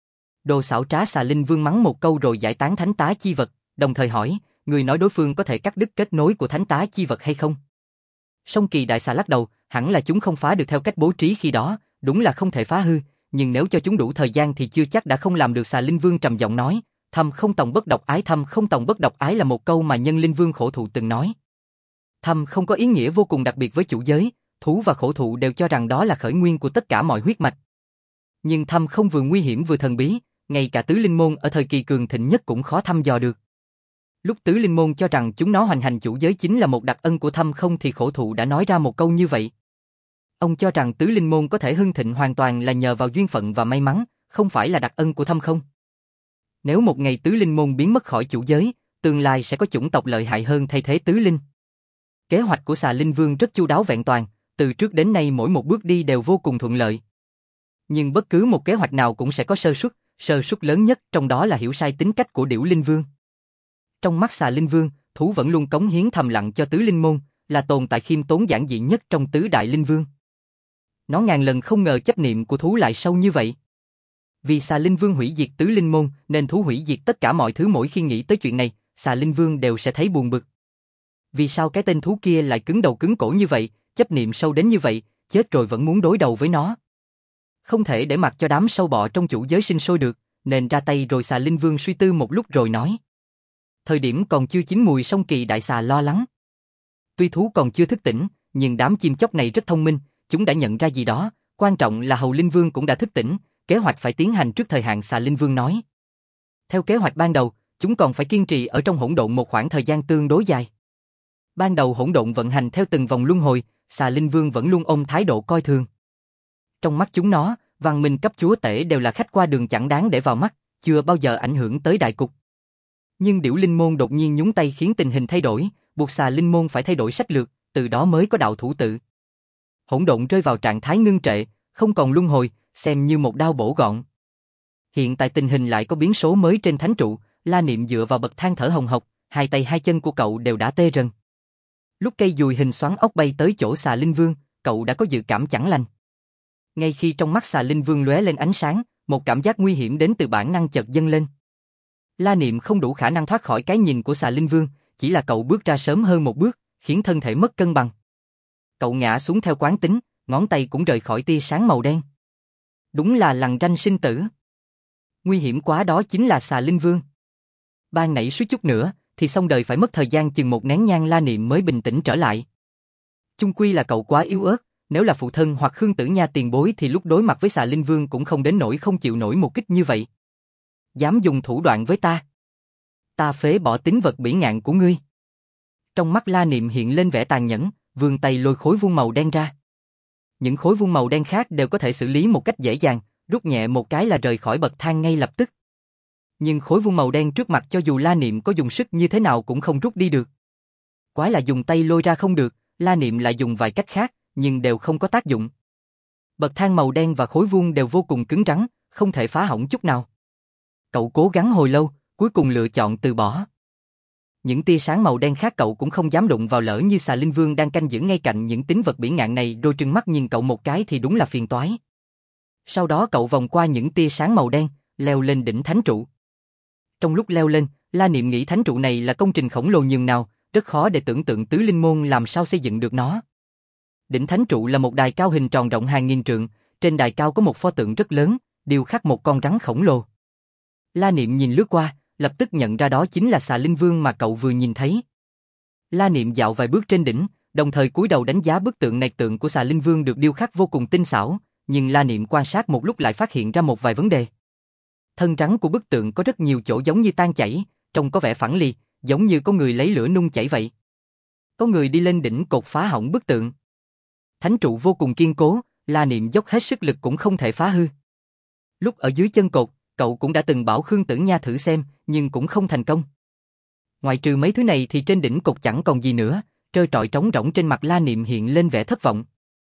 Đồ xảo trá, Xà Linh Vương mắng một câu rồi giải tán thánh tá chi vật, đồng thời hỏi, người nói đối phương có thể cắt đứt kết nối của thánh tá chi vật hay không? Song Kỳ Đại Xà lắc đầu, hẳn là chúng không phá được theo cách bố trí khi đó, đúng là không thể phá hư, nhưng nếu cho chúng đủ thời gian thì chưa chắc đã không làm được. Xà Linh Vương trầm giọng nói, thâm không tòng bất độc ái. Thâm không tòng bất độc ái là một câu mà Nhân Linh Vương khổ thụ từng nói. Thâm không có ý nghĩa vô cùng đặc biệt với chủ giới, thú và khổ thụ đều cho rằng đó là khởi nguyên của tất cả mọi huyết mạch. Nhưng thâm không vừa nguy hiểm vừa thần bí, ngay cả tứ linh môn ở thời kỳ cường thịnh nhất cũng khó thăm dò được. Lúc tứ linh môn cho rằng chúng nó hoành hành chủ giới chính là một đặc ân của thâm không thì khổ thụ đã nói ra một câu như vậy. Ông cho rằng tứ linh môn có thể hưng thịnh hoàn toàn là nhờ vào duyên phận và may mắn, không phải là đặc ân của thâm không. Nếu một ngày tứ linh môn biến mất khỏi chủ giới, tương lai sẽ có chủng tộc lợi hại hơn thay thế tứ linh. Kế hoạch của Xà Linh Vương rất chu đáo vẹn toàn, từ trước đến nay mỗi một bước đi đều vô cùng thuận lợi. Nhưng bất cứ một kế hoạch nào cũng sẽ có sơ suất lớn nhất trong đó là hiểu sai tính cách của Điểu Linh Vương. Trong mắt Xà Linh Vương, thú vẫn luôn cống hiến thầm lặng cho tứ linh môn, là tồn tại khiêm tốn giản dị nhất trong tứ đại linh vương. Nó ngàn lần không ngờ chấp niệm của thú lại sâu như vậy. Vì Xà Linh Vương hủy diệt tứ linh môn, nên thú hủy diệt tất cả mọi thứ. Mỗi khi nghĩ tới chuyện này, Xà Linh Vương đều sẽ thấy buồn bực. Vì sao cái tên thú kia lại cứng đầu cứng cổ như vậy, chấp niệm sâu đến như vậy, chết rồi vẫn muốn đối đầu với nó. Không thể để mặc cho đám sâu bọ trong chủ giới sinh sôi được, nên ra tay rồi. Xà Linh Vương suy tư một lúc rồi nói. Thời điểm còn chưa chín mùi, Song Kỳ Đại Xà lo lắng. Tuy thú còn chưa thức tỉnh, nhưng đám chim chóc này rất thông minh, chúng đã nhận ra gì đó, quan trọng là Hầu Linh Vương cũng đã thức tỉnh, kế hoạch phải tiến hành trước thời hạn. Xà Linh Vương nói. Theo kế hoạch ban đầu, chúng còn phải kiên trì ở trong hỗn độn một khoảng thời gian tương đối dài. Ban đầu hỗn độn vận hành theo từng vòng luân hồi, Xà Linh Vương vẫn luôn ôm thái độ coi thường. Trong mắt chúng nó, văn minh cấp chúa tể đều là khách qua đường chẳng đáng để vào mắt, chưa bao giờ ảnh hưởng tới đại cục. Nhưng Điểu Linh Môn đột nhiên nhúng tay khiến tình hình thay đổi, buộc Xà Linh Môn phải thay đổi sách lược, từ đó mới có đạo thủ tự. Hỗn độn rơi vào trạng thái ngưng trệ, không còn luân hồi, xem như một đao bổ gọn. Hiện tại tình hình lại có biến số mới trên thánh trụ. La Niệm dựa vào bậc thang thở hồng hộc, hai tay hai chân của cậu đều đã tê rần. Lúc cây dùi hình xoắn ốc bay tới chỗ Xà Linh Vương, cậu đã có dự cảm chẳng lành. Ngay khi trong mắt Xà Linh Vương lóe lên ánh sáng, một cảm giác nguy hiểm đến từ bản năng chợt dâng lên. La Niệm không đủ khả năng thoát khỏi cái nhìn của Xà Linh Vương, chỉ là cậu bước ra sớm hơn một bước, khiến thân thể mất cân bằng. Cậu ngã xuống theo quán tính, ngón tay cũng rời khỏi tia sáng màu đen. Đúng là lằn ranh sinh tử. Nguy hiểm quá, đó chính là Xà Linh Vương. Ban nãy suýt chút nữa, thì xong đời. Phải mất thời gian chừng một nén nhang La Niệm mới bình tĩnh trở lại. Chung quy là cậu quá yếu ớt, nếu là phụ thân hoặc Khương Tử Nha tiền bối thì lúc đối mặt với Xà Linh Vương cũng không đến nỗi không chịu nổi một kích như vậy. Dám dùng thủ đoạn với ta. Ta phế bỏ tính vật bỉ ngạn của ngươi. Trong mắt La Niệm hiện lên vẻ tàn nhẫn, vươn tay lôi khối vuông màu đen ra. Những khối vuông màu đen khác đều có thể xử lý một cách dễ dàng, rút nhẹ một cái là rời khỏi bậc thang ngay lập tức. Nhưng khối vuông màu đen trước mặt cho dù La Niệm có dùng sức như thế nào cũng không rút đi được. Quái là dùng tay lôi ra không được, La Niệm lại dùng vài cách khác, nhưng đều không có tác dụng. Bậc thang màu đen và khối vuông đều vô cùng cứng rắn, không thể phá hỏng chút nào. Cậu cố gắng hồi lâu, cuối cùng lựa chọn từ bỏ. Những tia sáng màu đen khác cậu cũng không dám đụng vào, lỡ như Xà Linh Vương đang canh giữ ngay cạnh những tính vật bỉ ngạn này đôi trừng mắt nhìn cậu một cái thì đúng là phiền toái. Sau đó cậu vòng qua những tia sáng màu đen, leo lên đỉnh thánh trụ. Trong lúc leo lên, La Niệm nghĩ thánh trụ này là công trình khổng lồ nhường nào, rất khó để tưởng tượng tứ linh môn làm sao xây dựng được nó. Đỉnh thánh trụ là một đài cao hình tròn rộng hàng nghìn trượng, trên đài cao có một pho tượng rất lớn, điêu khắc một con rắn khổng lồ. La Niệm nhìn lướt qua, lập tức nhận ra đó chính là Xà Linh Vương mà cậu vừa nhìn thấy. La Niệm dạo vài bước trên đỉnh, đồng thời cúi đầu đánh giá bức tượng này. Tượng của Xà Linh Vương được điêu khắc vô cùng tinh xảo, nhưng La Niệm quan sát một lúc lại phát hiện ra một vài vấn đề. Thân rắn của bức tượng có rất nhiều chỗ giống như tan chảy, trông có vẻ phẳng lì, giống như có người lấy lửa nung chảy vậy. Có người đi lên đỉnh cột phá hỏng bức tượng. Thánh trụ vô cùng kiên cố, La Niệm dốc hết sức lực cũng không thể phá hư. Lúc ở dưới chân cột, cậu cũng đã từng bảo Khương Tử Nha thử xem, nhưng cũng không thành công. Ngoài trừ mấy thứ này thì trên đỉnh cột chẳng còn gì nữa, trơ trọi trống rỗng. Trên mặt La Niệm hiện lên vẻ thất vọng.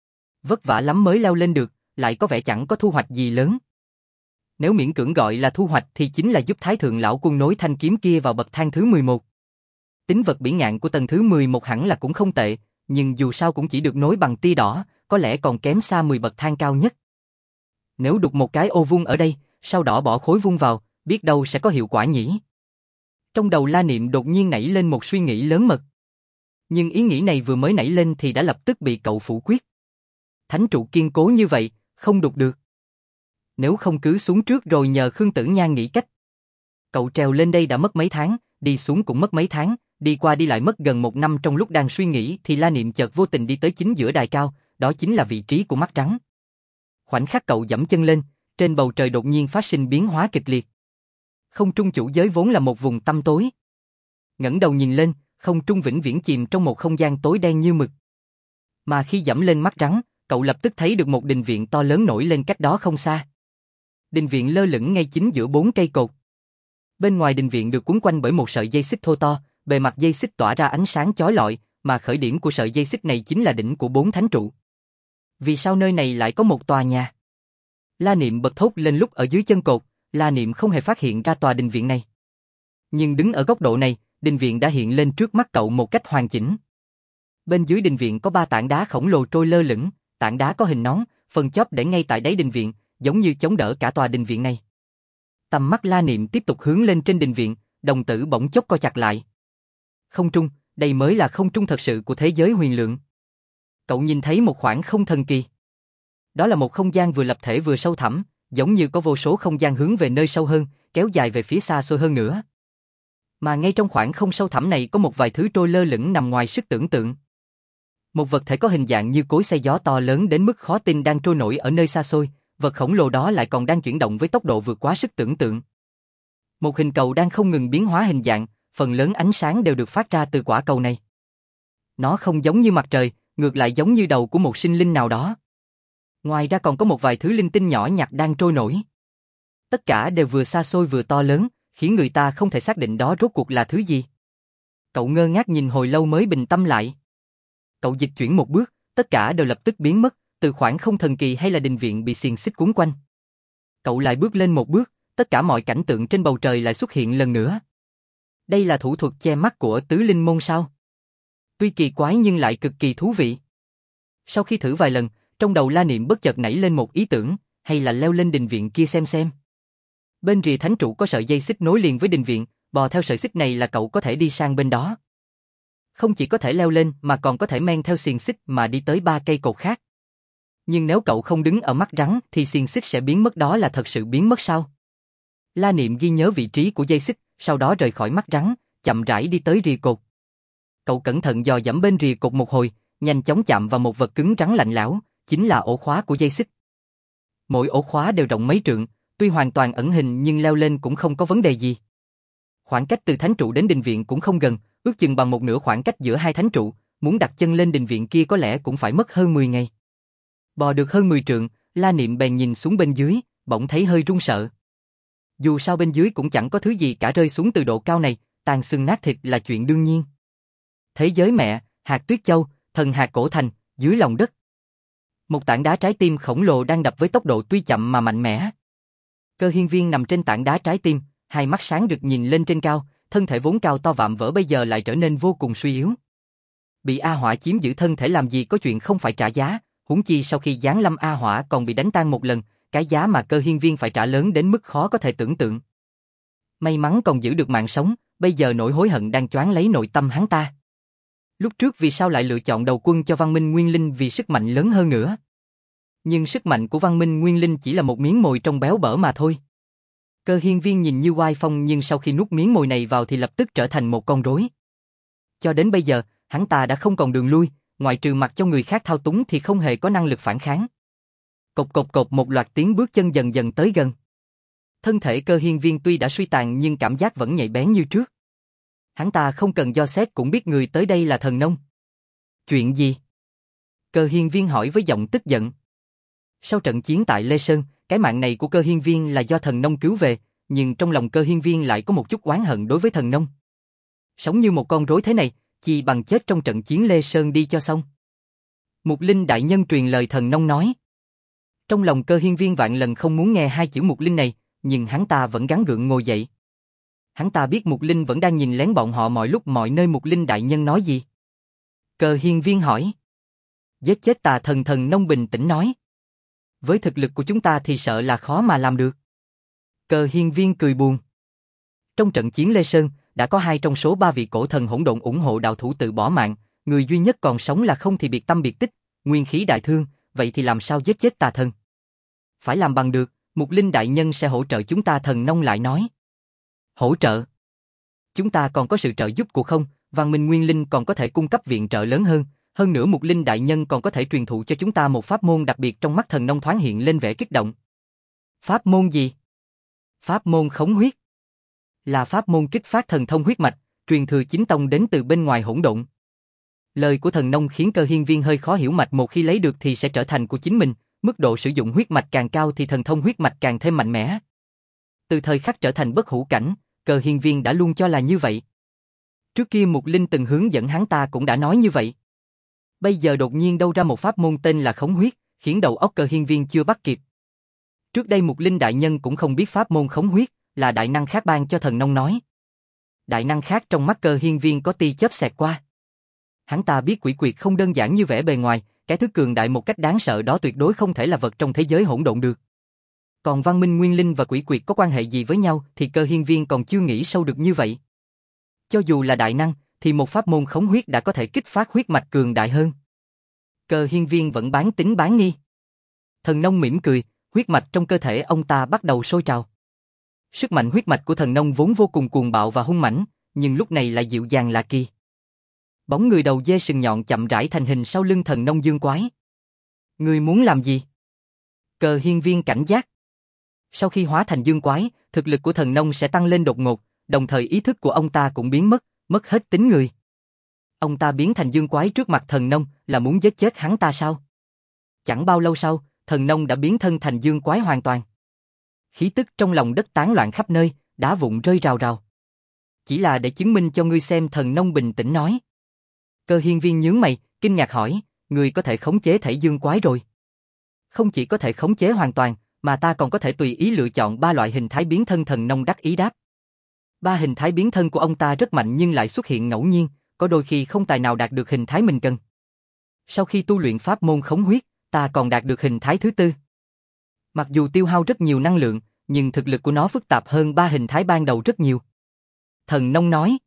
Vất vả lắm mới leo lên được, lại có vẻ chẳng có thu hoạch gì lớn. Nếu miễn cưỡng gọi là thu hoạch thì chính là giúp Thái Thượng Lão Quân nối thanh kiếm kia vào bậc thang thứ 11. Tính vật bỉ ngạn của tầng thứ 11 hẳn là cũng không tệ, nhưng dù sao cũng chỉ được nối bằng tia đỏ, có lẽ còn kém xa 10 bậc thang cao nhất. Nếu đục một cái ô vuông ở đây, sau đỏ bỏ khối vuông vào, biết đâu sẽ có hiệu quả nhỉ? Trong đầu La Niệm đột nhiên nảy lên một suy nghĩ lớn mật. Nhưng ý nghĩ này vừa mới nảy lên thì đã lập tức bị cậu phủ quyết. Thánh trụ kiên cố như vậy, không đục được. Nếu không cứ xuống trước rồi nhờ Khương Tử Nha nghĩ cách. Cậu trèo lên đây đã mất mấy tháng, đi xuống cũng mất mấy tháng, đi qua đi lại mất gần 1 năm. Trong lúc đang suy nghĩ thì La Niệm chợt vô tình đi tới chính giữa đài cao, đó chính là vị trí của mắt trắng. Khoảnh khắc cậu giẫm chân lên, trên bầu trời đột nhiên phát sinh biến hóa kịch liệt. Không trung chủ giới vốn là một vùng tăm tối. Ngẩng đầu nhìn lên, không trung vĩnh viễn chìm trong một không gian tối đen như mực. Mà khi giẫm lên mắt rắn, cậu lập tức thấy được một đình viện to lớn nổi lên cách đó không xa. Đình viện lơ lửng ngay chính giữa 4 cây cột. Bên ngoài đình viện được quấn quanh bởi một sợi dây xích thô to, bề mặt dây xích tỏa ra ánh sáng chói lọi, mà khởi điểm của sợi dây xích này chính là đỉnh của 4 thánh trụ. Vì sao nơi này lại có một tòa nhà? La Niệm bật thốt lên lúc ở dưới chân cột, La Niệm không hề phát hiện ra tòa đình viện này. Nhưng đứng ở góc độ này, đình viện đã hiện lên trước mắt cậu một cách hoàn chỉnh. Bên dưới đình viện có 3 tảng đá khổng lồ trôi lơ lửng, tảng đá có hình nón, phần chóp để ngay tại đáy đình viện, giống như chống đỡ cả tòa đình viện này. Tầm mắt La Niệm tiếp tục hướng lên trên đình viện, đồng tử bỗng chốc co chặt lại. Không trung, đây mới là không trung thật sự của thế giới huyền lượng. Cậu nhìn thấy một khoảng không thần kỳ. Đó là một không gian vừa lập thể vừa sâu thẳm, giống như có vô số không gian hướng về nơi sâu hơn, kéo dài về phía xa xôi hơn nữa. Mà ngay trong khoảng không sâu thẳm này có một vài thứ trôi lơ lửng nằm ngoài sức tưởng tượng. Một vật thể có hình dạng như cối xay gió to lớn đến mức khó tin đang trôi nổi ở nơi xa xôi, vật khổng lồ đó lại còn đang chuyển động với tốc độ vượt quá sức tưởng tượng. Một hình cầu đang không ngừng biến hóa hình dạng, phần lớn ánh sáng đều được phát ra từ quả cầu này. Nó không giống như mặt trời, ngược lại giống như đầu của một sinh linh nào đó. Ngoài ra còn có một vài thứ linh tinh nhỏ nhặt đang trôi nổi. Tất cả đều vừa xa xôi vừa to lớn, khiến người ta không thể xác định đó rốt cuộc là thứ gì. Cậu ngơ ngác nhìn hồi lâu mới bình tâm lại. Cậu dịch chuyển một bước, tất cả đều lập tức biến mất, từ khoảng không thần kỳ hay là đình viện bị xiềng xích cuốn quanh. Cậu lại bước lên một bước, tất cả mọi cảnh tượng trên bầu trời lại xuất hiện lần nữa. Đây là thủ thuật che mắt của tứ linh môn sao? Tuy kỳ quái nhưng lại cực kỳ thú vị. Sau khi thử vài lần, trong đầu La Niệm bất chợt nảy lên một ý tưởng, hay là leo lên đình viện kia xem. Bên rìa thánh trụ có sợi dây xích nối liền với đình viện, bò theo sợi xích này là cậu có thể đi sang bên đó. Không chỉ có thể leo lên mà còn có thể men theo xiềng xích mà đi tới 3 cây cột khác. Nhưng nếu cậu không đứng ở mắt rắn thì xiềng xích sẽ biến mất, đó là thật sự biến mất sao? La Niệm ghi nhớ vị trí của dây xích, sau đó rời khỏi mắt rắn, chậm rãi đi tới rìa cột. Cậu cẩn thận dò dẫm bên rìa cột một hồi, nhanh chóng chạm vào một vật cứng rắn lạnh lẽo, chính là ổ khóa của dây xích. Mỗi ổ khóa đều rộng mấy trượng, tuy hoàn toàn ẩn hình nhưng leo lên cũng không có vấn đề gì. Khoảng cách từ thánh trụ đến đình viện cũng không gần, ước chừng bằng một nửa khoảng cách giữa hai thánh trụ, muốn đặt chân lên đình viện kia có lẽ cũng phải mất hơn 10 ngày. Bò được hơn 10 trượng, La Niệm bèn nhìn xuống bên dưới, bỗng thấy hơi run sợ. Dù sao bên dưới cũng chẳng có thứ gì cả, rơi xuống từ độ cao này, tàn xương nát thịt là chuyện đương nhiên. Thế giới mẹ, hạt tuyết châu, thần hạt cổ thành, dưới lòng đất. Một tảng đá trái tim khổng lồ đang đập với tốc độ tuy chậm mà mạnh mẽ. Cơ Hiên Viên nằm trên tảng đá trái tim, hai mắt sáng rực nhìn lên trên cao, thân thể vốn cao to vạm vỡ bây giờ lại trở nên vô cùng suy yếu. Bị A Hỏa chiếm giữ thân thể làm gì có chuyện không phải trả giá, huống chi sau khi giáng lâm A Hỏa còn bị đánh tan một lần, cái giá mà Cơ Hiên Viên phải trả lớn đến mức khó có thể tưởng tượng. May mắn còn giữ được mạng sống, bây giờ nỗi hối hận đang choáng lấy nội tâm hắn ta. Lúc trước vì sao lại lựa chọn đầu quân cho Văn Minh Nguyên Linh, vì sức mạnh lớn hơn nữa. Nhưng sức mạnh của Văn Minh Nguyên Linh chỉ là một miếng mồi trong béo bở mà thôi. Cơ Hiên Viên nhìn như oai phong nhưng sau khi nuốt miếng mồi này vào thì lập tức trở thành một con rối. Cho đến bây giờ, hắn ta đã không còn đường lui, ngoại trừ mặc cho người khác thao túng thì không hề có năng lực phản kháng. Cộc cộc cộc, một loạt tiếng bước chân dần dần tới gần. Thân thể Cơ Hiên Viên tuy đã suy tàn nhưng cảm giác vẫn nhạy bén như trước. Hắn ta không cần dò xét cũng biết người tới đây là Thần Nông. Chuyện gì? Cơ Hiên Viên hỏi với giọng tức giận. Sau trận chiến tại Lê Sơn, cái mạng này của Cơ Hiên Viên là do Thần Nông cứu về, nhưng trong lòng Cơ Hiên Viên lại có một chút oán hận đối với Thần Nông. Sống như một con rối thế này, chỉ bằng chết trong trận chiến Lê Sơn đi cho xong. Mục Linh đại nhân truyền lời thần nông nói. Trong lòng Cơ Hiên Viên vạn lần không muốn nghe hai chữ Mục Linh này, nhưng hắn ta vẫn gắng gượng ngồi dậy. Hắn ta biết Mục Linh vẫn đang nhìn lén bọn họ mọi lúc mọi nơi. Mục Linh đại nhân nói gì? Cơ Hiên Viên hỏi. Giết chết Tà Thần. Thần nông bình tĩnh nói. Với thực lực của chúng ta thì sợ là khó mà làm được. Cơ Hiên Viên cười buồn. Trong trận chiến Lê Sơn, đã có 2 trong số 3 vị cổ thần hỗn độn ủng hộ đạo thủ tự bỏ mạng, người duy nhất còn sống là không thì biệt tâm biệt tích, nguyên khí đại thương, vậy thì làm sao giết chết Tà Thần? Phải làm bằng được, Mục Linh đại nhân sẽ hỗ trợ chúng ta. Thần nông lại nói. Hỗ trợ? Chúng ta còn có sự trợ giúp của không, Văn Minh Nguyên Linh còn có thể cung cấp viện trợ lớn hơn nữa Mục Linh đại nhân còn có thể truyền thụ cho chúng ta một pháp môn đặc biệt. Trong mắt thần nông thoáng hiện lên vẻ kích động. Pháp môn gì? Pháp môn khống huyết. Là pháp môn kích phát thần thông huyết mạch, truyền thừa chính tông đến từ bên ngoài hỗn độn. Lời của thần nông khiến Cơ Hiên Viên hơi khó hiểu. Mạch một khi lấy được thì sẽ trở thành của chính mình, mức độ sử dụng huyết mạch càng cao thì thần thông huyết mạch càng thêm mạnh mẽ. Từ thời khắc trở thành bất hủ cảnh, Cơ Hiên Viên đã luôn cho là như vậy. Trước kia Mục Linh từng hướng dẫn hắn ta cũng đã nói như vậy. Bây giờ đột nhiên đâu ra một pháp môn tên là khống huyết, khiến đầu óc Cơ Hiên Viên chưa bắt kịp. Trước đây Mục Linh đại nhân cũng không biết pháp môn khống huyết, là đại năng khác ban cho thần nông nói. Đại năng khác trong mắt Cơ Hiên Viên có tia chớp xẹt qua. Hắn ta biết quỷ quyệt không đơn giản như vẻ bề ngoài, cái thứ cường đại một cách đáng sợ đó tuyệt đối không thể là vật trong thế giới hỗn độn được. Còn Văn Minh Nguyên Linh và quỷ quyệt có quan hệ gì với nhau thì Cơ Hiên Viên còn chưa nghĩ sâu được như vậy. Cho dù là đại năng, thì một pháp môn khống huyết đã có thể kích phát huyết mạch cường đại hơn. Cơ Hiên Viên vẫn bán tín bán nghi. Thần nông mỉm cười, huyết mạch trong cơ thể ông ta bắt đầu sôi trào. Sức mạnh huyết mạch của thần nông vốn vô cùng cuồng bạo và hung mãnh, nhưng lúc này lại dịu dàng lạ kỳ. Bóng người đầu dê sừng nhọn chậm rãi thành hình sau lưng thần nông dương quái. Ngươi muốn làm gì? Cơ Hiên Viên cảnh giác. Sau khi hóa thành dương quái, thực lực của thần nông sẽ tăng lên đột ngột, đồng thời ý thức của ông ta cũng biến mất hết tính người. Ông ta biến thành dương quái trước mặt thần nông là muốn giết chết hắn ta sao? Chẳng bao lâu sau, thần nông đã biến thân thành dương quái hoàn toàn. Khí tức trong lòng đất tán loạn khắp nơi, đá vụn rơi rào rào. Chỉ là để chứng minh cho ngươi xem. Thần nông bình tĩnh nói. Cơ Hiên Viên nhướng mày, kinh ngạc hỏi, ngươi có thể khống chế thể dương quái rồi? Không chỉ có thể khống chế hoàn toàn, mà ta còn có thể tùy ý lựa chọn 3 loại hình thái biến thân. Thần nông đắc ý đáp. 3 hình thái biến thân của ông ta rất mạnh nhưng lại xuất hiện ngẫu nhiên, có đôi khi không tài nào đạt được hình thái mình cần. Sau khi tu luyện pháp môn khống huyết, ta còn đạt được hình thái thứ 4. Mặc dù tiêu hao rất nhiều năng lượng, nhưng thực lực của nó phức tạp hơn 3 hình thái ban đầu rất nhiều. Thần nông nói.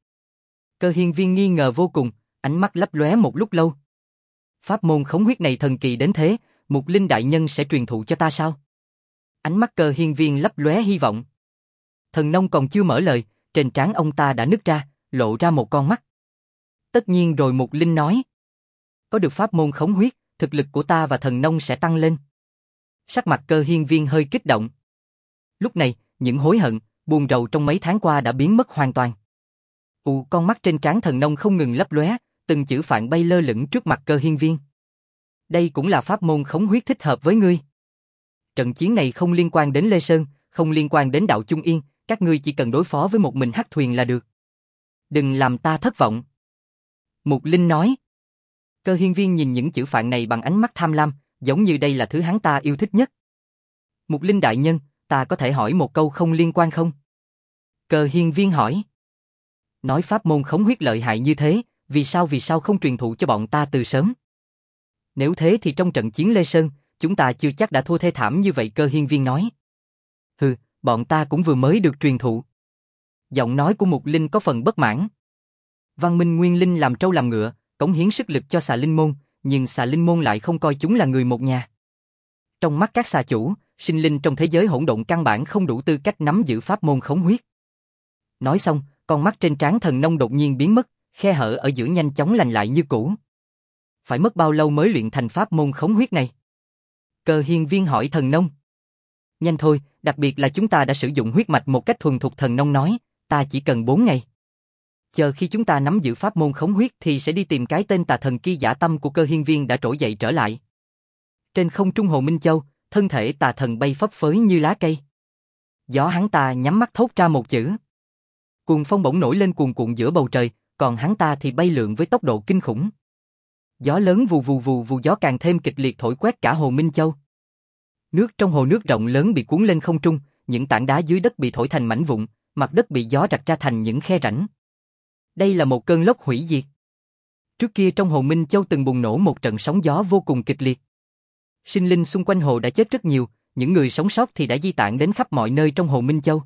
Cơ Hiên Viên nghi ngờ vô cùng, ánh mắt lấp lóe một lúc lâu. Pháp môn khống huyết này thần kỳ đến thế, Mục Linh đại nhân sẽ truyền thụ cho ta sao? Ánh mắt Cơ Hiên Viên lấp lóe hy vọng. Thần nông còn chưa mở lời, trên trán ông ta đã nứt ra, lộ ra một con mắt. Tất nhiên rồi. Mục Linh nói. Có được pháp môn khống huyết, thực lực của ta và thần nông sẽ tăng lên. Sắc mặt Cơ Hiên Viên hơi kích động. Lúc này, những hối hận, buồn rầu trong mấy tháng qua đã biến mất hoàn toàn. Con mắt trên trán thần nông không ngừng lấp lóe, từng chữ phạn bay lơ lửng trước mặt Cơ Hiên Viên. Đây cũng là pháp môn khống huyết thích hợp với ngươi. Trận chiến này không liên quan đến Lê Sơn, không liên quan đến đạo Trung Yên, các ngươi chỉ cần đối phó với một mình hắc thuyền là được. Đừng làm ta thất vọng. Mục Linh nói. Cơ Hiên Viên nhìn những chữ phạn này bằng ánh mắt tham lam, giống như đây là thứ hắn ta yêu thích nhất. Mục Linh đại nhân, ta có thể hỏi một câu không liên quan không? Cơ Hiên Viên hỏi. Nói pháp môn khống huyết lợi hại như thế, vì sao không truyền thụ cho bọn ta từ sớm? Nếu thế thì trong trận chiến Lê Sơn, chúng ta chưa chắc đã thua thê thảm như vậy. Cơ Hiên Viên nói. Hừ, bọn ta cũng vừa mới được truyền thụ. Giọng nói của Mục Linh có phần bất mãn. Văn Minh Nguyên Linh làm trâu làm ngựa, cống hiến sức lực cho Xà Linh Môn, nhưng Xà Linh Môn lại không coi chúng là người một nhà. Trong mắt các xà chủ, sinh linh trong thế giới hỗn độn căn bản không đủ tư cách nắm giữ pháp môn khống huyết. Nói xong, con mắt trên trán thần nông đột nhiên biến mất, khe hở ở giữa nhanh chóng lành lại như cũ. Phải mất bao lâu mới luyện thành pháp môn khống huyết này? Cơ Hiên Viên hỏi thần nông. Nhanh thôi, đặc biệt là chúng ta đã sử dụng huyết mạch một cách thuần thục. Thần nông nói, ta chỉ cần 4 ngày. Chờ khi chúng ta nắm giữ pháp môn khống huyết thì sẽ đi tìm cái tên tà thần kia. Dã tâm của Cơ Hiên Viên đã trỗi dậy trở lại. Trên không trung Hồ Minh Châu, thân thể tà thần bay phấp phới như lá cây. Gió hắn ta nhắm mắt thốt ra một chữ. Cuồng phong bỗng nổi lên cuồn cuộn giữa bầu trời, còn hắn ta thì bay lượn với tốc độ kinh khủng. Gió lớn vù vù vù vù, gió càng thêm kịch liệt thổi quét cả Hồ Minh Châu. Nước trong hồ nước rộng lớn bị cuốn lên không trung, những tảng đá dưới đất bị thổi thành mảnh vụn, mặt đất bị gió rạch ra thành những khe rãnh. Đây là một cơn lốc hủy diệt. Trước kia trong Hồ Minh Châu từng bùng nổ một trận sóng gió vô cùng kịch liệt. Sinh linh xung quanh hồ đã chết rất nhiều, những người sống sót thì đã di tản đến khắp mọi nơi trong Hồ Minh Châu.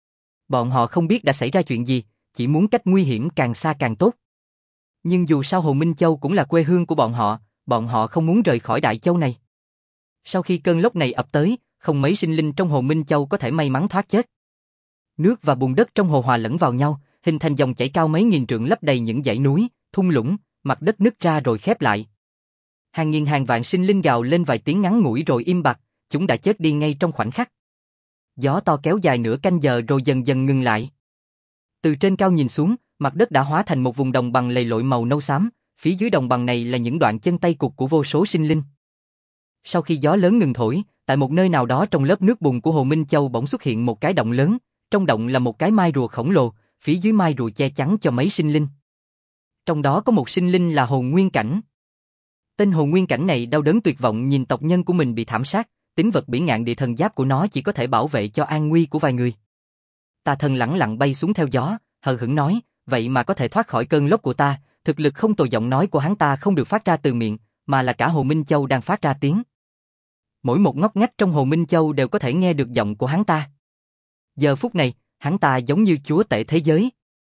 Bọn họ không biết đã xảy ra chuyện gì, chỉ muốn cách nguy hiểm càng xa càng tốt. Nhưng dù sao Hồ Minh Châu cũng là quê hương của bọn họ không muốn rời khỏi Đại Châu này. Sau khi cơn lốc này ập tới, không mấy sinh linh trong Hồ Minh Châu có thể may mắn thoát chết. Nước và bùn đất trong hồ hòa lẫn vào nhau, hình thành dòng chảy cao mấy nghìn trượng lấp đầy những dãy núi, thung lũng, mặt đất nứt ra rồi khép lại. Hàng nghìn hàng vạn sinh linh gào lên vài tiếng ngắn ngủi rồi im bặt, chúng đã chết đi ngay trong khoảnh khắc. Gió to kéo dài nửa canh giờ rồi dần dần ngừng lại. Từ trên cao nhìn xuống, mặt đất đã hóa thành một vùng đồng bằng lầy lội màu nâu xám, phía dưới đồng bằng này là những đoạn chân tay cụt của vô số sinh linh. Sau khi gió lớn ngừng thổi, tại một nơi nào đó trong lớp nước bùn của Hồ Minh Châu bỗng xuất hiện một cái động lớn, trong động là một cái mai rùa khổng lồ, phía dưới mai rùa che chắn cho mấy sinh linh. Trong đó có một sinh linh là Hồ Nguyên Cảnh. Tên Hồ Nguyên Cảnh này đau đớn tuyệt vọng nhìn tộc nhân của mình bị thảm sát, tính vật bỉ ngạn địa thần giáp của nó chỉ có thể bảo vệ cho an nguy của vài người. Tà thần lẳng lặng bay xuống theo gió, hờ hững nói, vậy mà có thể thoát khỏi cơn lốc của ta, thực lực không tồi. Giọng nói của hắn ta không được phát ra từ miệng, mà là cả Hồ Minh Châu đang phát ra tiếng. Mỗi một ngóc ngách trong Hồ Minh Châu đều có thể nghe được giọng của hắn ta. Giờ phút này, hắn ta giống như chúa tể thế giới.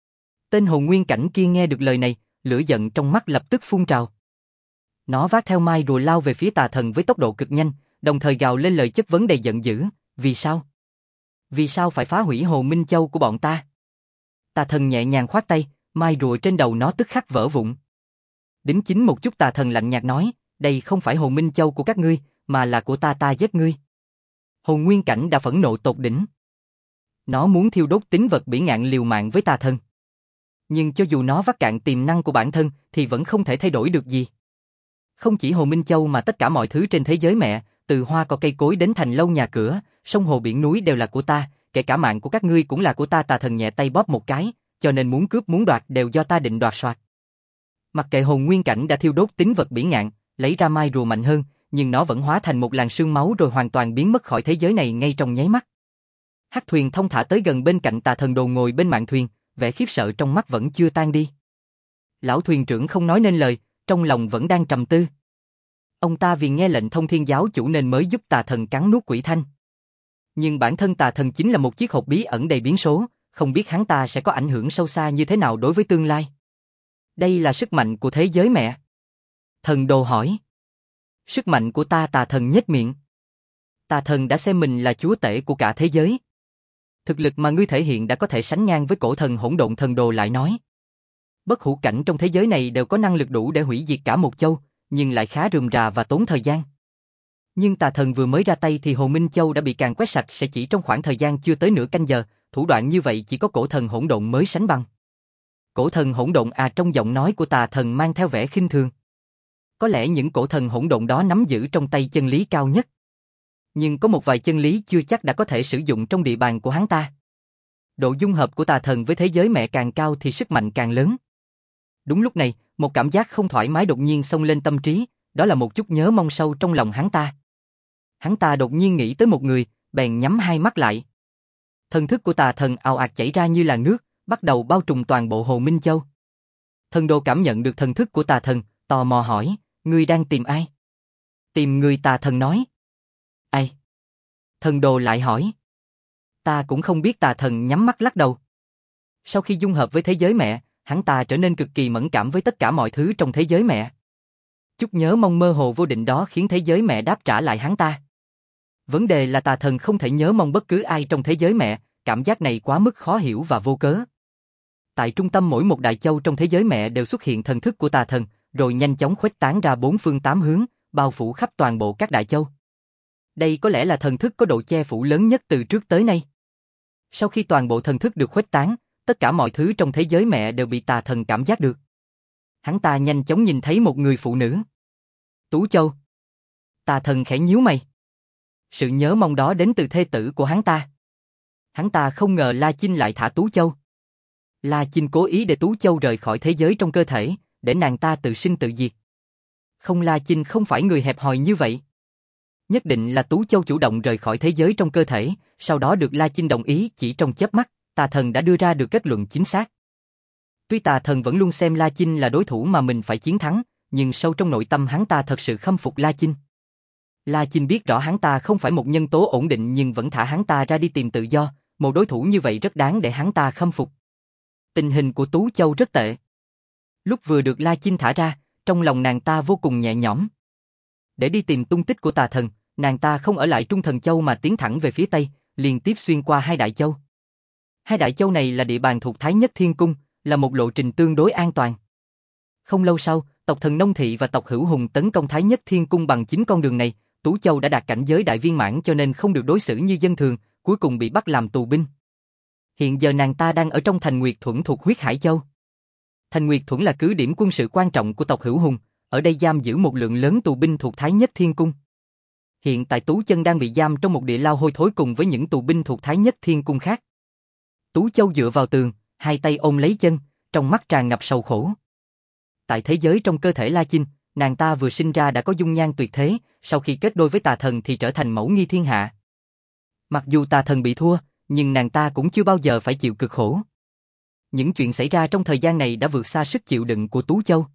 Tên Hồ Nguyên Cảnh kia nghe được lời này, lửa giận trong mắt lập tức phun trào. Nó vác theo mai rùa lao về phía tà thần với tốc độ cực nhanh, đồng thời gào lên lời chất vấn đầy giận dữ, vì sao? Vì sao phải phá hủy Hồ Minh Châu của bọn ta? Tà thần nhẹ nhàng khoát tay, mai rùa trên đầu nó tức khắc vỡ vụn. Đính chính một chút, tà thần lạnh nhạt nói, đây không phải Hồ Minh Châu của các ngươi, mà là của ta giết ngươi. Hồ Nguyên Cảnh đã phẫn nộ tột đỉnh. Nó muốn thiêu đốt tính vật bỉ ngạn liều mạng với tà thần. Nhưng cho dù nó vắt cạn tiềm năng của bản thân thì vẫn không thể thay đổi được gì. Không chỉ Hồ Minh Châu mà tất cả mọi thứ trên thế giới mẹ, từ hoa cỏ cây cối đến thành lâu nhà cửa, sông hồ biển núi đều là của ta, kể cả mạng của các ngươi cũng là của ta. Tà thần nhẹ tay bóp một cái, cho nên muốn cướp muốn đoạt đều do ta định đoạt soạt. Mặc kệ Hồ Nguyên Cảnh đã thiêu đốt tính vật bỉ ngạn, lấy ra mai rùa mạnh hơn, nhưng nó vẫn hóa thành một làn sương máu rồi hoàn toàn biến mất khỏi thế giới này ngay trong nháy mắt. Hắc thuyền thông thả tới gần bên cạnh tà thần đồ ngồi bên mạn thuyền, vẻ khiếp sợ trong mắt vẫn chưa tan đi. Lão thuyền trưởng không nói nên lời, trong lòng vẫn đang trầm tư. Ông ta vì nghe lệnh Thông Thiên giáo chủ nên mới giúp tà thần cắn nuốt quỷ thanh. Nhưng bản thân tà thần chính là một chiếc hộp bí ẩn đầy biến số, không biết hắn ta sẽ có ảnh hưởng sâu xa như thế nào đối với tương lai. Đây là sức mạnh của thế giới mẹ. Thần đồ hỏi. Sức mạnh của ta, tà thần nhếch miệng. Tà thần đã xem mình là chúa tể của cả thế giới. Thực lực mà ngươi thể hiện đã có thể sánh ngang với cổ thần hỗn độn. Thần đồ lại nói. Bất hủ cảnh trong thế giới này đều có năng lực đủ để hủy diệt cả một châu, nhưng lại khá rườm rà và tốn thời gian. Nhưng tà thần vừa mới ra tay thì Hồ Minh Châu đã bị càn quét sạch sẽ chỉ trong khoảng thời gian chưa tới nửa canh giờ, thủ đoạn như vậy chỉ có cổ thần hỗn độn mới sánh bằng. Cổ thần hỗn độn à? Trong giọng nói của tà thần mang theo vẻ khinh thường. Có lẽ những cổ thần hỗn độn đó nắm giữ trong tay chân lý cao nhất. Nhưng có một vài chân lý chưa chắc đã có thể sử dụng trong địa bàn của hắn ta. Độ dung hợp của tà thần với thế giới mẹ càng cao thì sức mạnh càng lớn. Đúng lúc này, một cảm giác không thoải mái đột nhiên xông lên tâm trí, đó là một chút nhớ mong sâu trong lòng hắn ta. Hắn ta đột nhiên nghĩ tới một người, bèn nhắm hai mắt lại. Thần thức của tà thần ào ạt chảy ra như làn nước, bắt đầu bao trùm toàn bộ Hồ Minh Châu. Thần đồ cảm nhận được thần thức của tà thần, tò mò hỏi, ngươi đang tìm ai? Tìm người, tà thần nói. Ai? Thần đồ lại hỏi. Ta cũng không biết, tà thần nhắm mắt lắc đầu. Sau khi dung hợp với thế giới mẹ, hắn ta trở nên cực kỳ mẫn cảm với tất cả mọi thứ trong thế giới mẹ. Chút nhớ mong mơ hồ vô định đó khiến thế giới mẹ đáp trả lại hắn ta. Vấn đề là tà thần không thể nhớ mong bất cứ ai trong thế giới mẹ, cảm giác này quá mức khó hiểu và vô cớ. Tại trung tâm mỗi một đại châu trong thế giới mẹ đều xuất hiện thần thức của tà thần, rồi nhanh chóng khuếch tán ra bốn phương tám hướng, bao phủ khắp toàn bộ các đại châu. Đây có lẽ là thần thức có độ che phủ lớn nhất từ trước tới nay. Sau khi toàn bộ thần thức được khuếch tán, tất cả mọi thứ trong thế giới mẹ đều bị tà thần cảm giác được. Hắn ta nhanh chóng nhìn thấy một người phụ nữ. Tú Châu. Tà thần khẽ nhíu mày. Sự nhớ mong đó đến từ thê tử của hắn ta. Hắn ta không ngờ La Chinh lại thả Tú Châu. La Chinh cố ý để Tú Châu rời khỏi thế giới trong cơ thể, để nàng ta tự sinh tự diệt. Không, La Chinh không phải người hẹp hòi như vậy. Nhất định là Tú Châu chủ động rời khỏi thế giới trong cơ thể, sau đó được La Chinh đồng ý. Chỉ trong chớp mắt, Tà Thần đã đưa ra được kết luận chính xác. Tuy Tà Thần vẫn luôn xem La Chinh là đối thủ mà mình phải chiến thắng, nhưng sâu trong nội tâm hắn ta thật sự khâm phục La Chinh. La Chinh biết rõ hắn ta không phải một nhân tố ổn định nhưng vẫn thả hắn ta ra đi tìm tự do, một đối thủ như vậy rất đáng để hắn ta khâm phục. Tình hình của Tú Châu rất tệ. Lúc vừa được La Chinh thả ra, trong lòng nàng ta vô cùng nhẹ nhõm. Để đi tìm tung tích của Tà Thần, nàng ta không ở lại Trung Thần Châu mà tiến thẳng về phía Tây, liên tiếp xuyên qua hai đại châu. Hai đại châu này là địa bàn thuộc Thái Nhất Thiên Cung, là một lộ trình tương đối an toàn. Không lâu sau, tộc Thần Nông Thị và tộc Hữu Hùng tấn công Thái Nhất Thiên Cung bằng chính con đường này. Tú Châu đã đạt cảnh giới đại viên mãn cho nên không được đối xử như dân thường, cuối cùng bị bắt làm tù binh. Hiện giờ nàng ta đang ở trong thành Nguyệt Thuẫn thuộc Huyết Hải Châu. Thành Nguyệt Thuẫn là cứ điểm quân sự quan trọng của tộc Hữu Hùng, ở đây giam giữ một lượng lớn tù binh thuộc Thái Nhất Thiên Cung. Hiện tại Tú Chân đang bị giam trong một địa lao hôi thối cùng với những tù binh thuộc Thái Nhất Thiên Cung khác. Tú Châu dựa vào tường, hai tay ôm lấy chân, trong mắt tràn ngập sầu khổ. Tại thế giới trong cơ thể La Chinh, nàng ta vừa sinh ra đã có dung nhan tuyệt thế, sau khi kết đôi với Tà Thần thì trở thành mẫu nghi thiên hạ. Mặc dù Tà Thần bị thua, nhưng nàng ta cũng chưa bao giờ phải chịu cực khổ. Những chuyện xảy ra trong thời gian này đã vượt xa sức chịu đựng của Tú Châu.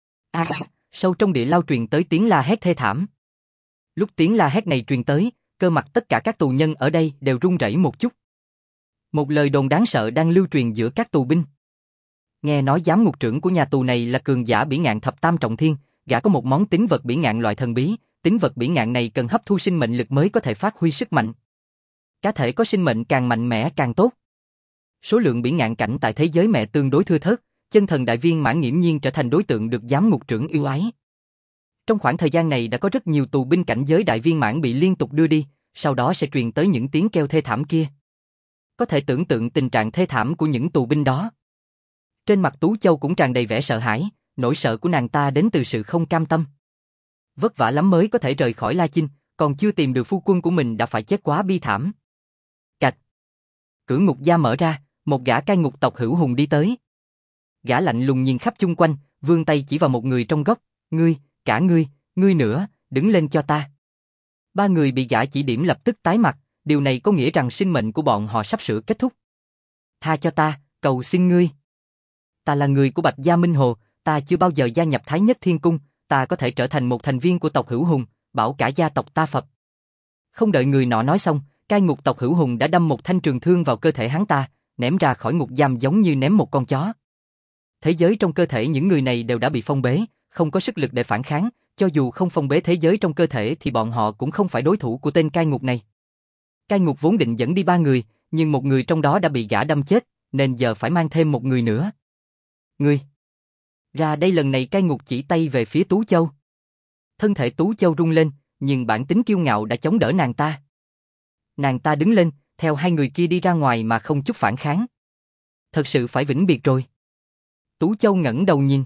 Sâu trong địa lao truyền tới tiếng la hét thê thảm. Lúc tiếng la hét này truyền tới, cơ mặt tất cả các tù nhân ở đây đều run rẩy một chút. Một lời đồn đáng sợ đang lưu truyền giữa các tù binh. Nghe nói giám ngục trưởng của nhà tù này là cường giả bỉ ngạn thập tam trọng thiên, gã có một món tín vật bỉ ngạn loại thần bí, tín vật bỉ ngạn này cần hấp thu sinh mệnh lực mới có thể phát huy sức mạnh. Cá thể có sinh mệnh càng mạnh mẽ càng tốt. Số lượng bỉ ngạn cảnh tại thế giới mẹ tương đối thưa thớt, chân thần đại viên mãn nghiễm nhiên trở thành đối tượng được giám ngục trưởng yêu ái. Trong khoảng thời gian này đã có rất nhiều tù binh cảnh giới đại viên mãn bị liên tục đưa đi, sau đó sẽ truyền tới những tiếng kêu thê thảm kia. Có thể tưởng tượng tình trạng thê thảm của những tù binh đó. Trên mặt Tú Châu cũng tràn đầy vẻ sợ hãi, nỗi sợ của nàng ta đến từ sự không cam tâm. Vất vả lắm mới có thể rời khỏi La Chinh, còn chưa tìm được phu quân của mình đã phải chết quá bi thảm. Cạch. Cửa ngục gia mở ra, một gã cai ngục tộc Hữu Hùng đi tới. Gã lạnh lùng nhìn khắp chung quanh, vươn tay chỉ vào một người trong góc. Ngươi, cả ngươi nữa, đứng lên cho ta. Ba người bị gã chỉ điểm lập tức tái mặt, điều này có nghĩa rằng sinh mệnh của bọn họ sắp sửa kết thúc. Tha cho ta, cầu xin ngươi. Ta là người của Bạch Gia Minh Hồ, ta chưa bao giờ gia nhập Thái Nhất Thiên Cung, ta có thể trở thành một thành viên của tộc Hữu Hùng, bảo cả gia tộc ta phập. Không đợi người nọ nói xong, cai ngục tộc Hữu Hùng đã đâm một thanh trường thương vào cơ thể hắn ta, ném ra khỏi ngục giam giống như ném một con chó. Thế giới trong cơ thể những người này đều đã bị phong bế, không có sức lực để phản kháng, cho dù không phong bế thế giới trong cơ thể thì bọn họ cũng không phải đối thủ của tên cai ngục này. Cai ngục vốn định dẫn đi ba người, nhưng một người trong đó đã bị gã đâm chết, nên giờ phải mang thêm một người nữa. Ngươi! Ra đây. Lần này cai ngục chỉ tay về phía Tú Châu. Thân thể Tú Châu rung lên, nhưng bản tính kiêu ngạo đã chống đỡ nàng ta. Nàng ta đứng lên, theo hai người kia đi ra ngoài mà không chút phản kháng. Thật sự phải vĩnh biệt rồi. Tú Châu ngẩng đầu nhìn.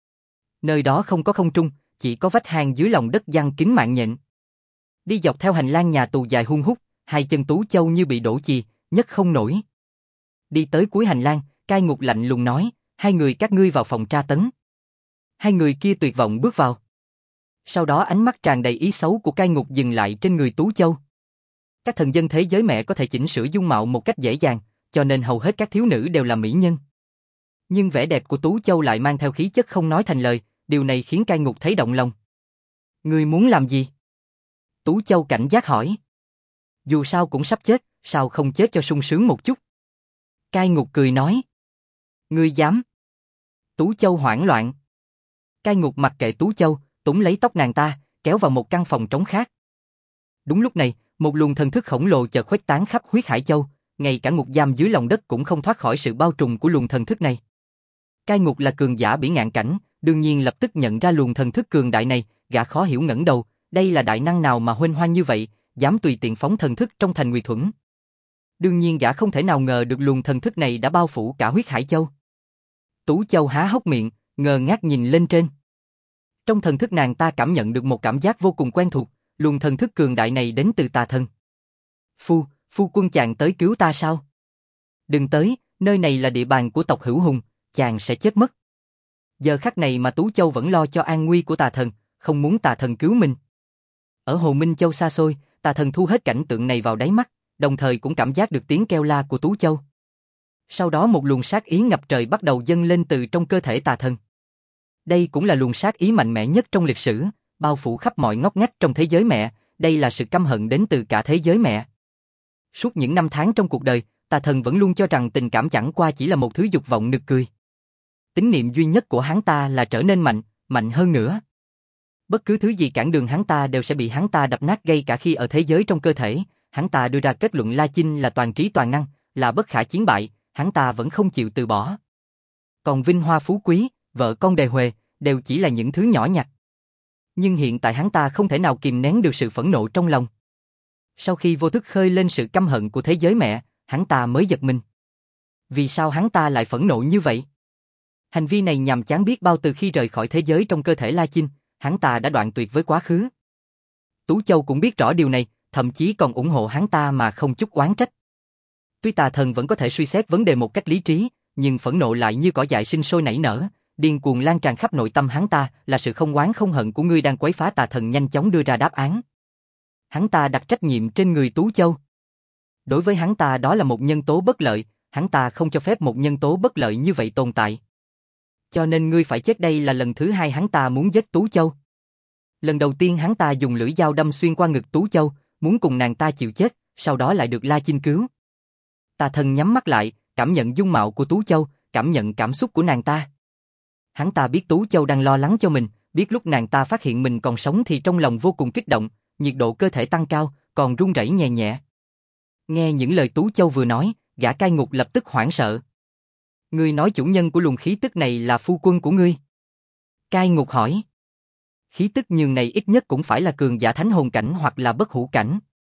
Nơi đó không có không trung, chỉ có vách hang dưới lòng đất giăng kín mạng nhện. Đi dọc theo hành lang nhà tù dài hun hút, hai chân Tú Châu như bị đổ chì, nhấc không nổi. Đi tới cuối hành lang, cai ngục lạnh lùng nói, hai người các ngươi vào phòng tra tấn. Hai người kia tuyệt vọng bước vào. Sau đó ánh mắt tràn đầy ý xấu của cai ngục dừng lại trên người Tú Châu. Các thần dân thế giới mẹ có thể chỉnh sửa dung mạo một cách dễ dàng, cho nên hầu hết các thiếu nữ đều là mỹ nhân. Nhưng vẻ đẹp của Tú Châu lại mang theo khí chất không nói thành lời, điều này khiến cai ngục thấy động lòng. Ngươi muốn làm gì? Tú Châu cảnh giác hỏi. Dù sao cũng sắp chết, sao không chết cho sung sướng một chút? Cai ngục cười nói. Ngươi dám? Tú Châu hoảng loạn. Cai ngục mặc kệ Tú Châu, túm lấy tóc nàng ta, kéo vào một căn phòng trống khác. Đúng lúc này, một luồng thần thức khổng lồ chợt khuếch tán khắp Huyết Hải Châu, ngay cả ngục giam dưới lòng đất cũng không thoát khỏi sự bao trùm của luồng thần thức này. Cai ngục là cường giả bỉ ngạn cảnh, đương nhiên lập tức nhận ra luồng thần thức cường đại này, gã khó hiểu ngẩng đầu, đây là đại năng nào mà huênh hoang như vậy, dám tùy tiện phóng thần thức trong thành Nguyệt Thuẫn. Đương nhiên gã không thể nào ngờ được luồng thần thức này đã bao phủ cả Huyết Hải Châu. Tú Châu há hốc miệng, ngơ ngác nhìn lên trên. Trong thần thức nàng ta cảm nhận được một cảm giác vô cùng quen thuộc, luồng thần thức cường đại này đến từ Tà Thần. Phu quân chàng tới cứu ta sao? Đừng tới, nơi này là địa bàn của tộc Hữu Hùng, chàng sẽ chết mất. Giờ khắc này mà Tú Châu vẫn lo cho an nguy của Tà Thần, không muốn tà thần cứu mình. Ở Hồ Minh Châu xa xôi, tà thần thu hết cảnh tượng này vào đáy mắt, đồng thời cũng cảm giác được tiếng kêu la của Tú Châu. Sau đó một luồng sát ý ngập trời bắt đầu dâng lên từ trong cơ thể tà thần. Đây cũng là luồng sát ý mạnh mẽ nhất trong lịch sử, bao phủ khắp mọi ngóc ngách trong thế giới mẹ, đây là sự căm hận đến từ cả thế giới mẹ. Suốt những năm tháng trong cuộc đời, tà thần vẫn luôn cho rằng tình cảm chẳng qua chỉ là một thứ dục vọng nực cười. Tín niệm duy nhất của hắn ta là trở nên mạnh, mạnh hơn nữa. Bất cứ thứ gì cản đường hắn ta đều sẽ bị hắn ta đập nát, ngay cả khi ở thế giới trong cơ thể. Hắn ta đưa ra kết luận La Chinh là toàn trí toàn năng, là bất khả chiến bại, hắn ta vẫn không chịu từ bỏ. Còn vinh hoa phú quý, vợ con đề huề, đều chỉ là những thứ nhỏ nhặt. Nhưng hiện tại hắn ta không thể nào kìm nén được sự phẫn nộ trong lòng. Sau khi vô thức khơi lên sự căm hận của thế giới mẹ, hắn ta mới giật mình. Vì sao hắn ta lại phẫn nộ như vậy? Hành vi này nhằm chán biết bao. Từ khi rời khỏi thế giới trong cơ thể La Chinh, hắn ta đã đoạn tuyệt với quá khứ. Tú Châu cũng biết rõ điều này, thậm chí còn ủng hộ hắn ta mà không chút oán trách. Tuy tà thần vẫn có thể suy xét vấn đề một cách lý trí, nhưng phẫn nộ lại như cỏ dại sinh sôi nảy nở, điên cuồng lan tràn khắp nội tâm hắn ta, là sự không oán không hận của ngươi đang quấy phá. Tà thần nhanh chóng đưa ra đáp án. Hắn ta đặt trách nhiệm trên người Tú Châu. Đối với hắn ta đó là một nhân tố bất lợi, hắn ta không cho phép một nhân tố bất lợi như vậy tồn tại. Cho nên ngươi phải chết. Đây là lần thứ hai hắn ta muốn giết Tú Châu. Lần đầu tiên hắn ta dùng lưỡi dao đâm xuyên qua ngực Tú Châu, muốn cùng nàng ta chịu chết, sau đó lại được La Chinh cứu. Tà thần nhắm mắt lại, cảm nhận dung mạo của Tú Châu, cảm nhận cảm xúc của nàng ta. Hắn ta biết Tú Châu đang lo lắng cho mình, biết lúc nàng ta phát hiện mình còn sống thì trong lòng vô cùng kích động, nhiệt độ cơ thể tăng cao, còn run rẩy nhẹ nhẹ. Nghe những lời Tú Châu vừa nói, gã cai ngục lập tức hoảng sợ. Ngươi nói chủ nhân của luồng khí tức này là phu quân của ngươi? Cai ngục hỏi. Khí tức nhường này ít nhất cũng phải là cường giả thánh hồn cảnh hoặc là bất hủ cảnh.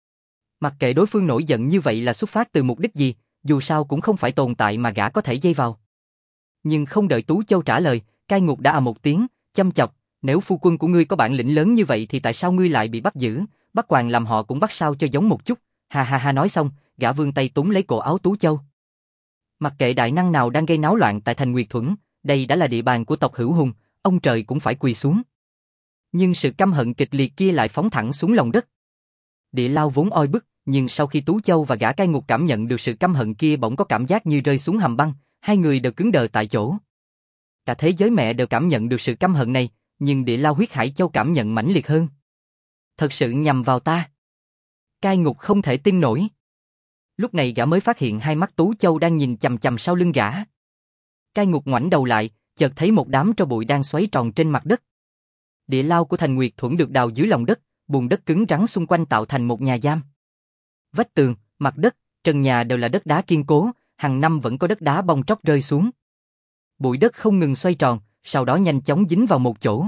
Mặc kệ đối phương nổi giận như vậy là xuất phát từ mục đích gì, dù sao cũng không phải tồn tại mà gã có thể dây vào. Nhưng không đợi Tú Châu trả lời, cai ngục đã một tiếng, châm chọc, nếu phu quân của ngươi có bản lĩnh lớn như vậy thì tại sao ngươi lại bị bắt giữ, bắt quàng làm họ cũng bắt sao cho giống một chút, ha ha ha. Nói xong, gã vươn tay túm lấy cổ áo Tú Châu. Mặc kệ đại năng nào đang gây náo loạn tại thành Nguyệt Thuẫn, đây đã là địa bàn của tộc Hữu Hùng, ông trời cũng phải quỳ xuống. Nhưng sự căm hận kịch liệt kia lại phóng thẳng xuống lòng đất. Địa Lao vốn oi bức, nhưng sau khi Tú Châu và gã cai ngục cảm nhận được sự căm hận kia bỗng có cảm giác như rơi xuống hầm băng, hai người đều cứng đờ tại chỗ. Cả thế giới mẹ đều cảm nhận được sự căm hận này, nhưng Địa Lao Huyết Hải Châu cảm nhận mãnh liệt hơn. Thật sự nhằm vào ta. Cai ngục không thể tin nổi. Lúc này gã mới phát hiện hai mắt Tú Châu đang nhìn chằm chằm sau lưng gã. Cai ngục ngoảnh đầu lại, chợt thấy một đám tro bụi đang xoáy tròn trên mặt đất. Địa lao của thành Nguyệt Thuẫn được đào dưới lòng đất, bùn đất cứng rắn xung quanh tạo thành một nhà giam. Vách tường, mặt đất, trần nhà đều là đất đá kiên cố, hàng năm vẫn có đất đá bong tróc rơi xuống. Bụi đất không ngừng xoay tròn, sau đó nhanh chóng dính vào một chỗ.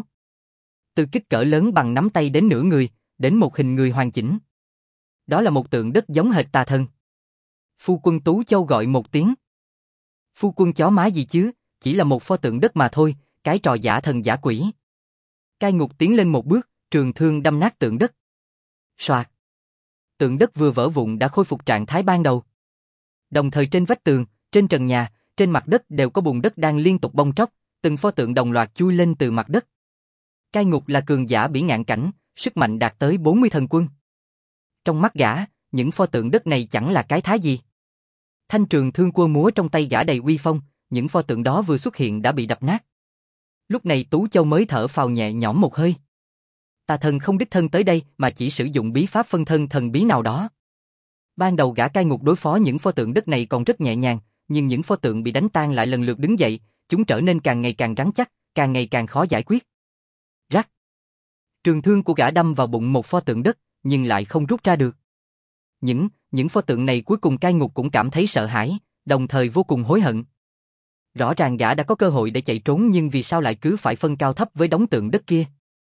Từ kích cỡ lớn bằng nắm tay đến nửa người, đến một hình người hoàn chỉnh. Đó là một tượng đất giống hệt tà thần. Phu quân Tú Châu gọi một tiếng. Phu quân chó má gì chứ, chỉ là một pho tượng đất mà thôi, cái trò giả thần giả quỷ. Cai ngục tiến lên một bước, trường thương đâm nát tượng đất. Soạt. Tượng đất vừa vỡ vụn đã khôi phục trạng thái ban đầu. Đồng thời trên vách tường, trên trần nhà, trên mặt đất đều có bùn đất đang liên tục bong tróc, từng pho tượng đồng loạt chui lên từ mặt đất. Cai ngục là cường giả bỉ ngạn cảnh, sức mạnh đạt tới 40 thần quân. Trong mắt gã, những pho tượng đất này chẳng là cái thá gì. Thanh trường thương quơ múa trong tay gã đầy uy phong, những pho tượng đó vừa xuất hiện đã bị đập nát. Lúc này Tú Châu mới thở phào nhẹ nhõm một hơi. Tà thần không đích thân tới đây mà chỉ sử dụng bí pháp phân thân thần bí nào đó. Ban đầu gã cai ngục đối phó những pho tượng đất này còn rất nhẹ nhàng, nhưng những pho tượng bị đánh tan lại lần lượt đứng dậy, chúng trở nên càng ngày càng rắn chắc, càng ngày càng khó giải quyết. Rắc. Trường thương của gã đâm vào bụng một pho tượng đất, nhưng lại không rút ra được. Những pho tượng này cuối cùng cai ngục cũng cảm thấy sợ hãi, đồng thời vô cùng hối hận. Rõ ràng gã đã có cơ hội để chạy trốn nhưng vì sao lại cứ phải phân cao thấp với đống tượng đất kia.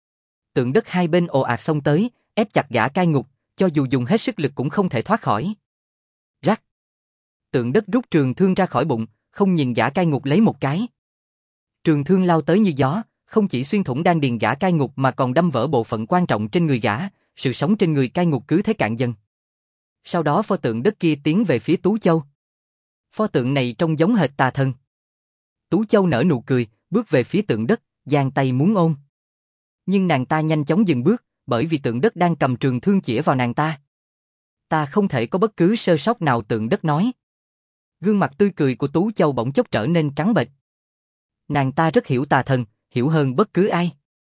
Tượng đất hai bên ồ ạt xông tới, ép chặt gã cai ngục, cho dù dùng hết sức lực cũng không thể thoát khỏi. Rắc. Tượng đất rút trường thương ra khỏi bụng, không nhìn gã cai ngục lấy một cái. Trường thương lao tới như gió, không chỉ xuyên thủng đan điền gã cai ngục mà còn đâm vỡ bộ phận quan trọng trên người gã, sự sống trên người cai ngục cứ thế cạn dần. Sau đó pho tượng đất kia tiến về phía Tú Châu. Pho tượng này trông giống hệt tà thần. Tú Châu nở nụ cười, bước về phía tượng đất, giang tay muốn ôm. Nhưng nàng ta nhanh chóng dừng bước, bởi vì Tượng Đất đang cầm trường thương chĩa vào nàng ta. Ta không thể có bất cứ sơ sót nào, Tượng Đất nói. Gương mặt tươi cười của Tú Châu bỗng chốc trở nên trắng bệch. Nàng ta rất hiểu tà thần, hiểu hơn bất cứ ai.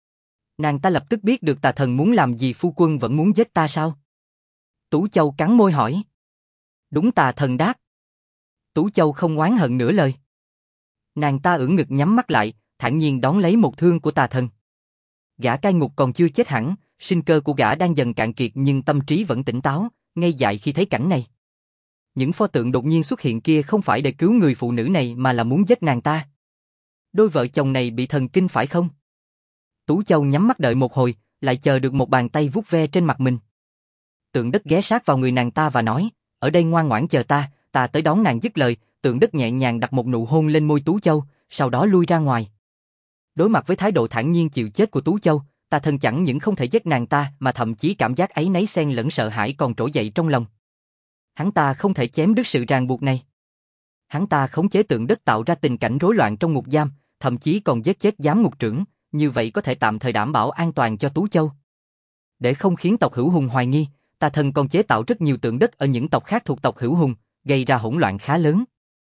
Nàng ta lập tức biết được tà thần muốn làm gì. Phu quân vẫn muốn giết ta sao? Tú Châu cắn môi hỏi. Đúng, tà thần đáp. Tú Châu không oán hận nửa lời. Nàng ta ưỡn ngực nhắm mắt lại, thản nhiên đón lấy một thương của tà thần. Gã cai ngục còn chưa chết hẳn, sinh cơ của gã đang dần cạn kiệt nhưng tâm trí vẫn tỉnh táo, ngây dại khi thấy cảnh này. Những pho tượng đột nhiên xuất hiện kia không phải để cứu người phụ nữ này mà là muốn giết nàng ta. Đôi vợ chồng này bị thần kinh phải không? Tú Châu nhắm mắt đợi một hồi, lại chờ được một bàn tay vuốt ve trên mặt mình. Tượng Đất ghé sát vào người nàng ta và nói, ở đây ngoan ngoãn chờ ta, ta tới đón nàng. Dứt lời, Tượng Đất nhẹ nhàng đặt một nụ hôn lên môi Tú Châu, sau đó lui ra ngoài. Đối mặt với thái độ thản nhiên chịu chết của Tú Châu, tà thần chẳng những không thể giết nàng ta mà thậm chí cảm giác áy náy xen lẫn sợ hãi còn trỗi dậy trong lòng. Hắn ta không thể chém đứt sự ràng buộc này. Hắn ta khống chế Tượng Đất tạo ra tình cảnh rối loạn trong ngục giam, thậm chí còn giết chết giám ngục trưởng, như vậy có thể tạm thời đảm bảo an toàn cho Tú Châu. Để không khiến tộc Hữu Hùng hoài nghi, tà thần còn chế tạo rất nhiều tượng đất ở những tộc khác thuộc tộc Hữu Hùng, gây ra hỗn loạn khá lớn.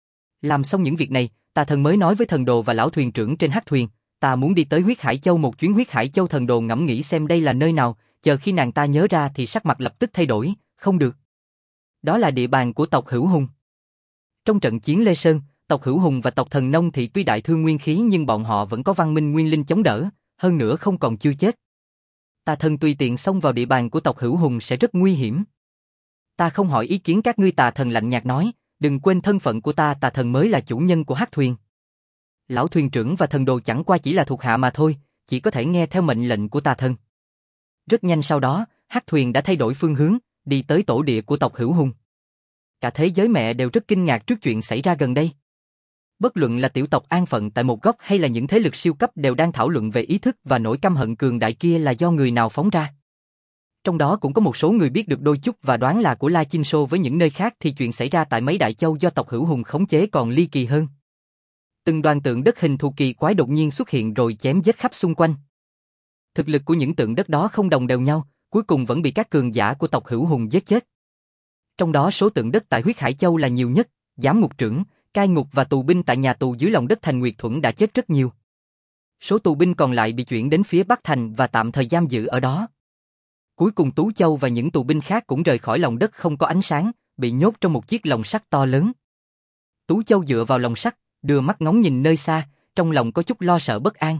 Làm xong những việc này, tà thần mới nói với thần đồ và lão thuyền trưởng trên hắc thuyền, ta muốn đi tới Huyết Hải Châu một chuyến. Huyết Hải Châu. Thần đồ ngẫm nghĩ xem đây là nơi nào, chờ khi nàng ta nhớ ra thì sắc mặt lập tức thay đổi, không được. Đó là địa bàn của tộc Hữu Hùng. Trong trận chiến Lê Sơn, tộc Hữu Hùng và tộc Thần Nông thì tuy đại thương nguyên khí nhưng bọn họ vẫn có văn minh nguyên linh chống đỡ, hơn nữa không còn chưa chết. Tà thần tùy tiện xông vào địa bàn của tộc Hữu Hùng sẽ rất nguy hiểm. Ta không hỏi ý kiến các ngươi, tà thần lạnh nhạt nói, đừng quên thân phận của ta, tà thần mới là chủ nhân của hắc thuyền. Lão thuyền trưởng và thần đồ chẳng qua chỉ là thuộc hạ mà thôi, chỉ có thể nghe theo mệnh lệnh của tà thần. Rất nhanh sau đó, hắc thuyền đã thay đổi phương hướng, đi tới tổ địa của tộc Hữu Hùng. Cả thế giới mẹ đều rất kinh ngạc trước chuyện xảy ra gần đây. Bất luận là tiểu tộc an phận tại một góc hay là những thế lực siêu cấp đều đang thảo luận về ý thức và nỗi căm hận cường đại kia là do người nào phóng ra. Trong đó cũng có một số người biết được đôi chút và đoán là của La Chinh Sô. Với những nơi khác thì chuyện xảy ra tại mấy đại châu do tộc Hữu Hùng khống chế còn ly kỳ hơn. Từng đoàn tượng đất hình thù kỳ quái đột nhiên xuất hiện rồi chém giết khắp xung quanh. Thực lực của những tượng đất đó không đồng đều nhau, cuối cùng vẫn bị các cường giả của tộc Hữu Hùng giết chết. Trong đó số tượng đất tại Huyết Hải Châu là nhiều nhất, giám ngục trưởng, cai ngục và tù binh tại nhà tù dưới lòng đất thành Nguyệt Thuẫn đã chết rất nhiều. Số tù binh còn lại bị chuyển đến phía Bắc thành và tạm thời giam giữ ở đó. Cuối cùng Tú Châu và những tù binh khác cũng rời khỏi lòng đất không có ánh sáng, bị nhốt trong một chiếc lồng sắt to lớn. Tú Châu dựa vào lồng sắt, đưa mắt ngóng nhìn nơi xa, trong lòng có chút lo sợ bất an.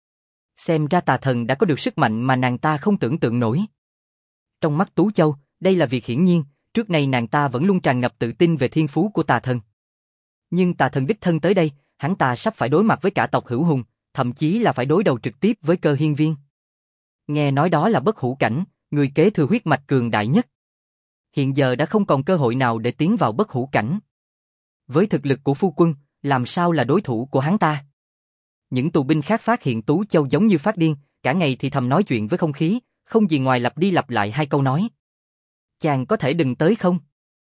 Xem ra tà thần đã có được sức mạnh mà nàng ta không tưởng tượng nổi. Trong mắt Tú Châu, đây là việc hiển nhiên, trước nay nàng ta vẫn luôn tràn ngập tự tin về thiên phú của tà thần. Nhưng tà thần đích thân tới đây, hắn ta sắp phải đối mặt với cả tộc Hữu Hùng, thậm chí là phải đối đầu trực tiếp với Cơ Hiên Viên. Nghe nói đó là Bất Hủ Cảnh, người kế thừa huyết mạch cường đại nhất. Hiện giờ đã không còn cơ hội nào để tiến vào Bất Hủ Cảnh. Với thực lực của phu quân, làm sao là đối thủ của hắn ta? Những tù binh khác phát hiện Tú Châu giống như phát điên, cả ngày thì thầm nói chuyện với không khí, không gì ngoài lặp đi lặp lại hai câu nói. Chàng có thể đừng tới không?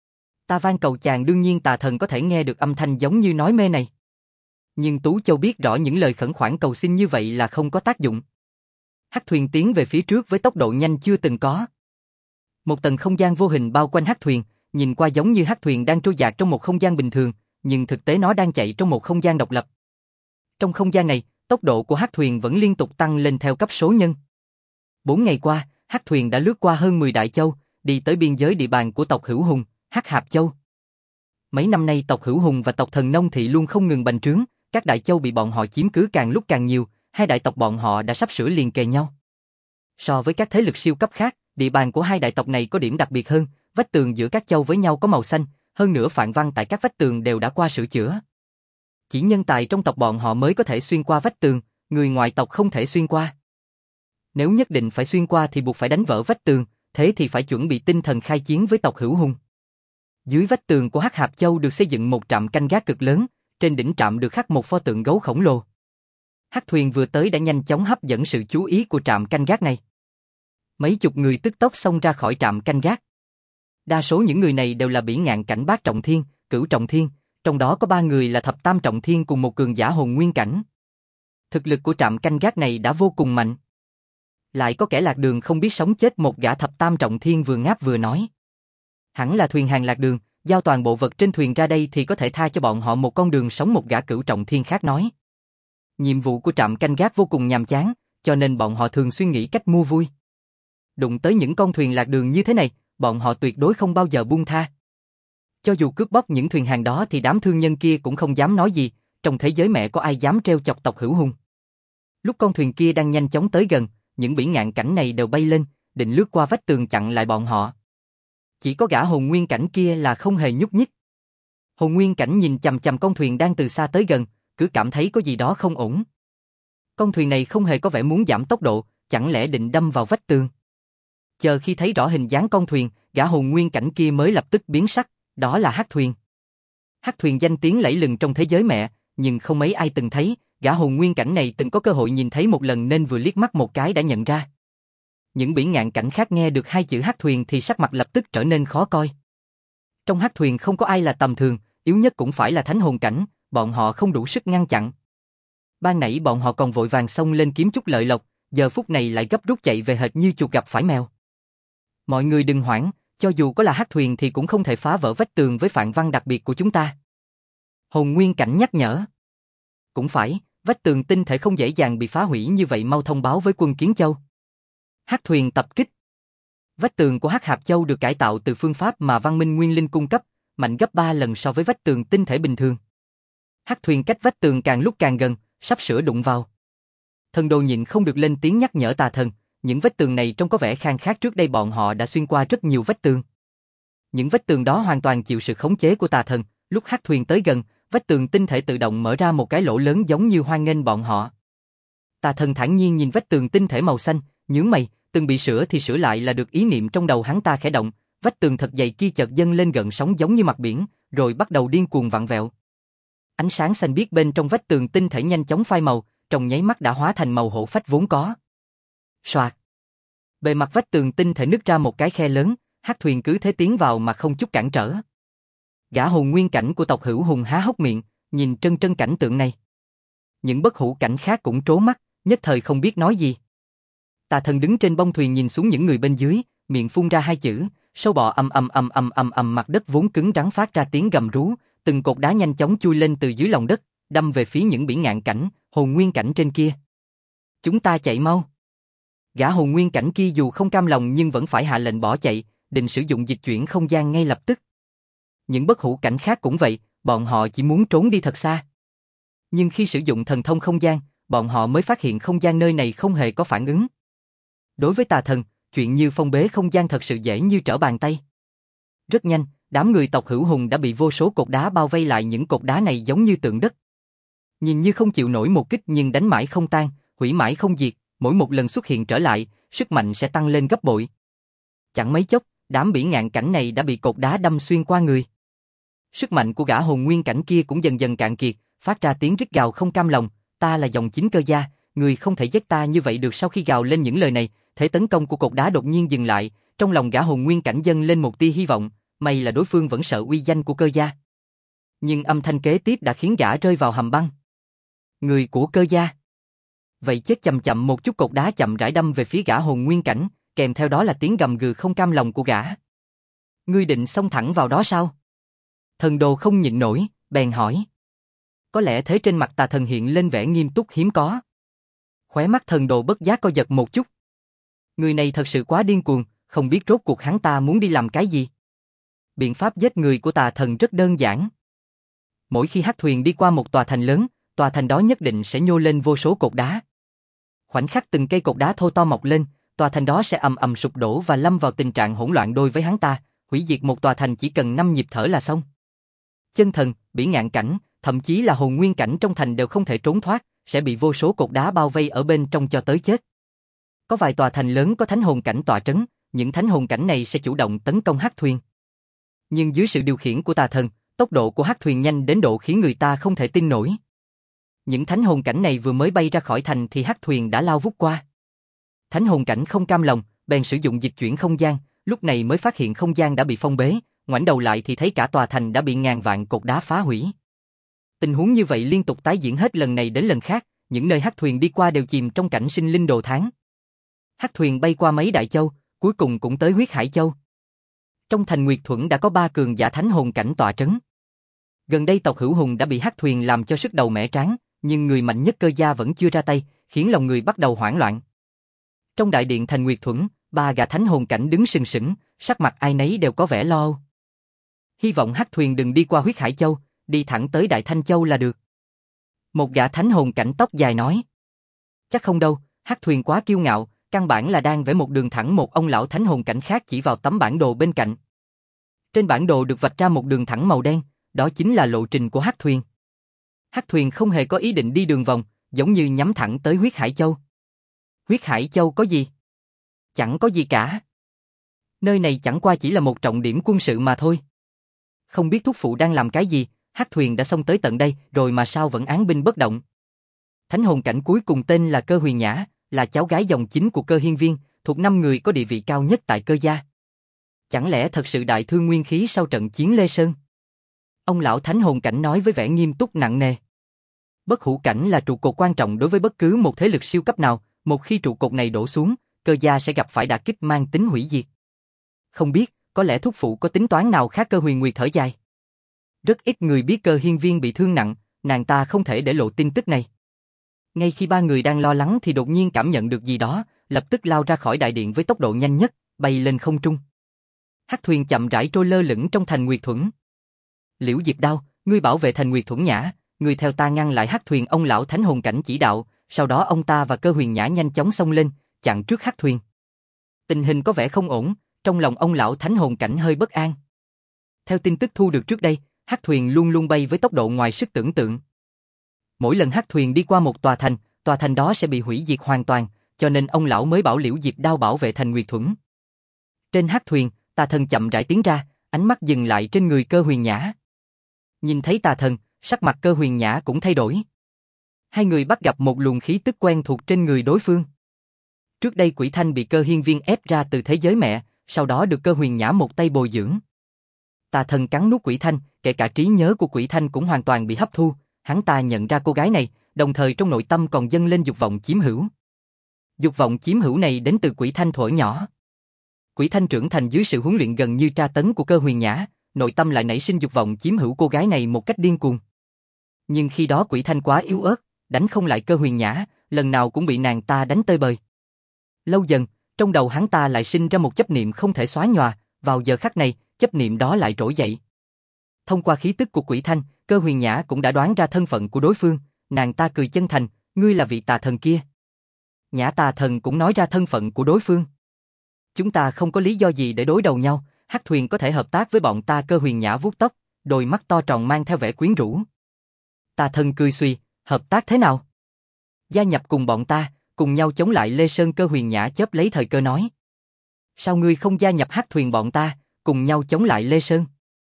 Ta van cầu chàng. Đương nhiên tà thần có thể nghe được âm thanh giống như nói mê này. Nhưng Tú Châu biết rõ những lời khẩn khoản cầu xin như vậy là không có tác dụng. Hắc thuyền tiến về phía trước với tốc độ nhanh chưa từng có. Một tầng không gian vô hình bao quanh hắc thuyền, nhìn qua giống như hắc thuyền đang trôi dạt trong một không gian bình thường, nhưng thực tế nó đang chạy trong một không gian độc lập. Trong không gian này, tốc độ của hắc thuyền vẫn liên tục tăng lên theo cấp số nhân. 4 ngày qua, hắc thuyền đã lướt qua hơn 10 đại châu, đi tới biên giới địa bàn của tộc Hữu Hùng, Hắc Hạp Châu. Mấy năm nay tộc Hữu Hùng và tộc Thần Nông Thị luôn không ngừng bành trướng, các đại châu bị bọn họ chiếm cứ càng lúc càng nhiều, hai đại tộc bọn họ đã sắp sửa liền kề nhau. So với các thế lực siêu cấp khác, địa bàn của hai đại tộc này có điểm đặc biệt hơn, vách tường giữa các châu với nhau có màu xanh, hơn nữa phạn văn tại các vách tường đều đã qua sửa chữa. Chỉ nhân tài trong tộc bọn họ mới có thể xuyên qua vách tường, người ngoại tộc không thể xuyên qua. Nếu nhất định phải xuyên qua thì buộc phải đánh vỡ vách tường, thế thì phải chuẩn bị tinh thần khai chiến với tộc Hữu Hùng. Dưới vách tường của Hắc Hạp Châu được xây dựng một trạm canh gác cực lớn, trên đỉnh trạm được khắc một pho tượng gấu khổng lồ. Hắc thuyền vừa tới đã nhanh chóng hấp dẫn sự chú ý của trạm canh gác này. Mấy chục người tức tốc xông ra khỏi trạm canh gác. Đa số những người này đều là bỉ ngạn cảnh bát trọng thiên, cửu trọng thiên, trong đó có 3 người là thập tam trọng thiên cùng một cường giả hồn nguyên cảnh. Thực lực của trạm canh gác này đã vô cùng mạnh. Lại có kẻ lạc đường không biết sống chết, một gã thập tam trọng thiên vừa ngáp vừa nói. Hẳn là thuyền hàng lạc đường, giao toàn bộ vật trên thuyền ra đây thì có thể tha cho bọn họ một con đường sống, một gã cửu trọng thiên khác nói. Nhiệm vụ của trạm canh gác vô cùng nhàm chán, cho nên bọn họ thường suy nghĩ cách mua vui. Đụng tới những con thuyền lạc đường như thế này, bọn họ tuyệt đối không bao giờ buông tha. Cho dù cướp bóc những thuyền hàng đó thì đám thương nhân kia cũng không dám nói gì, trong thế giới mẹ có ai dám trêu chọc tộc Hữu Hùng. Lúc con thuyền kia đang nhanh chóng tới gần, những biển ngạn cảnh này đều bay lên, định lướt qua vách tường chặn lại bọn họ. Chỉ có gã hồn nguyên cảnh kia là không hề nhúc nhích. Hồn nguyên cảnh nhìn chằm chằm con thuyền đang từ xa tới gần, cứ cảm thấy có gì đó không ổn. Con thuyền này không hề có vẻ muốn giảm tốc độ, chẳng lẽ định đâm vào vách tường. Chờ khi thấy rõ hình dáng con thuyền, gã hồn nguyên cảnh kia mới lập tức biến sắc, đó là hắc thuyền. Hắc thuyền danh tiếng lẫy lừng trong thế giới mẹ, nhưng không mấy ai từng thấy, gã hồn nguyên cảnh này từng có cơ hội nhìn thấy một lần nên vừa liếc mắt một cái đã nhận ra. Những biển ngạn cảnh khác nghe được hai chữ hắc thuyền thì sắc mặt lập tức trở nên khó coi. Trong hắc thuyền không có ai là tầm thường, yếu nhất cũng phải là thánh hồn cảnh, bọn họ không đủ sức ngăn chặn. Ban nãy bọn họ còn vội vàng xông lên kiếm chút lợi lộc, giờ phút này lại gấp rút chạy về hệt như chuột gặp phải mèo. Mọi người đừng hoảng, cho dù có là hắc thuyền thì cũng không thể phá vỡ vách tường với phạn văn đặc biệt của chúng ta. Hồn nguyên cảnh nhắc nhở. Cũng phải, vách tường tinh thể không dễ dàng bị phá hủy như vậy, mau thông báo với quân Kiến Châu. Hắc thuyền tập kích. Vách tường của Hắc Hạp Châu được cải tạo từ phương pháp mà văn minh nguyên linh cung cấp, mạnh gấp 3 lần so với vách tường tinh thể bình thường. Hắc thuyền cách vách tường càng lúc càng gần, sắp sửa đụng vào. Thần đồ nhịn không được lên tiếng nhắc nhở Tà Thần, những vách tường này trông có vẻ khang khác, trước đây bọn họ đã xuyên qua rất nhiều vách tường. Những vách tường đó hoàn toàn chịu sự khống chế của Tà Thần, lúc hắc thuyền tới gần, vách tường tinh thể tự động mở ra một cái lỗ lớn giống như hoan nghênh bọn họ. Tà Thần thản nhiên nhìn vách tường tinh thể màu xanh, nhướng mày, từng bị sửa thì sửa lại là được, ý niệm trong đầu hắn ta khẽ động, vách tường thật dày kia chợt dâng lên gợn sóng giống như mặt biển, rồi bắt đầu điên cuồng vặn vẹo. Ánh sáng xanh biếc bên trong vách tường tinh thể nhanh chóng phai màu, trong nháy mắt đã hóa thành màu hổ phách vốn có. Soạt. Bề mặt vách tường tinh thể nứt ra một cái khe lớn, hắc thuyền cứ thế tiến vào mà không chút cản trở. Gã hồn nguyên cảnh của tộc Hữu Hùng há hốc miệng, nhìn trân trân cảnh tượng này. Những bất hủ cảnh khác cũng trố mắt, nhất thời không biết nói gì. Tà Thần đứng trên bông thuyền nhìn xuống những người bên dưới, miệng phun ra hai chữ, sâu bọ, ầm, mặt đất vốn cứng rắn phát ra tiếng gầm rú, từng cột đá nhanh chóng chui lên từ dưới lòng đất, đâm về phía những biển ngạn cảnh, hồn nguyên cảnh trên kia. Chúng ta chạy mau. Gã hồn nguyên cảnh kia dù không cam lòng nhưng vẫn phải hạ lệnh bỏ chạy, định sử dụng dịch chuyển không gian ngay lập tức. Những bất hủ cảnh khác cũng vậy, bọn họ chỉ muốn trốn đi thật xa. Nhưng khi sử dụng thần thông không gian, bọn họ mới phát hiện không gian nơi này không hề có phản ứng. Đối với Tà Thần, chuyện như phong bế không gian thật sự dễ như trở bàn tay. Rất nhanh, đám người tộc Hữu Hùng đã bị vô số cột đá bao vây lại, những cột đá này giống như tượng đất. Nhìn như không chịu nổi một kích nhưng đánh mãi không tan, hủy mãi không diệt, mỗi một lần xuất hiện trở lại, sức mạnh sẽ tăng lên gấp bội. Chẳng mấy chốc, đám biển ngạn cảnh này đã bị cột đá đâm xuyên qua người. Sức mạnh của gã hồn nguyên cảnh kia cũng dần dần cạn kiệt, phát ra tiếng rít gào không cam lòng, ta là dòng chính Cơ Gia, người không thể giết ta như vậy được. Sau khi gào lên những lời này, thế tấn công của cột đá đột nhiên dừng lại, trong lòng gã hồn nguyên cảnh dâng lên một tia hy vọng, may là đối phương vẫn sợ uy danh của Cơ Gia. Nhưng âm thanh kế tiếp đã khiến gã rơi vào hầm băng. Người của Cơ Gia. Vậy chết, chậm chậm một chút cột đá chậm rãi đâm về phía gã hồn nguyên cảnh, kèm theo đó là tiếng gầm gừ không cam lòng của gã. Ngươi định xông thẳng vào đó sao? Thần đồ không nhịn nổi, bèn hỏi. Có lẽ thế trên mặt Tà Thần hiện lên vẻ nghiêm túc hiếm có. Khóe mắt thần đồ bất giác co giật một chút. Người này thật sự quá điên cuồng, không biết rốt cuộc hắn ta muốn đi làm cái gì. Biện pháp giết người của Tà Thần rất đơn giản. Mỗi khi hắc thuyền đi qua một tòa thành lớn, tòa thành đó nhất định sẽ nhô lên vô số cột đá. Khoảnh khắc từng cây cột đá thô to mọc lên, tòa thành đó sẽ ầm ầm sụp đổ và lâm vào tình trạng hỗn loạn. Đối với hắn ta, hủy diệt một tòa thành chỉ cần 5 nhịp thở là xong. Chân thần, biển ngạn cảnh, thậm chí là hồn nguyên cảnh trong thành đều không thể trốn thoát, sẽ bị vô số cột đá bao vây ở bên trong cho tới chết. Có vài tòa thành lớn có thánh hồn cảnh tọa trấn, những thánh hồn cảnh này sẽ chủ động tấn công hắc thuyền. Nhưng dưới sự điều khiển của Tà Thần, tốc độ của hắc thuyền nhanh đến độ khiến người ta không thể tin nổi. Những thánh hồn cảnh này vừa mới bay ra khỏi thành thì hắc thuyền đã lao vút qua. Thánh hồn cảnh không cam lòng, bèn sử dụng dịch chuyển không gian, lúc này mới phát hiện không gian đã bị phong bế, ngoảnh đầu lại thì thấy cả tòa thành đã bị ngàn vạn cột đá phá hủy. Tình huống như vậy liên tục tái diễn hết lần này đến lần khác, những nơi hắc thuyền đi qua đều chìm trong cảnh sinh linh đồ thán. Hắc thuyền bay qua mấy đại châu, cuối cùng cũng tới huyết hải châu. Trong thành Nguyệt Thuẫn đã có 3 cường giả thánh hồn cảnh tọa trấn. Gần đây tộc Hữu Hùng đã bị Hắc thuyền làm cho sức đầu mẻ trán, nhưng người mạnh nhất Cơ gia vẫn chưa ra tay, khiến lòng người bắt đầu hoảng loạn. Trong đại điện thành Nguyệt Thuẫn, 3 gã thánh hồn cảnh đứng sừng sững, sắc mặt ai nấy đều có vẻ lo âu. Hy vọng Hắc thuyền đừng đi qua huyết hải châu, đi thẳng tới Đại Thanh châu là được. Một gã thánh hồn cảnh tóc dài nói. Chắc không đâu, Hắc thuyền quá kiêu ngạo, căn bản là đang vẽ một đường thẳng. Một ông lão thánh hồn cảnh khác chỉ vào tấm bản đồ bên cạnh. Trên bản đồ được vạch ra một đường thẳng màu đen, đó chính là lộ trình của Hắc thuyền. Hắc thuyền không hề có ý định đi đường vòng, giống như nhắm thẳng tới huyết hải châu. Huyết hải châu có gì? Chẳng có gì cả. Nơi này chẳng qua chỉ là một trọng điểm quân sự mà thôi. Không biết thúc phụ đang làm cái gì, Hắc thuyền đã xông tới tận đây rồi mà sao vẫn án binh bất động. Thánh hồn cảnh cuối cùng tên là Cơ Huyền Nhã, là cháu gái dòng chính của Cơ Hiên Viên, thuộc 5 người có địa vị cao nhất tại Cơ gia. Chẳng lẽ thật sự đại thương nguyên khí sau trận chiến Lê Sơn? Ông lão thánh hồn cảnh nói với vẻ nghiêm túc nặng nề. Bất hủ cảnh là trụ cột quan trọng đối với bất cứ một thế lực siêu cấp nào, một khi trụ cột này đổ xuống, Cơ gia sẽ gặp phải đả kích mang tính hủy diệt. Không biết, có lẽ thúc phụ có tính toán nào khác? Cơ Huyền Nguyệt thở dài. Rất ít người biết Cơ Hiên Viên bị thương nặng, nàng ta không thể để lộ tin tức này. Ngay khi 3 người đang lo lắng thì đột nhiên cảm nhận được gì đó, lập tức lao ra khỏi đại điện với tốc độ nhanh nhất, bay lên không trung. Hắc thuyền chậm rãi trôi lơ lửng trong thành Nguyệt Thuẫn. Liễu Diệp Đao, ngươi bảo vệ thành Nguyệt Thuẫn Nhã, ngươi theo ta ngăn lại Hắc thuyền. Ông lão thánh hồn cảnh chỉ đạo, sau đó ông ta và Cơ Huyền Nhã nhanh chóng xông lên, chặn trước Hắc thuyền. Tình hình có vẻ không ổn, trong lòng ông lão thánh hồn cảnh hơi bất an. Theo tin tức thu được trước đây, Hắc thuyền luôn luôn bay với tốc độ ngoài sức tưởng tượng. Mỗi lần Hắc thuyền đi qua một tòa thành đó sẽ bị hủy diệt hoàn toàn, cho nên ông lão mới bảo Liễu Diệp Đao bảo vệ thành Nguyệt Thuẫn. Trên Hắc thuyền, tà thần chậm rãi tiến ra, ánh mắt dừng lại trên người Cơ Huyền Nhã. Nhìn thấy tà thần, sắc mặt Cơ Huyền Nhã cũng thay đổi. Hai người bắt gặp một luồng khí tức quen thuộc trên người đối phương. Trước đây Quỷ Thanh bị Cơ Hiên Viên ép ra từ thế giới mẹ, sau đó được Cơ Huyền Nhã một tay bồi dưỡng. Tà thần cắn nuốt Quỷ Thanh, kể cả trí nhớ của Quỷ Thanh cũng hoàn toàn bị hấp thu. Hắn ta nhận ra cô gái này, đồng thời trong nội tâm còn dâng lên dục vọng chiếm hữu. Dục vọng chiếm hữu này đến từ Quỷ Thanh thuở nhỏ. Quỷ Thanh trưởng thành dưới sự huấn luyện gần như tra tấn của Cơ Huyền Nhã, nội tâm lại nảy sinh dục vọng chiếm hữu cô gái này một cách điên cuồng. Nhưng khi đó Quỷ Thanh quá yếu ớt, đánh không lại Cơ Huyền Nhã, lần nào cũng bị nàng ta đánh tơi bời. Lâu dần, trong đầu hắn ta lại sinh ra một chấp niệm không thể xóa nhòa, vào giờ khắc này, chấp niệm đó lại trỗi dậy. Thông qua khí tức của Quỷ Thanh, Cơ Huyền Nhã cũng đã đoán ra thân phận của đối phương, nàng ta cười chân thành, ngươi là vị tà thần kia. Nhã tà thần cũng nói ra thân phận của đối phương. Chúng ta không có lý do gì để đối đầu nhau, Hắc thuyền có thể hợp tác với bọn ta. Cơ Huyền Nhã vuốt tóc, đôi mắt to tròn mang theo vẻ quyến rũ. Tà thần cười suy, hợp tác thế nào? Gia nhập cùng bọn ta, cùng nhau chống lại Lê Sơn. Cơ Huyền Nhã chớp lấy thời cơ nói. Sao ngươi không gia nhập Hắc thuyền bọn ta, cùng nhau chống lại Lê Sơn?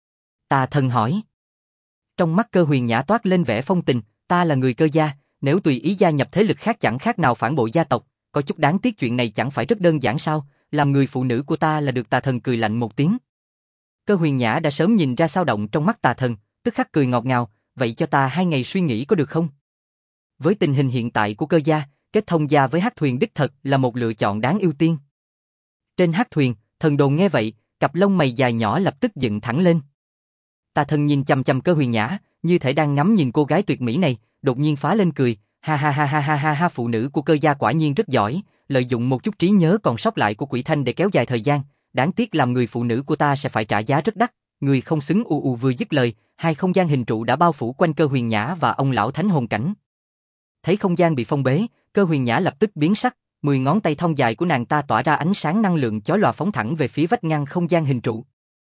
Tà thần hỏi. Trong mắt Cơ Huyền Nhã toát lên vẻ phong tình, ta là người Cơ gia, nếu tùy ý gia nhập thế lực khác chẳng khác nào phản bội gia tộc, có chút đáng tiếc. Chuyện này chẳng phải rất đơn giản sao, làm người phụ nữ của ta là được. Tà thần cười lạnh một tiếng. Cơ Huyền Nhã đã sớm nhìn ra dao động trong mắt tà thần, tức khắc cười ngọt ngào, vậy cho ta 2 ngày suy nghĩ có được không? Với tình hình hiện tại của Cơ gia, kết thông gia với Hắc thuyền đích thật là một lựa chọn đáng ưu tiên. Trên Hắc thuyền, Thần Đồn nghe vậy, cặp lông mày dài nhỏ lập tức dựng thẳng lên. Tà thần nhìn chằm chằm Cơ Huyền Nhã, như thể đang ngắm nhìn cô gái tuyệt mỹ này, đột nhiên phá lên cười, ha ha ha ha ha ha ha, phụ nữ của Cơ gia quả nhiên rất giỏi, lợi dụng một chút trí nhớ còn sót lại của Quỷ Thanh để kéo dài thời gian, đáng tiếc làm người phụ nữ của ta sẽ phải trả giá rất đắt, người không xứng. Vừa dứt lời, 2 không gian hình trụ đã bao phủ quanh Cơ Huyền Nhã và ông lão thánh hồn cảnh. Thấy không gian bị phong bế, Cơ Huyền Nhã lập tức biến sắc, 10 ngón tay thon dài của nàng ta tỏa ra ánh sáng năng lượng chói lòa phóng thẳng về phía vách ngăn không gian hình trụ.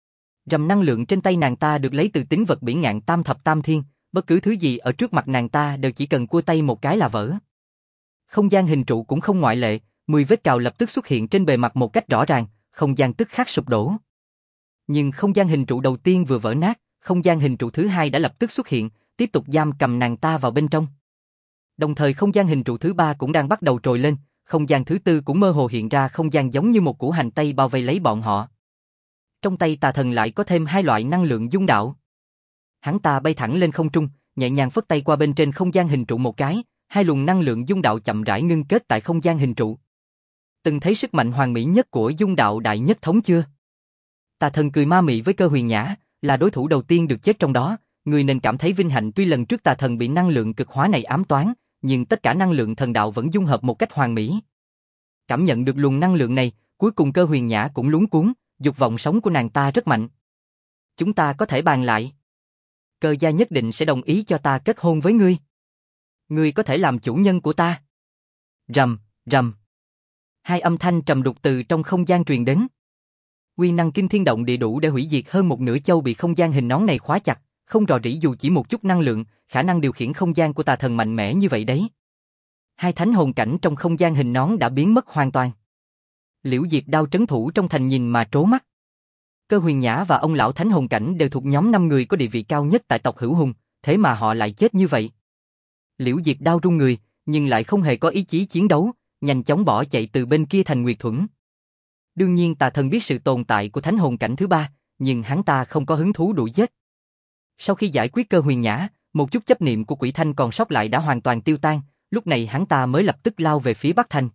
Rầm năng lượng trên tay nàng ta được lấy từ tín vật bỉ ngạn tam thập tam thiên, bất cứ thứ gì ở trước mặt nàng ta đều chỉ cần cua tay một cái là vỡ. Không gian hình trụ cũng không ngoại lệ, 10 vết cào lập tức xuất hiện trên bề mặt một cách rõ ràng, không gian tức khắc sụp đổ. Nhưng không gian hình trụ đầu tiên vừa vỡ nát, không gian hình trụ thứ hai đã lập tức xuất hiện, tiếp tục giam cầm nàng ta vào bên trong. Đồng thời không gian hình trụ thứ 3 cũng đang bắt đầu trồi lên, không gian thứ 4 cũng mơ hồ hiện ra, không gian giống như một củ hành tây bao vây lấy bọn họ. Trong tay tà thần lại có thêm 2 loại năng lượng dung đạo. Hắn ta bay thẳng lên không trung, nhẹ nhàng phất tay qua bên trên không gian hình trụ một cái, 2 luồng năng lượng dung đạo chậm rãi ngưng kết tại không gian hình trụ. Từng thấy sức mạnh hoàn mỹ nhất của dung đạo đại nhất thống chưa? Tà thần cười ma mị với Cơ Huyền Nhã, là đối thủ đầu tiên được chết trong đó, người nên cảm thấy vinh hạnh. Tuy lần trước tà thần bị năng lượng cực hóa này ám toán, nhưng tất cả năng lượng thần đạo vẫn dung hợp một cách hoàn mỹ. Cảm nhận được luồng năng lượng này, cuối cùng Cơ Huyền Nhã cũng luống cuống, dục vọng sống của nàng ta rất mạnh. Chúng ta có thể bàn lại. Cơ gia nhất định sẽ đồng ý cho ta kết hôn với ngươi. Ngươi có thể làm chủ nhân của ta. Rầm, rầm. Hai âm thanh trầm đục từ trong không gian truyền đến. Uy năng kinh thiên động địa đủ để hủy diệt hơn một nửa châu bị không gian hình nón này khóa chặt, không rò rỉ dù chỉ một chút năng lượng, khả năng điều khiển không gian của tà thần mạnh mẽ như vậy đấy. Hai thánh hồn cảnh trong không gian hình nón đã biến mất hoàn toàn. Liễu Diệp Đao trấn thủ trong thành nhìn mà trố mắt. Cơ Huyền Nhã và ông lão thánh hồn cảnh đều thuộc nhóm 5 người có địa vị cao nhất tại tộc Hữu Hùng, thế mà họ lại chết như vậy. Liễu Diệp Đao run người, nhưng lại không hề có ý chí chiến đấu, nhanh chóng bỏ chạy từ bên kia thành Nguyệt Thuẫn. Đương nhiên tà thần biết sự tồn tại của thánh hồn cảnh thứ ba, nhưng hắn ta không có hứng thú đuổi giết. Sau khi giải quyết Cơ Huyền Nhã, một chút chấp niệm của Quỷ Thanh còn sót lại đã hoàn toàn tiêu tan, lúc này hắn ta mới lập tức lao về phía Bắc Thành.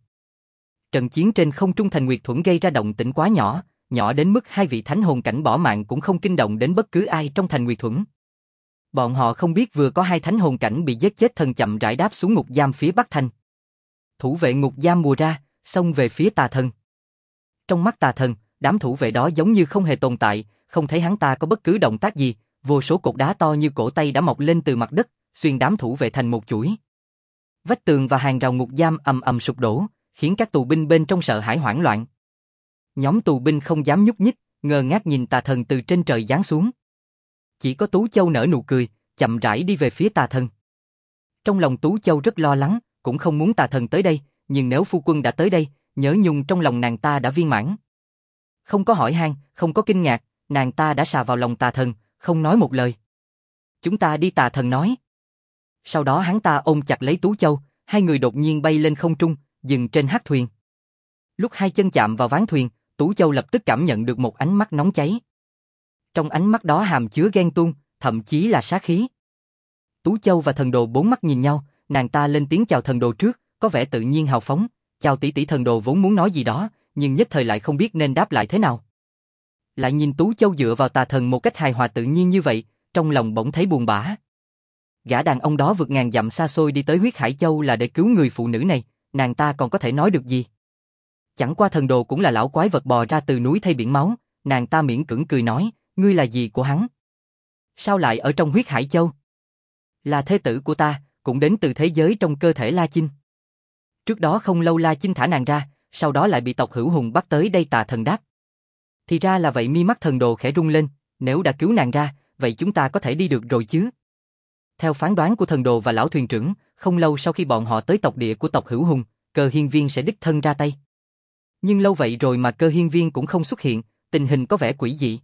Trận chiến trên không trung thành Nguyệt Thuẫn gây ra động tĩnh quá nhỏ, nhỏ đến mức hai vị thánh hồn cảnh bỏ mạng cũng không kinh động đến bất cứ ai trong thành Nguyệt Thuẫn. Bọn họ không biết vừa có hai thánh hồn cảnh bị giết chết thần chậm rãi đáp xuống ngục giam phía Bắc Thành. Thủ vệ ngục giam mùa ra, xông về phía tà thần. Trong mắt tà thần, đám thủ vệ đó giống như không hề tồn tại, không thấy hắn ta có bất cứ động tác gì, vô số cột đá to như cổ tay đã mọc lên từ mặt đất, xuyên đám thủ vệ thành một chuỗi. Vách tường và hàng rào ngục giam ầm ầm sụp đổ, khiến các tù binh bên trong sợ hãi hoảng loạn. Nhóm tù binh không dám nhúc nhích, ngơ ngác nhìn tà thần từ trên trời giáng xuống. Chỉ có Tú Châu nở nụ cười, chậm rãi đi về phía tà thần. Trong lòng Tú Châu rất lo lắng, cũng không muốn tà thần tới đây, nhưng nếu phu quân đã tới đây, nhớ nhung trong lòng nàng ta đã viên mãn. Không có hỏi han, không có kinh ngạc, nàng ta đã sà vào lòng tà thần, không nói một lời. Chúng ta đi, tà thần nói. Sau đó hắn ta ôm chặt lấy Tú Châu, hai người đột nhiên bay lên không trung, dừng trên hắc thuyền. Lúc hai chân chạm vào ván thuyền, Tú Châu lập tức cảm nhận được một ánh mắt nóng cháy. Trong ánh mắt đó hàm chứa ghen tuông, thậm chí là sát khí. Tú Châu và thần đồ bốn mắt nhìn nhau, nàng ta lên tiếng chào thần đồ trước, có vẻ tự nhiên hào phóng. Chào tỷ tỷ. Thần đồ vốn muốn nói gì đó, nhưng nhất thời lại không biết nên đáp lại thế nào. Lại nhìn Tú Châu dựa vào tà thần một cách hài hòa tự nhiên như vậy, trong lòng bỗng thấy buồn bã. Gã đàn ông đó vượt ngàn dặm xa xôi đi tới Huyết Hải Châu là để cứu người phụ nữ này, nàng ta còn có thể nói được gì? Chẳng qua thần đồ cũng là lão quái vật bò ra từ núi thay biển máu, nàng ta miễn cưỡng cười nói, ngươi là gì của hắn? Sao lại ở trong Huyết Hải Châu? Là thê tử của ta, cũng đến từ thế giới trong cơ thể La Chinh. Trước đó không lâu La Chinh thả nàng ra, sau đó lại bị tộc Hữu Hùng bắt tới đây, tà thần đáp. Thì ra là vậy. Mi mắt thần đồ khẽ rung lên, nếu đã cứu nàng ra, vậy chúng ta có thể đi được rồi chứ? Theo phán đoán của thần đồ và lão thuyền trưởng, không lâu sau khi bọn họ tới tộc địa của tộc Hữu Hùng, Cơ Hiên Viên sẽ đích thân ra tay. Nhưng lâu vậy rồi mà Cơ Hiên Viên cũng không xuất hiện, tình hình có vẻ quỷ dị.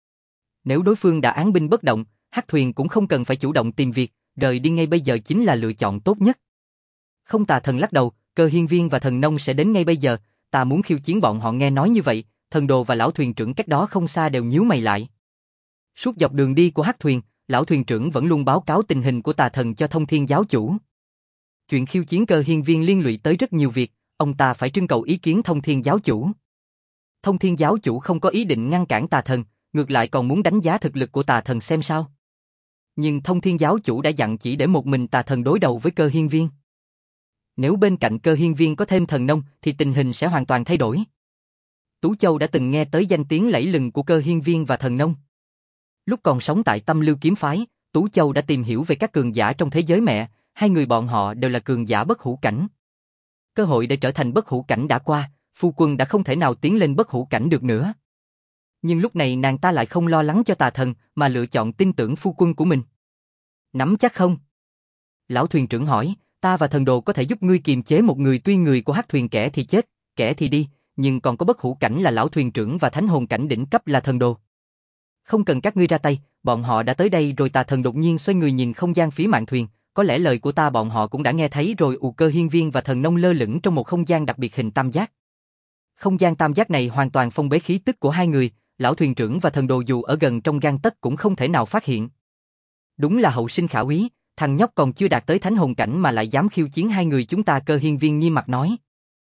Nếu đối phương đã án binh bất động, hắc thuyền cũng không cần phải chủ động tìm việc, rời đi ngay bây giờ chính là lựa chọn tốt nhất. Không, tà thần lắc đầu, Cơ Hiên Viên và thần nông sẽ đến ngay bây giờ, ta muốn khiêu chiến bọn họ. Nghe nói như vậy, thần đồ và lão thuyền trưởng cách đó không xa đều nhíu mày lại. Suốt dọc đường đi của hắc thuyền, lão thuyền trưởng vẫn luôn báo cáo tình hình của tà thần cho Thông Thiên giáo chủ. Chuyện khiêu chiến Cơ Hiên Viên liên lụy tới rất nhiều việc, ông ta phải trưng cầu ý kiến Thông Thiên giáo chủ. Thông Thiên giáo chủ không có ý định ngăn cản tà thần, ngược lại còn muốn đánh giá thực lực của tà thần xem sao. Nhưng Thông Thiên giáo chủ đã dặn chỉ để một mình tà thần đối đầu với Cơ Hiên Viên. Nếu bên cạnh Cơ Hiên Viên có thêm thần nông thì tình hình sẽ hoàn toàn thay đổi. Tú Châu đã từng nghe tới danh tiếng lẫy lừng của Cơ Hiên Viên và thần nông. Lúc còn sống tại Tâm Lưu kiếm phái, Tú Châu đã tìm hiểu về các cường giả trong thế giới mẹ, hai người bọn họ đều là cường giả bất hủ cảnh. Cơ hội để trở thành bất hủ cảnh đã qua, phu quân đã không thể nào tiến lên bất hủ cảnh được nữa. Nhưng lúc này nàng ta lại không lo lắng cho tà thần mà lựa chọn tin tưởng phu quân của mình. Nắm chắc không? Lão thuyền trưởng hỏi, ta và thần đồ có thể giúp ngươi kiềm chế một người, tuy người của hắc thuyền kẻ thì chết, kẻ thì đi, nhưng còn có bất hủ cảnh là lão thuyền trưởng và thánh hồn cảnh đỉnh cấp là thần đồ. Không cần các ngươi ra tay, bọn họ đã tới đây rồi. Tà thần đột nhiên xoay người nhìn không gian phía mạn thuyền, có lẽ lời của ta bọn họ cũng đã nghe thấy rồi. Cơ Hiên Viên và thần nông lơ lửng trong một không gian đặc biệt hình tam giác. Không gian tam giác này hoàn toàn phong bế khí tức của hai người, lão thuyền trưởng và thần đồ dù ở gần trong gang tấc cũng không thể nào phát hiện. Đúng là hậu sinh khả úy, thằng nhóc còn chưa đạt tới thánh hồn cảnh mà lại dám khiêu chiến hai người chúng ta. Cơ Hiên Viên nghiêm mặt nói.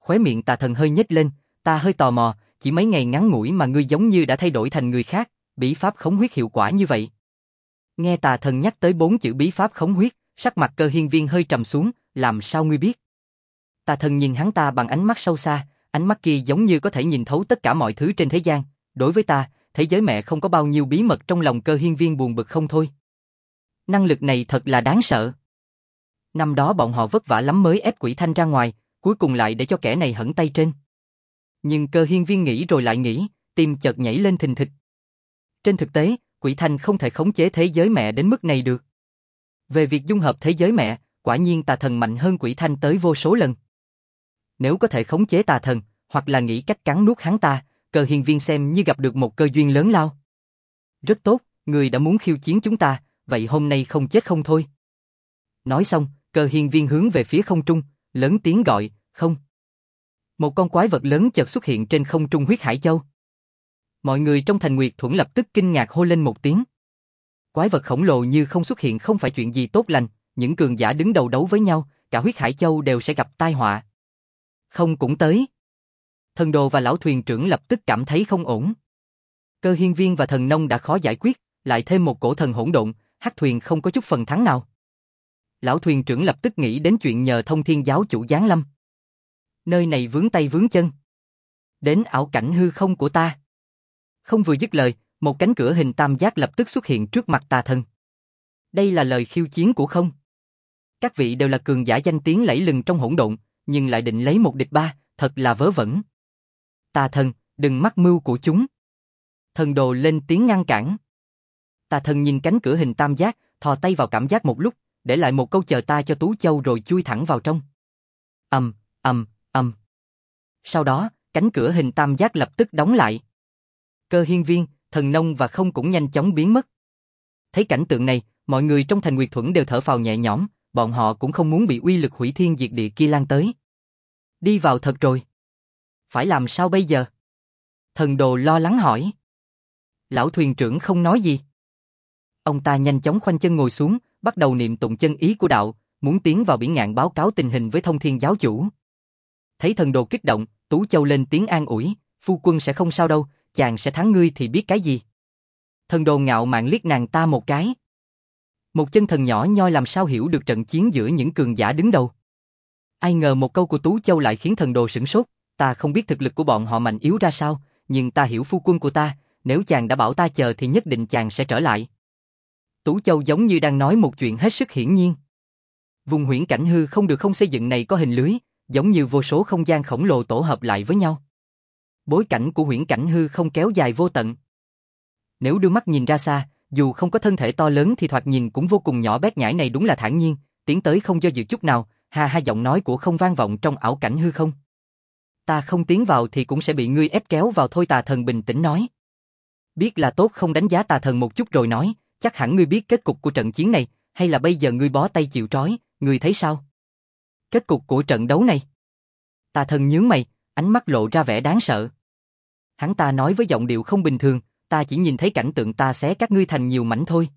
Khóe miệng Tà Thần hơi nhếch lên, ta hơi tò mò, chỉ mấy ngày ngắn ngủi mà ngươi giống như đã thay đổi thành người khác, bí pháp khống huyết hiệu quả như vậy. Nghe Tà Thần nhắc tới 4 chữ bí pháp khống huyết, sắc mặt Cơ Hiên Viên hơi trầm xuống, làm sao ngươi biết? Tà Thần nhìn hắn ta bằng ánh mắt sâu xa, ánh mắt kia giống như có thể nhìn thấu tất cả mọi thứ trên thế gian. Đối với ta, thế giới mẹ không có bao nhiêu bí mật, trong lòng Cơ Hiên Viên buồn bực không thôi. Năng lực này thật là đáng sợ. Năm đó bọn họ vất vả lắm mới ép Quỷ Thanh ra ngoài, cuối cùng lại để cho kẻ này hẫng tay trên. Nhưng Cơ Hiên Viên nghĩ rồi lại nghĩ, tim chợt nhảy lên thình thịch. Trên thực tế, Quỷ Thanh không thể khống chế thế giới mẹ đến mức này được. Về việc dung hợp thế giới mẹ, quả nhiên Tà Thần mạnh hơn Quỷ Thanh tới vô số lần. Nếu có thể khống chế Tà Thần, hoặc là nghĩ cách cắn nuốt hắn ta, Cơ Hiên Viên xem như gặp được một cơ duyên lớn lao. Rất tốt, người đã muốn khiêu chiến chúng ta, vậy hôm nay không chết không thôi. Nói xong, Cơ Hiên Viên hướng về phía không trung, lớn tiếng gọi, không. Một con quái vật lớn chợt xuất hiện trên không trung Huyết Hải Châu. Mọi người trong thành Nguyệt Thuẫn lập tức kinh ngạc hô lên một tiếng. Quái vật khổng lồ như không xuất hiện không phải chuyện gì tốt lành, những cường giả đứng đầu đấu với nhau, cả Huyết Hải Châu đều sẽ gặp tai họa. Không cũng tới. Thần Đồ và lão thuyền trưởng lập tức cảm thấy không ổn. Cơ Hiên Viên và Thần Nông đã khó giải quyết, lại thêm một cổ thần hỗn độn, hắc thuyền không có chút phần thắng nào. Lão thuyền trưởng lập tức nghĩ đến chuyện nhờ Thông Thiên giáo chủ giáng lâm. Nơi này vướng tay vướng chân. Đến ảo cảnh hư không của ta. Không vừa dứt lời, một cánh cửa hình tam giác lập tức xuất hiện trước mặt Tà Thần. Đây là lời khiêu chiến của không. Các vị đều là cường giả danh tiếng lẫy lừng trong hỗn độn, nhưng lại định lấy một địch ba, thật là vớ vẩn. Tà Thần, đừng mắc mưu của chúng. Thần Đồ lên tiếng ngăn cản. Tà Thần nhìn cánh cửa hình tam giác, thò tay vào cảm giác một lúc, để lại một câu chờ ta cho Tú Châu rồi chui thẳng vào trong. Ầm. Sau đó, cánh cửa hình tam giác lập tức đóng lại. Cơ Hiên Viên, Thần Nông và không cũng nhanh chóng biến mất. Thấy cảnh tượng này, mọi người trong thành Nguyệt Thuẫn đều thở phào nhẹ nhõm, bọn họ cũng không muốn bị uy lực hủy thiên diệt địa kia lan tới. Đi vào thật rồi. Phải làm sao bây giờ? Thần Đồ lo lắng hỏi. Lão thuyền trưởng không nói gì. Ông ta nhanh chóng khoanh chân ngồi xuống, bắt đầu niệm tụng chân ý của đạo, muốn tiến vào biển ngạn báo cáo tình hình với Thông Thiên giáo chủ. Thấy Thần Đồ kích động, Tú Châu lên tiếng an ủi, phu quân sẽ không sao đâu, chàng sẽ thắng, ngươi thì biết cái gì. Thần Đồ ngạo mạn liếc nàng ta một cái. Một chân thần nhỏ nhoi làm sao hiểu được trận chiến giữa những cường giả đứng đầu. Ai ngờ một câu của Tú Châu lại khiến Thần Đồ sửng sốt, ta không biết thực lực của bọn họ mạnh yếu ra sao, nhưng ta hiểu phu quân của ta, nếu chàng đã bảo ta chờ thì nhất định chàng sẽ trở lại. Tú Châu giống như đang nói một chuyện hết sức hiển nhiên. Vùng huyễn cảnh hư không được không xây dựng này có hình lưới, giống như vô số không gian khổng lồ tổ hợp lại với nhau. Bối cảnh của huyễn cảnh hư không kéo dài vô tận. Nếu đưa mắt nhìn ra xa, dù không có thân thể to lớn thì thoạt nhìn cũng vô cùng nhỏ bé, nhãi này đúng là thản nhiên, tiến tới không do dự chút nào, ha giọng nói của không vang vọng trong ảo cảnh hư không. Ta không tiến vào thì cũng sẽ bị ngươi ép kéo vào thôi, Tà Thần bình tĩnh nói. Biết là tốt, không đánh giá Tà Thần một chút rồi nói, chắc hẳn ngươi biết kết cục của trận chiến này, hay là bây giờ ngươi bó tay chịu trói, ngươi thấy sao? Kết cục của trận đấu này? Tà Thần nhướng mày, ánh mắt lộ ra vẻ đáng sợ. Hắn ta nói với giọng điệu không bình thường, ta chỉ nhìn thấy cảnh tượng ta xé các ngươi thành nhiều mảnh thôi.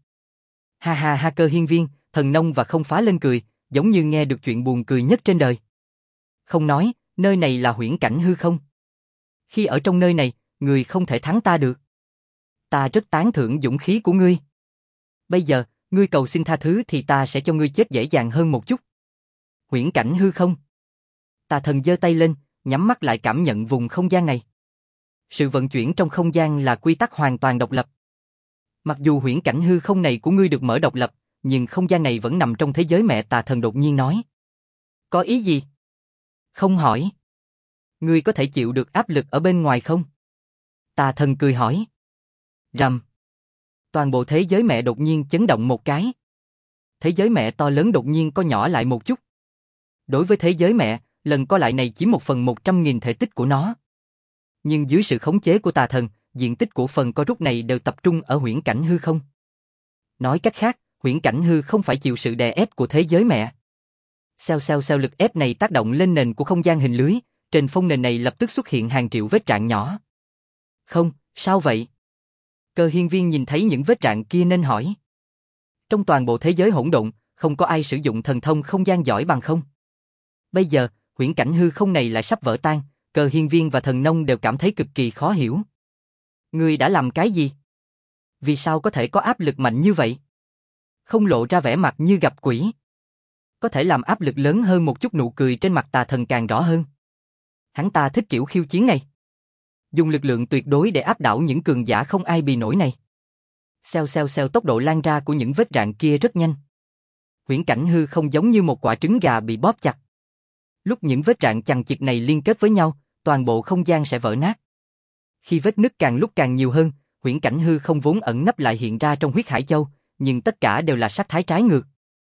Ha, Cơ Hiên Viên, Thần Nông và không phá lên cười, giống như nghe được chuyện buồn cười nhất trên đời. Không nói, nơi này là huyễn cảnh hư không. Khi ở trong nơi này, người không thể thắng ta được. Ta rất tán thưởng dũng khí của ngươi. Bây giờ, ngươi cầu xin tha thứ thì ta sẽ cho ngươi chết dễ dàng hơn một chút. Huyễn cảnh hư không. Tà Thần giơ tay lên, nhắm mắt lại cảm nhận vùng không gian này. Sự vận chuyển trong không gian là quy tắc hoàn toàn độc lập. Mặc dù huyễn cảnh hư không này của ngươi được mở độc lập, nhưng không gian này vẫn nằm trong thế giới mẹ, Tà Thần đột nhiên nói. Có ý gì? Không hỏi. Ngươi có thể chịu được áp lực ở bên ngoài không? Tà Thần cười hỏi. Rầm. Toàn bộ thế giới mẹ đột nhiên chấn động một cái. Thế giới mẹ to lớn đột nhiên co nhỏ lại một chút. Đối với thế giới mẹ, lần co lại này chỉ 1/100.000 thể tích của nó. Nhưng dưới sự khống chế của Tà Thần, diện tích của phần co rút này đều tập trung ở huyễn cảnh hư không. Nói cách khác, huyễn cảnh hư không phải chịu sự đè ép của thế giới mẹ. Xèo lực ép này tác động lên nền của không gian hình lưới, trên phong nền này lập tức xuất hiện hàng triệu vết rạn nhỏ. Không, sao vậy? Cơ Hiên Viên nhìn thấy những vết rạn kia nên hỏi. Trong toàn bộ thế giới hỗn độn, không có ai sử dụng thần thông không gian giỏi bằng không. Bây giờ, huyễn cảnh hư không này lại sắp vỡ tan, Cơ Hiên Viên và Thần Nông đều cảm thấy cực kỳ khó hiểu. Ngươi đã làm cái gì? Vì sao có thể có áp lực mạnh như vậy? Không lộ ra vẻ mặt như gặp quỷ. Có thể làm áp lực lớn hơn một chút, nụ cười trên mặt Tà Thần càng rõ hơn. Hắn ta thích kiểu khiêu chiến này. Dùng lực lượng tuyệt đối để áp đảo những cường giả không ai bì nổi này. Xèo xèo xèo, tốc độ lan ra của những vết rạn kia rất nhanh. Huyễn cảnh hư không giống như một quả trứng gà bị bóp chặt. Lúc những vết rạn chằng chịt này liên kết với nhau, toàn bộ không gian sẽ vỡ nát. Khi vết nứt càng lúc càng nhiều hơn, huyễn cảnh hư không vốn ẩn nấp lại hiện ra trong huyết hải châu, nhưng tất cả đều là sắc thái trái ngược.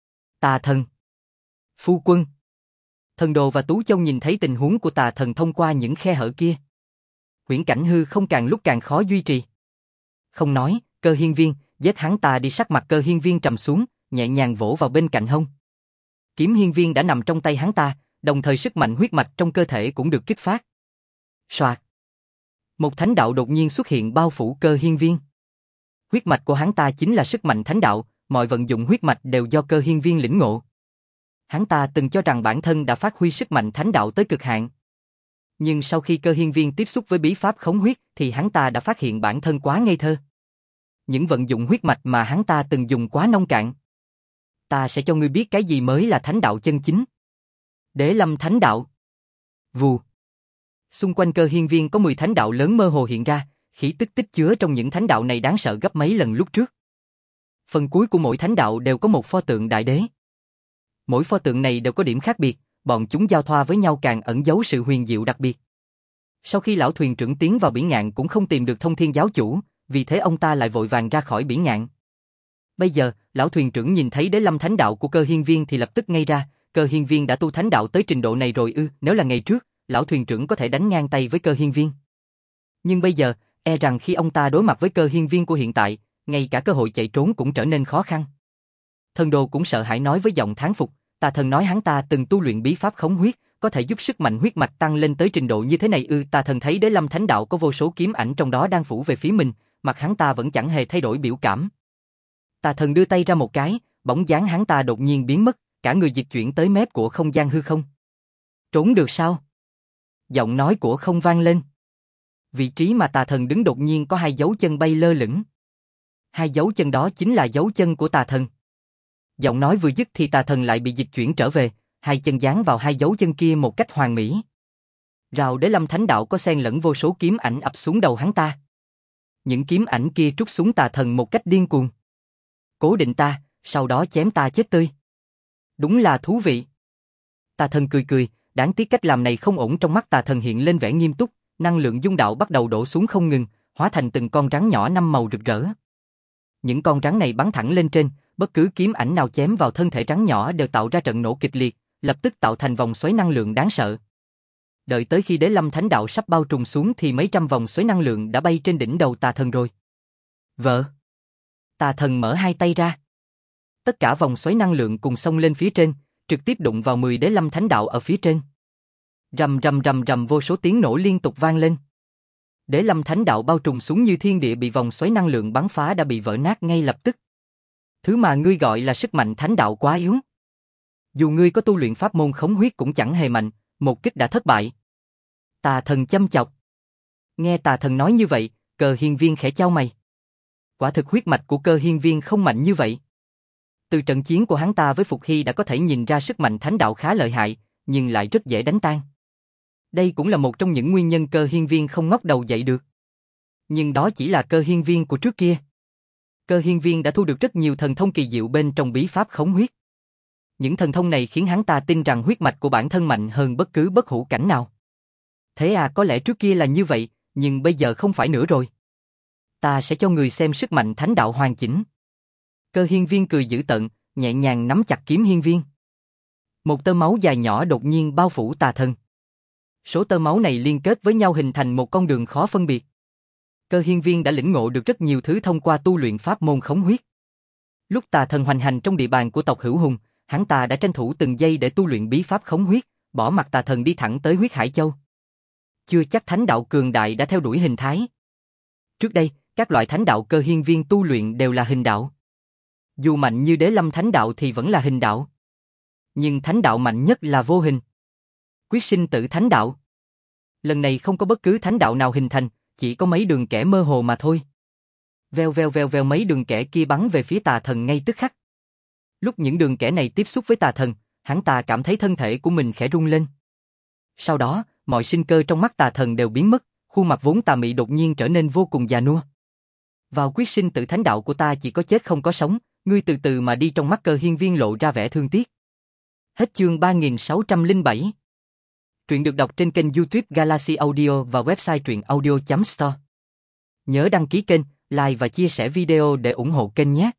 Tà Thần, phu quân. Thần Đồ và Tú Châu nhìn thấy tình huống của Tà Thần thông qua những khe hở kia. Huyễn cảnh hư không càng lúc càng khó duy trì. Không nói, Cơ Hiên Viên, giết hắn ta đi. Sắc mặt Cơ Hiên Viên trầm xuống, nhẹ nhàng vỗ vào bên cạnh hông. Kiếm hiên viên đã nằm trong tay hắn ta, đồng thời sức mạnh huyết mạch trong cơ thể cũng được kích phát. Soạt. Một thánh đạo đột nhiên xuất hiện bao phủ Cơ Hiên Viên. Huyết mạch của hắn ta chính là sức mạnh thánh đạo, mọi vận dụng huyết mạch đều do Cơ Hiên Viên lĩnh ngộ. Hắn ta từng cho rằng bản thân đã phát huy sức mạnh thánh đạo tới cực hạn. Nhưng sau khi Cơ Hiên Viên tiếp xúc với bí pháp khống huyết thì hắn ta đã phát hiện bản thân quá ngây thơ. Những vận dụng huyết mạch mà hắn ta từng dùng quá nông cạn. Ta sẽ cho ngươi biết cái gì mới là thánh đạo chân chính. Đế Lâm Thánh Đạo. Vù. Xung quanh Cơ Hiên Viên có 10 thánh đạo lớn mơ hồ hiện ra, khí tức tích chứa trong những thánh đạo này đáng sợ gấp mấy lần lúc trước. Phần cuối của mỗi thánh đạo đều có một pho tượng đại đế. Mỗi pho tượng này đều có điểm khác biệt, bọn chúng giao thoa với nhau càng ẩn giấu sự huyền diệu đặc biệt. Sau khi lão thuyền trưởng tiến vào Bỉ Ngạn cũng không tìm được Thông Thiên giáo chủ, vì thế ông ta lại vội vàng ra khỏi Bỉ Ngạn. Bây giờ, lão thuyền trưởng nhìn thấy Đế Lâm Thánh Đạo của Cơ Hiên Viên thì lập tức ngây ra, Cơ Hiên Viên đã tu thánh đạo tới trình độ này rồi ư? Nếu là ngày trước, lão thuyền trưởng có thể đánh ngang tay với Cơ Hiên Viên. Nhưng bây giờ, e rằng khi ông ta đối mặt với Cơ Hiên Viên của hiện tại, ngay cả cơ hội chạy trốn cũng trở nên khó khăn. Thần Đồ cũng sợ hãi nói với giọng thán phục, Tà Thần nói hắn ta từng tu luyện bí pháp khống huyết, có thể giúp sức mạnh huyết mạch tăng lên tới trình độ như thế này ư? Tà Thần thấy Đế Lâm Thánh Đạo có vô số kiếm ảnh trong đó đang phủ về phía mình, mặt hắn ta vẫn chẳng hề thay đổi biểu cảm. Tà Thần đưa tay ra một cái, bóng dáng hắn ta đột nhiên biến mất, cả người dịch chuyển tới mép của không gian hư không. Trốn được sao? Giọng nói của không vang lên. Vị trí mà Tà Thần đứng đột nhiên có 2 dấu chân bay lơ lửng. 2 dấu chân đó chính là dấu chân của Tà Thần. Giọng nói vừa dứt thì Tà Thần lại bị dịch chuyển trở về, 2 chân dán vào 2 dấu chân kia một cách hoàn mỹ. Rào Đế Lâm Thánh Đạo có xen lẫn vô số kiếm ảnh ập xuống đầu hắn ta. Những kiếm ảnh kia trút xuống Tà Thần một cách điên cuồng. Cố định ta, sau đó chém ta chết tươi. Đúng là thú vị. Tà Thần cười cười, đáng tiếc cách làm này không ổn. Trong mắt Tà Thần hiện lên vẻ nghiêm túc, năng lượng dung đạo bắt đầu đổ xuống không ngừng, hóa thành từng con rắn nhỏ 5 màu rực rỡ. Những con rắn này bắn thẳng lên trên, bất cứ kiếm ảnh nào chém vào thân thể rắn nhỏ đều tạo ra trận nổ kịch liệt, lập tức tạo thành vòng xoáy năng lượng đáng sợ. Đợi tới khi Đế Lâm Thánh Đạo sắp bao trùm xuống thì mấy trăm vòng xoáy năng lượng đã bay trên đỉnh đầu Tà Thần rồi. Vợ. Tà Thần mở 2 tay ra. Tất cả vòng xoáy năng lượng cùng xông lên phía trên, trực tiếp đụng vào 10 Đế Lâm Thánh Đạo ở phía trên. Rầm rầm rầm rầm, vô số tiếng nổ liên tục vang lên. Đế Lâm Thánh Đạo bao trùm xuống như thiên địa bị vòng xoáy năng lượng bắn phá đã bị vỡ nát ngay lập tức. Thứ mà ngươi gọi là sức mạnh thánh đạo quá yếu. Dù ngươi có tu luyện pháp môn khống huyết cũng chẳng hề mạnh, một kích đã thất bại. Tà Thần châm chọc. Nghe Tà Thần nói như vậy, Cơ Hiên Viên khẽ chau mày. Quả thực huyết mạch của Cơ Hiên Viên không mạnh như vậy. Từ trận chiến của hắn ta với Phục Hy đã có thể nhìn ra sức mạnh thánh đạo khá lợi hại, nhưng lại rất dễ đánh tan. Đây cũng là một trong những nguyên nhân Cơ Hiên Viên không ngóc đầu dậy được. Nhưng đó chỉ là Cơ Hiên Viên của trước kia. Cơ Hiên Viên đã thu được rất nhiều thần thông kỳ diệu bên trong bí pháp khống huyết. Những thần thông này khiến hắn ta tin rằng huyết mạch của bản thân mạnh hơn bất cứ bất hủ cảnh nào. Thế à, có lẽ trước kia là như vậy, nhưng bây giờ không phải nữa rồi. Ta sẽ cho người xem sức mạnh thánh đạo hoàn chỉnh. Cơ Hiên Viên cười dữ tợn, nhẹ nhàng nắm chặt kiếm hiên viên. Một tơ máu dài nhỏ đột nhiên bao phủ Tà Thần. Số tơ máu này liên kết với nhau hình thành một con đường khó phân biệt. Cơ Hiên Viên đã lĩnh ngộ được rất nhiều thứ thông qua tu luyện pháp môn khống huyết. Lúc Tà Thần hoành hành trong địa bàn của tộc Hữu Hùng, hắn ta đã tranh thủ từng giây để tu luyện bí pháp khống huyết, bỏ mặc Tà Thần đi thẳng tới huyết hải châu. Chưa chắc thánh đạo cường đại đã theo đuổi hình thái. Trước đây, các loại thánh đạo Cơ Hiên Viên tu luyện đều là hình đạo. Dù mạnh như Đế Lâm Thánh Đạo thì vẫn là hình đạo. Nhưng thánh đạo mạnh nhất là vô hình. Quyết sinh tử thánh đạo. Lần này không có bất cứ thánh đạo nào hình thành, chỉ có mấy đường kẻ mơ hồ mà thôi. Veo veo veo veo, mấy đường kẻ kia bắn về phía tà thần ngay tức khắc. Lúc những đường kẻ này tiếp xúc với tà thần, hắn ta cảm thấy thân thể của mình khẽ rung lên. Sau đó, mọi sinh cơ trong mắt tà thần đều biến mất, khuôn mặt vốn tà mị đột nhiên trở nên vô cùng già nua. Vào quyết sinh tử thánh đạo của ta chỉ có chết không có sống, ngươi từ từ mà đi. Trong mắt Cơ Hiên Viên lộ ra vẻ thương tiếc. Hết chương 3607. Truyện được đọc trên kênh YouTube Galaxy Audio và website truyện audio.store. Nhớ đăng ký kênh, like và chia sẻ video để ủng hộ kênh nhé.